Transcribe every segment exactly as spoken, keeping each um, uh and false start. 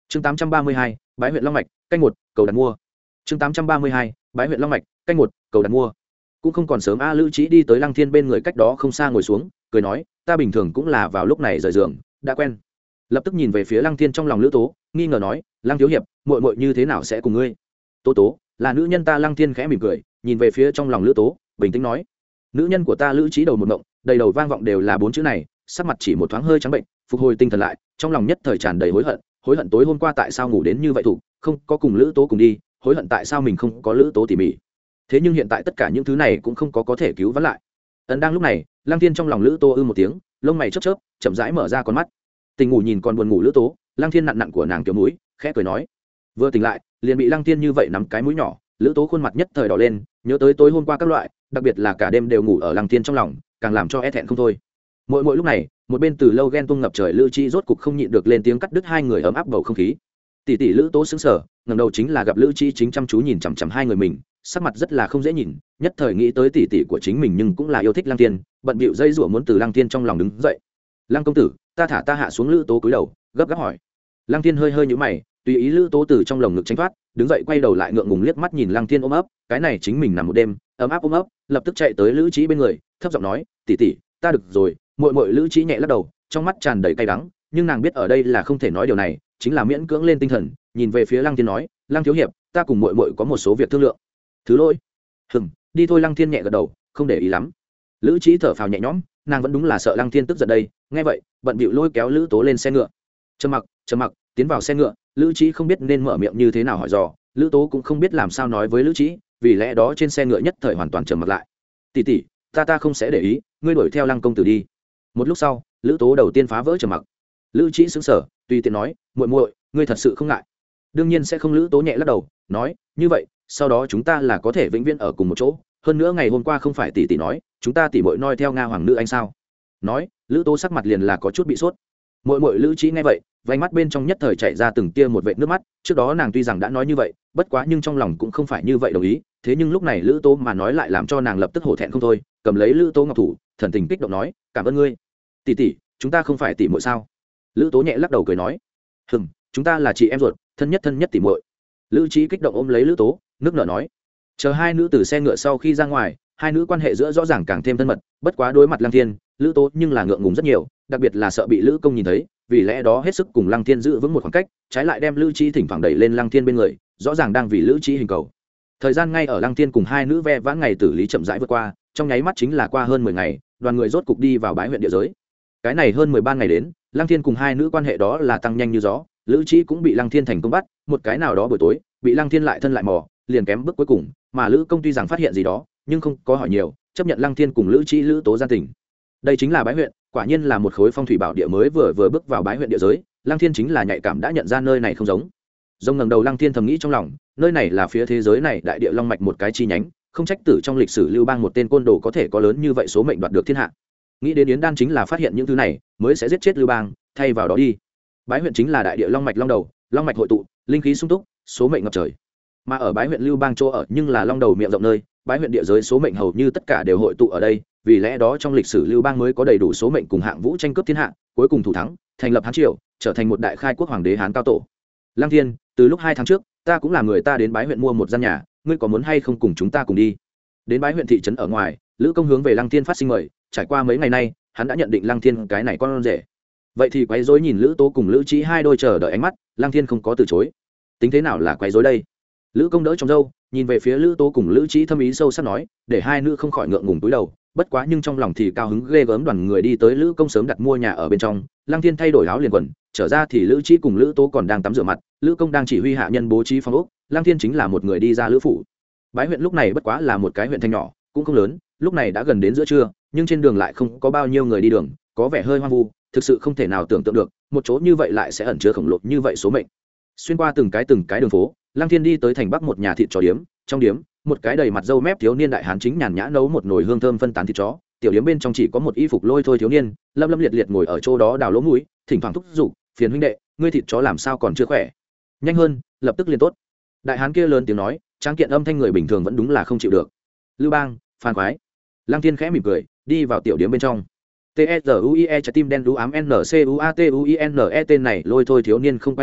chương tám trăm ba mươi hai bái huyện long mạch canh một cầu đặt mua chương tám trăm ba mươi hai bái huyện long mạch canh một cầu đặt mua cũng không còn sớm a lữ trí đi tới lăng thiên bên người cách đó không xa ngồi xuống cười nói ta bình thường cũng là vào lúc này rời giường đã quen. Lập tức nhìn về phía lăng thiên trong lòng lữ tố nghi ngờ nói lăng thiếu hiệp muội muội như thế nào sẽ cùng ngươi? Tố tố là nữ nhân ta. Lăng thiên khẽ mỉm cười nhìn về phía trong lòng lữ tố bình tĩnh nói nữ nhân của ta. Lữ trí đầu một mộng đầy đầu vang vọng đều là bốn chữ này, sắc mặt chỉ một thoáng hơi trắng bệnh, phục hồi tinh thần lại, trong lòng nhất thời tràn đầy hối hận. Hối hận tối hôm qua tại sao ngủ đến như vậy thủ không có cùng lữ tố cùng đi, hối hận tại sao mình không có lữ tố tỉ mỉ. Thế nhưng hiện tại tất cả những thứ này cũng không có có thể cứu vãn lại. Ấn đang lúc này lăng thiên trong lòng lữ tố ư một tiếng, lông mày chớp chớp, chậm rãi mở ra con mắt. Tình ngủ nhìn còn buồn ngủ lữ tố, lăng thiên nặn nặn của nàng kiểu mũi, khẽ cười nói vừa tỉnh lại liền bị lăng thiên như vậy nắm cái mũi nhỏ. Lữ tố khuôn mặt nhất thời đỏ lên, nhớ tới tối hôm qua các loại, đặc biệt là cả đêm đều ngủ ở lăng thiên trong lòng, càng làm cho e thẹn không thôi. Mỗi mỗi lúc này một bên từ lâu ghen tuông ngập trời lữ trí rốt cục không nhịn được lên tiếng cắt đứt hai người ấm áp bầu không khí. Tỷ tỷ lữ tố sững sờ, ngẩng đầu chính là gặp lữ trí chính chăm chú nhìn chằm chằm hai người mình, sắc mặt rất là không dễ nhìn, nhất thời nghĩ tới tỷ tỷ của chính mình nhưng cũng là yêu thích lăng thiên, bận bịu dây rủa muốn từ lăng thiên trong lòng đứng dậy. Lăng công tử ta thả ta hạ xuống. Lữ tố cúi đầu gấp gáp hỏi. Lăng thiên hơi hơi nhíu mày, tùy ý lữ tố từ trong lồng ngực tránh thoát, đứng dậy quay đầu lại ngượng ngùng liếc mắt nhìn lăng thiên ôm ấp, cái này chính mình nằm một đêm ấm áp ôm ấp, lập tức chạy tới lữ trí bên người thấp giọng nói tỷ tỷ ta được rồi. Muội muội lữ trí nhẹ lắc đầu, trong mắt tràn đầy cay đắng, nhưng nàng biết ở đây là không thể nói điều này, chính là miễn cưỡng lên tinh thần, nhìn về phía lăng thiên nói lăng thiếu hiệp ta cùng muội muội có một số việc thương lượng. Thứ lỗi. Hừm đi thôi. Lăng thiên nhẹ gật đầu không để ý lắm. Lữ trí thở phào nhẹ nhõm, nàng vẫn đúng là sợ lăng thiên tức giận đây, nghe vậy bận bịu lôi kéo lữ tố lên xe ngựa. Trầm mặc trầm mặc tiến vào xe ngựa, lữ trí không biết nên mở miệng như thế nào hỏi dò, lữ tố cũng không biết làm sao nói với lữ trí, vì lẽ đó trên xe ngựa nhất thời hoàn toàn trầm mặc lại. Tỷ tỷ ta ta không sẽ để ý, ngươi đuổi theo lăng công tử đi. Một lúc sau lữ tố đầu tiên phá vỡ trầm mặc. Lữ trí sững sờ tùy tiện nói muội muội ngươi thật sự không ngại? Đương nhiên sẽ không. Lữ tố nhẹ lắc đầu nói như vậy sau đó chúng ta là có thể vĩnh viễn ở cùng một chỗ, hơn nữa ngày hôm qua không phải tỷ tỷ nói chúng ta tỷ muội noi theo Nga hoàng nữ anh sao? Nói lữ tố sắc mặt liền là có chút bị sốt. Muội muội lữ trí nghe vậy vành mắt bên trong nhất thời chạy ra từng tia một vệt nước mắt, trước đó nàng tuy rằng đã nói như vậy bất quá nhưng trong lòng cũng không phải như vậy đồng ý, thế nhưng lúc này lữ tố mà nói lại làm cho nàng lập tức hổ thẹn không thôi, cầm lấy lữ tố ngọc thủ thần tình kích động nói cảm ơn ngươi tỷ tỷ. Chúng ta không phải tỷ muội sao? Lữ tố nhẹ lắc đầu cười nói hừm chúng ta là chị em ruột, thân nhất thân nhất tỷ muội. Lữ trí kích động ôm lấy lữ tố nước nở nói. Chờ hai nữ từ xe ngựa sau khi ra ngoài, hai nữ quan hệ giữa rõ ràng càng thêm thân mật, bất quá đối mặt lăng thiên lữ tố nhưng là ngượng ngùng rất nhiều, đặc biệt là sợ bị lữ công nhìn thấy, vì lẽ đó hết sức cùng lăng thiên giữ vững một khoảng cách, trái lại đem lữ trí thỉnh thoảng đẩy lên lăng thiên bên người, rõ ràng đang vì lữ trí hình cầu. Thời gian ngay ở lăng thiên cùng hai nữ ve vãn ngày tử lý chậm rãi vượt qua, trong nháy mắt chính là qua hơn mười ngày, đoàn người rốt cục đi vào bái huyện địa giới. Cái này hơn mười ba ngày đến, lăng thiên cùng hai nữ quan hệ đó là tăng nhanh như gió, lữ trí cũng bị lăng thiên thành công bắt, một cái nào đó buổi tối bị lăng thiên lại thân lại mò, liền kém bước cuối cùng, mà lữ công tuy rằng phát hiện gì đó nhưng không có hỏi nhiều, chấp nhận lăng thiên cùng lữ trí lữ tố gian tình. Đây chính là bái huyện, quả nhiên là một khối phong thủy bảo địa mới vừa vừa bước vào bái huyện địa giới. Lăng thiên chính là nhạy cảm đã nhận ra nơi này không giống. Rông ngẩng đầu, lăng thiên thầm nghĩ trong lòng, nơi này là phía thế giới này đại địa long mạch một cái chi nhánh, không trách tử trong lịch sử lưu bang một tên côn đồ có thể có lớn như vậy số mệnh đoạt được thiên hạ. Nghĩ đến yến đan chính là phát hiện những thứ này mới sẽ giết chết lưu bang, thay vào đó đi. Bái huyện chính là đại địa long mạch long đầu, long mạch hội tụ, linh khí sung túc, số mệnh ngập trời. Mà ở bái huyện lưu bang chỗ ở nhưng là long đầu miệng rộng nơi, bái huyện địa giới số mệnh hầu như tất cả đều hội tụ ở đây, vì lẽ đó trong lịch sử lưu bang mới có đầy đủ số mệnh cùng hạng vũ tranh cướp thiên hạ, cuối cùng thủ thắng, thành lập hán triều, trở thành một đại khai quốc hoàng đế hán cao tổ. Lăng thiên từ lúc hai tháng trước ta cũng là người ta đến bái huyện mua một gian nhà, ngươi có muốn hay không cùng chúng ta cùng đi? Đến bái huyện thị trấn ở ngoài, lữ công hướng về lăng thiên phát sinh mời, trải qua mấy ngày nay hắn đã nhận định lăng thiên cái này con rể. Vậy thì quấy rối nhìn lữ tố cùng lữ trí hai đôi chờ đợi ánh mắt, lăng thiên không có từ chối. Tính thế nào là quấy rối đây? Lữ công đỡ trong dâu nhìn về phía lữ tố cùng lữ trí thâm ý sâu sắc nói, để hai nữ không khỏi ngượng ngùng túi đầu, bất quá nhưng trong lòng thì cao hứng ghê gớm. Đoàn người đi tới lữ công sớm đặt mua nhà ở bên trong, lăng thiên thay đổi áo liền quần trở ra thì lữ trí cùng lữ tố còn đang tắm rửa mặt, lữ công đang chỉ huy hạ nhân bố trí phòng ốc, lăng thiên chính là một người đi ra lữ phủ. Bái huyện lúc này bất quá là một cái huyện thanh nhỏ, cũng không lớn, lúc này đã gần đến giữa trưa nhưng trên đường lại không có bao nhiêu người đi đường, có vẻ hơi hoang vu, thực sự không thể nào tưởng tượng được một chỗ như vậy lại sẽ ẩn chứa khổng lồ như vậy số mệnh. Xuyên qua từng cái từng cái đường phố, lăng thiên đi tới thành bắc một nhà thịt chó điếm. Trong điếm một cái đầy mặt râu mép thiếu niên đại hán chính nhàn nhã nấu một nồi hương thơm phân tán thịt chó. Tiểu điếm bên trong chỉ có một y phục lôi thôi thiếu niên lâm lâm liệt liệt ngồi ở chỗ đó đào lỗ mũi, thỉnh thoảng thúc giục, phiền huynh đệ, ngươi thịt chó làm sao còn chưa khỏe, nhanh hơn, lập tức liền tốt. Đại hán kia lớn tiếng nói, tráng kiện âm thanh người bình thường vẫn đúng là không chịu được. Lưu bang, phàn khoái. Lăng thiên khẽ mỉm cười đi vào tiểu điếm bên trong. T E Z U I E trái tim đen đú ám N C U A T U I N E tên này lôi thôi thiếu niên không quay đầu lại,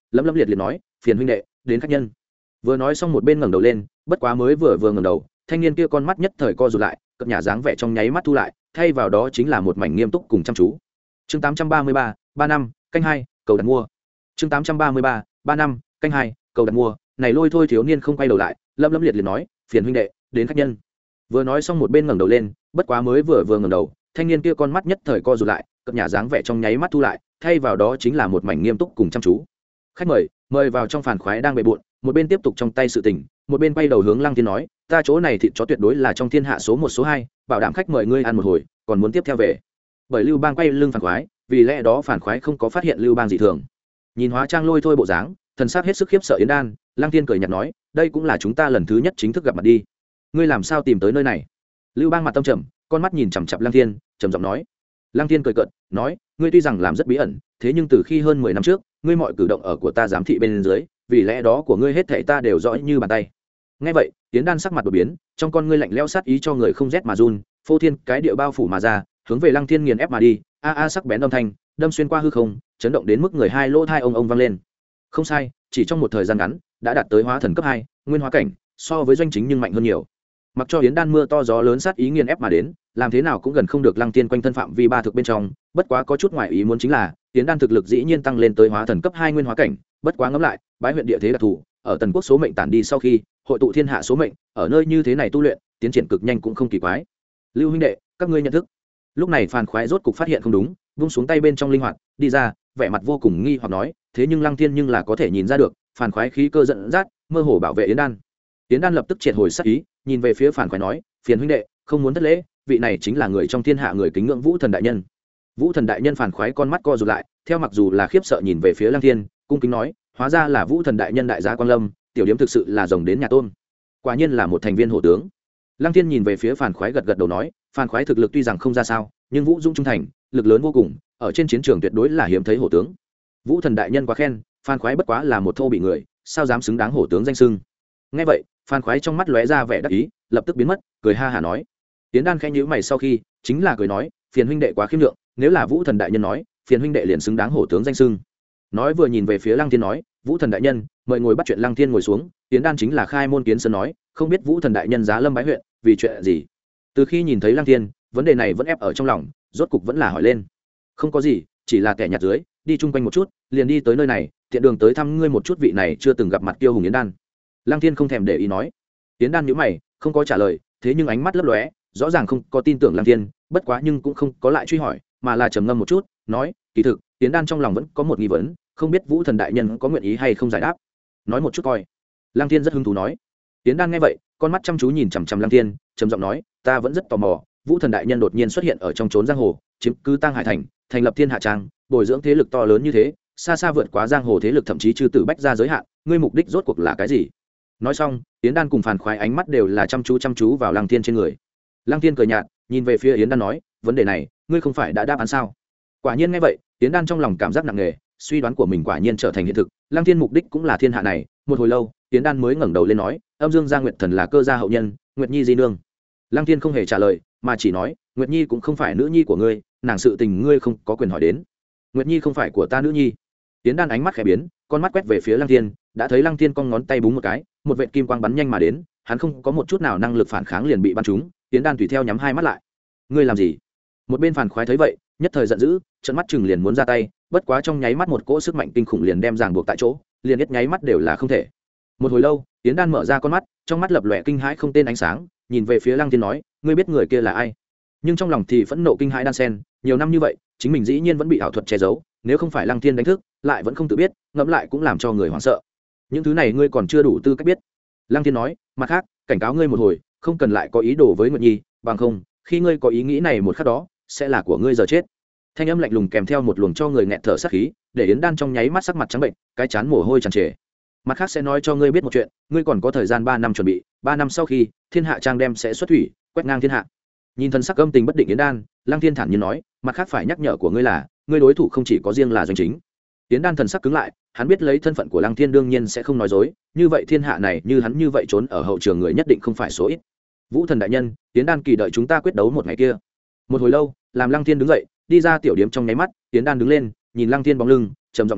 lấm lấm liệt liệt nói phiền huynh đệ đến khách nhân. Vừa nói xong một bên ngẩng đầu lên, bất quá mới vừa vừa ngẩng đầu, thanh niên kia con mắt nhất thời co rụt lại, cất nhà dáng vẻ trong nháy mắt thu lại, thay vào đó chính là một mảnh nghiêm túc cùng chăm chú. Chương tám trăm ba mươi ba, ba năm, canh hai, cầu đặt mua. Chương tám trăm ba mươi ba, ba năm, canh hai, cầu đặt mua. Này lôi thôi thiếu niên không quay đầu lại, lấm lấm liệt liệt nói, phiền huynh đệ, đến khách nhân. Vừa nói xong một bên ngẩng đầu lên, bất quá mới vừa vừa ngẩng đầu, thanh niên kia con mắt nhất thời co rụt lại, cất nhà dáng vẻ trong nháy mắt thu lại, thay vào đó chính là một mảnh nghiêm túc cùng chăm chú. Khách mời, mời vào trong phản khoái đang bề bộn, một bên tiếp tục trong tay sự tình, một bên quay đầu hướng Lăng Thiên nói, ta chỗ này thịt chó tuyệt đối là trong thiên hạ số một số hai, bảo đảm khách mời ngươi ăn một hồi, còn muốn tiếp theo về. Bởi Lưu Bang quay lưng phản khoái, vì lẽ đó phản khoái không có phát hiện Lưu Bang dị thường. Nhìn hóa trang lôi thôi bộ dáng, thần sắc hết sức khiếp sợ Yến Đan, Lăng Thiên cười nhạt nói, đây cũng là chúng ta lần thứ nhất chính thức gặp mặt đi. Ngươi làm sao tìm tới nơi này? Lưu Bang mặt tâm trầm, con mắt nhìn chằm chằm Lăng Thiên, trầm giọng nói. Lăng Thiên cười cợt, nói, ngươi tuy rằng làm rất bí ẩn, thế nhưng từ khi hơn mười năm trước, ngươi mọi cử động ở của ta giám thị bên dưới, vì lẽ đó của ngươi hết thảy ta đều rõ như bàn tay. Nghe vậy, Yến Đan sắc mặt đột biến, trong con ngươi lạnh lẽo sát ý cho người không rét mà run, phô thiên cái địa bao phủ mà ra, hướng về Lăng Thiên nghiền ép mà đi, a a sắc bén âm thanh, đâm xuyên qua hư không, chấn động đến mức người hai lỗ thai ông ông vang lên. Không sai, chỉ trong một thời gian ngắn, đã đạt tới hóa thần cấp hai, nguyên hóa cảnh, so với doanh chính nhưng mạnh hơn nhiều. Mặc cho Yến Đan mưa to gió lớn sát ý nghiền ép mà đến, làm thế nào cũng gần không được Lăng Thiên quanh thân phạm vi ba thực bên trong, bất quá có chút ngoại ý muốn chính là, Yến Đan thực lực dĩ nhiên tăng lên tới hóa thần cấp hai nguyên hóa cảnh, bất quá ngẫm lại, bái huyện địa thế đặc thù, ở tần quốc số mệnh tản đi sau khi, hội tụ thiên hạ số mệnh, ở nơi như thế này tu luyện, tiến triển cực nhanh cũng không kỳ quái. Lưu huynh đệ, các ngươi nhận thức. Lúc này Phan Khoái rốt cục phát hiện không đúng, vung xuống tay bên trong linh hoạt, đi ra, vẻ mặt vô cùng nghi hoặc nói, thế nhưng Lăng Thiên nhưng là có thể nhìn ra được, Phan Khoái khí cơ giận dắt, mơ hồ bảo vệ Yến Đan. Yến Đan lập tức triệt hồi sát ý, nhìn về phía Phan Khoái nói, phiền huynh đệ, không muốn thất lễ, vị này chính là người trong thiên hạ người kính ngưỡng Vũ Thần đại nhân. Vũ Thần đại nhân Phan Khoái con mắt co rụt lại, theo mặc dù là khiếp sợ nhìn về phía Lăng Thiên, cung kính nói, hóa ra là Vũ Thần đại nhân đại giá Quang Lâm, tiểu điểm thực sự là rồng đến nhà tôn. Quả nhiên là một thành viên hổ tướng. Lăng Thiên nhìn về phía Phan Khoái gật gật đầu nói, Phan Khoái thực lực tuy rằng không ra sao, nhưng vũ dũng trung thành, lực lớn vô cùng, ở trên chiến trường tuyệt đối là hiếm thấy hổ tướng. Vũ Thần đại nhân quá khen, Phan Khoái bất quá là một thô bị người, sao dám xứng đáng hổ tướng danh xưng. Nghe vậy, Phan Khoái trong mắt lóe ra vẻ đắc ý, lập tức biến mất, cười ha hả nói. Tiến Đan khẽ nhíu mày sau khi, chính là cười nói, phiền huynh đệ quá khiêm lượng, nếu là Vũ Thần đại nhân nói, phiền huynh đệ liền xứng đáng hổ tướng danh xưng. Nói vừa nhìn về phía Lăng Thiên nói, Vũ Thần đại nhân, mời ngồi bắt chuyện. Lăng Thiên ngồi xuống, Tiến Đan chính là khai môn kiến sơn nói, không biết Vũ Thần đại nhân giá lâm bái huyện, vì chuyện gì? Từ khi nhìn thấy Lăng Thiên, vấn đề này vẫn ép ở trong lòng, rốt cục vẫn là hỏi lên. Không có gì, chỉ là kẻ nhạt dưới, đi chung quanh một chút, liền đi tới nơi này, tiện đường tới thăm ngươi một chút. Vị này chưa từng gặp mặt Tiêu Hùng Yến Đan. Lăng Thiên không thèm để ý nói. Yến Đan nhíu mày, không có trả lời, thế nhưng ánh mắt lấp lóe, rõ ràng không có tin tưởng Lăng Thiên, bất quá nhưng cũng không có lại truy hỏi, mà là trầm ngâm một chút, nói, kỳ thực, Yến Đan trong lòng vẫn có một nghi vấn, không biết Vũ Thần đại nhân có nguyện ý hay không giải đáp. Nói một chút coi. Lăng Thiên rất hứng thú nói. Yến Đan nghe vậy, con mắt chăm chú nhìn chằm chằm Lăng Thiên, trầm giọng nói, ta vẫn rất tò mò, Vũ Thần đại nhân đột nhiên xuất hiện ở trong trốn giang hồ, chiếm cứ Tăng Hải thành, thành lập Thiên Hạ Trang, bồi dưỡng thế lực to lớn như thế, xa xa vượt quá giang hồ thế lực, thậm chí chư tử bách ra giới hạn, ngươi mục đích rốt cuộc là cái gì? Nói xong, Yến Đan cùng Phan Khoái ánh mắt đều là chăm chú chăm chú vào Lăng Thiên trên người. Lăng Thiên cười nhạt, nhìn về phía Yến Đan nói, vấn đề này, ngươi không phải đã đáp án sao? Quả nhiên nghe vậy, Yến Đan trong lòng cảm giác nặng nề, suy đoán của mình quả nhiên trở thành hiện thực. Lăng Thiên mục đích cũng là thiên hạ này. Một hồi lâu, Yến Đan mới ngẩng đầu lên nói, âm dương gia Nguyệt thần là cơ gia hậu nhân, Nguyệt Nhi di nương. Lăng Thiên không hề trả lời, mà chỉ nói, Nguyệt Nhi cũng không phải nữ nhi của ngươi, nàng sự tình ngươi không có quyền hỏi đến. Nguyệt Nhi không phải của ta nữ nhi. Yến Đan ánh mắt khẽ biến, con mắt quét về phía Lăng Thiên, đã thấy Lăng Thiên cong ngón tay búng một cái, một vệt kim quang bắn nhanh mà đến, hắn không có một chút nào năng lực phản kháng liền bị bắn trúng. Yến Đan tùy theo nhắm hai mắt lại. Ngươi làm gì? Một bên Phàn Khoái thấy vậy, nhất thời giận dữ, trợn mắt chừng liền muốn ra tay, bất quá trong nháy mắt một cỗ sức mạnh kinh khủng liền đem ràng buộc tại chỗ, liền nhất nháy mắt đều là không thể. Một hồi lâu, Yến Đan mở ra con mắt, trong mắt lập lòe kinh hãi không tên ánh sáng, nhìn về phía Lăng Thiên nói, ngươi biết người kia là ai? Nhưng trong lòng thì phẫn nộ kinh hãi đan sen, nhiều năm như vậy, chính mình dĩ nhiên vẫn bị ảo thuật che giấu, nếu không phải Lăng Thiên đánh thức, lại vẫn không tự biết, ngẫm lại cũng làm cho người hoảng sợ. Những thứ này ngươi còn chưa đủ tư cách biết. Lăng Thiên nói, mặt khác, cảnh cáo ngươi một hồi, không cần lại có ý đồ với Nguyệt Nhi, bằng không, khi ngươi có ý nghĩ này một khắc đó, sẽ là của ngươi giờ chết. Thanh âm lạnh lùng kèm theo một luồng cho người nghẹt thở sát khí, để Yến Đan trong nháy mắt sắc mặt trắng bệnh, cái chán mồ hôi tràn trề. Mặt khác sẽ nói cho ngươi biết một chuyện, ngươi còn có thời gian ba năm chuẩn bị, ba năm sau khi, Thiên Hạ Trang đem sẽ xuất thủy, quét ngang thiên hạ. Nhìn thân sắc âm tình bất định Yến Đan, Lăng Thiên thản nhiên nói, mặt khác phải nhắc nhở của ngươi là, ngươi đối thủ không chỉ có riêng là Doanh Chính. Yến Đan thần sắc cứng lại, hắn biết lấy thân phận của Lăng Thiên đương nhiên sẽ không nói dối, như vậy thiên hạ này như hắn như vậy trốn ở hậu trường người nhất định không phải số ít. Vũ Thần đại nhân, Yến Đan kỳ đợi chúng ta quyết đấu một ngày kia. Một hồi lâu, làm Lăng Thiên đứng dậy, đi ra tiểu điếm trong nháy mắt, Yến Đan đứng lên, nhìn Lăng Thiên bóng lưng, trầm giọng nói,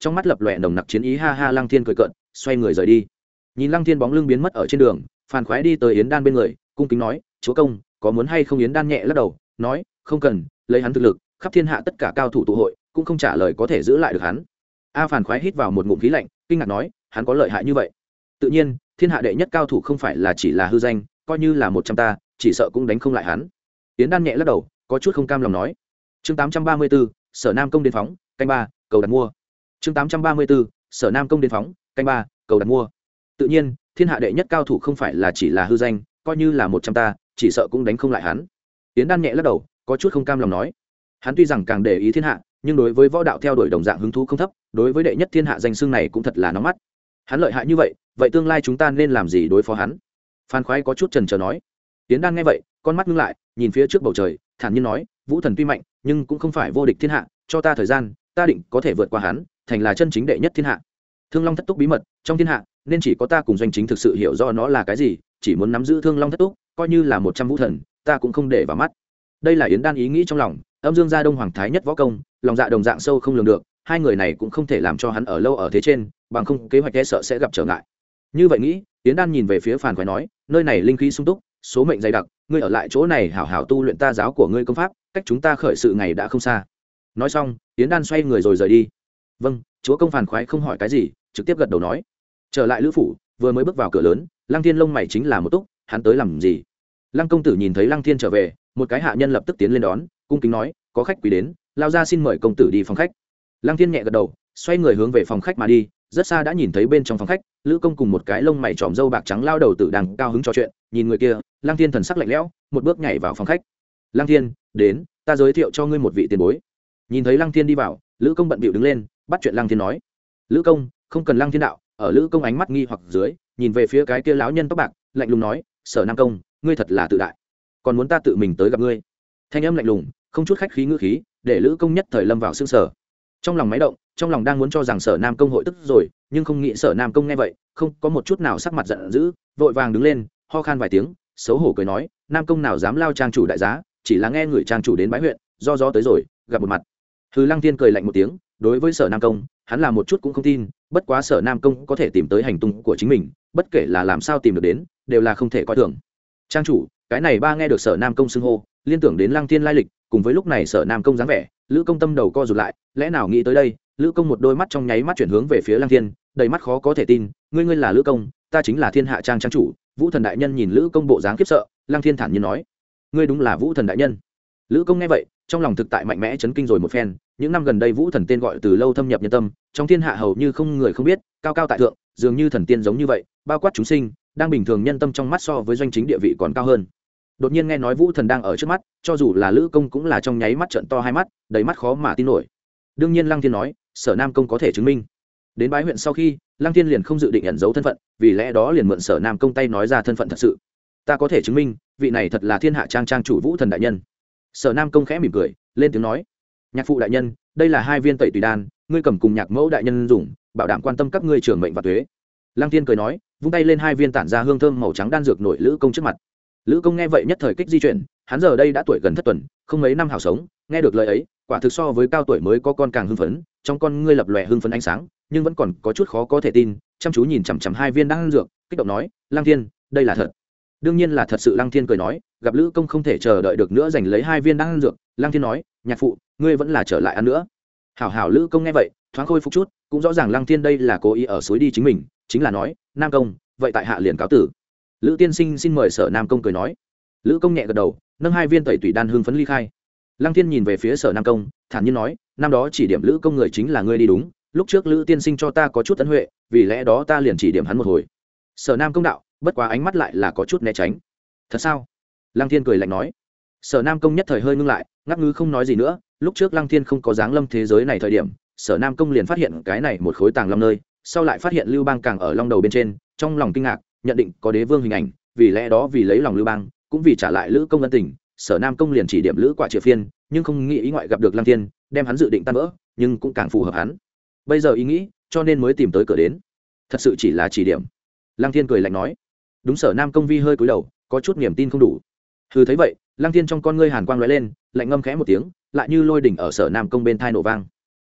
trong mắt lập lòe nồng nặc chiến ý. Ha ha, Lăng Thiên cười cợt, xoay người rời đi. Nhìn Lăng Thiên bóng lưng biến mất ở trên đường, Phan Khoái đi tới Yến Đan bên người, cung kính nói, chúa công, có muốn hay không? Yến Đan nhẹ lắc đầu, nói, không cần, lấy hắn thực lực, khắp thiên hạ tất cả cao thủ tụ hội, cũng không trả lời có thể giữ lại được hắn. A Phan Khoái hít vào một ngụm khí lạnh, kinh ngạc nói, hắn có lợi hại như vậy? Tự nhiên, thiên hạ đệ nhất cao thủ không phải là chỉ là hư danh, coi như là một trăm ta, chỉ sợ cũng đánh không lại hắn. Yến Đan nhẹ lắc đầu, có chút không cam lòng nói. Chương tám trăm ba mươi 834, Sở Nam công đến phóng, canh ba, cầu đặt mua. Chương tám trăm ba mươi 834, Sở Nam công đến phóng, canh ba, cầu đặt mua. Tự nhiên, thiên hạ đệ nhất cao thủ không phải là chỉ là hư danh, coi như là một trăm ta, chỉ sợ cũng đánh không lại hắn. Yến Đan nhẹ lắc đầu, có chút không cam lòng nói. Hắn tuy rằng càng để ý thiên hạ, nhưng đối với võ đạo theo đuổi đồng dạng hứng thú không thấp, đối với đệ nhất thiên hạ danh xưng này cũng thật là nóng mắt. Hắn lợi hại như vậy, vậy tương lai chúng ta nên làm gì đối phó hắn? Phan Khoái có chút chần chờ nói. Yến Đan nghe vậy, con mắt ngưng lại, nhìn phía trước bầu trời, thản nhiên nói, Vũ Thần tuy mạnh, nhưng cũng không phải vô địch thiên hạ, cho ta thời gian, ta định có thể vượt qua hắn, thành là chân chính đệ nhất thiên hạ. Thương Long thất túc bí mật, trong thiên hạ, nên chỉ có ta cùng Doanh Chính thực sự hiểu rõ nó là cái gì, chỉ muốn nắm giữ Thương Long thất túc, coi như là một trăm vũ thần, ta cũng không để vào mắt. Đây là Yến Đan ý nghĩ trong lòng, âm dương gia Đông Hoàng thái nhất võ công, lòng dạ đồng dạng sâu không lường được, hai người này cũng không thể làm cho hắn ở lâu ở thế trên, bằng không kế hoạch e sợ sẽ gặp trở ngại. Như vậy nghĩ, Yến Đan nhìn về phía Phan Khoái nói, nơi này linh khí sung túc, số mệnh dày đặc, ngươi ở lại chỗ này hảo hảo tu luyện ta giáo của ngươi công pháp, cách chúng ta khởi sự ngày đã không xa. Nói xong, Yến Đan xoay người rồi rời đi. Vâng, chúa công. Phan Khoái không hỏi cái gì, trực tiếp gật đầu nói. Trở lại lữ phủ, vừa mới bước vào cửa lớn, Lăng Thiên lông mày chính là một túc, hắn tới làm gì? Lăng công tử nhìn thấy Lăng Thiên trở về, một cái hạ nhân lập tức tiến lên đón, cung kính nói, có khách quý đến, lao ra xin mời công tử đi phòng khách. Lăng Thiên nhẹ gật đầu, xoay người hướng về phòng khách mà đi. Rất xa đã nhìn thấy bên trong phòng khách, lữ công cùng một cái lông mày tròm râu bạc trắng lao đầu tử đang cao hứng trò chuyện. Nhìn người kia, Lăng Thiên thần sắc lạnh lẽo, một bước nhảy vào phòng khách. Lăng Thiên, đến, ta giới thiệu cho ngươi một vị tiền bối. Nhìn thấy Lăng Thiên đi vào, lữ công bận bịu đứng lên, bắt chuyện Lăng Thiên nói, lữ công, không cần Lăng Thiên đạo. Ở lữ công ánh mắt nghi hoặc dưới, nhìn về phía cái kia lão nhân tóc bạc, lạnh lùng nói, Sở Nam công, ngươi thật là tự đại, còn muốn ta tự mình tới gặp ngươi? Thanh âm lạnh lùng, không chút khách khí ngữ khí, để lữ công nhất thời lâm vào sương sở. Trong lòng máy động, trong lòng đang muốn cho rằng Sở Nam công hội tức rồi, nhưng không nghĩ Sở Nam công nghe vậy, không có một chút nào sắc mặt giận dữ, vội vàng đứng lên, ho khan vài tiếng, xấu hổ cười nói, Nam công nào dám lao trang chủ đại giá, chỉ là nghe người trang chủ đến bái huyện, do do tới rồi, gặp một mặt. Hừ. Lăng Thiên cười lạnh một tiếng, đối với Sở Nam công, hắn là một chút cũng không tin, bất quá Sở Nam công có thể tìm tới hành tung của chính mình, bất kể là làm sao tìm được đến, đều là không thể coi thường. Trang chủ, cái này ba nghe được Sở Nam công xưng hô, liên tưởng đến Lăng Thiên lai lịch, cùng với lúc này Sở Nam công dáng vẻ, lữ công tâm đầu co rụt lại, lẽ nào nghĩ tới đây, lữ công một đôi mắt trong nháy mắt chuyển hướng về phía Lăng Thiên, đầy mắt khó có thể tin, ngươi ngươi là lữ công, ta chính là thiên hạ trang trang chủ. Vũ Thần đại nhân nhìn lữ công bộ dáng khiếp sợ, Lăng Thiên thản nhiên nói, ngươi đúng là Vũ Thần đại nhân. Lữ công nghe vậy, trong lòng thực tại mạnh mẽ chấn kinh rồi một phen, những năm gần đây Vũ Thần tên gọi từ lâu thâm nhập nhân tâm, trong thiên hạ hầu như không người không biết, cao cao tại thượng, dường như thần tiên giống như vậy, bao quát chúng sinh, đang bình thường nhân tâm trong mắt so với Doanh Chính địa vị còn cao hơn. Đột nhiên nghe nói Vũ Thần đang ở trước mắt, cho dù là lữ công cũng là trong nháy mắt trợn to hai mắt, đầy mắt khó mà tin nổi. Đương nhiên Lăng Thiên nói, Sở Nam công có thể chứng minh. Đến bái huyện sau khi, Lăng Thiên liền không dự định ẩn giấu thân phận, vì lẽ đó liền mượn Sở Nam công tay nói ra thân phận thật sự. Ta có thể chứng minh, vị này thật là thiên hạ trang trang chủ Vũ Thần đại nhân. Sở Nam công khẽ mỉm cười, lên tiếng nói, nhạc phụ đại nhân, đây là hai viên tẩy tùy đan, ngươi cầm cùng nhạc mẫu đại nhân dùng, bảo đảm quan tâm các ngươi trưởng mệnh và thuế. Lăng Thiên cười nói, vung tay lên hai viên tản ra hương thơm màu trắng đan dược nổi lữ công trước mặt. Lữ công nghe vậy nhất thời kích di chuyển, hắn giờ đây đã tuổi gần thất tuần, không mấy năm hảo sống, nghe được lời ấy, quả thực so với cao tuổi mới có con càng hưng phấn, trong con ngươi lập lòe hưng phấn ánh sáng, nhưng vẫn còn có chút khó có thể tin, chăm chú nhìn chằm chằm hai viên đan dược, kích động nói, Lăng Thiên, đây là thật. Đương nhiên là thật sự. Lăng Thiên cười nói, gặp lữ công không thể chờ đợi được nữa giành lấy hai viên đan dược. Lăng Thiên nói, nhạc phụ, ngươi vẫn là trở lại ăn nữa. Hảo hảo. Lữ công nghe vậy, thoáng khôi phục chút, cũng rõ ràng Lăng Thiên đây là cố ý ở suối đi chính mình, chính là nói, Nam công, vậy tại hạ liền cáo tử. Lữ tiên sinh xin mời. Sở Nam công cười nói. Lữ công nhẹ gật đầu, nâng hai viên tẩy tủy đan hương phấn ly khai. Lăng Thiên nhìn về phía Sở Nam công, thản nhiên nói, năm đó chỉ điểm lữ công người chính là ngươi đi đúng, lúc trước lữ tiên sinh cho ta có chút ân huệ, vì lẽ đó ta liền chỉ điểm hắn một hồi. Sở Nam công đạo, bất quá ánh mắt lại là có chút né tránh. Thật sao? Lăng Thiên cười lạnh nói. Sở Nam công nhất thời hơi ngưng lại, ngắc ngứ không nói gì nữa. Lúc trước Lăng Thiên không có dáng lâm thế giới này thời điểm, Sở Nam công liền phát hiện cái này một khối tàng long nơi, sau lại phát hiện Lưu Bang càng ở long đầu bên trên, trong lòng kinh ngạc, nhận định có đế vương hình ảnh, vì lẽ đó vì lấy lòng Lưu Bang, cũng vì trả lại lữ công ân tình, Sở Nam công liền chỉ điểm lữ quả triệu phiên, nhưng không nghĩ ý ngoại gặp được Lăng Thiên, đem hắn dự định tan vỡ, nhưng cũng càng phù hợp hắn bây giờ ý nghĩ, cho nên mới tìm tới cửa đến. Thật sự chỉ là chỉ điểm. Lăng Thiên cười lạnh nói. Đúng. Sở Nam công vi hơi cúi đầu, có chút niềm tin không đủ. Hừ. Thấy vậy, Lăng Thiên trong con ngươi hàn quang lóe lên, lạnh ngâm khẽ một tiếng, lại như lôi đỉnh ở Sở Nam công bên thai nổ vang.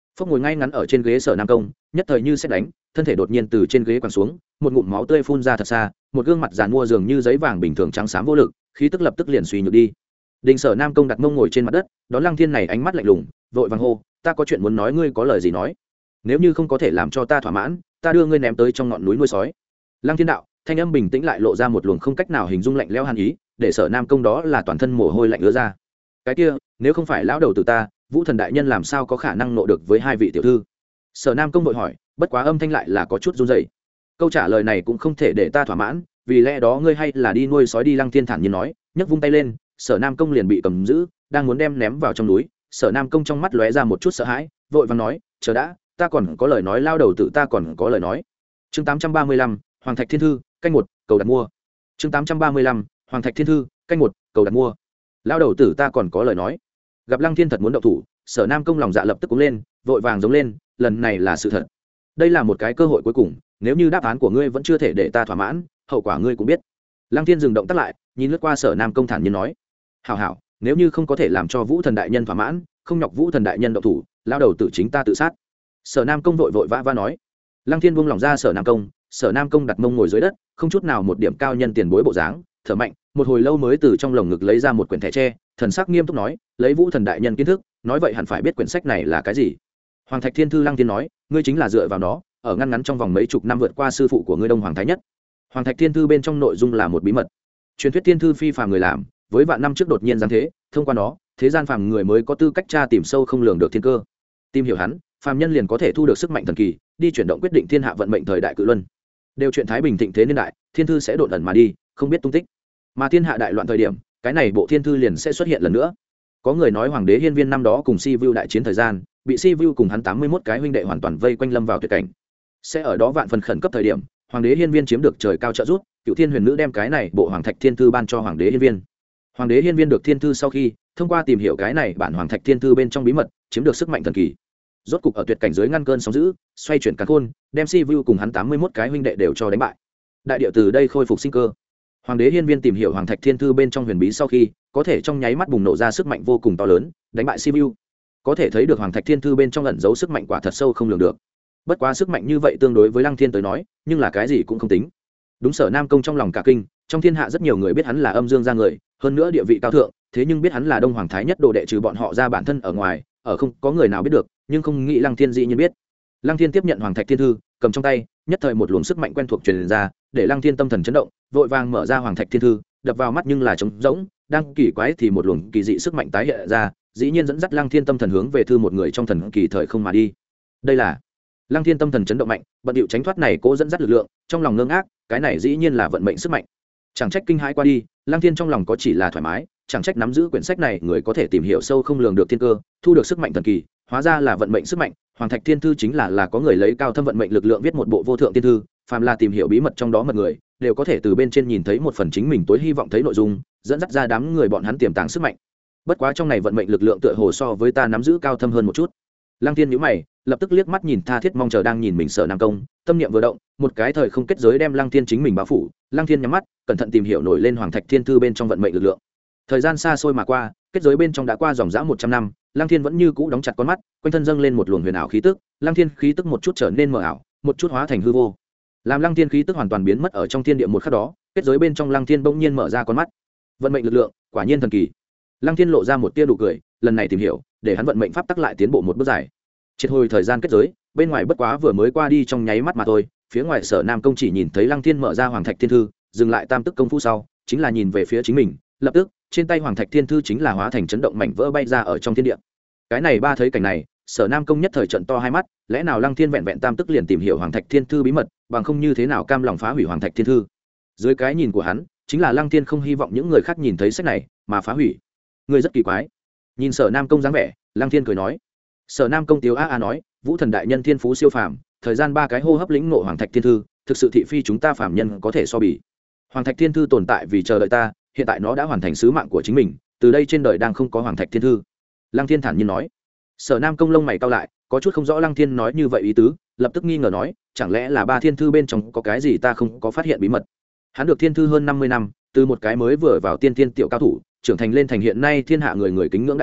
Phốc ngồi ngay ngắn ở trên ghế Sở Nam Công, nhất thời như sét đánh, thân thể đột nhiên từ trên ghế quằn xuống, một ngụm máu tươi phun ra thật xa, một gương mặt giàn mua dường như giấy vàng bình thường trắng xám vô lực, khí tức lập tức liền suy nhược đi. Đình Sở Nam Công đặt mông ngồi trên mặt đất, đón Lăng Thiên này ánh mắt lạnh lùng, vội vàng hô, "Ta có chuyện muốn nói, ngươi có lời gì nói? Nếu như không có thể làm cho ta thỏa mãn, ta đưa ngươi ném tới trong ngọn núi nuôi sói." Lăng Thiên đạo, thanh âm bình tĩnh lại lộ ra một luồng không cách nào hình dung lạnh lẽo hàn ý, để Sở Nam Công đó là toàn thân mồ hôi lạnh ứa ra. Cái kia, nếu không phải lão đầu tử ta, Vũ Thần đại nhân làm sao có khả năng nộ được với hai vị tiểu thư? Sở Nam Công vội hỏi, bất quá âm thanh lại là có chút run rẩy. Câu trả lời này cũng không thể để ta thỏa mãn, vì lẽ đó ngươi hay là đi nuôi sói đi. Lăng Thiên thản nhiên nói, nhấc vung tay lên, Sở Nam Công liền bị cầm giữ, đang muốn đem ném vào trong núi. Sở Nam Công trong mắt lóe ra một chút sợ hãi, vội vàng nói, chờ đã, ta còn có lời nói. Lao đầu tử ta còn có lời nói. Chương tám trăm ba mươi lăm, Hoàng Thạch Thiên Thư, canh một, cầu đặt mua. Chương tám trăm ba mươi lăm, Hoàng Thạch Thiên Thư, canh một, cầu đặt mua. Lao đầu tử ta còn có lời nói. Gặp Lăng Thiên thật muốn động thủ, Sở Nam Công lòng dạ lập tức cũng lên, vội vàng giống lên, lần này là sự thật. Đây là một cái cơ hội cuối cùng, nếu như đáp án của ngươi vẫn chưa thể để ta thỏa mãn, hậu quả ngươi cũng biết. Lăng Thiên dừng động tác lại, nhìn lướt qua Sở Nam Công thản nhiên nói, hảo hảo, nếu như không có thể làm cho Vũ Thần đại nhân thỏa mãn, không nhọc Vũ Thần đại nhân động thủ, lao đầu tử chính ta tự sát. Sở Nam Công vội vội vã vã nói. Lăng Thiên buông lòng ra Sở Nam Công, Sở Nam Công đặt mông ngồi dưới đất, không chút nào một điểm cao nhân tiền bối bộ dáng, thở mạnh, một hồi lâu mới từ trong lồng ngực lấy ra một quyển thẻ tre, thần sắc nghiêm túc nói, lấy Vũ Thần đại nhân kiến thức, nói vậy hẳn phải biết quyển sách này là cái gì. Hoàng Thạch Thiên Thư. Lăng Thiên nói, ngươi chính là dựa vào nó, ở ngăn ngắn trong vòng mấy chục năm vượt qua sư phụ của ngươi Đông Hoàng Thái Nhất. Hoàng Thạch Thiên Thư bên trong nội dung là một bí mật, truyền thuyết thiên thư phi phàm người làm, với vạn năm trước đột nhiên giáng thế, thông qua nó, thế gian phàm người mới có tư cách tra tìm sâu không lường được thiên cơ. Tìm hiểu hắn, phàm nhân liền có thể thu được sức mạnh thần kỳ, đi chuyển động quyết định thiên hạ vận mệnh thời đại cự luân. Đều chuyện thái bình thịnh thế niên đại, thiên thư sẽ đột ẩn mà đi, không biết tung tích. Mà thiên hạ đại loạn thời điểm, cái này bộ thiên thư liền sẽ xuất hiện lần nữa. Có người nói Hoàng đế Hiên Viên năm đó cùng Si Vu đại chiến thời gian, bị Si Vu cùng hắn tám mươi mốt cái huynh đệ hoàn toàn vây quanh lâm vào tuyệt cảnh. Sẽ ở đó vạn phần khẩn cấp thời điểm, Hoàng đế Hiên Viên chiếm được trời cao trợ giúp, Cựu Thiên Huyền Nữ đem cái này bộ Hoàng Thạch Thiên Thư ban cho Hoàng đế Hiên Viên. Hoàng đế Hiên Viên được thiên thư sau khi, thông qua tìm hiểu cái này bản Hoàng Thạch Thiên Thư bên trong bí mật, chiếm được sức mạnh thần kỳ. Rốt cục ở tuyệt cảnh dưới ngăn cơn sóng dữ, xoay chuyển càn khôn, đem Si Vu cùng hắn tám mươi mốt cái huynh đệ đều cho đánh bại. Đại địa từ đây khôi phục sinh cơ. Hoàng đế Hiên Viên tìm hiểu Hoàng Thạch Thiên Thư bên trong huyền bí sau khi, có thể trong nháy mắt bùng nổ ra sức mạnh vô cùng to lớn, đánh bại Si Vu. Có thể thấy được Hoàng Thạch Thiên Thư bên trong ẩn giấu sức mạnh quả thật sâu không lường được. Bất quá sức mạnh như vậy tương đối với Lăng Thiên tới nói, nhưng là cái gì cũng không tính. Đúng. Sở Nam Công trong lòng cả kinh, trong thiên hạ rất nhiều người biết hắn là âm dương gia người, hơn nữa địa vị cao thượng, thế nhưng biết hắn là Đông Hoàng Thái Nhất đồ đệ trừ bọn họ ra bản thân ở ngoài, ở không có người nào biết được, nhưng không nghĩ Lăng Thiên dĩ nhiên biết. Lăng Thiên tiếp nhận Hoàng Thạch Thiên Thư, cầm trong tay, nhất thời một luồng sức mạnh quen thuộc truyền ra, để Lăng Thiên tâm thần chấn động, vội vàng mở ra Hoàng Thạch Thiên Thư, đập vào mắt nhưng là trống rỗng, đang kỳ quái thì một luồng kỳ dị sức mạnh tái hiện ra, dĩ nhiên dẫn dắt Lăng Thiên tâm thần hướng về thư một người trong thần kỳ thời không mà đi. Đây là Lăng Thiên tâm thần chấn động mạnh, bận điệu tránh thoát này cố dẫn dắt lực lượng, trong lòng ngơ ngác, cái này dĩ nhiên là vận mệnh sức mạnh. Chẳng trách kinh hãi qua đi, Lăng Thiên trong lòng có chỉ là thoải mái, chẳng trách nắm giữ quyển sách này người có thể tìm hiểu sâu không lường được thiên cơ, thu được sức mạnh thần kỳ, hóa ra là vận mệnh sức mạnh. Hoàng Thạch Thiên Thư chính là là có người lấy cao thâm vận mệnh lực lượng viết một bộ vô thượng thiên thư, phàm là tìm hiểu bí mật trong đó mật người, đều có thể từ bên trên nhìn thấy một phần chính mình tối hy vọng thấy nội dung, dẫn dắt ra đám người bọn hắn tiềm tàng sức mạnh. Bất quá trong này vận mệnh lực lượng tựa hồ so với ta nắm giữ cao thâm hơn một chút. Lăng Thiên nhíu mày, lập tức liếc mắt nhìn tha thiết mong chờ đang nhìn mình Sở Nam Công, tâm niệm vừa động, một cái thời không kết giới đem Lăng Thiên chính mình bao phủ. Lăng Thiên nhắm mắt, cẩn thận tìm hiểu nổi lên Hoàng Thạch Thiên Thư bên trong vận mệnh lực lượng. Thời gian xa xôi mà qua, kết giới bên trong đã qua dòng dã một trăm năm, Lăng Thiên vẫn như cũ đóng chặt con mắt, quanh thân dâng lên một luồng huyền ảo khí tức, Lăng Thiên khí tức một chút trở nên mờ ảo, một chút hóa thành hư vô. Làm Lăng Thiên khí tức hoàn toàn biến mất ở trong thiên địa một khắc đó, kết giới bên trong Lăng Thiên bỗng nhiên mở ra con mắt. Vận mệnh lực lượng, quả nhiên thần kỳ. Lăng Thiên lộ ra một tia nụ cười, lần này tìm hiểu, để hắn vận mệnh pháp tắc lại tiến bộ một bước dài. Triệt hồi thời gian kết giới, bên ngoài bất quá vừa mới qua đi trong nháy mắt mà thôi, phía ngoài Sở Nam Công chỉ nhìn thấy Lăng Thiên mở ra Hoàng Thạch Thiên Thư, dừng lại tam tức công phu sau, chính là nhìn về phía chính mình, lập tức, trên tay Hoàng Thạch Thiên Thư chính là hóa thành chấn động mảnh vỡ bay ra ở trong thiên địa. Cái này ba thấy cảnh này, Sở Nam Công nhất thời trận to hai mắt, lẽ nào Lăng Thiên vẹn vẹn tam tức liền tìm hiểu Hoàng Thạch Thiên Thư bí mật, bằng không như thế nào cam lòng phá hủy Hoàng Thạch Thiên Thư. Dưới cái nhìn của hắn, chính là Lăng Thiên không hy vọng những người khác nhìn thấy sách này mà phá hủy. Người rất kỳ quái. Nhìn Sở Nam Công dáng vẻ, Lăng Thiên cười nói. Sở Nam Công tiếu a a nói, Vũ Thần đại nhân thiên phú siêu phàm, thời gian ba cái hô hấp lĩnh ngộ Hoàng Thạch Thiên Thư, thực sự thị phi chúng ta phàm nhân có thể so bì. Hoàng Thạch Thiên Thư tồn tại vì chờ đợi ta, hiện tại nó đã hoàn thành sứ mạng của chính mình, từ đây trên đời đang không có Hoàng Thạch Thiên Thư. Lăng Thiên thản nhiên nói. Sở Nam Công lông mày cau lại, có chút không rõ Lăng Thiên nói như vậy ý tứ, lập tức nghi ngờ nói, chẳng lẽ là ba thiên thư bên trong có cái gì ta không có phát hiện bí mật. Hắn được thiên thư hơn năm mươi năm, từ một cái mới vừa vào tiên tiên tiểu cao thủ, trưởng thành lên thành hiện nay thiên hạ người người kính ngưỡng đại hiển,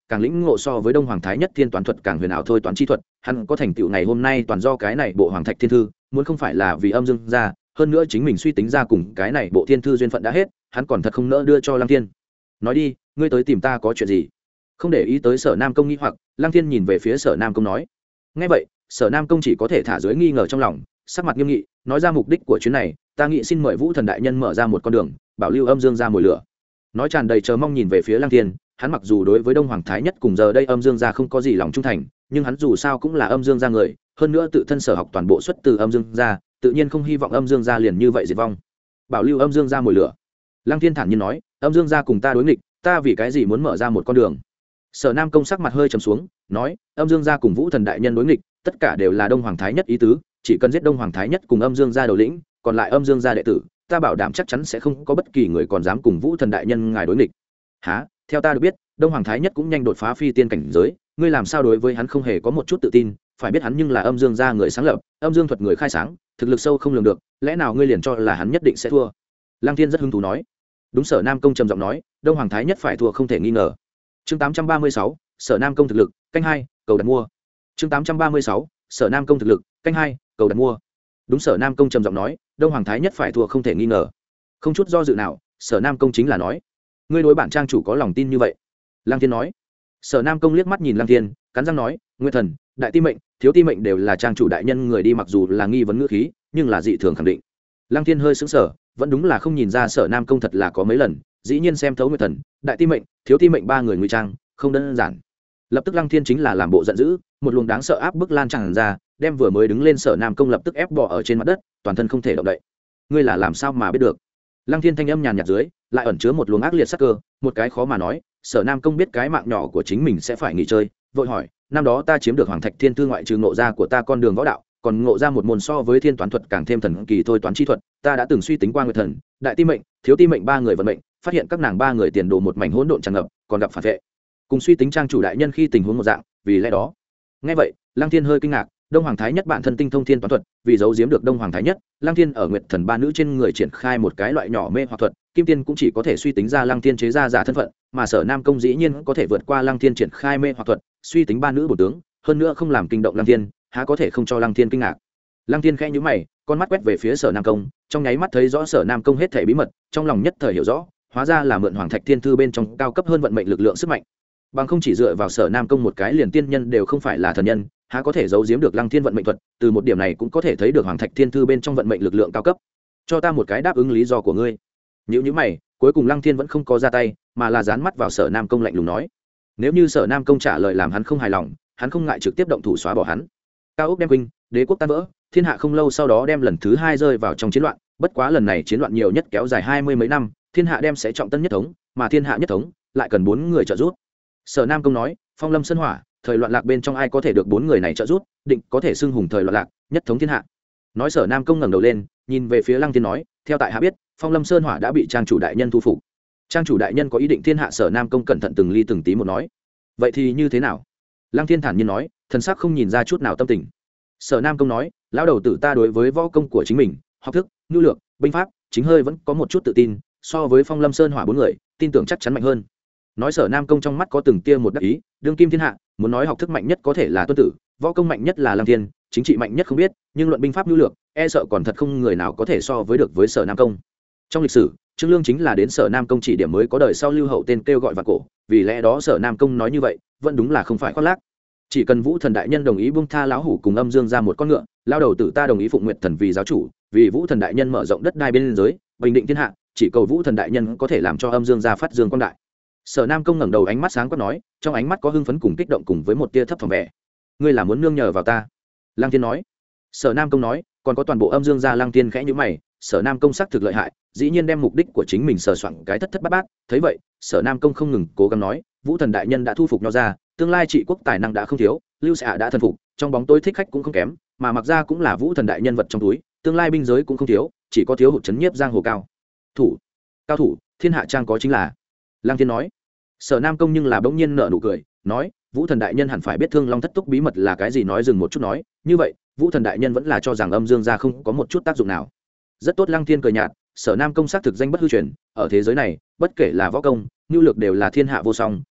càng lĩnh ngộ so với đông hoàng thái nhất thiên toán thuật càng huyền ảo thôi toán chi thuật. Hắn có thành tựu ngày hôm nay toàn do cái này bộ hoàng thạch thiên thư, muốn không phải là vì âm dương gia, hơn nữa chính mình suy tính ra cùng cái này bộ thiên thư duyên phận đã hết, hắn còn thật không nỡ đưa cho Lăng Thiên. Nói đi, ngươi tới tìm ta có chuyện gì? Không để ý tới Sở Nam Công nghi hoặc, Lăng Thiên nhìn về phía Sở Nam Công nói. Nghe vậy, Sở Nam Công chỉ có thể thả dưới nghi ngờ trong lòng, sắc mặt nghiêm nghị, nói ra mục đích của chuyến này, ta nghĩ xin mời Vũ Thần đại nhân mở ra một con đường, bảo lưu âm dương gia mồi lửa. Nói tràn đầy chờ mong nhìn về phía Lăng Thiên, hắn mặc dù đối với Đông Hoàng Thái Nhất cùng giờ đây âm dương gia không có gì lòng trung thành, nhưng hắn dù sao cũng là âm dương gia người, hơn nữa tự thân sở học toàn bộ xuất từ âm dương gia, tự nhiên không hy vọng âm dương gia liền như vậy diệt vong. Bảo lưu âm dương gia mồi lửa. Lăng Thiên thản nhiên nói, âm dương gia cùng ta đối nghịch, ta vì cái gì muốn mở ra một con đường? Sở Nam Công sắc mặt hơi trầm xuống, nói, âm dương gia cùng Vũ Thần đại nhân đối nghịch, tất cả đều là Đông Hoàng Thái Nhất ý tứ, chỉ cần giết Đông Hoàng Thái Nhất cùng âm dương gia đầu lĩnh, còn lại âm dương gia đệ tử, ta bảo đảm chắc chắn sẽ không có bất kỳ người còn dám cùng Vũ Thần đại nhân ngài đối nghịch. Hả? Theo ta được biết, Đông Hoàng Thái Nhất cũng nhanh đột phá phi tiên cảnh giới, ngươi làm sao đối với hắn không hề có một chút tự tin? Phải biết hắn nhưng là âm dương gia người sáng lập, âm dương thuật người khai sáng, thực lực sâu không lường được, lẽ nào ngươi liền cho là hắn nhất định sẽ thua? Lăng Thiên rất hứng thú nói. Đúng, Sở Nam Công trầm giọng nói, Đông Hoàng Thái Nhất phải thua không thể nghi ngờ. Chương tám trăm ba mươi sáu, Sở Nam Công thực lực, canh hai, cầu đặt mua. Chương tám trăm ba mươi sáu, Sở Nam Công thực lực, canh hai, cầu đặt mua. Đúng, Sở Nam Công trầm giọng nói, Đông Hoàng Thái Nhất phải thua không thể nghi ngờ. Không chút do dự nào, Sở Nam Công chính là nói, ngươi đối bản trang chủ có lòng tin như vậy? Lăng Thiên nói. Sở Nam Công liếc mắt nhìn Lăng Thiên, cắn răng nói, Nguyên Thần, Đại Ti Mệnh, Thiếu Ti Mệnh đều là trang chủ đại nhân người đi, mặc dù là nghi vấn ngữ khí, nhưng là dị thường khẳng định. Lăng Thiên hơi sững sờ, vẫn đúng là không nhìn ra Sở Nam Công thật là có mấy lần, dĩ nhiên xem thấu Nguyên Thần, Đại Ti Mệnh, Thiếu Ti Mệnh ba người ngụy trang, không đơn giản. Lập tức Lăng Thiên chính là làm bộ giận dữ, một luồng đáng sợ áp bức lan tràn ra, đem vừa mới đứng lên Sở Nam Công lập tức ép bỏ ở trên mặt đất, toàn thân không thể động đậy. Ngươi là làm sao mà biết được? Lăng Thiên thanh âm nhàn nhạt dưới, lại ẩn chứa một luồng ác liệt sắc cơ, một cái khó mà nói. Sở Nam Công biết cái mạng nhỏ của chính mình sẽ phải nghỉ chơi, vội hỏi, năm đó ta chiếm được Hoàng Thạch Thiên Thư ngoại trừ ngộ ra của ta con đường võ đạo, còn ngộ ra một môn so với thiên toán thuật càng thêm thần kỳ thôi toán chi thuật, ta đã từng suy tính qua Nguyệt Thần, Đại Ti Mệnh, Thiếu Ti Mệnh ba người vận mệnh, phát hiện các nàng ba người tiền đồ một mảnh hỗn độn tràn ngập, còn gặp phản vệ. Cùng suy tính trang chủ đại nhân khi tình huống một dạng, vì lẽ đó. Nghe vậy, Lăng Thiên hơi kinh ngạc, Đông Hoàng Thái Nhất bản thân tinh thông thiên toán thuật, vì giấu giếm được Đông Hoàng Thái Nhất, Lăng Thiên ở Nguyệt Thần ba nữ trên người triển khai một cái loại nhỏ mê hoặc thuật, Kim Tiên cũng chỉ có thể suy tính ra Lăng Thiên chế ra giả thân phận, mà Sở Nam Công dĩ nhiên có thể vượt qua Lăng Thiên triển khai mê hoặc thuật, suy tính ba nữ bổ tướng, hơn nữa không làm kinh động Lăng Thiên, há có thể không cho Lăng Thiên kinh ngạc. Lăng Thiên khẽ nhíu mày, con mắt quét về phía Sở Nam Công, trong nháy mắt thấy rõ Sở Nam Công hết thảy bí mật, trong lòng nhất thời hiểu rõ, hóa ra là mượn Hoàng Thạch Thiên Thư bên trong cao cấp hơn vận mệnh lực lượng sức mạnh. Bằng không chỉ dựa vào Sở Nam Công một cái liền tiên nhân đều không phải là thần nhân, há có thể giấu giếm được Lăng Thiên vận mệnh thuật, từ một điểm này cũng có thể thấy được Hoàng Thạch Thiên Thư bên trong vận mệnh lực lượng cao cấp. Cho ta một cái đáp ứng lý do của ngươi. Nhíu nhíu mày, cuối cùng Lăng Thiên vẫn không có ra tay, mà là dán mắt vào Sở Nam Công lạnh lùng nói, nếu như Sở Nam Công trả lời làm hắn không hài lòng, hắn không ngại trực tiếp động thủ xóa bỏ hắn. Cao ốc đem huynh, đế quốc tan vỡ, thiên hạ không lâu sau đó đem lần thứ hai rơi vào trong chiến loạn, bất quá lần này chiến loạn nhiều nhất kéo dài hai mươi mấy năm, thiên hạ đem sẽ trọng tân nhất thống, mà thiên hạ nhất thống lại cần bốn người trợ giúp. Sở Nam Công nói, phong lâm sơn hỏa, thời loạn lạc bên trong ai có thể được bốn người này trợ giúp, định có thể xưng hùng thời loạn lạc, nhất thống thiên hạ. Nói Sở Nam Công ngẩng đầu lên, nhìn về phía Lăng Thiên nói, theo tại hạ biết, phong lâm sơn hỏa đã bị trang chủ đại nhân thu phục. Trang chủ đại nhân có ý định thiên hạ? Sở Nam Công cẩn thận từng ly từng tí một nói. Vậy thì như thế nào? Lăng Thiên thản nhiên nói, thần sắc không nhìn ra chút nào tâm tình. Sở Nam Công nói, lão đầu tử ta đối với võ công của chính mình, học thức, nhu lược, binh pháp, chính hơi vẫn có một chút tự tin, so với phong lâm sơn hỏa bốn người, tin tưởng chắc chắn mạnh hơn. Nói Sở Nam Công trong mắt có từng tia một đắc ý, đương kim thiên hạ, muốn nói học thức mạnh nhất có thể là Tuân Tử, võ công mạnh nhất là Lăng Thiên, chính trị mạnh nhất không biết, nhưng luận binh pháp nhu lược, e sợ còn thật không người nào có thể so với được với Sở Nam Công. Trong lịch sử, Trương Lương chính là đến Sở Nam Công chỉ điểm mới có đời sau lưu hậu tên kêu gọi vạn cổ, vì lẽ đó Sở Nam Công nói như vậy, vẫn đúng là không phải khoác lác. Chỉ cần Vũ Thần đại nhân đồng ý buông tha lão hủ cùng âm dương ra một con ngựa, lao đầu tử ta đồng ý phụng Nguyệt Thần vì giáo chủ, vì Vũ Thần đại nhân mở rộng đất đai bên giới, bình định thiên hạ, chỉ cầu Vũ Thần đại nhân có thể làm cho âm dương gia phát dương quang đại. Sở Nam Công ngẩng đầu, ánh mắt sáng quắc nói, trong ánh mắt có hưng phấn cùng kích động cùng với một tia thấp thỏm vẻ. Ngươi là muốn nương nhờ vào ta? Lăng Thiên nói. Sở Nam Công nói, còn có toàn bộ âm dương gia. Lăng Thiên khẽ nhíu mày, Sở Nam Công xác thực lợi hại, dĩ nhiên đem mục đích của chính mình sờ soạn cái thất thất bát bát. Thấy vậy, Sở Nam Công không ngừng cố gắng nói, Vũ Thần đại nhân đã thu phục nho ra, tương lai trị quốc tài năng đã không thiếu, Lưu Xạ đã thần phục, trong bóng tối thích khách cũng không kém, mà mặc ra cũng là Vũ Thần đại nhân vật trong túi, tương lai binh giới cũng không thiếu, chỉ có thiếu hụt chấn nhiếp giang hồ cao thủ. Cao thủ, thiên hạ trang có chính là. Lăng Thiên nói. Sở Nam Công nhưng là bỗng nhiên nở nụ cười, nói, Vũ Thần đại nhân hẳn phải biết Thương Long thất túc bí mật là cái gì. Nói dừng một chút nói, như vậy, Vũ Thần đại nhân vẫn là cho rằng âm dương gia không có một chút tác dụng nào. Rất tốt. Lăng Thiên cười nhạt, Sở Nam Công xác thực danh bất hư truyền, ở thế giới này, bất kể là võ công, nhu lược đều là thiên hạ vô song,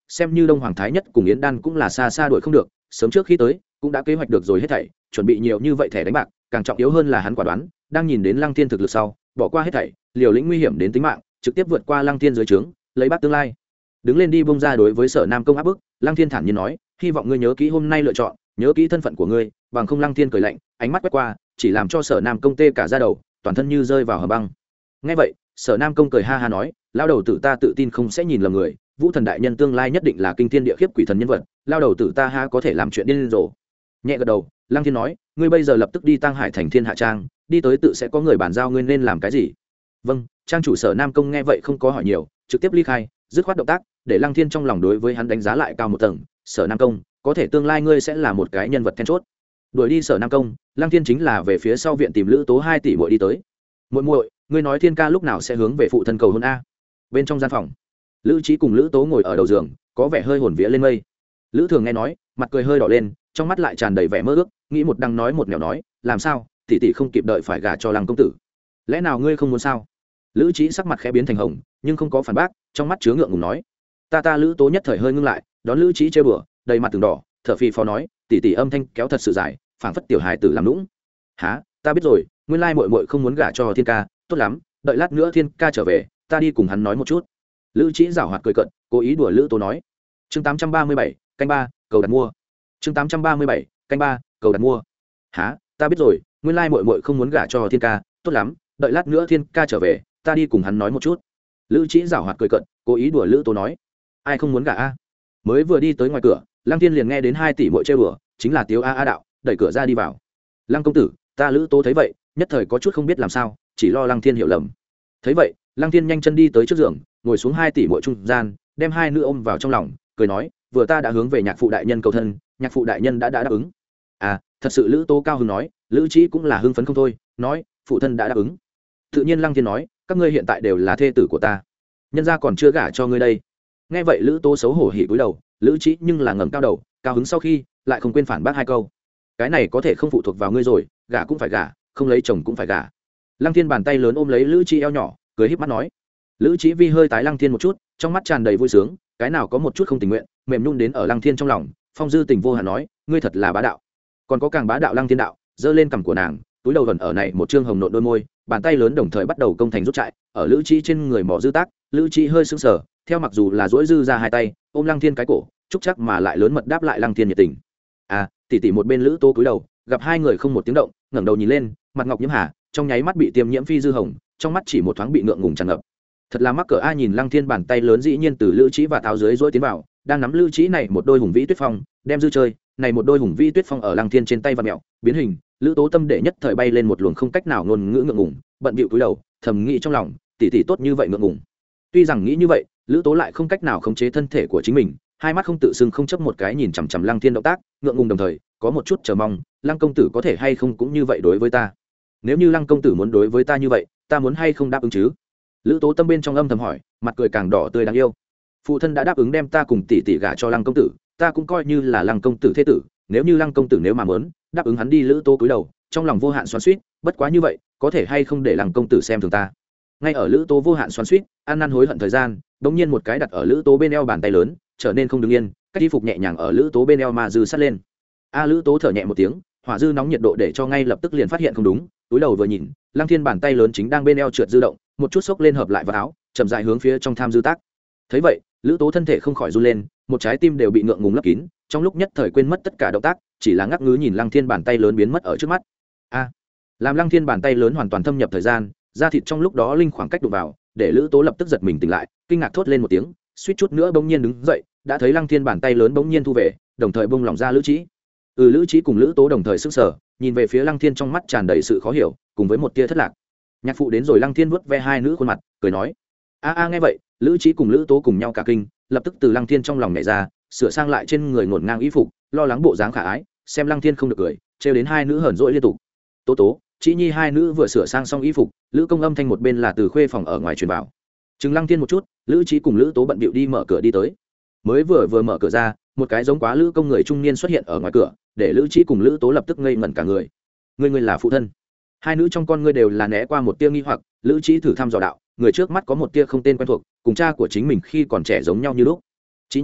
xem như đông hoàng thái nhất cùng yến đan cũng là xa xa đuổi không được, sớm trước khi tới cũng đã kế hoạch được rồi hết thảy, chuẩn bị nhiều như vậy thẻ đánh bạc, càng trọng yếu hơn là hắn quả đoán đang nhìn đến Lăng Thiên thực lực sau, bỏ qua hết thảy, liều lĩnh nguy hiểm đến tính mạng, trực tiếp vượt qua Lăng Thiên dưới trướng, lấy bát tương lai. Đứng lên đi bông ra đối với Sở Nam Công áp bức, Lăng Thiên thản nhiên nói, hy vọng ngươi nhớ kỹ hôm nay lựa chọn, nhớ kỹ thân phận của ngươi, bằng không. Lăng Thiên cười lạnh, ánh mắt quét qua, chỉ làm cho Sở Nam Công tê cả da đầu, toàn thân như rơi vào hầm băng. Nghe vậy, Sở Nam Công cười ha ha nói, lao đầu tử ta tự tin không sẽ nhìn lầm người, Vũ Thần đại nhân tương lai nhất định là kinh thiên địa khiếp quỷ thần nhân vật, lao đầu tử ta ha có thể làm chuyện điên rồ. Nhẹ gật đầu, Lăng Thiên nói, ngươi bây giờ lập tức đi Tăng Hải thành Thiên Hạ Trang, đi tới tự sẽ có người bàn giao ngươi nên làm cái gì. Vâng. Trang chủ Sở Nam Công nghe vậy không có hỏi nhiều, trực tiếp ly khai, dứt khoát động tác, để Lăng Thiên trong lòng đối với hắn đánh giá lại cao một tầng. Sở Nam Công, có thể tương lai ngươi sẽ là một cái nhân vật then chốt. Đuổi đi Sở Nam Công, Lăng Thiên chính là về phía sau viện tìm Lữ Tố hai tỷ muội đi tới. Muội muội, ngươi nói Thiên ca lúc nào sẽ hướng về phụ thân cầu hôn a? Bên trong gian phòng, Lữ Trí cùng Lữ Tố ngồi ở đầu giường, có vẻ hơi hồn vía lên mây. Lữ Thường nghe nói, mặt cười hơi đỏ lên, trong mắt lại tràn đầy vẻ mơ ước, nghĩ một đằng nói một nẻo nói, làm sao, tỷ tỷ không kịp đợi phải gả cho Lăng công tử. Lẽ nào ngươi không muốn sao? Lữ Trí sắc mặt khẽ biến thành hồng, nhưng không có phản bác, trong mắt chứa ngượng ngùng nói, ta ta Lữ Tố nhất thời hơi ngưng lại, đón Lữ Trí chơi bừa, đầy mặt từng đỏ, thở phì phò nói, tỷ tỷ âm thanh kéo thật sự dài, phảng phất tiểu hài tử làm nũng. Hả, ta biết rồi, nguyên lai muội muội không muốn gả cho Thiên ca, tốt lắm, đợi lát nữa Thiên ca trở về, ta đi cùng hắn nói một chút. Lữ Trí giảo hoạt cười cợt, cố ý đùa Lữ Tố nói. Chương tám trăm ba mươi bảy, canh ba, cầu đặt mua. Chương tám trăm ba mươi bảy, canh ba, cầu đặt mua. Hả, ta biết rồi, nguyên lai muội muội không muốn gả cho Thiên ca, tốt lắm, đợi lát nữa Thiên ca trở về, ta đi cùng hắn nói một chút. Lữ Trí giảo hoạt cười cợt, cố ý đùa Lữ Tố nói. Ai không muốn gả a? Mới vừa đi tới ngoài cửa, Lăng Thiên liền nghe đến hai tỷ muội chơi đùa, chính là Tiếu A A đạo, đẩy cửa ra đi vào. Lăng công tử, ta Lữ Tố thấy vậy, nhất thời có chút không biết làm sao, chỉ lo Lăng Thiên hiểu lầm. Thấy vậy, Lăng Thiên nhanh chân đi tới trước giường, ngồi xuống hai tỷ muội trung gian, đem hai nữ ôm vào trong lòng, cười nói, vừa ta đã hướng về nhạc phụ đại nhân cầu thân, nhạc phụ đại nhân đã đã đáp ứng. À, thật sự Lữ Tố cao hứng nói, Lữ Trí cũng là hưng phấn không thôi, nói, phụ thân đã đáp ứng. Tự nhiên Lăng Thiên nói, các ngươi hiện tại đều là thê tử của ta, nhân gia còn chưa gả cho ngươi đây. Nghe vậy Lữ Tố xấu hổ hỉ cúi đầu, Lữ Trí nhưng là ngẩng cao đầu, cao hứng sau khi lại không quên phản bác hai câu, cái này có thể không phụ thuộc vào ngươi rồi, gả cũng phải gả, không lấy chồng cũng phải gả. Lăng Thiên bàn tay lớn ôm lấy Lữ Trí eo nhỏ, cười híp mắt nói. Lữ Trí vi hơi tái Lăng Thiên một chút, trong mắt tràn đầy vui sướng, cái nào có một chút không tình nguyện, mềm nhún đến ở Lăng Thiên trong lòng, phong dư tình vô hạn nói, ngươi thật là bá đạo. Còn có càng bá đạo Lăng Thiên đạo, giơ lên cằm của nàng, túi đầu gần ở này một trương hồng nộn đôi môi, bàn tay lớn đồng thời bắt đầu công thành rút chạy, ở Lữ Trí trên người mỏ dư tác, Lữ Trí hơi sững sờ, theo mặc dù là duỗi dư ra hai tay, ôm Lăng Thiên cái cổ, chúc chắc mà lại lớn mật đáp lại Lăng Thiên nhiệt tình. À, tỷ tỷ một bên Lữ Tố cúi đầu, gặp hai người không một tiếng động, ngẩng đầu nhìn lên, mặt ngọc nhiễm hà, trong nháy mắt bị tiêm nhiễm phi dư hồng, trong mắt chỉ một thoáng bị ngượng ngùng tràn ngập. Thật là mắc cỡ a, nhìn Lăng Thiên bàn tay lớn dĩ nhiên từ Lữ Trí và táo dưới duỗi tiến vào, đang nắm Lữ Trí này một đôi hùng vĩ tuyết phong, đem dư chơi, này một đôi hùng vĩ tuyết phong ở Lăng Thiên trên tay vặn mèo, biến hình, Lữ Tố tâm đệ nhất thời bay lên một luồng không cách nào ngôn ngữ ngượng ngùng, bận bịu cúi đầu, thầm nghĩ trong lòng, tỷ tỷ tốt như vậy ngượng ngùng. Tuy rằng nghĩ như vậy, Lữ Tố lại không cách nào khống chế thân thể của chính mình, hai mắt không tự xưng không chấp một cái nhìn chằm chằm Lăng Thiên động tác, ngượng ngùng đồng thời có một chút chờ mong, Lăng công tử có thể hay không cũng như vậy đối với ta. Nếu như Lăng công tử muốn đối với ta như vậy, ta muốn hay không đáp ứng chứ? Lữ Tố tâm bên trong âm thầm hỏi, mặt cười càng đỏ tươi đáng yêu. Phụ thân đã đáp ứng đem ta cùng tỷ tỷ gả cho Lăng công tử, ta cũng coi như là Lăng công tử thế tử, nếu như Lăng công tử nếu mà muốn đáp ứng hắn đi. Lữ Tố cúi đầu, trong lòng vô hạn xoắn xuýt, bất quá như vậy, có thể hay không để Lăng công tử xem thường ta. Ngay ở Lữ Tố vô hạn xoắn xuýt, ăn năn hối hận thời gian, bỗng nhiên một cái đặt ở Lữ Tố bên eo bàn tay lớn, trở nên không đứng yên, cách y phục nhẹ nhàng ở Lữ Tố bên eo mà dư sát lên. A Lữ Tố thở nhẹ một tiếng, hỏa dư nóng nhiệt độ để cho ngay lập tức liền phát hiện không đúng, túi đầu vừa nhìn, Lăng Thiên bàn tay lớn chính đang bên eo trượt dư động, một chút xốc lên hợp lại vào áo, chậm rãi hướng phía trong tham dư tác. Thấy vậy, Lữ Tố thân thể không khỏi run lên, một trái tim đều bị ngượng ngùng lấp kín, trong lúc nhất thời quên mất tất cả động tác, chỉ là ngắc ngứ nhìn Lăng Thiên bàn tay lớn biến mất ở trước mắt. A, làm Lăng Thiên bàn tay lớn hoàn toàn thâm nhập thời gian, da thịt trong lúc đó linh khoảng cách đụng vào, để Lữ Tố lập tức giật mình tỉnh lại, kinh ngạc thốt lên một tiếng, suýt chút nữa bỗng nhiên đứng dậy, đã thấy Lăng Thiên bàn tay lớn bỗng nhiên thu về, đồng thời bung lỏng ra Lữ Trí. Ừ, Lữ Trí cùng Lữ Tố đồng thời sững sờ, nhìn về phía Lăng Thiên trong mắt tràn đầy sự khó hiểu, cùng với một tia thất lạc. Nhạc phụ đến rồi, Lăng Thiên vuốt ve hai nữ khuôn mặt, cười nói. A a nghe vậy, Lữ Trí cùng Lữ Tố cùng nhau cả kinh, lập tức từ Lăng Thiên trong lòng nhảy ra, sửa sang lại trên người ngổn ngang y phục, lo lắng bộ dáng khả ái, xem Lăng Thiên không được cười, trêu đến hai nữ hờn dỗi liên tục. Tố Tố, Trí Nhi hai nữ vừa sửa sang xong y phục, Lữ Công âm thanh một bên là từ khuê phòng ở ngoài truyền vào. Trừng Lăng Thiên một chút, Lữ Trí cùng Lữ Tố bận bịu đi mở cửa đi tới. Mới vừa vừa mở cửa ra, một cái giống quá Lữ Công người trung niên xuất hiện ở ngoài cửa, để Lữ Trí cùng Lữ Tố lập tức ngây ngẩn cả người. Người người là phụ thân? Hai nữ trong con ngươi đều là né qua một tia nghi hoặc. Lữ Trí thử thăm dò đạo, người trước mắt có một tia không tên quen thuộc, cùng cha của chính mình khi còn trẻ giống nhau như lúc. Trí Nhi,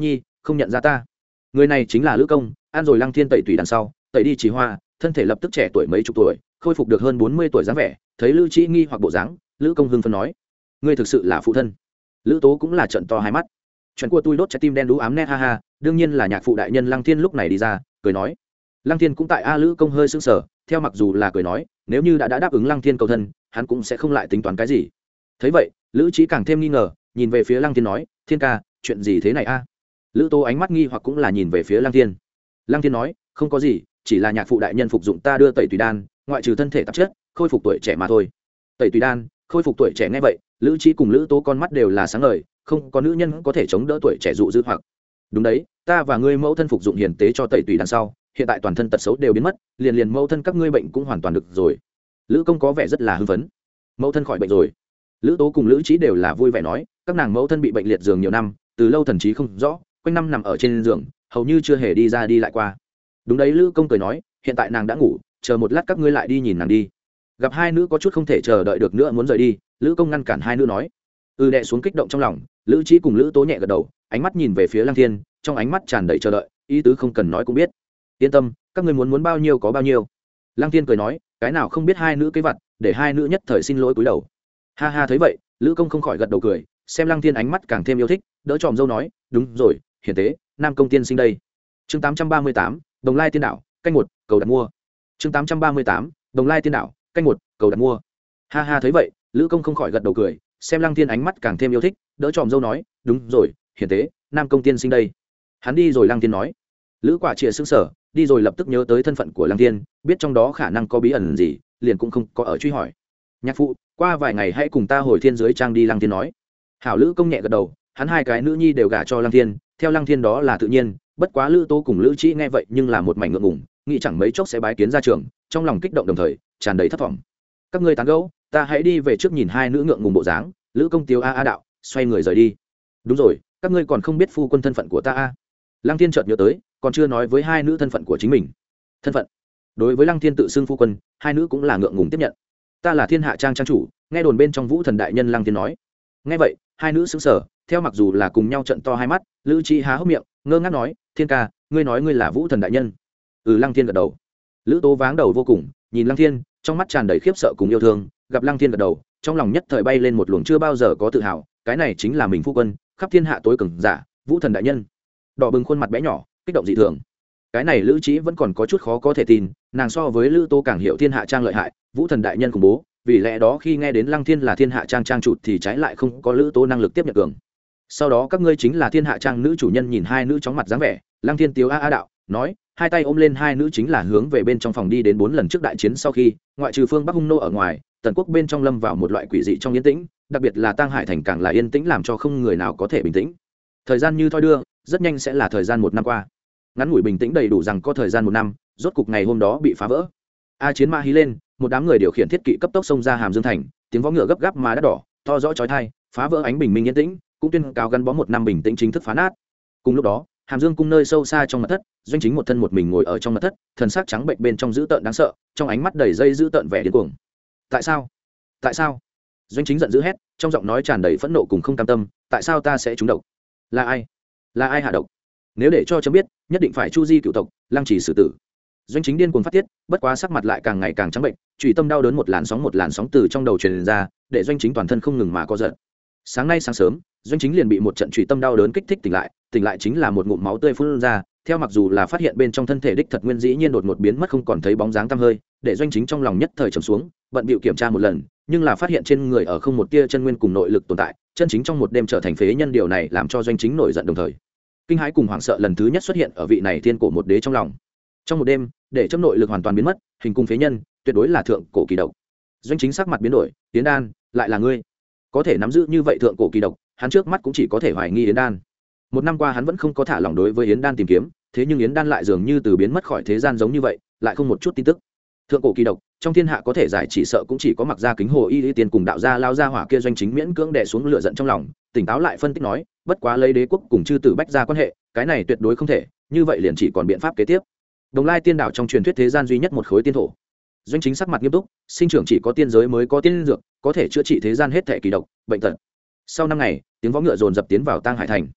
không nhận ra ta. Người này chính là Lữ Công, ăn rồi Lăng Thiên tẩy tủy đằng sau, tẩy đi Trì Hoa, thân thể lập tức trẻ tuổi mấy chục tuổi, khôi phục được hơn bốn mươi tuổi dáng vẻ. Thấy Lữ Trĩ nghi hoặc bộ dáng, Lữ Công hưng phấn nói: ngươi thực sự là phụ thân. Lữ Tố cũng là trợn to hai mắt. Chuyện của tôi đốt trái tim đen đú ám nét ha ha, đương nhiên là nhạc phụ đại nhân Lăng Thiên lúc này đi ra, cười nói. Lăng Thiên cũng tại a Lữ Công hơi sững sờ, theo mặc dù là cười nói, nếu như đã đã đáp ứng Lăng Thiên cầu thân, hắn cũng sẽ không lại tính toán cái gì. Thấy vậy, Lữ Trĩ càng thêm nghi ngờ, nhìn về phía Lăng Thiên nói: Thiên ca, chuyện gì thế này a? Lữ Tố ánh mắt nghi hoặc cũng là nhìn về phía Lăng Thiên. Lăng Thiên nói: không có gì, chỉ là nhạc phụ đại nhân phục dụng ta đưa tẩy tùy đan, ngoại trừ thân thể tạp chất, khôi phục tuổi trẻ mà thôi. Tẩy tùy đan, khôi phục tuổi trẻ nghe vậy, Lữ Trĩ cùng Lữ Tố con mắt đều là sáng ngời, không có nữ nhân có thể chống đỡ tuổi trẻ dụ dư hoặc. Đúng đấy, ta và ngươi mẫu thân phục dụng hiền tế cho tẩy tùy đan sau, hiện tại toàn thân tật xấu đều biến mất, liền liền mẫu thân các ngươi bệnh cũng hoàn toàn được rồi. Lữ Công có vẻ rất là hưng phấn. Mẫu thân khỏi bệnh rồi. Lữ Tố cùng Lữ Trĩ đều là vui vẻ nói, các nàng mẫu thân bị bệnh liệt giường nhiều năm, từ lâu thần trí không rõ, quanh năm nằm ở trên giường, hầu như chưa hề đi ra đi lại qua. Đúng đấy, Lữ Công cười nói, hiện tại nàng đã ngủ, chờ một lát các ngươi lại đi nhìn nàng đi. Gặp hai nữ có chút không thể chờ đợi được nữa muốn rời đi, Lữ Công ngăn cản hai nữ nói. Ừ, đè xuống kích động trong lòng, Lữ Trĩ cùng Lữ Tố nhẹ gật đầu, ánh mắt nhìn về phía Lăng Thiên, trong ánh mắt tràn đầy chờ đợi, ý tứ không cần nói cũng biết. Yên tâm, các ngươi muốn muốn bao nhiêu có bao nhiêu. Lăng Thiên cười nói, cái nào không biết hai nữ kế vật, để hai nữ nhất thời xin lỗi cúi đầu. Ha ha, thấy vậy, Lữ Công không khỏi gật đầu cười, xem Lăng Thiên ánh mắt càng thêm yêu thích, đỡ tròm dâu nói, đúng rồi, hiển tế, Nam Công tiên sinh đây. Chương tám trăm ba mươi tám, Đồng Lai Tiên Đảo, canh một, cầu đặt mua. Chương tám trăm ba mươi tám, Đồng Lai Tiên Đảo, canh một, cầu đặt mua. Ha ha, thấy vậy, Lữ Công không khỏi gật đầu cười, xem Lăng Thiên ánh mắt càng thêm yêu thích, đỡ tròm dâu nói, đúng rồi, hiển tế, Nam Công tiên sinh đây. Hắn đi rồi. Lăng Thiên nói. Lữ Quả Trịa sững sờ, đi rồi lập tức nhớ tới thân phận của Lăng Thiên, biết trong đó khả năng có bí ẩn gì, liền cũng không có ở truy hỏi. Nhạc phụ, qua vài ngày hãy cùng ta hồi thiên giới trang đi. Lăng Thiên nói. Hảo. Lữ Công nhẹ gật đầu, hắn hai cái nữ nhi đều gả cho Lăng Thiên, theo Lăng Thiên đó là tự nhiên, bất quá Lữ Tố cùng Lữ Trĩ nghe vậy nhưng là một mảnh ngượng ngùng, nghĩ chẳng mấy chốc sẽ bái kiến ra trường, trong lòng kích động đồng thời tràn đầy thất vọng. Các ngươi tán gẫu, ta hãy đi về trước. Nhìn hai nữ ngượng ngùng bộ dáng, Lữ Công tiếu a a đạo, xoay người rời đi. Đúng rồi, các ngươi còn không biết phu quân thân phận của ta a? Lăng Thiên chợt nhớ tới, còn chưa nói với hai nữ thân phận của chính mình. Thân phận? Đối với Lăng Thiên tự xưng phu quân, hai nữ cũng là ngượng ngùng tiếp nhận. Ta là Thiên Hạ Trang trang chủ, nghe đồn bên trong Vũ Thần đại nhân. Lăng Thiên nói. Nghe vậy, hai nữ sững sờ, theo mặc dù là cùng nhau trận to hai mắt, Lữ Trĩ há hốc miệng, ngơ ngác nói, Thiên ca, ngươi nói ngươi là Vũ Thần đại nhân? Ừ. Lăng Thiên gật đầu. Lữ Tố váng đầu vô cùng, nhìn Lăng Thiên, trong mắt tràn đầy khiếp sợ cùng yêu thương, gặp Lăng Thiên gật đầu, trong lòng nhất thời bay lên một luồng chưa bao giờ có tự hào, cái này chính là mình phu quân, khắp thiên hạ tối cường giả, Vũ Thần đại nhân. Đỏ bừng khuôn mặt bé nhỏ, kích động dị thường. Cái này Lữ Trĩ vẫn còn có chút khó có thể tin, nàng so với Lữ Tố càng hiểu Thiên Hạ Trang lợi hại, Vũ Thần đại nhân khủng bố, vì lẽ đó khi nghe đến Lăng Thiên là Thiên Hạ Trang trang chủ thì trái lại không có Lữ Tố năng lực tiếp nhận cường. Sau đó các ngươi chính là Thiên Hạ Trang nữ chủ nhân. Nhìn hai nữ chóng mặt dáng vẻ, Lăng Thiên tiếu a a đạo, nói, hai tay ôm lên hai nữ chính là hướng về bên trong phòng đi. Đến bốn lần trước đại chiến sau khi, ngoại trừ phương Bắc hung nô ở ngoài, tần quốc bên trong lâm vào một loại quỷ dị trong yên tĩnh, đặc biệt là Tang Hải thành càng là yên tĩnh làm cho không người nào có thể bình tĩnh. Thời gian như thoi đưa, rất nhanh sẽ là thời gian một năm qua. Ngắn ngủi bình tĩnh đầy đủ rằng có thời gian một năm, rốt cục ngày hôm đó bị phá vỡ. A chiến mã hí lên, một đám người điều khiển thiết kỵ cấp tốc xông ra Hàm Dương thành, tiếng vó ngựa gấp gáp mà đắt đỏ, to rõ chói tai, phá vỡ ánh bình minh yên tĩnh, cũng tuyên cáo gắn bó một năm bình tĩnh chính thức phá nát. Cùng lúc đó, Hàm Dương cung nơi sâu xa trong mật thất, Doanh Chính một thân một mình ngồi ở trong mật thất, thần sắc trắng bệnh bên trong dữ tợn đáng sợ, trong ánh mắt đầy dây dữ tợn vẻ điên cuồng. Tại sao? Tại sao? Doanh Chính giận dữ hét, trong giọng nói tràn đầy phẫn nộ cùng không cam tâm, tại sao ta sẽ trúng độc? Là ai? Là ai hạ độc? Nếu để cho chấm biết, nhất định phải chu di cựu tộc, lăng trì xử tử. Doanh Chính điên cuồng phát tiết, bất quá sắc mặt lại càng ngày càng trắng bệnh, chủy tâm đau đớn một làn sóng một làn sóng từ trong đầu truyền ra, để Doanh Chính toàn thân không ngừng mà co giật. Sáng nay sáng sớm, Doanh Chính liền bị một trận chủy tâm đau đớn kích thích tỉnh lại, tỉnh lại chính là một ngụm máu tươi phun ra, theo mặc dù là phát hiện bên trong thân thể đích thật nguyên dĩ nhiên đột ngột biến mất không còn thấy bóng dáng tăm hơi, để Doanh Chính trong lòng nhất thời trầm xuống, bận bịu kiểm tra một lần, nhưng là phát hiện trên người ở không một tia chân nguyên cùng nội lực tồn tại, chân chính trong một đêm trở thành phế nhân. Điều này làm cho Doanh Chính nổi giận đồng thời kinh hãi cùng hoảng sợ lần thứ nhất xuất hiện ở vị này thiên cổ một đế trong lòng. Trong một đêm, để châm nội lực hoàn toàn biến mất, hình cung phế nhân, tuyệt đối là thượng cổ kỳ độc. Doanh Chính sắc mặt biến đổi, Yến Đan, lại là ngươi? Có thể nắm giữ như vậy thượng cổ kỳ độc, hắn trước mắt cũng chỉ có thể hoài nghi Yến Đan. Một năm qua hắn vẫn không có thả lỏng đối với Yến Đan tìm kiếm, thế nhưng Yến Đan lại dường như từ biến mất khỏi thế gian giống như vậy, lại không một chút tin tức. Thượng cổ kỳ độc, trong thiên hạ có thể giải chỉ sợ cũng chỉ có Mặc Gia Kính Hồ Y Y Tiên cùng đạo gia lao ra hỏa kia. Doanh Chính miễn cưỡng đè xuống lửa giận trong lòng, tỉnh táo lại phân tích nói, bất quá lấy đế quốc cùng chư tử Bách gia quan hệ, cái này tuyệt đối không thể, như vậy liền chỉ còn biện pháp kế tiếp. Đồng Lai Tiên Đảo trong truyền thuyết thế gian duy nhất một khối tiên thổ. Doanh Chính sắc mặt nghiêm túc, sinh trưởng chỉ có tiên giới mới có tiên dược, có thể chữa trị thế gian hết thể kỳ độc, bệnh tật. Sau năm ngày, tiếng võ ngựa dồn dập tiến vào Tang Hải thành.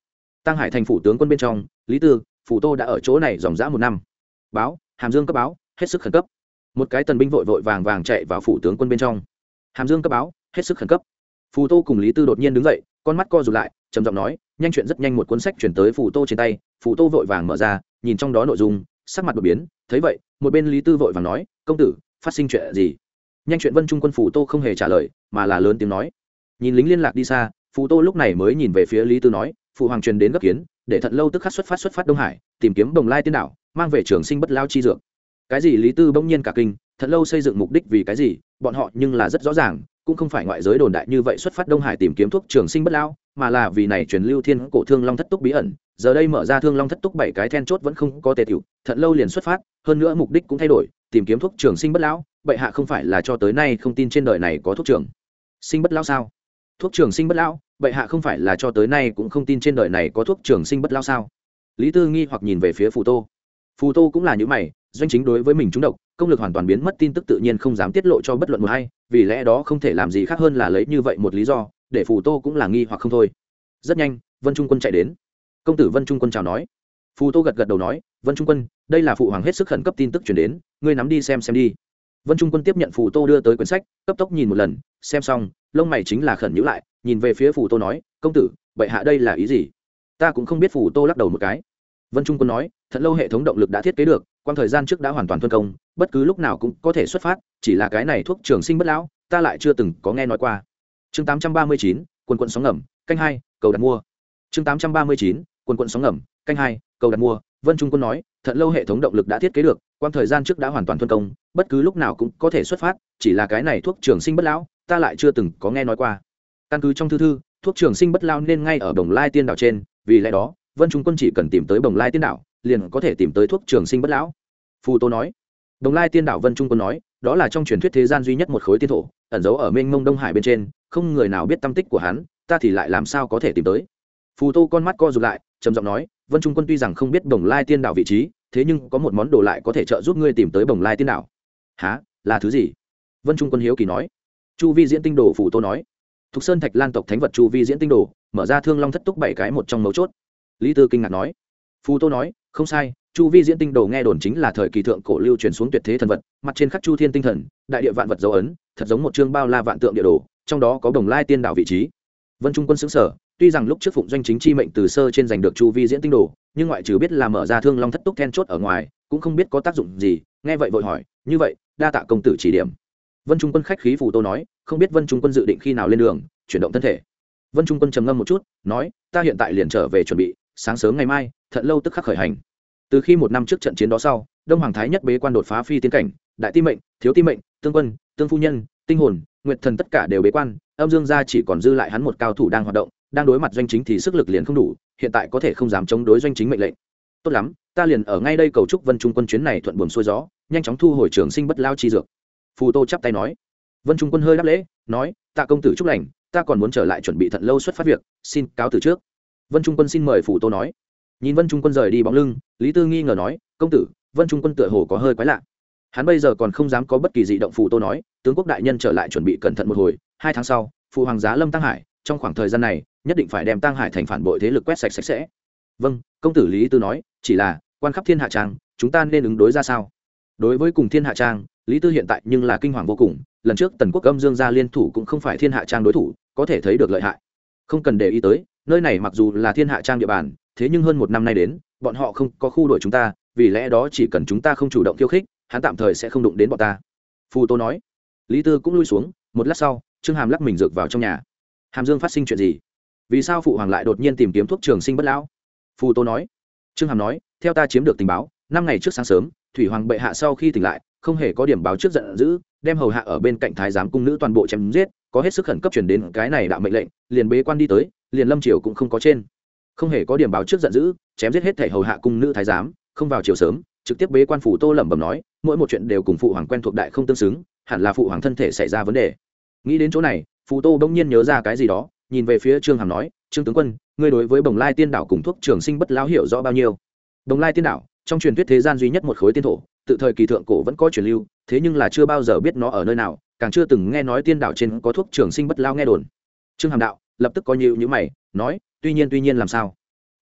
Tăng Hải thành phủ tướng quân bên trong, Lý Tư, Phù Tô đã ở chỗ này dòng dã một năm. Báo, Hàm Dương cấp báo, hết sức khẩn cấp. Một cái tần binh vội vội vàng vàng chạy vào phủ tướng quân bên trong. Hàm Dương cấp báo, hết sức khẩn cấp. Phù Tô cùng Lý Tư đột nhiên đứng dậy, con mắt co rụt lại, trầm giọng nói, nhanh chuyện rất nhanh, một cuốn sách chuyển tới Phù Tô trên tay. Phù Tô vội vàng mở ra, nhìn trong đó nội dung, sắc mặt đột biến. Thấy vậy, một bên Lý Tư vội vàng nói, công tử, phát sinh chuyện gì? Nhanh chuyện Vân Trung quân Phù Tô không hề trả lời, mà là lớn tiếng nói. Nhìn lính liên lạc đi xa, Phù Tô lúc này mới nhìn về phía Lý Tư nói, phụ hoàng truyền đến gấp kiến, để Thận Lâu tức khắc xuất phát xuất phát Đông Hải, tìm kiếm Bồng Lai Tiên đảo, mang về Trường Sinh bất lao chi dược. Cái gì? Lý Tư bỗng nhiên cả kinh, Thận Lâu xây dựng mục đích vì cái gì? Bọn họ nhưng là rất rõ ràng, cũng không phải ngoại giới đồn đại như vậy xuất phát Đông Hải tìm kiếm thuốc Trường Sinh bất lao, mà là vì này truyền lưu thiên cổ Thương Long thất túc bí ẩn. Giờ đây mở ra Thương Long thất túc bảy cái then chốt vẫn không có tề tiểu, Thận Lâu liền xuất phát, hơn nữa mục đích cũng thay đổi, tìm kiếm thuốc Trường Sinh bất lão. Bệ hạ không phải là cho tới nay không tin trên đời này có thuốc trường sinh bất lão sao? Thuốc trường sinh bất lão, bệ hạ không phải là cho tới nay cũng không tin trên đời này có thuốc trường sinh bất lão sao? Lý Tư nghi hoặc nhìn về phía Phù Tô. Phù Tô cũng là những mày, doanh chính đối với mình trúng độc, công lực hoàn toàn biến mất, tin tức tự nhiên không dám tiết lộ cho bất luận một hay, vì lẽ đó không thể làm gì khác hơn là lấy như vậy một lý do để Phù Tô cũng là nghi hoặc không thôi. Rất nhanh, Vân Trung quân chạy đến. Công tử Vân Trung quân chào nói. Phù Tô gật gật đầu nói, Vân Trung quân, đây là phụ hoàng hết sức khẩn cấp tin tức truyền đến, ngươi nắm đi xem xem đi. Vân Trung quân tiếp nhận Phù Tô đưa tới quyển sách, cấp tốc nhìn một lần, xem xong, lông mày chính là khẩn nhíu lại, nhìn về phía Phù Tô nói, công tử, bệ hạ đây là ý gì? Ta cũng không biết. Phù Tô lắc đầu một cái. Vân Trung quân nói, Thận Lâu hệ thống động lực đã thiết kế được, quang thời gian trước đã hoàn toàn thuần công, bất cứ lúc nào cũng có thể xuất phát, chỉ là cái này thuốc trường sinh bất lão, ta lại chưa từng có nghe nói qua. Chương tám trăm ba mươi chín, quần quần sóng ngầm, canh hai, cầu đặt mua. Chương tám trăm ba mươi chín, quần quần sóng ngầm, canh hai, cầu đặt mua. Vân Trung quân nói, Thận Lâu hệ thống động lực đã thiết kế được, quang thời gian trước đã hoàn toàn thuần công, bất cứ lúc nào cũng có thể xuất phát, chỉ là cái này thuốc trường sinh bất lão, ta lại chưa từng có nghe nói qua. Căn cứ trong thư thư, thuốc trường sinh bất lão nên ngay ở Bồng Lai Tiên đảo trên, vì lẽ đó, Vân Trung quân chỉ cần tìm tới Bồng Lai Tiên đảo, liền có thể tìm tới thuốc trường sinh bất lão. Phù Tô nói. Bồng Lai Tiên đảo, Vân Trung quân nói, đó là trong truyền thuyết thế gian duy nhất một khối tiên thổ, ẩn giấu ở mênh mông Đông Hải bên trên, không người nào biết tâm tích của hắn, ta thì lại làm sao có thể tìm tới. Phù Tô con mắt co rụt lại, trầm giọng nói, Vân Trung quân tuy rằng không biết Bồng Lai Tiên đảo vị trí, thế nhưng có một món đồ lại có thể trợ giúp ngươi tìm tới Bồng Lai Tiên đảo. Hả? Là thứ gì? Vân Trung quân hiếu kỳ nói. Chu vi diễn tinh đồ. Phù Tô nói. Thục Sơn Thạch Lan tộc thánh vật Chu vi diễn tinh đồ, mở ra Thương Long thất túc bảy cái một trong mấu chốt. Lý Tư kinh ngạc nói. Phù Tô nói, không sai, Chu vi diễn tinh đồ nghe đồn chính là thời kỳ thượng cổ lưu truyền xuống tuyệt thế thần vật, mặt trên khắc chu thiên tinh thần, đại địa vạn vật dấu ấn, thật giống một chương bao la vạn tượng địa đồ, trong đó có Bồng Lai Tiên đảo vị trí. Vân Trung quân xứng sở, tuy rằng lúc trước phụng doanh chính chi mệnh từ sơ trên giành được Chu vi diễn tinh đồ, nhưng ngoại trừ biết là mở ra Thương Long thất túc then chốt ở ngoài, cũng không biết có tác dụng gì, nghe vậy vội hỏi, như vậy, đa tạ công tử chỉ điểm. Vân Trung quân khách khí. Phù Tô nói, không biết Vân Trung quân dự định khi nào lên đường, chuyển động thân thể. Vân Trung quân trầm ngâm một chút, nói, ta hiện tại liền trở về chuẩn bị, sáng sớm ngày mai, Thận Lâu tức khắc khởi hành. Từ khi một năm trước trận chiến đó sau, Đông Hoàng Thái nhất bế quan đột phá phi tiến cảnh, đại ti mệnh, thiếu ti mệnh, tương quân, tương phu nhân, tinh hồn, nguyệt thần tất cả đều bế quan, âm dương gia chỉ còn dư lại hắn một cao thủ đang hoạt động, đang đối mặt doanh chính thì sức lực liền không đủ, hiện tại có thể không dám chống đối doanh chính mệnh lệnh. Tốt lắm, ta liền ở ngay đây cầu chúc Vân Trung quân chuyến này thuận buồm xuôi gió, nhanh chóng thu hồi trường sinh bất lao chi dược. Phù Tô chắp tay nói. Vân Trung quân hơi đáp lễ, nói, tạ công tử chúc lành, ta còn muốn trở lại chuẩn bị Thận Lâu xuất phát việc, xin cáo từ trước. Vân Trung quân xin mời. Phù Tô nói. Nhìn Vân Trung quân rời đi bóng lưng, Lý Tư nghi ngờ nói, công tử, Vân Trung quân tựa hồ có hơi quái lạ. Hắn bây giờ còn không dám có bất kỳ dị động. Phù Tô nói, tướng quốc đại nhân trở lại chuẩn bị cẩn thận một hồi, hai tháng sau, phụ hoàng giá lâm Tăng Hải, trong khoảng thời gian này, nhất định phải đem Tăng Hải thành phản bội thế lực quét sạch sạch sẽ. Vâng, công tử. Lý Tư nói, chỉ là quan khắp thiên hạ trang, chúng ta nên ứng đối ra sao? Đối với cùng thiên hạ trang, Lý Tư hiện tại nhưng là kinh hoàng vô cùng, lần trước Tần Quốc âm dương gia liên thủ cũng không phải thiên hạ trang đối thủ, có thể thấy được lợi hại. Không cần để ý tới, nơi này mặc dù là thiên hạ trang địa bàn, thế nhưng hơn một năm nay đến, bọn họ không có khu đuổi chúng ta, vì lẽ đó chỉ cần chúng ta không chủ động khiêu khích, hắn tạm thời sẽ không đụng đến bọn ta. Phù Tô nói. Lý Tư cũng lui xuống, một lát sau, Trương Hàm lắc mình rực vào trong nhà. Hàm Dương phát sinh chuyện gì? Vì sao phụ hoàng lại đột nhiên tìm kiếm thuốc trường sinh bất lão? Phù Tô nói. Trương Hàm nói, theo ta chiếm được tình báo, năm ngày trước sáng sớm, thủy hoàng bệ hạ sau khi tỉnh lại, không hề có điểm báo trước giận dữ, đem hầu hạ ở bên cạnh thái giám cung nữ toàn bộ chém giết, có hết sức khẩn cấp truyền đến cái này đạo mệnh lệnh, liền bế quan đi tới, liền lâm triều cũng không có trên. Không hề có điểm báo trước giận dữ, chém giết hết thể hầu hạ cung nữ thái giám, không vào chiều sớm, trực tiếp bế quan. Phù Tô lẩm bẩm nói, mỗi một chuyện đều cùng phụ hoàng quen thuộc đại không tương xứng, hẳn là phụ hoàng thân thể xảy ra vấn đề. Nghĩ đến chỗ này, Phù Tô bỗng nhiên nhớ ra cái gì đó, nhìn về phía Trương Hàm nói, Trương tướng quân, ngươi đối với Bồng Lai Tiên đảo cùng thuốc trường sinh bất lão hiểu rõ bao nhiêu? Bồng Lai Tiên đảo, trong truyền thuyết thế gian duy nhất một khối tiên thổ, tự thời kỳ thượng cổ vẫn có truyền lưu, thế nhưng là chưa bao giờ biết nó ở nơi nào, càng chưa từng nghe nói tiên đảo trên có thuốc trường sinh bất lão nghe đồn. Trương Hàm đạo lập tức có nhíu nhíu mày, nói, tuy nhiên tuy nhiên làm sao?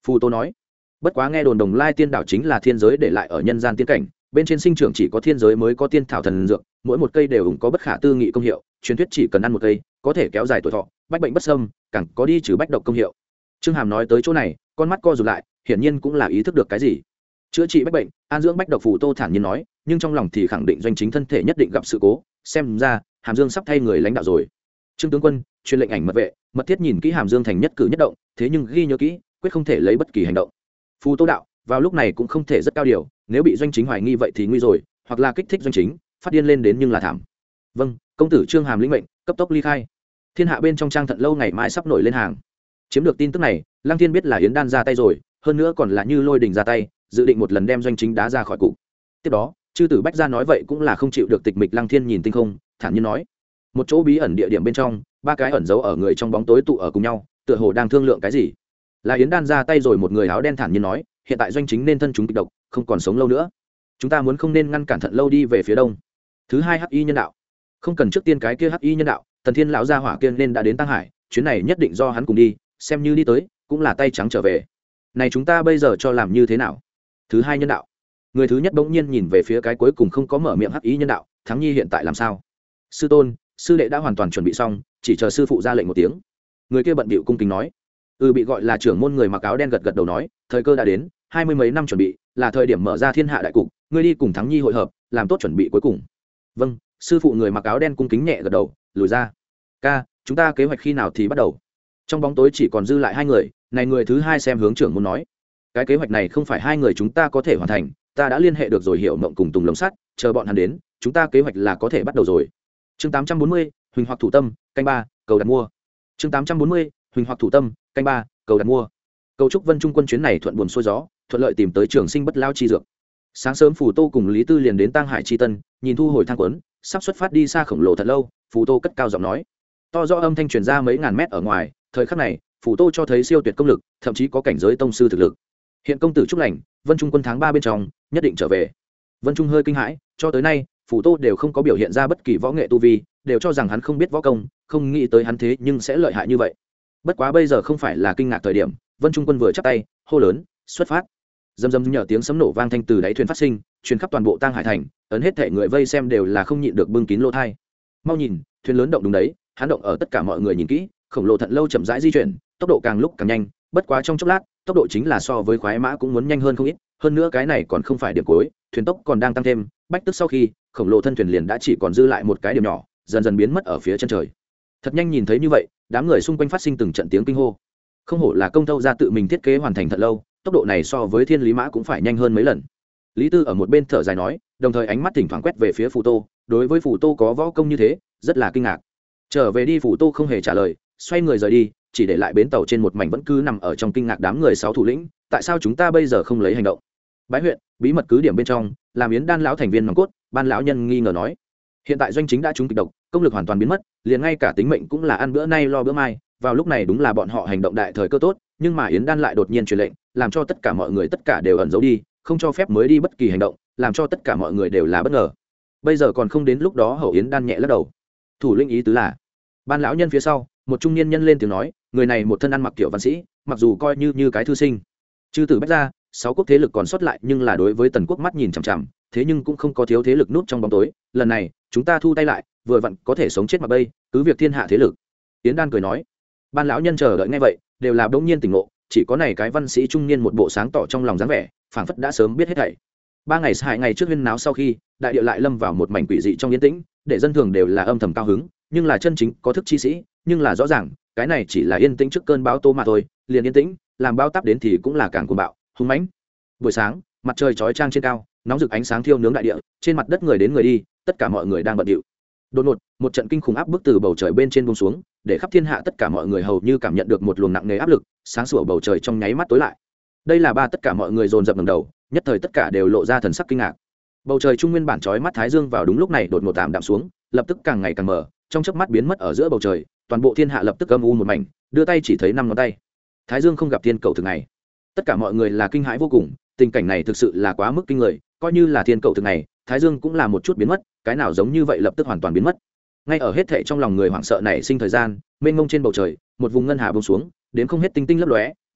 Phù Tô nói. Bất quá nghe đồn Đồng Lai Tiên đảo chính là thiên giới để lại ở nhân gian tiên cảnh, bên trên sinh trưởng chỉ có thiên giới mới có tiên thảo thần dược, mỗi một cây đều ủng có bất khả tư nghị công hiệu, truyền thuyết chỉ cần ăn một cây có thể kéo dài tuổi thọ, bách bệnh bất xâm, càng có đi trừ bách độc công hiệu. Trương Hàm nói tới chỗ này, con mắt co rụt lại, hiển nhiên cũng là ý thức được cái gì. Chữa trị bách bệnh, an dưỡng bách độc, Phù Tô thản nhiên nói, nhưng trong lòng thì khẳng định doanh chính thân thể nhất định gặp sự cố, xem ra Hàm Dương sắp thay người lãnh đạo rồi. Trương tướng quân truyền lệnh ảnh mật vệ mật thiết nhìn kỹ Hàm Dương thành nhất cử nhất động, thế nhưng ghi nhớ kỹ, quyết không thể lấy bất kỳ hành động. Phù Tô đạo, vào lúc này cũng không thể rất cao điều, nếu bị doanh chính hoài nghi vậy thì nguy rồi, hoặc là kích thích doanh chính phát điên lên đến nhưng là thảm. Vâng, công tử. Trương Hàm lĩnh mệnh, cấp tốc ly khai. Thiên hạ bên trong trang thận lâu ngày mai sắp nổi lên hàng. Chiếm được tin tức này, Lăng Thiên biết là Yến Đan ra tay rồi, hơn nữa còn là như lôi đình ra tay, dự định một lần đem doanh chính đá ra khỏi cục. Tiếp đó chư tử Bách Gia nói vậy cũng là không chịu được tịch mịch. Lăng Thiên nhìn tinh không, thản nhiên nói, một chỗ bí ẩn địa điểm bên trong, ba cái ẩn giấu ở người trong bóng tối tụ ở cùng nhau, tựa hồ đang thương lượng cái gì. Là Yến Đan ra tay rồi. Một người áo đen thản nhiên nói, hiện tại doanh chính nên thân chúng kịch độc, không còn sống lâu nữa, chúng ta muốn không nên ngăn cản thận lâu đi về phía đông. Thứ hai, hắc y nhân đạo, không cần trước tiên cái kia hắc y nhân đạo Tần Thiên lão gia hỏa kia nên đã đến Tăng Hải, chuyến này nhất định do hắn cùng đi, xem như đi tới cũng là tay trắng trở về. Này chúng ta bây giờ cho làm như thế nào? Thứ hai nhân đạo, người thứ nhất bỗng nhiên nhìn về phía cái cuối cùng không có mở miệng hắc y nhân đạo, Thắng Nhi hiện tại làm sao? Sư tôn, sư đệ đã hoàn toàn chuẩn bị xong, chỉ chờ sư phụ ra lệnh một tiếng. Người kia bận bịu cung kính nói. Ừ, bị gọi là trưởng môn người mặc áo đen gật gật đầu nói, thời cơ đã đến, hai mươi mấy năm chuẩn bị, là thời điểm mở ra thiên hạ đại cục, ngươi đi cùng Thắng Nhi hội hợp, làm tốt chuẩn bị cuối cùng. Vâng, sư phụ. Người mặc áo đen cung kính nhẹ gật đầu, lùi ra. Ca, chúng ta kế hoạch khi nào thì bắt đầu? Trong bóng tối chỉ còn dư lại hai người, này người thứ hai xem hướng trưởng môn nói, cái kế hoạch này không phải hai người chúng ta có thể hoàn thành, ta đã liên hệ được rồi Hiểu Mộng cùng Tùng Lồng Sắt, chờ bọn hắn đến, chúng ta kế hoạch là có thể bắt đầu rồi. Chương tám trăm bốn mươi, Huỳnh hoặc thủ tâm, canh ba, cầu đặt mua. Chương tám trăm bốn mươi, Huỳnh hoặc thủ tâm, canh ba, cầu đặt mua. Cầu chúc Vân Trung quân chuyến này thuận buồm xuôi gió, thuận lợi tìm tới Trường Sinh Bất Lao chi dược. Sáng sớm Phù Tô cùng Lý Tư liền đến Tang Hải chi tân, nhìn thu hồi thang quấn, sắp xuất phát đi xa khổng lồ thật lâu, Phù Tô cất cao giọng nói, to rõ âm thanh truyền ra mấy ngàn mét ở ngoài. Thời khắc này Phù Tô cho thấy siêu tuyệt công lực, thậm chí có cảnh giới tông sư thực lực. Hiện công tử chúc lành, Vân Trung quân tháng ba bên trong nhất định trở về. Vân Trung hơi kinh hãi, cho tới nay Phù Tô đều không có biểu hiện ra bất kỳ võ nghệ tu vi, đều cho rằng hắn không biết võ công, không nghĩ tới hắn thế nhưng sẽ lợi hại như vậy. Bất quá bây giờ không phải là kinh ngạc thời điểm, Vân Trung quân vừa chắp tay hô lớn, xuất phát. Dầm dầm nhờ tiếng sấm nổ vang thanh từ đáy thuyền phát sinh, truyền khắp toàn bộ Tang Hải thành, ấn hết thể người vây xem đều là không nhịn được bưng kín lỗ tai. Mau nhìn, thuyền lớn động đúng đấy, hắn động ở tất cả mọi người nhìn kỹ, khổng lồ thận lâu chậm rãi di chuyển, tốc độ càng lúc càng nhanh, bất quá trong chốc lát, tốc độ chính là so với khoái mã cũng muốn nhanh hơn không ít, hơn nữa cái này còn không phải điểm cuối, thuyền tốc còn đang tăng thêm, bách tức sau khi, khổng lồ thân thuyền liền đã chỉ còn dư lại một cái điểm nhỏ, dần dần biến mất ở phía chân trời. Thật nhanh. Nhìn thấy như vậy, đám người xung quanh phát sinh từng trận tiếng kinh hô. Không hổ là công thâu ra tự mình thiết kế hoàn thành thật lâu, tốc độ này so với Thiên Lý Mã cũng phải nhanh hơn mấy lần. Lý Tư ở một bên thở dài nói, đồng thời ánh mắt thỉnh thoảng quét về phía Phù Tô, đối với Phù Tô có võ công như thế, rất là kinh ngạc. Trở về đi. Phù Tô không hề trả lời, xoay người rời đi, chỉ để lại bến tàu trên một mảnh vẫn cứ nằm ở trong kinh ngạc đám người sáu thủ lĩnh. Tại sao chúng ta bây giờ không lấy hành động? Bái huyện bí mật cứ điểm bên trong, làm Yến Đan lão thành viên nòng cốt, Ban lão nhân nghi ngờ nói, hiện tại doanh chính đã trúng kịch độc, công lực hoàn toàn biến mất, liền ngay cả tính mệnh cũng là ăn bữa nay lo bữa mai, vào lúc này đúng là bọn họ hành động đại thời cơ tốt, nhưng mà Yến Đan lại đột nhiên truyền lệnh, làm cho tất cả mọi người tất cả đều ẩn giấu đi, không cho phép mới đi bất kỳ hành động, làm cho tất cả mọi người đều là bất ngờ. Bây giờ còn không đến lúc đó. Hậu Yến Đan nhẹ lắc đầu. Thủ lĩnh ý tứ là? Ban lão nhân phía sau, một trung niên nhân lên tiếng nói, người này một thân ăn mặc kiểu văn sĩ, mặc dù coi như như cái thư sinh. Chư tử Bách Gia, sáu quốc thế lực còn sót lại, nhưng là đối với Tần quốc mắt nhìn chằm chằm, thế nhưng cũng không có thiếu thế lực núp trong bóng tối, lần này chúng ta thu tay lại, vừa vặn có thể sống chết mặc bay, cứ việc thiên hạ thế lực. Yến Đan cười nói. Ban lão nhân chờ đợi nghe vậy, đều là bỗng nhiên tỉnh ngộ, chỉ có này cái văn sĩ trung niên một bộ sáng tỏ trong lòng dáng vẻ, phảng phất đã sớm biết hết thảy. Ba ngày hai ngày trước huyên náo sau khi, đại địa lại lâm vào một mảnh quỷ dị trong yên tĩnh, để dân thường đều là âm thầm cao hứng, nhưng là chân chính có thức chi sĩ, nhưng là rõ ràng, cái này chỉ là yên tĩnh trước cơn bão tố mà thôi, liền yên tĩnh, làm bão táp đến thì cũng là càng cuồng bạo, hung mãnh. Buổi sáng, mặt trời chói chang trên cao, nóng rực ánh sáng thiêu nướng đại địa, trên mặt đất người đến người đi, tất cả mọi người đang bận rộn. Đột ngột, một trận kinh khủng áp bức từ bầu trời bên trên buông xuống, để khắp thiên hạ tất cả mọi người hầu như cảm nhận được một luồng nặng nề áp lực, sáng sủa bầu trời trong nháy mắt tối lại. Đây là ba tất cả mọi người dồn dập ngẩng đầu, nhất thời tất cả đều lộ ra thần sắc kinh ngạc. Bầu trời trung nguyên bản chói mắt thái dương vào đúng lúc này đột ngột tạm đạm xuống, lập tức càng ngày càng mờ, trong chớp mắt biến mất ở giữa bầu trời, toàn bộ thiên hạ lập tức âm u một mảnh, đưa tay chỉ thấy năm ngón tay. Thái dương không gặp thiên cầu thực này. Tất cả mọi người là kinh hãi vô cùng, tình cảnh này thực sự là quá mức kinh người, coi như là thiên cầu thực này, thái dương cũng là một chút biến mất, cái nào giống như vậy lập tức hoàn toàn biến mất. Ngay ở hết thảy trong lòng người hoảng sợ này sinh thời gian, mênh mông trên bầu trời, một vùng ngân hà buông xuống, đến không hết tinh tinh lấp lóe,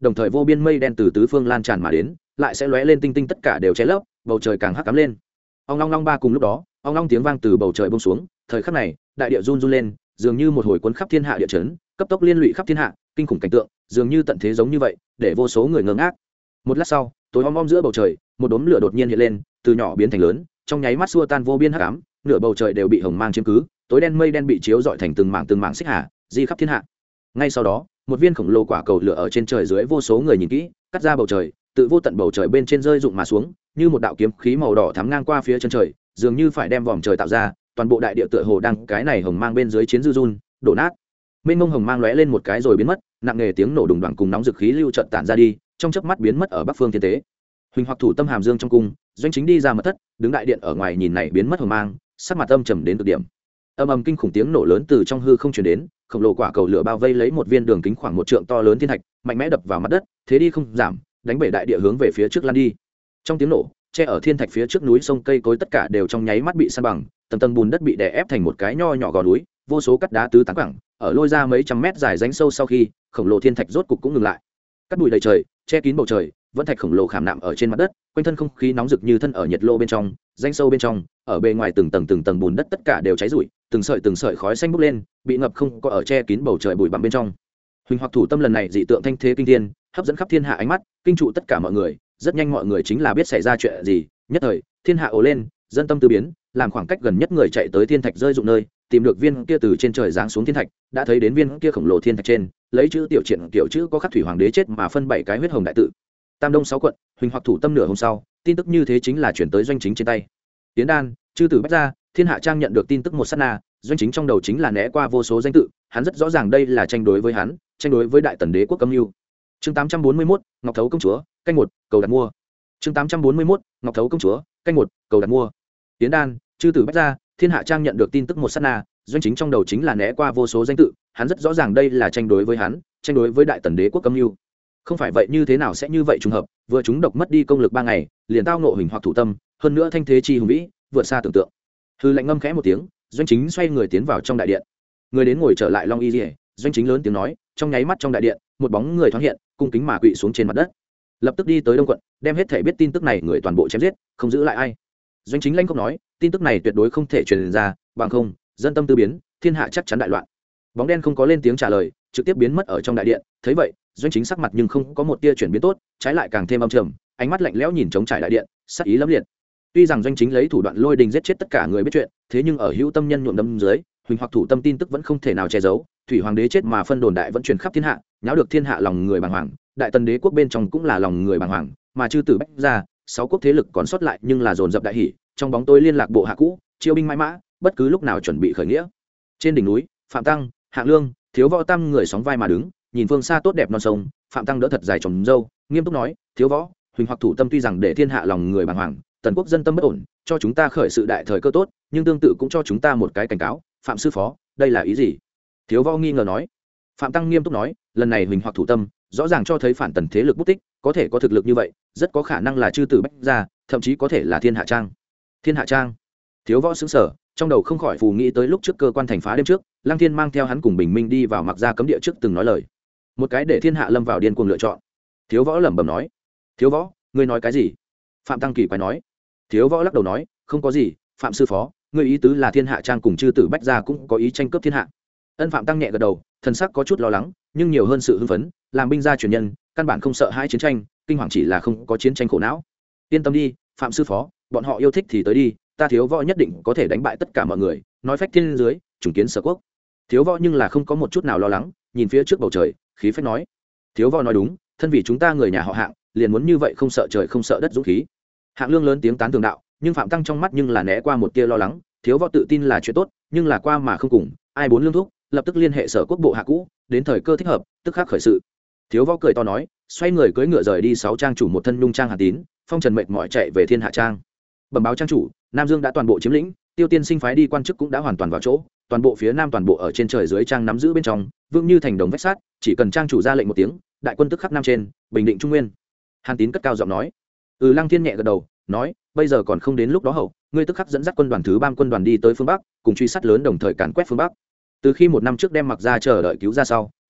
đồng thời vô biên mây đen từ tứ phương lan tràn mà đến, lại sẽ lóe lên tinh tinh tất cả đều che lấp, bầu trời càng hắc ám lên. Ong long long ba cùng lúc đó, ong long tiếng vang từ bầu trời buông xuống, thời khắc này, đại địa run run lên, dường như một hồi cuốn khắp thiên hạ địa chấn, cấp tốc liên lụy khắp thiên hạ, kinh khủng cảnh tượng, dường như tận thế giống như vậy, để vô số người ngơ ngác. Một lát sau, tối om om giữa bầu trời, một đốm lửa đột nhiên hiện lên, từ nhỏ biến thành lớn, trong nháy mắt xua tan vô biên hắc ám, nửa bầu trời đều bị hồng mang chiếm cứ, tối đen mây đen bị chiếu rọi thành từng mảng từng mảng xích hà, di khắp thiên hạ. Ngay sau đó, một viên khổng lồ quả cầu lửa ở trên trời dưới vô số người nhìn kỹ, cắt ra bầu trời, tự vô tận bầu trời bên trên rơi rụng mà xuống, như một đạo kiếm khí màu đỏ thắm ngang qua phía chân trời, dường như phải đem vòm trời tạo ra, toàn bộ đại địa tựa hồ đang cái này hồng mang bên dưới chiến dư run, đổ nát. Mênh mông hồng mang lóe lên một cái rồi biến mất, nặng nề tiếng nổ đùng đoàng cùng nóng dực khí lưu chợt tản ra đi, trong chớp mắt biến mất ở bắc phương thiên tế. Huỳnh Hoặc thủ tâm hàm dương trong cung, Doanh Chính đi ra mật thất, đứng đại điện ở ngoài nhìn này biến mất hồng mang, sắc mặt âm trầm đến cực điểm. Âm ầm kinh khủng tiếng nổ lớn từ trong hư không truyền đến, khổng lồ quả cầu lửa bao vây lấy một viên đường kính khoảng một trượng to lớn thiên thạch, mạnh mẽ đập vào mặt đất, thế đi không giảm, đánh bể đại địa hướng về phía trước lăn đi. Trong tiếng nổ, che ở thiên thạch phía trước núi sông cây cối tất cả đều trong nháy mắt bị san bằng, tầng tầng bùn đất bị đè ép thành một cái nho nhỏ gò núi, vô số cắt đá tứ tán quẳng, ở lôi ra mấy trăm mét dài rãnh sâu sau khi, khổng lồ thiên thạch rốt cục cũng ngừng lại. Cắt bụi đầy trời, che kín bầu trời, vẫn thạch khổng lồ khảm nạm ở trên mặt đất, quanh thân không khí nóng rực như thân ở nhiệt lô bên trong, rãnh sâu bên trong, ở bề ngoài từng tầng từng tầng bùn đất tất cả đều cháy rụi, từng sợi từng sợi khói xanh bốc lên, bị ngập không có ở che kín bầu trời bụi bặm bên trong. Huỳnh Hoặc thủ tâm lần này dị tượng thanh thế kinh thiên, hấp dẫn khắp thiên hạ ánh mắt, kinh trụ tất cả mọi người, rất nhanh mọi người chính là biết xảy ra chuyện gì, nhất thời, thiên hạ ồ lên, dân tâm tư biến, làm khoảng cách gần nhất người chạy tới thiên thạch rơi dụng nơi, tìm được viên kia từ trên trời giáng xuống thiên thạch, đã thấy đến viên kia khổng lồ thiên thạch trên, lấy chữ tiểu triển kiểu chữ có khắc thủy hoàng đế chết mà phân bảy cái huyết hồng đại tự. Tam Đông sáu quận, Huỳnh Hoặc thủ tâm nửa hôm sau, tin tức như thế chính là chuyển tới Doanh Chính trên tay. Tiến đan, chư tử bách gia, thiên hạ trang nhận được tin tức một sát na, Doanh Chính trong đầu chính là né qua vô số danh tự, hắn rất rõ ràng đây là tranh đối với hắn, tranh đối với đại tần đế quốc âm mưu. Chương tám trăm bốn mươi mốt, Ngọc Thấu công chúa, canh một, cầu đặt mua. Chương tám trăm bốn mươi mốt, Ngọc Thấu công chúa, canh một, cầu đặt mua. Tiến đan, chư tử bách gia, thiên hạ trang nhận được tin tức một sát na, Doanh Chính trong đầu chính là né qua vô số danh tự, hắn rất rõ ràng đây là tranh đối với hắn, tranh đối với đại tần đế quốc âm mưu. Không phải vậy như thế nào sẽ như vậy trùng hợp, vừa chúng độc mất đi công lực ba ngày, liền tao ngộ Huỳnh Hoặc thủ tâm, hơn nữa thanh thế chi hùng vĩ, vượt xa tưởng tượng. Hư lạnh ngâm khẽ một tiếng, Doanh Chính xoay người tiến vào trong đại điện. Người đến ngồi trở lại Long Y Liễu, Doanh Chính lớn tiếng nói, trong nháy mắt trong đại điện, một bóng người thoáng hiện, cung kính mà quỵ xuống trên mặt đất. Lập tức đi tới Đông quận, đem hết thể biết tin tức này người toàn bộ chém giết, không giữ lại ai. Doanh Chính lanh không nói, tin tức này tuyệt đối không thể truyền ra, bằng không, dân tâm tư biến, thiên hạ chắc chắn đại loạn. Bóng đen không có lên tiếng trả lời, trực tiếp biến mất ở trong đại điện. Thấy vậy, Doanh Chính sắc mặt nhưng không có một tia chuyển biến tốt, trái lại càng thêm âm trầm, ánh mắt lạnh lẽo nhìn trống trải đại điện, sắc ý lẫm liệt. Tuy rằng Doanh Chính lấy thủ đoạn lôi đình giết chết tất cả người biết chuyện, thế nhưng ở hữu tâm nhân nhuộm đâm dưới, Huỳnh Hoặc thủ tâm tin tức vẫn không thể nào che giấu, thủy hoàng đế chết mà phân đồn đại vẫn truyền khắp thiên hạ, nháo được thiên hạ lòng người bàng hoàng, đại tần đế quốc bên trong cũng là lòng người bàng hoàng, mà chư tử bách gia, sáu quốc thế lực còn sót lại nhưng là dồn dập đại hỉ, trong bóng tối liên lạc bộ hạ cũ, chiêu binh mãi mã, bất cứ lúc nào chuẩn bị khởi nghĩa. Trên đỉnh núi, Phạm Tăng, Hạng Lương, Thiếu Võ tam người sóng vai mà đứng, nhìn phương xa tốt đẹp non sông. Phạm Tăng đỡ thật dài trồng râu, nghiêm túc nói, Thiếu Võ, Huỳnh Hoặc thủ tâm tuy rằng để thiên hạ lòng người bàng hoàng, tần quốc dân tâm bất ổn, cho chúng ta khởi sự đại thời cơ tốt, nhưng tương tự cũng cho chúng ta một cái cảnh cáo. Phạm sư phó, đây là ý gì? Thiếu Võ nghi ngờ nói. Phạm Tăng nghiêm túc nói, lần này Huỳnh Hoặc thủ tâm rõ ràng cho thấy phản tần thế lực bút tích, có thể có thực lực như vậy, rất có khả năng là chư tử bách gia, thậm chí có thể là thiên hạ trang. Thiên hạ trang? Thiếu Võ sững sờ, trong đầu không khỏi phù nghĩ tới lúc trước cơ quan thành phá đêm trước, Lăng Thiên mang theo hắn cùng Bình Minh đi vào Mặc Gia cấm địa trước từng nói lời, một cái để thiên hạ lâm vào điên cuồng lựa chọn. Thiếu Võ lẩm bẩm nói. Thiếu Võ, ngươi nói cái gì? Phạm Tăng kỳ quái nói. Thiếu Võ lắc đầu nói, không có gì, Phạm sư phó, ngươi ý tứ là thiên hạ trang cùng chư tử bách gia cũng có ý tranh cướp thiên hạ. Ân. Phạm Tăng nhẹ gật đầu, thần sắc có chút lo lắng, nhưng nhiều hơn sự hưng phấn, làm binh gia truyền nhân, căn bản không sợ hai chiến tranh, kinh hoàng chỉ là không có chiến tranh khổ não. Yên tâm đi, Phạm sư phó, bọn họ yêu thích thì tới đi, ta Thiếu Võ nhất định có thể đánh bại tất cả mọi người, nói phách thiên dưới, trùng kiến sở quốc. Thiếu Võ nhưng là không có một chút nào lo lắng, nhìn phía trước bầu trời, khí phách nói. Thiếu Võ nói đúng, thân vì chúng ta người nhà họ Hạng, liền muốn như vậy không sợ trời không sợ đất dũng khí. Hạng Lương lớn tiếng tán tường đạo, nhưng Phạm Tăng trong mắt nhưng là né qua một tia lo lắng. Thiếu Võ tự tin là chuyện tốt, nhưng là qua mà không cùng, ai bốn lương thúc, lập tức liên hệ sở quốc bộ hạ cũ, đến thời cơ thích hợp, tức khắc khởi sự. Thiếu Võ cười to nói, xoay người cưỡi ngựa rời đi sáu trang chủ một thân nhung trang Hàn Tín, phong trần mệt mỏi chạy về thiên hạ trang. Bẩm báo trang chủ, Nam Dương đã toàn bộ chiếm lĩnh, Tiêu Tiên Sinh phái đi quan chức cũng đã hoàn toàn vào chỗ, toàn bộ phía nam toàn bộ ở trên trời dưới trang nắm giữ bên trong, vững như thành đồng vách sắt, chỉ cần trang chủ ra lệnh một tiếng, đại quân tức khắc nam trên, bình định trung nguyên. Hàn Tín cất cao giọng nói. Ừ. Lăng Thiên nhẹ gật đầu, nói, bây giờ còn không đến lúc đó hậu, ngươi tức khắc dẫn dắt quân đoàn thứ ba quân đoàn đi tới phương bắc, cùng truy sát lớn đồng thời càn quét phương bắc. Từ khi một năm trước đem Mặc Gia chờ đợi cứu ra sau,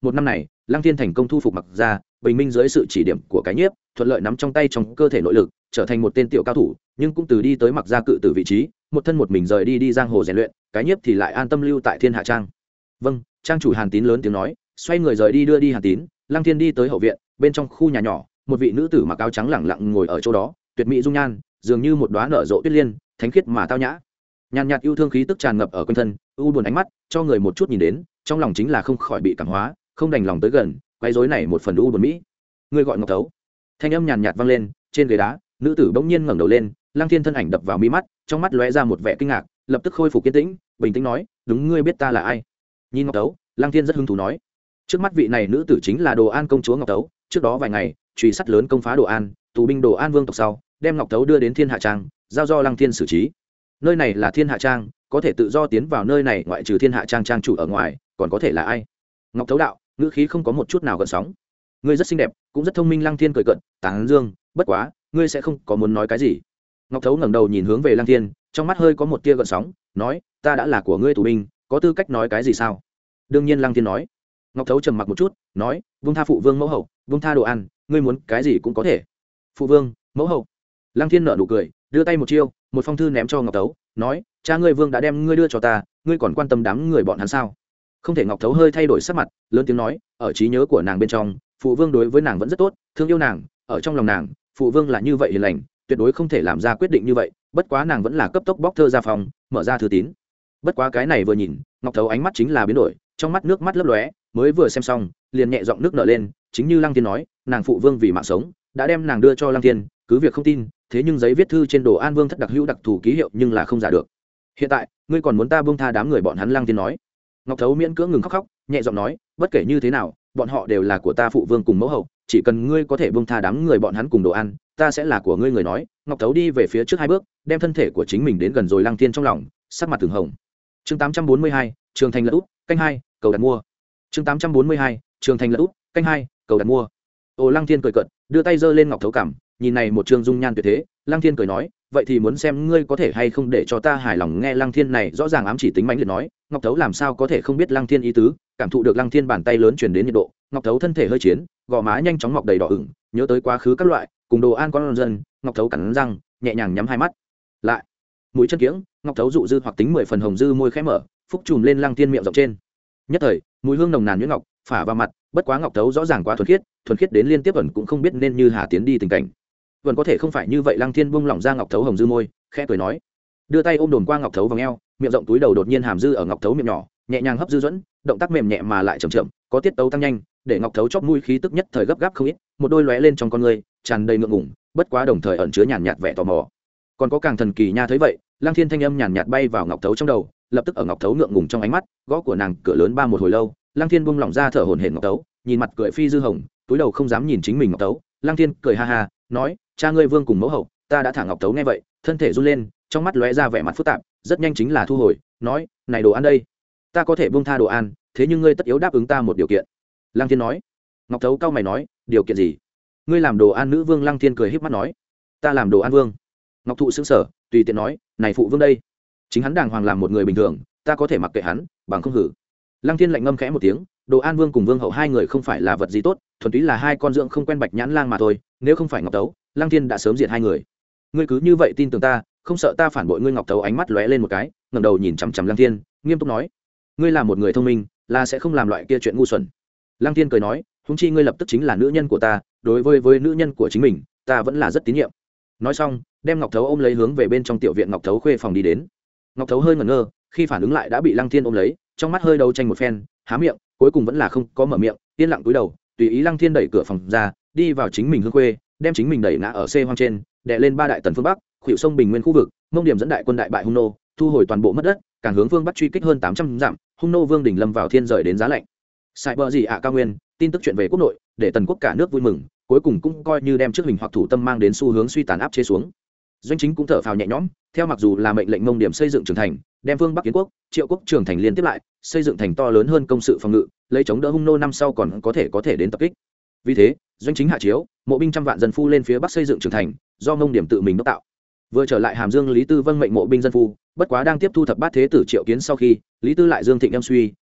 một năm này Lăng Thiên thành công thu phục Mặc gia, bình minh dưới sự chỉ điểm của cái nhiếp, thuận lợi nắm trong tay trong cơ thể nội lực, trở thành một tên tiểu cao thủ, nhưng cũng từ đi tới Mặc gia cự tử vị trí, một thân một mình rời đi đi giang hồ rèn luyện, cái nhiếp thì lại an tâm lưu tại Thiên Hạ Trang. Vâng, trang chủ Hàn Tín lớn tiếng nói, xoay người rời đi đưa đi Hàn Tín. Lăng Thiên đi tới hậu viện, bên trong khu nhà nhỏ, một vị nữ tử mặc áo trắng lẳng lặng ngồi ở chỗ đó, tuyệt mỹ dung nhan, dường như một đóa nở rộ tuyết liên, thánh khiết mà tao nhã. Nhàn nhạt yêu thương khí tức tràn ngập ở quanh thân, u buồn ánh mắt, cho người một chút nhìn đến, trong lòng chính là không khỏi bị cảm hóa, không đành lòng tới gần, quấy rối này một phần u buồn mỹ. Người gọi Ngọc Thấu. Thanh âm nhàn nhạt vang lên, trên ghế đá, nữ tử bỗng nhiên ngẩng đầu lên, Lăng Thiên thân ảnh đập vào mi mắt, trong mắt lóe ra một vẻ kinh ngạc, lập tức khôi phục kiên tĩnh, bình tĩnh nói, "Đúng, ngươi biết ta là ai?" Nhìn Ngọc Thấu, Lăng Thiên rất hứng thú nói, trước mắt vị này nữ tử chính là Đồ An công chúa Ngọc Thấu, trước đó vài ngày, truy sát lớn công phá Đồ An, tù binh Đồ An vương tộc sau, đem Ngọc Thấu đưa đến Thiên Hạ Trang, giao do Lăng Thiên xử trí. Nơi này là Thiên Hạ Trang, có thể tự do tiến vào nơi này ngoại trừ Thiên Hạ Trang trang chủ ở ngoài, còn có thể là ai? Ngọc Thấu đạo, ngữ khí không có một chút nào gợn sóng. Ngươi rất xinh đẹp, cũng rất thông minh. Lăng Thiên cười cợt, tán dương, bất quá, ngươi sẽ không có muốn nói cái gì? Ngọc Thấu ngẩng đầu nhìn hướng về Lăng Thiên, trong mắt hơi có một tia gợn sóng, nói, ta đã là của ngươi tù binh, có tư cách nói cái gì sao? Đương nhiên. Lăng Thiên nói. Ngọc Thấu trầm mặc một chút, nói, vung tha phụ vương mẫu hậu, vung tha Đồ An, ngươi muốn cái gì cũng có thể. Phụ vương, mẫu hậu. Lăng Thiên nở nụ cười, đưa tay một chiêu, một phong thư ném cho Ngọc Thấu, nói, cha ngươi vương đã đem ngươi đưa cho ta, ngươi còn quan tâm đám người bọn hắn sao? Không thể. Ngọc Thấu hơi thay đổi sắc mặt, lớn tiếng nói, ở trí nhớ của nàng bên trong, phụ vương đối với nàng vẫn rất tốt, thương yêu nàng, ở trong lòng nàng, phụ vương là như vậy hiền lành, tuyệt đối không thể làm ra quyết định như vậy, bất quá nàng vẫn là cấp tốc bóc thơ ra phòng, mở ra thư tín. Bất quá cái này vừa nhìn, Ngọc Thấu ánh mắt chính là biến đổi, trong mắt nước mắt lấp lóe, mới vừa xem xong, liền nhẹ giọng nước nở lên, chính như Lăng Thiên nói, nàng phụ vương vì mạng sống, đã đem nàng đưa cho Lăng Thiên, cứ việc không tin, thế nhưng giấy viết thư trên Đồ An vương thất đặc hữu đặc thù ký hiệu nhưng là không giả được. Hiện tại, ngươi còn muốn ta buông tha đám người bọn hắn? Lăng Thiên nói. Ngọc Thấu miễn cưỡng ngừng khóc khóc, nhẹ giọng nói, bất kể như thế nào, bọn họ đều là của ta phụ vương cùng mẫu hậu, chỉ cần ngươi có thể buông tha đám người bọn hắn cùng Đồ An, ta sẽ là của ngươi. Người nói. Ngọc Thấu đi về phía trước hai bước, đem thân thể của chính mình đến gần rồi Lăng Thiên trong lòng, sắc mặt từng hồng. Chương tám trăm bốn mươi hai, Trường Thành lật úp, canh hai, cầu đặt mua. Chương tám trăm bốn mươi hai, Trường Thành lật úp, canh hai, cầu đặt mua. Ồ. Lăng Thiên cười cợt, đưa tay giơ lên Ngọc Thấu cằm, nhìn này một trương dung nhan tuyệt thế. Lăng Thiên cười nói, vậy thì muốn xem ngươi có thể hay không để cho ta hài lòng. Nghe Lăng Thiên này rõ ràng ám chỉ tính mãnh liệt nói, Ngọc Thấu làm sao có thể không biết Lăng Thiên ý tứ, cảm thụ được Lăng Thiên bàn tay lớn truyền đến nhiệt độ, Ngọc Thấu thân thể hơi chiến, gò má nhanh chóng mọc đầy đỏ ửng, nhớ tới quá khứ các loại, cùng Đồ An con dân, Ngọc Thấu cắn răng, nhẹ nhàng nhắm hai mắt lại, mũi chân kiếng, Ngọc Thấu dụ dư hoặc tính mười phần hồng dư môi khẽ mở, phúc trùm lên Lăng Thiên miệng rộng trên. Nhất thời, mùi hương nồng nàn nhuyễn ngọc phả vào mặt, bất quá Ngọc Thấu rõ ràng quá thuần khiết, thuần khiết đến liên tiếp ẩn cũng không biết nên như hà tiến đi tình cảnh. Vẫn có thể không phải như vậy. Lăng Thiên buông lỏng ra Ngọc Thấu hồng dư môi, khẽ cười nói, đưa tay ôm đồn qua Ngọc Thấu vòng eo, miệng rộng túi đầu đột nhiên hàm dư ở Ngọc Thấu miệng nhỏ, nhẹ nhàng hấp dư dẫn, động tác mềm nhẹ mà lại chậm chậm, có tiết tấu tăng nhanh, để Ngọc Thấu chóp mũi khí tức nhất thời gấp gáp không ít, một đôi lóe lên trong con người, tràn đầy ngượng ngùng, bất quá đồng thời ẩn chứa nhàn nhạt vẻ tò mò. Còn có càng thần kỳ nha. Thấy vậy, Lăng Thiên thanh âm nhàn nhạt bay vào Ngọc Thấu trong đầu, lập tức ở Ngọc Thấu ngượng ngùng trong ánh mắt, gõ của nàng cửa lớn ba một hồi lâu, Lăng Thiên buông lỏng ra thở hổn hển Ngọc Thấu, nhìn mặt cười phi dư hồng, túi đầu không dám nhìn chính mình Ngọc Thấu. Lăng Thiên cười ha ha, nói, cha ngươi vương cùng mẫu hậu, ta đã thả. Ngọc Thấu nghe vậy, thân thể run lên, trong mắt lóe ra vẻ mặt phức tạp, rất nhanh chính là thu hồi, nói, này Đồ An đây, ta có thể buông tha Đồ An, thế nhưng ngươi tất yếu đáp ứng ta một điều kiện. Lăng Thiên nói. Ngọc Thấu cau mày nói, điều kiện gì? Ngươi làm Đồ An nữ vương. Lăng Thiên cười híp mắt nói, ta làm Đồ An vương. Ngọc Thụ sững sờ, tùy tiện nói, này phụ vương đây, chính hắn đàng hoàng làm một người bình thường, ta có thể mặc kệ hắn, bằng không hử. Lăng Thiên lạnh ngâm khẽ một tiếng, Đồ An vương cùng vương hậu hai người không phải là vật gì tốt, thuần túy là hai con dưỡng không quen bạch nhãn lang mà thôi, nếu không phải Ngọc Thấu, Lăng Thiên đã sớm diệt hai người. Ngươi cứ như vậy tin tưởng ta, không sợ ta phản bội ngươi? Ngọc Thấu ánh mắt lóe lên một cái, ngẩng đầu nhìn chằm chằm Lăng Thiên, nghiêm túc nói, ngươi là một người thông minh, là sẽ không làm loại kia chuyện ngu xuẩn. Lăng Thiên cười nói, huống chi ngươi lập tức chính là nữ nhân của ta, đối với với nữ nhân của chính mình, ta vẫn là rất tín nhiệm. Nói xong, đem Ngọc Thấu ôm lấy hướng về bên trong tiểu viện Ngọc Thấu khuê phòng đi đến. Ngọc Thấu hơi ngẩn ngơ, khi phản ứng lại đã bị Lăng Thiên ôm lấy, trong mắt hơi đấu tranh một phen, há miệng, cuối cùng vẫn là không có mở miệng, yên lặng cúi đầu, tùy ý Lăng Thiên đẩy cửa phòng ra, đi vào chính mình hương khuê, đem chính mình đẩy ngã ở xê hoang trên, đè lên ba đại tần phương bắc, khuỷu sông bình nguyên khu vực, mông điểm dẫn đại quân đại bại Hung nô, thu hồi toàn bộ mất đất, càng hướng vương bắc truy kích hơn tám trăm dặm, Hung nô vương đỉnh lâm vào thiên rời đến giá lạnh. Sai bờ gì ạ cao nguyên, tin tức chuyện về quốc nội, để tần quốc cả nước vui mừng, cuối cùng cũng coi như đem trước hình hoặc thủ tâm mang đến xu hướng suy tàn áp chế xuống. Doanh chính cũng thở phào nhẹ nhõm, theo mặc dù là mệnh lệnh mông điểm xây dựng trưởng thành, đem vương bắc kiến quốc, triệu quốc trưởng thành liên tiếp lại, xây dựng thành to lớn hơn công sự phòng ngự, lấy chống đỡ Hung nô năm sau còn có thể có thể đến tập kích. Vì thế, doanh chính hạ chiếu, mộ binh trăm vạn dân phu lên phía bắc xây dựng trưởng thành, do mông điểm tự mình đốc tạo. Vừa trở lại Hàm Dương, Lý Tư vâng mệnh mộ binh dân phu, bất quá đang tiếp thu thập bát thế tử Triệu Kiến sau khi, Lý Tư lại dương thịnh em suy,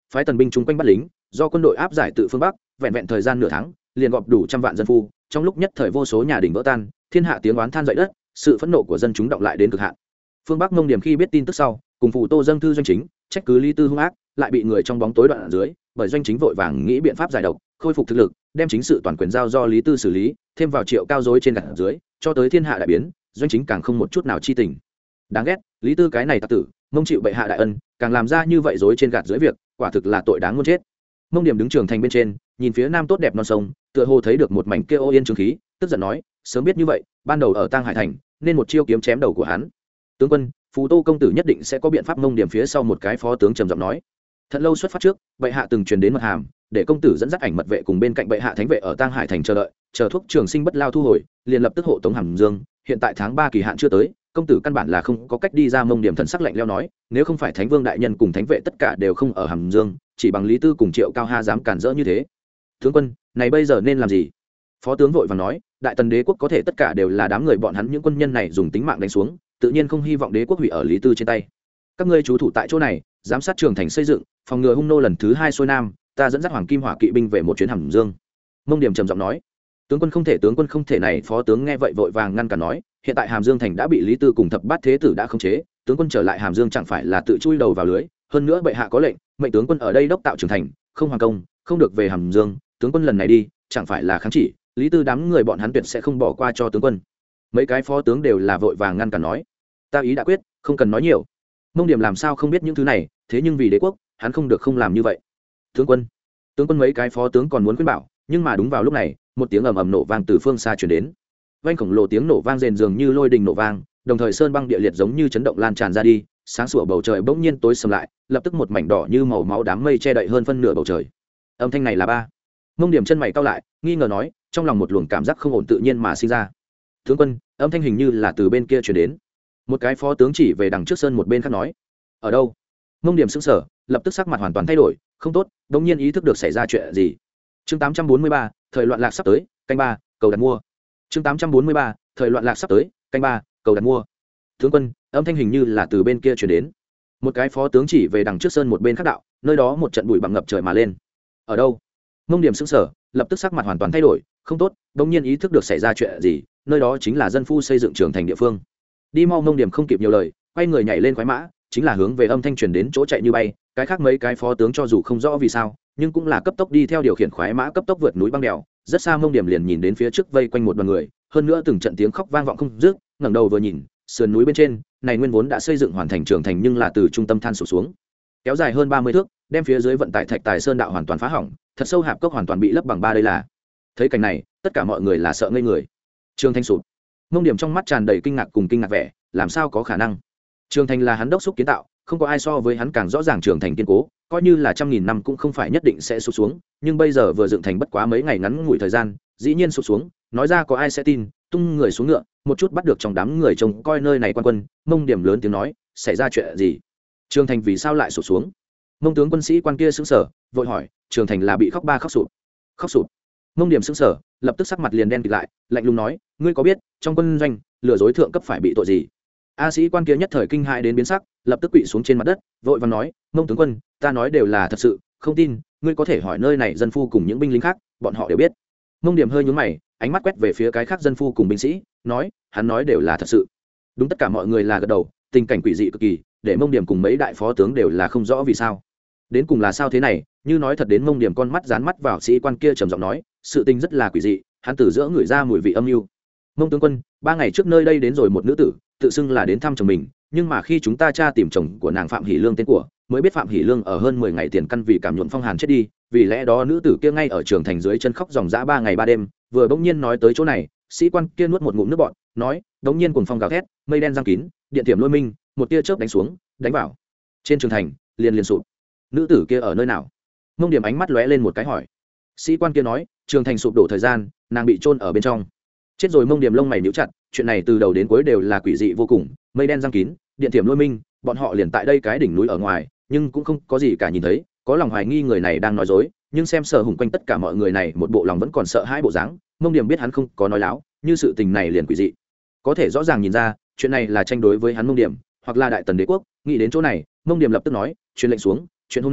phái tần binh chung quanh bắt lính, do quân đội áp giải tự phương bắc, vẹn vẹn thời gian nửa tháng liền gọp đủ trăm vạn dân phu. Trong lúc nhất thời vô số nhà đình vỡ tan, thiên hạ tiếng oán than dậy đất, sự phẫn nộ của dân chúng động lại đến cực hạn. Phương Bắc Mông Điểm khi biết tin tức sau, cùng Phù Tô dâng thư doanh chính, trách cứ Lý Tư hung ác, lại bị người trong bóng tối đoạn ở dưới, bởi doanh chính vội vàng nghĩ biện pháp giải độc, khôi phục thực lực, đem chính sự toàn quyền giao do Lý Tư xử lý, thêm vào Triệu Cao dối trên gặt dưới, cho tới thiên hạ đại biến, doanh chính càng không một chút nào chi tình. Đáng ghét, Lý Tư cái này tặc tử, mông chịu bệ hạ đại ân, càng làm ra như vậy dối trên gạt dưới việc, quả thực là tội đáng muốn chết. Mông Điểm đứng trường thành bên trên, nhìn phía nam tốt đẹp non sông, tựa hồ thấy được một mảnh kia ô yên trường khí, tức giận nói, sớm biết như vậy, ban đầu ở Tang Hải thành, nên một chiêu kiếm chém đầu của hắn. Tướng quân, Phù Tô công tử nhất định sẽ có biện pháp. Mông Điểm phía sau một cái phó tướng trầm giọng nói. Thật lâu xuất phát trước, bệ hạ từng truyền đến mật hàm, để công tử dẫn dắt ảnh mật vệ cùng bên cạnh bệ hạ thánh vệ ở Tang Hải thành chờ đợi, chờ thuốc trường sinh bất lao thu hồi, liền lập tức hộ tống Hàm Dương. Hiện tại tháng ba kỳ hạn chưa tới, công tử căn bản là không có cách đi ra. Mông Điểm thần sắc lạnh lẽo nói, nếu không phải Thánh Vương đại nhân cùng thánh vệ tất cả đều không ở Hàm Dương, chỉ bằng Lý Tư cùng Triệu Cao Ha dám cản rỡ như thế. Tướng quân, này bây giờ nên làm gì? Phó tướng vội vàng nói, đại tần đế quốc có thể tất cả đều là đám người bọn hắn những quân nhân này dùng tính mạng đánh xuống, tự nhiên không hy vọng đế quốc hủy ở Lý Tư trên tay. Các ngươi trú thủ tại chỗ này, giám sát trường thành xây dựng, phòng ngừa hung nô lần thứ hai xuôi nam, ta dẫn dắt Hoàng Kim Hỏa kỵ binh về một chuyến Hàm Dương. Mông Điểm trầm giọng nói. Tướng quân không thể, tướng quân không thể. Này phó tướng nghe vậy vội vàng ngăn cản nói, hiện tại Hàm Dương thành đã bị Lý Tư cùng thập bát thế tử đã khống chế, tướng quân trở lại Hàm Dương chẳng phải là tự chui đầu vào lưới, hơn nữa bệ hạ có lệnh, mệnh tướng quân ở đây đốc tạo trường thành, không hoàng công, không được về Hàm Dương, tướng quân lần này đi, chẳng phải là kháng chỉ, Lý Tư đám người bọn hắn tuyệt sẽ không bỏ qua cho tướng quân. Mấy cái phó tướng đều là vội vàng ngăn cản nói, ta ý đã quyết, không cần nói nhiều. Mông Điểm làm sao không biết những thứ này, thế nhưng vì đế quốc, hắn không được không làm như vậy. Tướng quân, tướng quân mấy cái phó tướng còn muốn khuyên bảo, nhưng mà đúng vào lúc này, một tiếng ầm ầm nổ vang từ phương xa truyền đến. Vang khổng lồ tiếng nổ vang rền dường như lôi đình nổ vang, đồng thời sơn băng địa liệt giống như chấn động lan tràn ra đi, sáng sủa bầu trời bỗng nhiên tối sầm lại, lập tức một mảnh đỏ như màu máu đám mây che đậy hơn phân nửa bầu trời. Âm thanh này là ba. Mông Điểm chân mày cau lại, nghi ngờ nói, trong lòng một luồng cảm giác không ổn tự nhiên mà sinh ra. Tướng quân, âm thanh hình như là từ bên kia truyền đến. Một cái phó tướng chỉ về đằng trước sơn một bên khác nói, ở đâu? Mông Điểm sững sờ, lập tức sắc mặt hoàn toàn thay đổi, không tốt, đột nhiên ý thức được xảy ra chuyện gì. Chương tám trăm bốn mươi ba, thời loạn lạc sắp tới, canh ba, cầu đặt mua. Chương tám trăm bốn mươi ba, thời loạn lạc sắp tới, canh ba, cầu đặt mua. Tướng quân, âm thanh hình như là từ bên kia truyền đến. Một cái phó tướng chỉ về đằng trước sơn một bên khác đạo, nơi đó một trận bụi bặm ngập trời mà lên. Ở đâu? Mông Điểm sững sờ, lập tức sắc mặt hoàn toàn thay đổi, không tốt, đột nhiên ý thức được xảy ra chuyện gì, nơi đó chính là dân phu xây dựng trường thành địa phương. Đi mau. Mông Điểm không kịp nhiều lời, quay người nhảy lên khoái mã, chính là hướng về âm thanh truyền đến chỗ chạy như bay. Cái khác mấy cái phó tướng cho dù không rõ vì sao, nhưng cũng là cấp tốc đi theo điều khiển khoái mã cấp tốc vượt núi băng đèo. Rất xa Mông Điểm liền nhìn đến phía trước vây quanh một đoàn người, hơn nữa từng trận tiếng khóc vang vọng không dứt. Ngẩng đầu vừa nhìn, sườn núi bên trên, này nguyên vốn đã xây dựng hoàn thành trường thành nhưng là từ trung tâm than sụp xuống, kéo dài hơn ba mươi thước, đem phía dưới vận tải thạch tài sơn đạo hoàn toàn phá hỏng, thật sâu hạp cốc hoàn toàn bị lấp bằng ba. Đây là, thấy cảnh này, tất cả mọi người là sợ ngây người. Trường thành sụp. Mông Điểm trong mắt tràn đầy kinh ngạc cùng kinh ngạc vẻ, làm sao có khả năng? Trường thành là hắn đốc xúc kiến tạo, không có ai so với hắn càng rõ ràng trường thành kiên cố, coi như là trăm nghìn năm cũng không phải nhất định sẽ sụp xuống, nhưng bây giờ vừa dựng thành bất quá mấy ngày ngắn ngủi thời gian, dĩ nhiên sụp xuống, nói ra có ai sẽ tin? Tung người xuống ngựa, một chút bắt được trong đám người trông coi nơi này quan quân. Mông Điểm lớn tiếng nói, xảy ra chuyện gì? Trường thành vì sao lại sụp xuống? Mông tướng quân sĩ quan kia sững sờ, vội hỏi, trường thành là bị khóc ba khóc sụp? Khóc sụp? Mông Điểm sững sờ, lập tức sắc mặt liền đen kịt lại, lạnh lùng nói, ngươi có biết trong quân doanh lừa dối thượng cấp phải bị tội gì? A sĩ quan kia nhất thời kinh hãi đến biến sắc, lập tức quỵ xuống trên mặt đất, vội vàng nói, Mông tướng quân, ta nói đều là thật sự, không tin, ngươi có thể hỏi nơi này dân phu cùng những binh lính khác, bọn họ đều biết. Mông Điểm hơi nhướng mày, ánh mắt quét về phía cái khác dân phu cùng binh sĩ, nói, hắn nói đều là thật sự. Đúng, tất cả mọi người là gật đầu, tình cảnh quỷ dị cực kỳ, để Mông Điểm cùng mấy đại phó tướng đều là không rõ vì sao. Đến cùng là sao thế này, như nói thật đến. Mông Điểm con mắt dán mắt vào sĩ quan kia trầm giọng nói, sự tình rất là quỷ dị, hắn từ giữa người ra mùi vị âm mưu. Mông tướng quân, ba ngày trước nơi đây đến rồi một nữ tử, tự xưng là đến thăm chồng mình, nhưng mà khi chúng ta tra tìm chồng của nàng Phạm Hỷ Lương tên của, mới biết Phạm Hỷ Lương ở hơn mười ngày tiền căn vì cảm nhuận phong hàn chết đi, vì lẽ đó nữ tử kia ngay ở trường thành dưới chân khóc dòng dã ba ngày ba đêm. Vừa bỗng nhiên nói tới chỗ này, sĩ quan kia nuốt một ngụm nước bọt, nói, bỗng nhiên cuồng phong gào thét, mây đen giăng kín, điện tiềm lôi minh, một tia chớp đánh xuống, đánh vào trên trường thành, liền liền sụp. Nữ tử kia ở nơi nào? Mông Điểm ánh mắt lóe lên một cái hỏi. Sĩ quan kia nói, trường thành sụp đổ thời gian, nàng bị chôn ở bên trong. Chết rồi. Mông Điểm lông mày nhíu chặt, chuyện này từ đầu đến cuối đều là quỷ dị vô cùng, mây đen giăng kín, điện tiềm lôi minh, bọn họ liền tại đây cái đỉnh núi ở ngoài, nhưng cũng không có gì cả nhìn thấy, có lòng hoài nghi người này đang nói dối, nhưng xem Sở Hùng quanh tất cả mọi người này một bộ lòng vẫn còn sợ hãi bộ dáng. Mông Điểm biết hắn không có nói láo, như sự tình này liền quỷ dị, có thể rõ ràng nhìn ra chuyện này là tranh đối với hắn Mông Điểm, hoặc là đại tần đế quốc. Nghĩ đến chỗ này, Mông Điểm lập tức nói, truyền lệnh xuống, chuyện hôm nay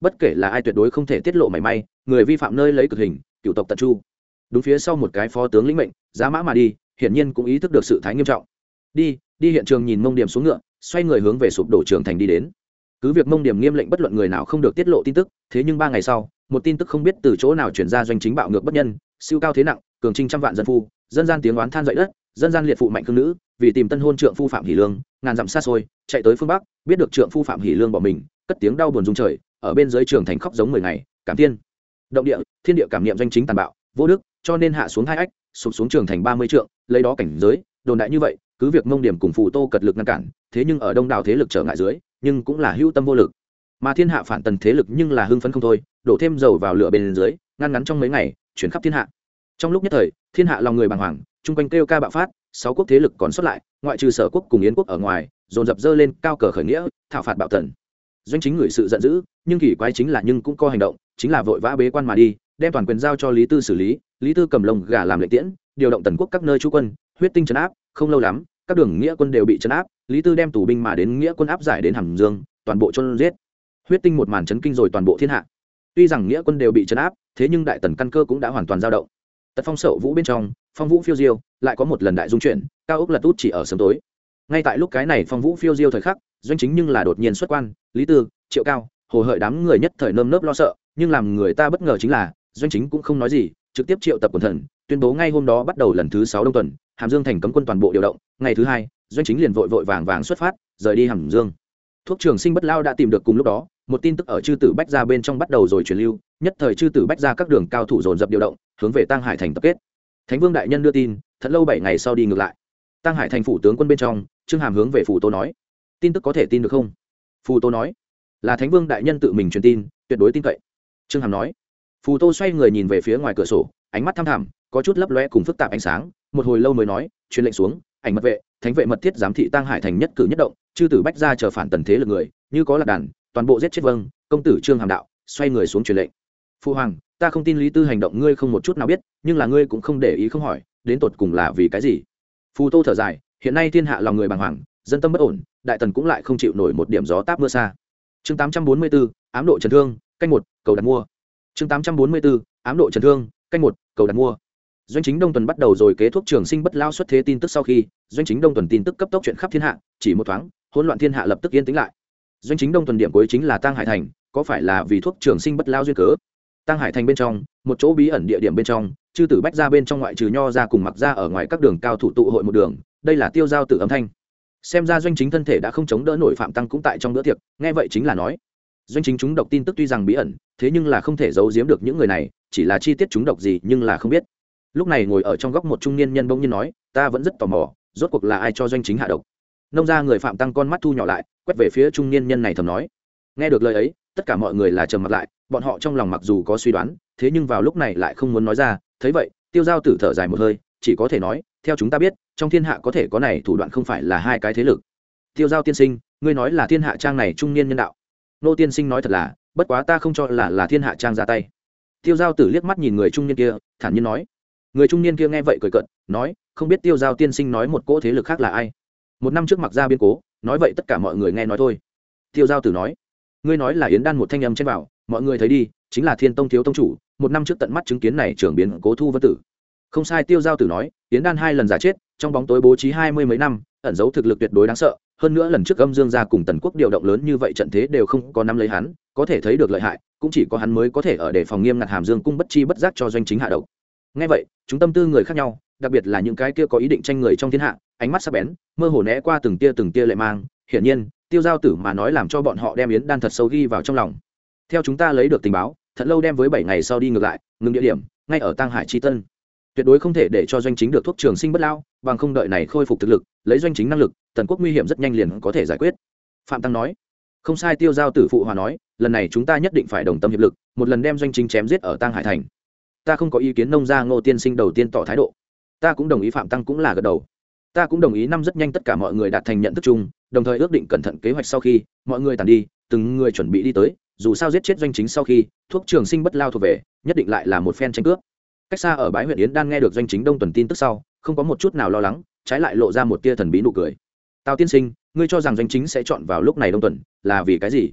bất kể là ai tuyệt đối không thể tiết lộ mảy may, người vi phạm nơi lấy cực hình, cửu tộc tận chu. Đúng phía sau một cái phó tướng lĩnh mệnh, giá mã mà đi, hiển nhiên cũng ý thức được sự thái nghiêm trọng. Đi, đi hiện trường nhìn Mông Điểm xuống ngựa, xoay người hướng về sụp đổ trường thành đi đến. Cứ việc Mông Điểm nghiêm lệnh bất luận người nào không được tiết lộ tin tức, thế nhưng ba ngày sau, một tin tức không biết từ chỗ nào truyền ra doanh chính bạo ngược bất nhân, siêu cao thế nặng, cường trinh trăm vạn dân phu, dân gian tiếng oán than dậy đất, dân gian liệt phụ mạnh cương nữ, vì tìm tân hôn trượng phu Phạm Hỷ Lương, ngàn dặm xa xôi, chạy tới phương Bắc, biết được trượng phu Phạm Hỷ Lương bỏ mình, cất tiếng đau buồn rung trời, ở bên dưới trường thành khóc giống mười ngày, cảm thiên động địa, thiên địa cảm niệm doanh chính tàn bạo, vô đức, cho nên hạ xuống hai ách, sụp xuống trường thành ba mươi trượng, lấy đó cảnh giới, đồn đại như vậy, cứ việc Mông Điểm cùng Phù Tô cật lực ngăn cản, thế nhưng ở đông đảo thế lực trở ngại dưới, nhưng cũng là hữu tâm vô lực. Mà thiên hạ phản tần thế lực nhưng là hưng phấn không thôi, đổ thêm dầu vào lửa bên dưới, ngăn ngắn trong mấy ngày, chuyển khắp thiên hạ. Trong lúc nhất thời, thiên hạ lòng người bàng hoàng, chung quanh kêu ca bạo phát, sáu quốc thế lực còn xuất lại, ngoại trừ Sở quốc cùng Yến quốc ở ngoài, dồn dập dơ lên cao cờ khởi nghĩa, thảo phạt bạo tần. Doanh chính người sự giận dữ, nhưng kỳ quái chính là nhưng cũng có hành động, chính là vội vã bế quan mà đi, đem toàn quyền giao cho Lý Tư xử lý, Lý Tư cầm lồng gà làm lệnh tiễn, điều động tần quốc các nơi trú quân, huyết tinh trấn áp, không lâu lắm, các đường nghĩa quân đều bị trấn áp, Lý Tư đem tù binh mà đến nghĩa quân áp giải đến Hàm Dương, toàn bộ chôn giết. Huyết tinh một màn chấn kinh rồi toàn bộ thiên hạ. Tuy rằng nghĩa quân đều bị trấn áp, thế nhưng đại tần căn cơ cũng đã hoàn toàn dao động. Tật phong sậu vũ bên trong, phong vũ phiêu diêu, lại có một lần đại dung chuyển, cao ốc lật út chỉ ở sớm tối. Ngay tại lúc cái này phong vũ phiêu diêu thời khắc, doanh chính nhưng là đột nhiên xuất quan, Lý Tư, Triệu Cao, Hồ Hợi đám người nhất thời nơm nớp lo sợ, nhưng làm người ta bất ngờ chính là, doanh chính cũng không nói gì, trực tiếp triệu tập quần thần, tuyên bố ngay hôm đó bắt đầu lần thứ sáu đông tuần, Hàm Dương thành cấm quân toàn bộ điều động, ngày thứ hai, doanh chính liền vội vội vàng vàng xuất phát, rời đi Hàm Dương. Thuốc Trường Sinh Bất Lao đã tìm được cùng lúc đó, một tin tức ở chư tử bách gia bên trong bắt đầu rồi truyền lưu, nhất thời chư tử bách gia các đường cao thủ dồn dập điều động, hướng về Tăng Hải thành tập kết. Thánh Vương đại nhân đưa tin, thật lâu bảy ngày sau đi ngược lại. Tăng Hải thành phủ tướng quân bên trong, Trương Hàm hướng về phủ Tô nói, tin tức có thể tin được không? Phù Tô nói, là Thánh Vương đại nhân tự mình truyền tin, tuyệt đối tin cậy. Trương Hàm nói. Phù Tô xoay người nhìn về phía ngoài cửa sổ, ánh mắt thăm thẳm, có chút lấp lóe cùng phức tạp ánh sáng, một hồi lâu mới nói, truyền lệnh xuống, ảnh mật vệ, thánh vệ mật thiết giám thị Tăng Hải thành nhất cử nhất động, chư tử bách gia chờ phản tần thế lực người, như có lạc đàn, toàn bộ giết chết. Vâng, công tử. Trương Hàm đạo, xoay người xuống truyền lệnh. Phu hoàng, ta không tin Lý Tư hành động ngươi không một chút nào biết, nhưng là ngươi cũng không để ý không hỏi, đến tột cùng là vì cái gì? Phù Tô thở dài, hiện nay thiên hạ lòng người bàng hoàng, dân tâm bất ổn, đại tần cũng lại không chịu nổi một điểm gió táp mưa xa. Chương tám trăm bốn mươi bốn, ám độ trần thương, canh một, cầu đặt mua. Chương tám trăm bốn mươi bốn, ám độ trần thương, canh một, cầu đặt mua. Doanh chính Đông Tuần bắt đầu rồi kế thuốc Trường Sinh Bất Lao xuất thế tin tức sau khi, Doanh chính Đông Tuần tin tức cấp tốc chuyện khắp thiên hạ, chỉ một thoáng, hỗn loạn thiên hạ lập tức yên tĩnh lại. Doanh chính Đông Tuần điểm cuối chính là Tăng Hải thành, có phải là vì thuốc Trường Sinh Bất Lao duyên cớ? Tăng Hải thành bên trong, một chỗ bí ẩn địa điểm bên trong, chư tử bách gia bên trong ngoại trừ Nho gia cùng Mặc gia ở ngoài các đường cao thủ tụ hội một đường, đây là tiêu giao tử âm thanh. Xem ra Doanh chính thân thể đã không chống đỡ nổi, Phạm Tăng cũng tại trong bữa tiệc, nghe vậy chính là nói, Doanh chính chúng độc tin tức tuy rằng bí ẩn, thế nhưng là không thể giấu giếm được những người này, chỉ là chi tiết chúng độc gì nhưng là không biết. Lúc này ngồi ở trong góc một trung niên nhân bỗng nhiên nói, ta vẫn rất tò mò, rốt cuộc là ai cho Doanh chính hạ độc? Nông gia người Phạm Tăng con mắt thu nhỏ lại, quét về phía trung niên nhân này thầm nói. Nghe được lời ấy, tất cả mọi người là trầm mặt lại, bọn họ trong lòng mặc dù có suy đoán, thế nhưng vào lúc này lại không muốn nói ra. Thấy vậy, Tiêu Giao Tử thở dài một hơi, chỉ có thể nói, theo chúng ta biết, trong thiên hạ có thể có này thủ đoạn không phải là hai cái thế lực. Tiêu Giao tiên sinh, ngươi nói là thiên hạ trang này trung niên nhân đạo. Nô tiên sinh nói thật là, bất quá ta không cho là là thiên hạ trang ra tay. Tiêu Giao Tử liếc mắt nhìn người trung niên kia, thản nhiên nói. Người trung niên kia nghe vậy cười cợt, nói, không biết Tiêu Giao tiên sinh nói một cỗ thế lực khác là ai? Một năm trước Mặc gia biến cố, nói vậy tất cả mọi người nghe nói thôi. Tiêu Giao Tử nói, ngươi nói là Yến Đan, một thanh âm chen vào, mọi người thấy đi, chính là Thiên Tông thiếu tông chủ, một năm trước tận mắt chứng kiến này trưởng biến cố Thu Vân Tử. Không sai, Tiêu Giao Tử nói, Yến Đan hai lần giả chết, trong bóng tối bố trí hai mươi mấy năm, ẩn giấu thực lực tuyệt đối đáng sợ, hơn nữa lần trước Âm Dương gia cùng Tần Quốc điều động lớn như vậy trận thế đều không có nắm lấy hắn, có thể thấy được lợi hại, cũng chỉ có hắn mới có thể ở để phòng nghiêm ngặt Hàm Dương cung bất chi bất giác cho Doanh chính hạ độc. Nghe vậy, chúng tâm tư người khác nhau, đặc biệt là những cái kia có ý định tranh người trong thiên hạ, ánh mắt sắc bén, mơ hồ né qua từng tia từng tia lệ mang, hiển nhiên, Tiêu Giao Tử mà nói làm cho bọn họ đem Yến Đan thật sâu ghi vào trong lòng. Theo chúng ta lấy được tình báo, thật lâu đem với bảy ngày sau đi ngược lại, ngừng địa điểm, ngay ở Tăng Hải Chi Tân. Tuyệt đối không thể để cho Doanh chính được thuốc Trường Sinh Bất Lao, bằng không đợi này khôi phục thực lực, lấy Doanh chính năng lực, Tần Quốc nguy hiểm rất nhanh liền có thể giải quyết. Phạm Tăng nói. Không sai, Tiêu Giao Tử phụ hòa nói, lần này chúng ta nhất định phải đồng tâm hiệp lực, một lần đem Doanh chính chém giết ở Tăng Hải thành. Ta không có ý kiến. Nông gia Ngô tiên sinh đầu tiên tỏ thái độ. Ta cũng đồng ý. Phạm Tăng cũng là gật đầu. Ta cũng đồng ý. Năm rất nhanh tất cả mọi người đạt thành nhận thức chung, đồng thời ước định cẩn thận kế hoạch. Sau khi mọi người tàn đi, từng người chuẩn bị đi tới, dù sao giết chết Doanh chính sau khi thuốc Trường Sinh Bất Lao thuộc về, nhất định lại là một phen tranh cướp. Cách xa ở bãi huyện Yến Đan nghe được Doanh chính Đông Tuần tin tức sau, không có một chút nào lo lắng, trái lại lộ ra một tia thần bí nụ cười. Tào tiên sinh, ngươi cho rằng Doanh chính sẽ chọn vào lúc này Đông Tuần là vì cái gì?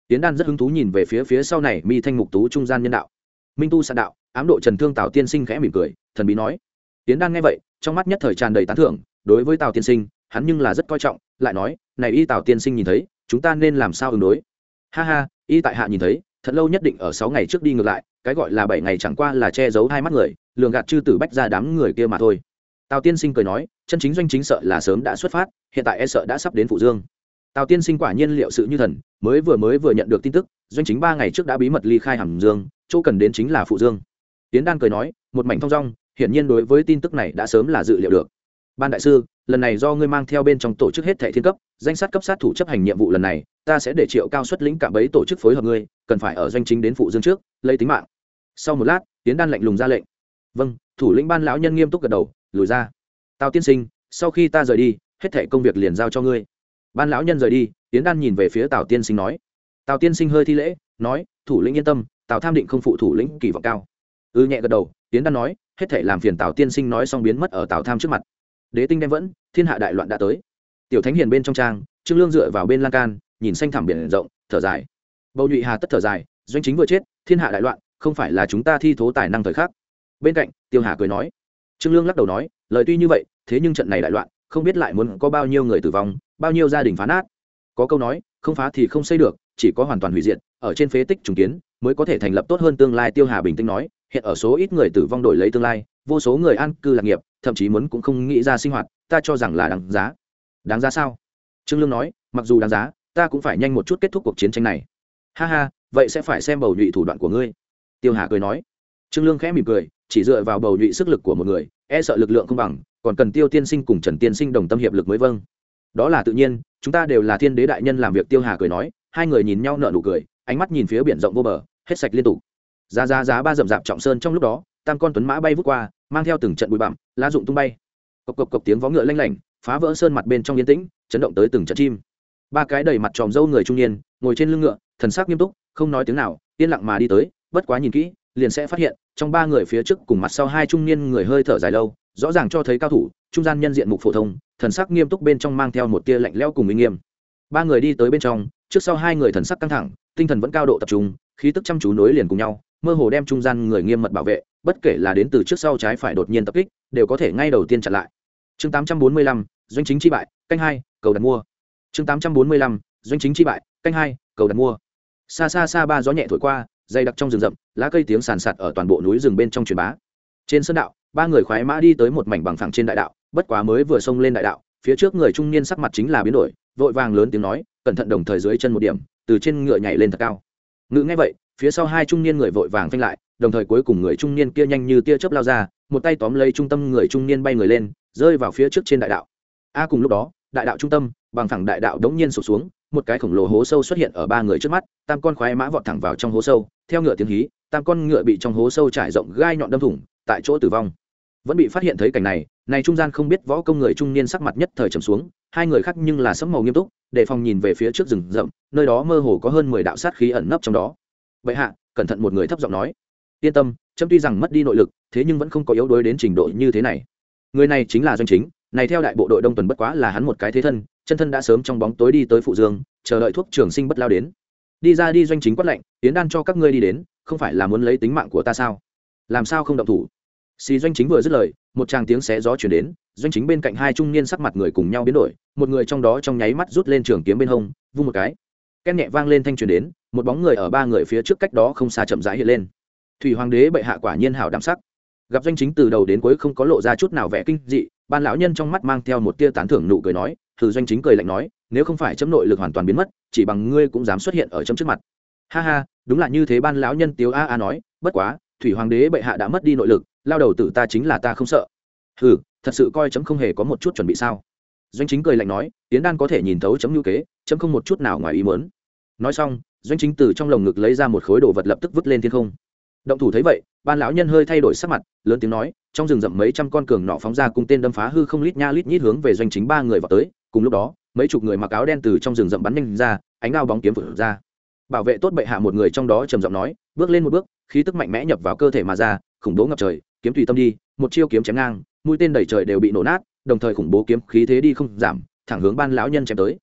Tiến Đan rất hứng thú nhìn về phía phía sau này mi thanh mục tú trung gian nhân đạo. Minh tu sạn đạo, ám độ trần thương Tào tiên sinh khẽ mỉm cười, thần bí nói. Tiến Đan nghe vậy, trong mắt nhất thời tràn đầy tán thưởng, đối với Tào tiên sinh, hắn nhưng là rất coi trọng, lại nói, này y Tào tiên sinh nhìn thấy, chúng ta nên làm sao ứng đối? Ha ha, y tại hạ nhìn thấy, thật lâu nhất định ở sáu ngày trước đi ngược lại, cái gọi là bảy ngày chẳng qua là che giấu hai mắt người, lường gạt chư tử bách ra đám người kia mà thôi. Tào tiên sinh cười nói, chân chính doanh chính sợ là sớm đã xuất phát, hiện tại e sợ đã sắp đến Phụ Dương. Tào tiên sinh quả nhiên liệu sự như thần, mới vừa mới vừa nhận được tin tức, doanh chính ba ngày trước đã bí mật ly khai Hàm Dương, chỗ cần đến chính là Phụ Dương. Tiến Đan cười nói, một mảnh thong dong, hiển nhiên đối với tin tức này đã sớm là dự liệu được. Ban đại sư, lần này do ngươi mang theo bên trong tổ chức hết thảy thiên cấp, danh sát cấp sát thủ chấp hành nhiệm vụ lần này, ta sẽ để Triệu Cao xuất lĩnh cả bấy tổ chức phối hợp ngươi, cần phải ở doanh chính đến Phụ Dương trước, lấy tính mạng. Sau một lát, Tiến Đan lạnh lùng ra lệnh. Vâng, thủ lĩnh Ban lão nhân nghiêm túc gật đầu, lùi ra. Tào tiên sinh, sau khi ta rời đi, hết thảy công việc liền giao cho ngươi. Ban lão nhân rời đi, Tiến Đan nhìn về phía Tào tiên sinh nói. Tào tiên sinh hơi thi lễ, nói, thủ lĩnh yên tâm, Tào tham định không phụ thủ lĩnh kỳ vọng cao. Ư nhẹ gật đầu, Tiến Đan nói, hết thảy làm phiền Tào tiên sinh nói xong biến mất ở Tào tham trước mặt. Đế tinh đem vẫn, thiên hạ đại loạn đã tới. Tiểu thánh hiền bên trong trang, Trương Lương dựa vào bên lan can, nhìn xanh thẳm biển rộng, thở dài. Bầu nhụy hà tất thở dài, doanh chính vừa chết, thiên hạ đại loạn, không phải là chúng ta thi thố tài năng thời khắc. Bên cạnh, Tiêu Hà cười nói. Trương Lương lắc đầu nói, lời tuy như vậy, thế nhưng trận này đại loạn, không biết lại muốn có bao nhiêu người tử vong, bao nhiêu gia đình phá nát. Có câu nói, không phá thì không xây được, chỉ có hoàn toàn hủy diệt, ở trên phế tích trùng kiến, mới có thể thành lập tốt hơn tương lai. Tiêu Hà bình tĩnh nói, hiện ở số ít người tử vong đổi lấy tương lai, vô số người an cư lạc nghiệp, thậm chí muốn cũng không nghĩ ra sinh hoạt, ta cho rằng là đáng giá. Đáng giá sao? Trương Lương nói, mặc dù đáng giá, ta cũng phải nhanh một chút kết thúc cuộc chiến tranh này. Ha ha, vậy sẽ phải xem bầu nhụy thủ đoạn của ngươi. Tiêu Hà cười nói. Trương Lương khẽ mỉm cười, chỉ dựa vào bầu nhụy sức lực của một người, e sợ lực lượng không bằng, còn cần Tiêu tiên sinh cùng Trần tiên sinh đồng tâm hiệp lực mới vâng. Đó là tự nhiên, chúng ta đều là thiên đế đại nhân làm việc. Tiêu Hà cười nói, hai người nhìn nhau nở nụ cười, ánh mắt nhìn phía biển rộng vô bờ, hết sạch liên tục. Giá giá giá ba rậm rạp trọng sơn trong lúc đó, tam con tuấn mã bay vút qua, mang theo từng trận bụi bặm, lá rụng tung bay. Cộc cộc cộc tiếng vó ngựa lanh lảnh, phá vỡ sơn mặt bên trong yên tĩnh, chấn động tới từng trận chim. Ba cái đầy mặt tròm râu người trung niên, ngồi trên lưng ngựa, thần sắc nghiêm túc, không nói tiếng nào, yên lặng mà đi tới, bất quá nhìn kỹ, liền sẽ phát hiện, trong ba người phía trước cùng mặt sau hai trung niên người hơi thở dài lâu, rõ ràng cho thấy cao thủ, trung gian nhân diện mục phổ thông, thần sắc nghiêm túc bên trong mang theo một tia lạnh lẽo cùng uy nghiêm. Ba người đi tới bên trong, trước sau hai người thần sắc căng thẳng, tinh thần vẫn cao độ tập trung, khí tức chăm chú nối liền cùng nhau, mơ hồ đem trung gian người nghiêm mật bảo vệ, bất kể là đến từ trước sau trái phải đột nhiên tập kích, đều có thể ngay đầu tiên chặn lại. Chương tám trăm bốn mươi lăm, doanh chính chi bại, canh hai, cầu đặt mua. Chương tám trăm bốn mươi lăm, doanh chính chi bại, canh hai, cầu đặt mua. Xa xa xa ba gió nhẹ thổi qua, dày đặc trong rừng rậm, lá cây tiếng sàn sạt ở toàn bộ núi rừng bên trong truyền bá. Trên sơn đạo, ba người khoái mã đi tới một mảnh bằng phẳng trên đại đạo, bất quá mới vừa xông lên đại đạo, phía trước người trung niên sắc mặt chính là biến đổi, vội vàng lớn tiếng nói, cẩn thận, đồng thời dưới chân một điểm, từ trên ngựa nhảy lên thật cao. Ngự nghe vậy, phía sau hai trung niên người vội vàng phanh lại, đồng thời cuối cùng người trung niên kia nhanh như tia chớp lao ra, một tay tóm lấy trung tâm người trung niên bay người lên, rơi vào phía trước trên đại đạo. A cùng lúc đó, đại đạo trung tâm, bằng phẳng đại đạo đống nhiên sụp xuống, một cái khổng lồ hố sâu xuất hiện ở ba người trước mắt, tam con khoái mã vọt thẳng vào trong hố sâu, theo ngựa tiếng hí, tam con ngựa bị trong hố sâu trải rộng gai nhọn đâm thủng, tại chỗ tử vong. Vẫn bị phát hiện thấy cảnh này, này trung gian không biết võ công người trung niên sắc mặt nhất thời trầm xuống, hai người khác nhưng là sẫm màu nghiêm túc, để phòng nhìn về phía trước rừng rậm, nơi đó mơ hồ có hơn mười đạo sát khí ẩn nấp trong đó. Vậy hạ, cẩn thận, một người thấp giọng nói. Yên tâm, trẫm tuy rằng mất đi nội lực, thế nhưng vẫn không có yếu đuối đến trình độ như thế này. Người này chính là doanh chính, này theo đại bộ đội đông tuần bất quá là hắn một cái thế thân, chân thân đã sớm trong bóng tối đi tới Phụ Dương, chờ đợi thuốc trường sinh bất lao đến. Đi ra đi. Doanh chính quát lệnh, Tiến Đan cho các ngươi đi đến, không phải là muốn lấy tính mạng của ta sao? Làm sao không động thủ? Xì doanh chính vừa dứt lời, một tràng tiếng xé gió chuyển đến, doanh chính bên cạnh hai trung niên sắc mặt người cùng nhau biến đổi, một người trong đó trong nháy mắt rút lên trường kiếm bên hông, vung một cái, ken nhẹ vang lên thanh truyền đến, một bóng người ở ba người phía trước cách đó không xa chậm rãi hiện lên. Thủy hoàng đế bệ hạ quả nhiên hảo đạm sắc. Gặp doanh chính từ đầu đến cuối không có lộ ra chút nào vẻ kinh dị, ban lão nhân trong mắt mang theo một tia tán thưởng nụ cười nói, thử. Doanh chính cười lạnh nói, nếu không phải chấm nội lực hoàn toàn biến mất, chỉ bằng ngươi cũng dám xuất hiện ở chấm trước mặt. Ha ha, đúng là như thế. Ban lão nhân tiếu a a nói, bất quá thủy hoàng đế bệ hạ đã mất đi nội lực, lao đầu tử ta chính là ta không sợ. Hừ, thật sự coi chấm không hề có một chút chuẩn bị sao? Doanh chính cười lạnh nói, Tiến Đan có thể nhìn thấu chấm nhu kế, chấm không một chút nào ngoài ý muốn. Nói xong, doanh chính từ trong lồng ngực lấy ra một khối đồ vật lập tức vứt lên thiên không. Động thủ thấy vậy, ban lão nhân hơi thay đổi sắc mặt, lớn tiếng nói, trong rừng rậm mấy trăm con cường nọ phóng ra cung tên đâm phá hư không, lít nha lít nhít hướng về doanh chính ba người vào tới. Cùng lúc đó, mấy chục người mặc áo đen từ trong rừng rậm bắn nhanh ra, ánh đao bóng kiếm vụt ra. Bảo vệ tốt bệ hạ, một người trong đó trầm giọng nói, bước lên một bước, khí tức mạnh mẽ nhập vào cơ thể mà ra, khủng bố ngập trời, kiếm tùy tâm đi, một chiêu kiếm chém ngang, mũi tên đầy trời đều bị nổ nát, đồng thời khủng bố kiếm khí thế đi không giảm, thẳng hướng ban lão nhân chém tới.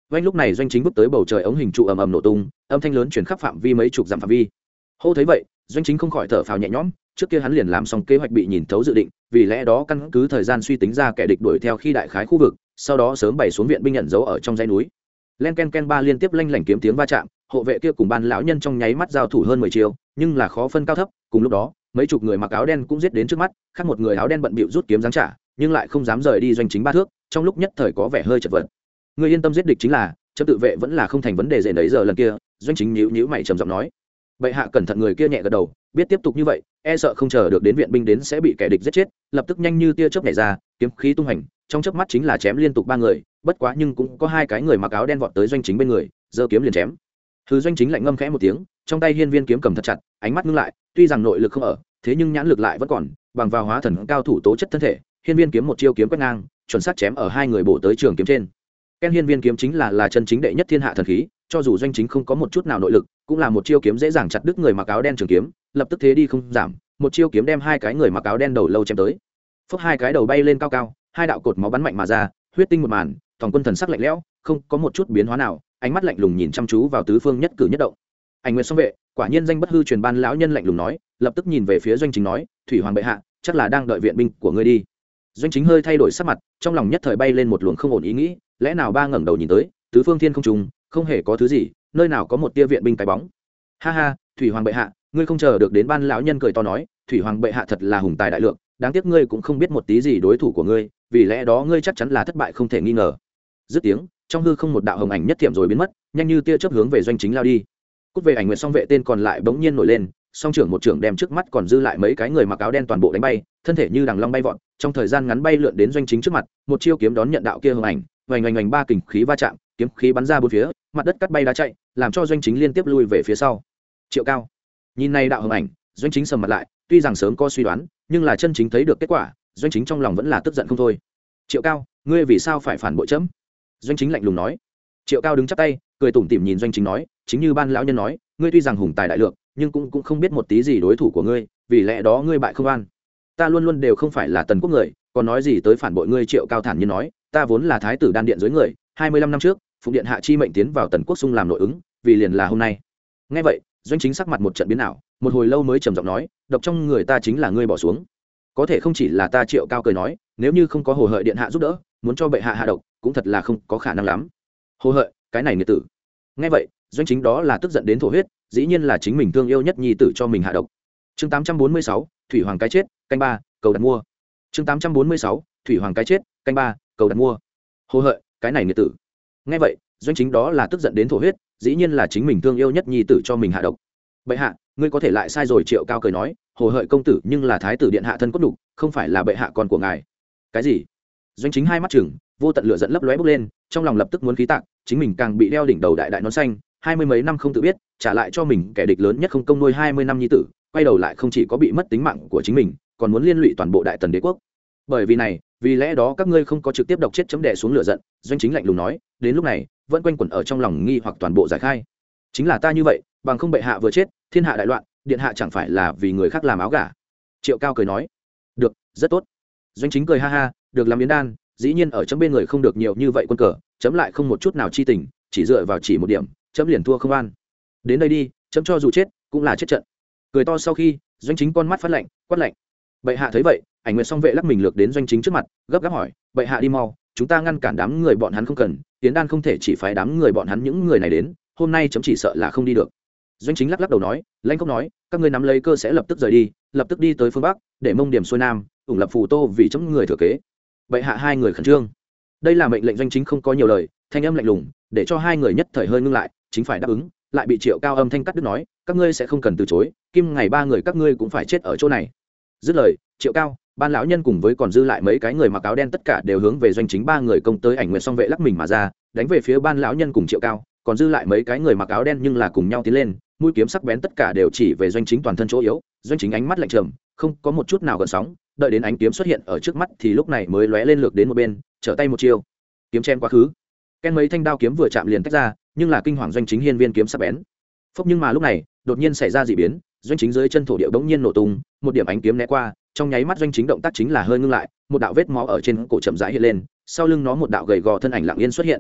Vành lúc này doanh chính bước tới bầu trời, ống hình trụ ầm ầm nổ tung, âm thanh lớn truyền khắp phạm vi mấy chục dặm phạm vi. Hô thấy vậy, doanh chính không khỏi thở phào nhẹ nhõm, trước kia hắn liền làm xong kế hoạch bị nhìn thấu dự định, vì lẽ đó căn cứ thời gian suy tính ra kẻ địch đuổi theo khi đại khái khu vực, sau đó sớm bày xuống viện binh nhận dấu ở trong dãy núi. Len ken ken ba liên tiếp lanh lảnh kiếm tiếng va chạm, hộ vệ kia cùng ban lão nhân trong nháy mắt giao thủ hơn mười chiêu, nhưng là khó phân cao thấp. Cùng lúc đó, mấy chục người mặc áo đen cũng giết đến trước mắt, khác một người áo đen bận bịu rút kiếm giáng trả, nhưng lại không dám rời đi doanh chính ba thước, trong lúc nhất thời có vẻ hơi chật vật. Người yên tâm giết địch chính là, chấm tự vệ vẫn là không thành vấn đề gì. Đấy giờ lần kia, doanh chính nhíu nhíu mày trầm giọng nói. Bệ hạ cẩn thận. Người kia nhẹ gật đầu, biết tiếp tục như vậy, e sợ không chờ được đến viện binh đến sẽ bị kẻ địch giết chết, lập tức nhanh như tia chớp nhảy ra, kiếm khí tung hành, trong chớp mắt chính là chém liên tục ba người, bất quá nhưng cũng có hai cái người mặc áo đen vọt tới doanh chính bên người, giơ kiếm liền chém. Thứ doanh chính lạnh ngâm khẽ một tiếng, trong tay hiên viên kiếm cầm thật chặt, ánh mắt ngưng lại, tuy rằng nội lực không ở, thế nhưng nhãn lực lại vẫn còn, bằng vào hóa thần cao thủ tố chất thân thể, hiên viên kiếm một chiêu kiếm quét ngang, chuẩn xác chém ở hai người bổ tới trường kiếm trên. Ken hiên viên kiếm chính là là chân chính đệ nhất thiên hạ thần khí, cho dù doanh chính không có một chút nào nội lực, cũng là một chiêu kiếm dễ dàng chặt đứt người mặc áo đen trường kiếm, lập tức thế đi không giảm, một chiêu kiếm đem hai cái người mặc áo đen đầu lâu chém tới. Phốc, hai cái đầu bay lên cao cao, hai đạo cột máu bắn mạnh mà ra, huyết tinh một màn, toàn quân thần sắc lạnh lẽo, không có một chút biến hóa nào, ánh mắt lạnh lùng nhìn chăm chú vào tứ phương nhất cử nhất động. Ảnh Nguyệt Song vệ, quả nhiên danh bất hư truyền. Ban lão nhân lạnh lùng nói, lập tức nhìn về phía doanh chính nói, thủy hoàng bệ hạ, chắc là đang đợi viện binh của ngươi đi. Doanh chính hơi thay đổi sắc mặt, trong lòng nhất thời bay lên một luồng không ổn ý nghĩ, lẽ nào ba ngẩng đầu nhìn tới, tứ phương thiên không trùng, không hề có thứ gì, nơi nào có một tia viện binh cái bóng. Ha ha, thủy hoàng bệ hạ, ngươi không chờ được đến. Ban lão nhân cười to nói, thủy hoàng bệ hạ thật là hùng tài đại lượng, đáng tiếc ngươi cũng không biết một tí gì đối thủ của ngươi, vì lẽ đó ngươi chắc chắn là thất bại không thể nghi ngờ. Dứt tiếng, trong hư không một đạo hồng ảnh nhất thiểm rồi biến mất, nhanh như tia chớp hướng về doanh chính lao đi. Cút về. Ảnh Nguyệt Song vệ tên còn lại bỗng nhiên nổi lên, song trưởng một trưởng đem trước mắt còn dư lại mấy cái người mặc áo đen toàn bộ đánh bay, thân thể như đằng long bay vọt, trong thời gian ngắn bay lượn đến doanh chính trước mặt, một chiêu kiếm đón nhận đạo kia hồng ảnh, oanh oanh oanh ba kình khí va chạm, kiếm khí bắn ra bốn phía, mặt đất cắt bay đá chạy, làm cho doanh chính liên tiếp lui về phía sau. Triệu Cao nhìn này đạo hồng ảnh, doanh chính sầm mặt lại, tuy rằng sớm có suy đoán, nhưng là chân chính thấy được kết quả, doanh chính trong lòng vẫn là tức giận không thôi. Triệu Cao, ngươi vì sao phải phản bội chấm? Doanh chính lạnh lùng nói. Triệu Cao đứng chắp tay, cười tủm tỉm nhìn doanh chính nói, chính như ban lão nhân nói, ngươi tuy rằng hùng tài đại lượng, nhưng cũng cũng không biết một tí gì đối thủ của ngươi, vì lẽ đó ngươi bại không an. Ta luôn luôn đều không phải là Tần Quốc người, còn nói gì tới phản bội ngươi? Triệu Cao thản nhiên nói, ta vốn là thái tử đan điện dưới người, hai mươi lăm năm trước, phụng điện hạ chi mệnh tiến vào Tần Quốc xung làm nội ứng, vì liền là hôm nay. Nghe vậy, doanh chính sắc mặt một trận biến ảo, một hồi lâu mới trầm giọng nói, độc trong người ta chính là ngươi bỏ xuống. Có thể không chỉ là ta. Triệu Cao cười nói, nếu như không có Hồ Hợi điện hạ giúp đỡ, muốn cho bệ hạ hạ độc, cũng thật là không có khả năng lắm. Hồ Hợi, cái này nghiệt tử. Nghe vậy, doanh chính đó là tức giận đến thổ huyết, dĩ nhiên là chính mình thương yêu nhất nhi tử cho mình hạ độc. Chương tám trăm bốn mươi sáu, thủy hoàng cái chết, canh ba, cầu đặt mua. Chương tám trăm bốn mươi sáu, thủy hoàng cái chết, canh ba, cầu đặt mua. Hồ Hợi, cái này nghiệt tử. Nghe vậy, doanh chính đó là tức giận đến thổ huyết, dĩ nhiên là chính mình thương yêu nhất nhi tử cho mình hạ độc. Bệ hạ, ngươi có thể lại sai rồi. Triệu Cao cười nói, Hồ Hợi công tử nhưng là thái tử điện hạ thân cốt đục, không phải là bệ hạ con của ngài. Cái gì? Doanh chính hai mắt chừng, vô tận lửa giận lấp lóe bốc lên, trong lòng lập tức muốn khí tạc, chính mình càng bị đeo đỉnh đầu đại đại nón xanh, hai mươi mấy năm không tự biết, trả lại cho mình kẻ địch lớn nhất không công nuôi hai mươi năm nhi tử, quay đầu lại không chỉ có bị mất tính mạng của chính mình, còn muốn liên lụy toàn bộ đại tần đế quốc. Bởi vì này, vì lẽ đó các ngươi không có trực tiếp độc chết chấm đè xuống lửa giận. Doanh chính lạnh lùng nói, đến lúc này, vẫn quanh quẩn ở trong lòng nghi hoặc toàn bộ giải khai. Chính là ta như vậy, bằng không bệ hạ vừa chết, thiên hạ đại loạn, điện hạ chẳng phải là vì người khác làm áo gả. Triệu Cao cười nói, được, rất tốt. Doanh chính cười ha ha, được làm yến đan, dĩ nhiên ở chấm bên người không được nhiều như vậy quân cờ, chấm lại không một chút nào chi tình, chỉ dựa vào chỉ một điểm, chấm liền thua không an. Đến đây đi, chấm cho dù chết cũng là chết trận. Cười to sau khi, doanh chính con mắt phát lạnh, quát lạnh. Bệ hạ thấy vậy, Ảnh Nguyệt Song vệ lắc mình lược đến doanh chính trước mặt, gấp gáp hỏi, bệ hạ đi mau, chúng ta ngăn cản đám người bọn hắn không cần, tiến đan không thể chỉ phái đám người bọn hắn những người này đến, hôm nay chấm chỉ sợ là không đi được. Doanh chính lắc lắc đầu nói, lãnh không nói, các ngươi nắm lấy cơ sẽ lập tức rời đi, lập tức đi tới phương bắc, để mông điểm xuôi nam, ủng lập phù tô vì chấm người thừa kế. Bệ hạ. Hai người khẩn trương. Đây là mệnh lệnh. Doanh chính không có nhiều lời, thanh âm lạnh lùng, để cho hai người nhất thời hơi ngưng lại, chính phải đáp ứng, lại bị Triệu Cao âm thanh cắt đứt nói, các ngươi sẽ không cần từ chối, kim ngày ba người các ngươi cũng phải chết ở chỗ này. Dứt lời, Triệu Cao, ban lão nhân cùng với còn dư lại mấy cái người mặc áo đen tất cả đều hướng về doanh chính ba người công tới. Ảnh Nguyệt Song vệ lắc mình mà ra, đánh về phía ban lão nhân cùng Triệu Cao, còn dư lại mấy cái người mặc áo đen nhưng là cùng nhau tiến lên, mũi kiếm sắc bén tất cả đều chỉ về doanh chính toàn thân chỗ yếu. Doanh chính ánh mắt lạnh trầm, không có một chút nào gợn sóng, đợi đến ánh kiếm xuất hiện ở trước mắt thì lúc này mới lóe lên lược đến một bên, trở tay một chiêu, kiếm chen quá khứ. Ken mấy thanh đao kiếm vừa chạm liền tách ra, nhưng là kinh hoàng doanh chính hiên viên kiếm sắc bén. Phốc, nhưng mà lúc này, đột nhiên xảy ra dị biến, doanh chính dưới chân thổ địa bỗng nhiên nổ tung, một điểm ánh kiếm né qua, trong nháy mắt doanh chính động tác chính là hơi ngưng lại, một đạo vết máu ở trên cổ chậm rãi hiện lên, sau lưng nó một đạo gầy gò thân ảnh lặng yên xuất hiện.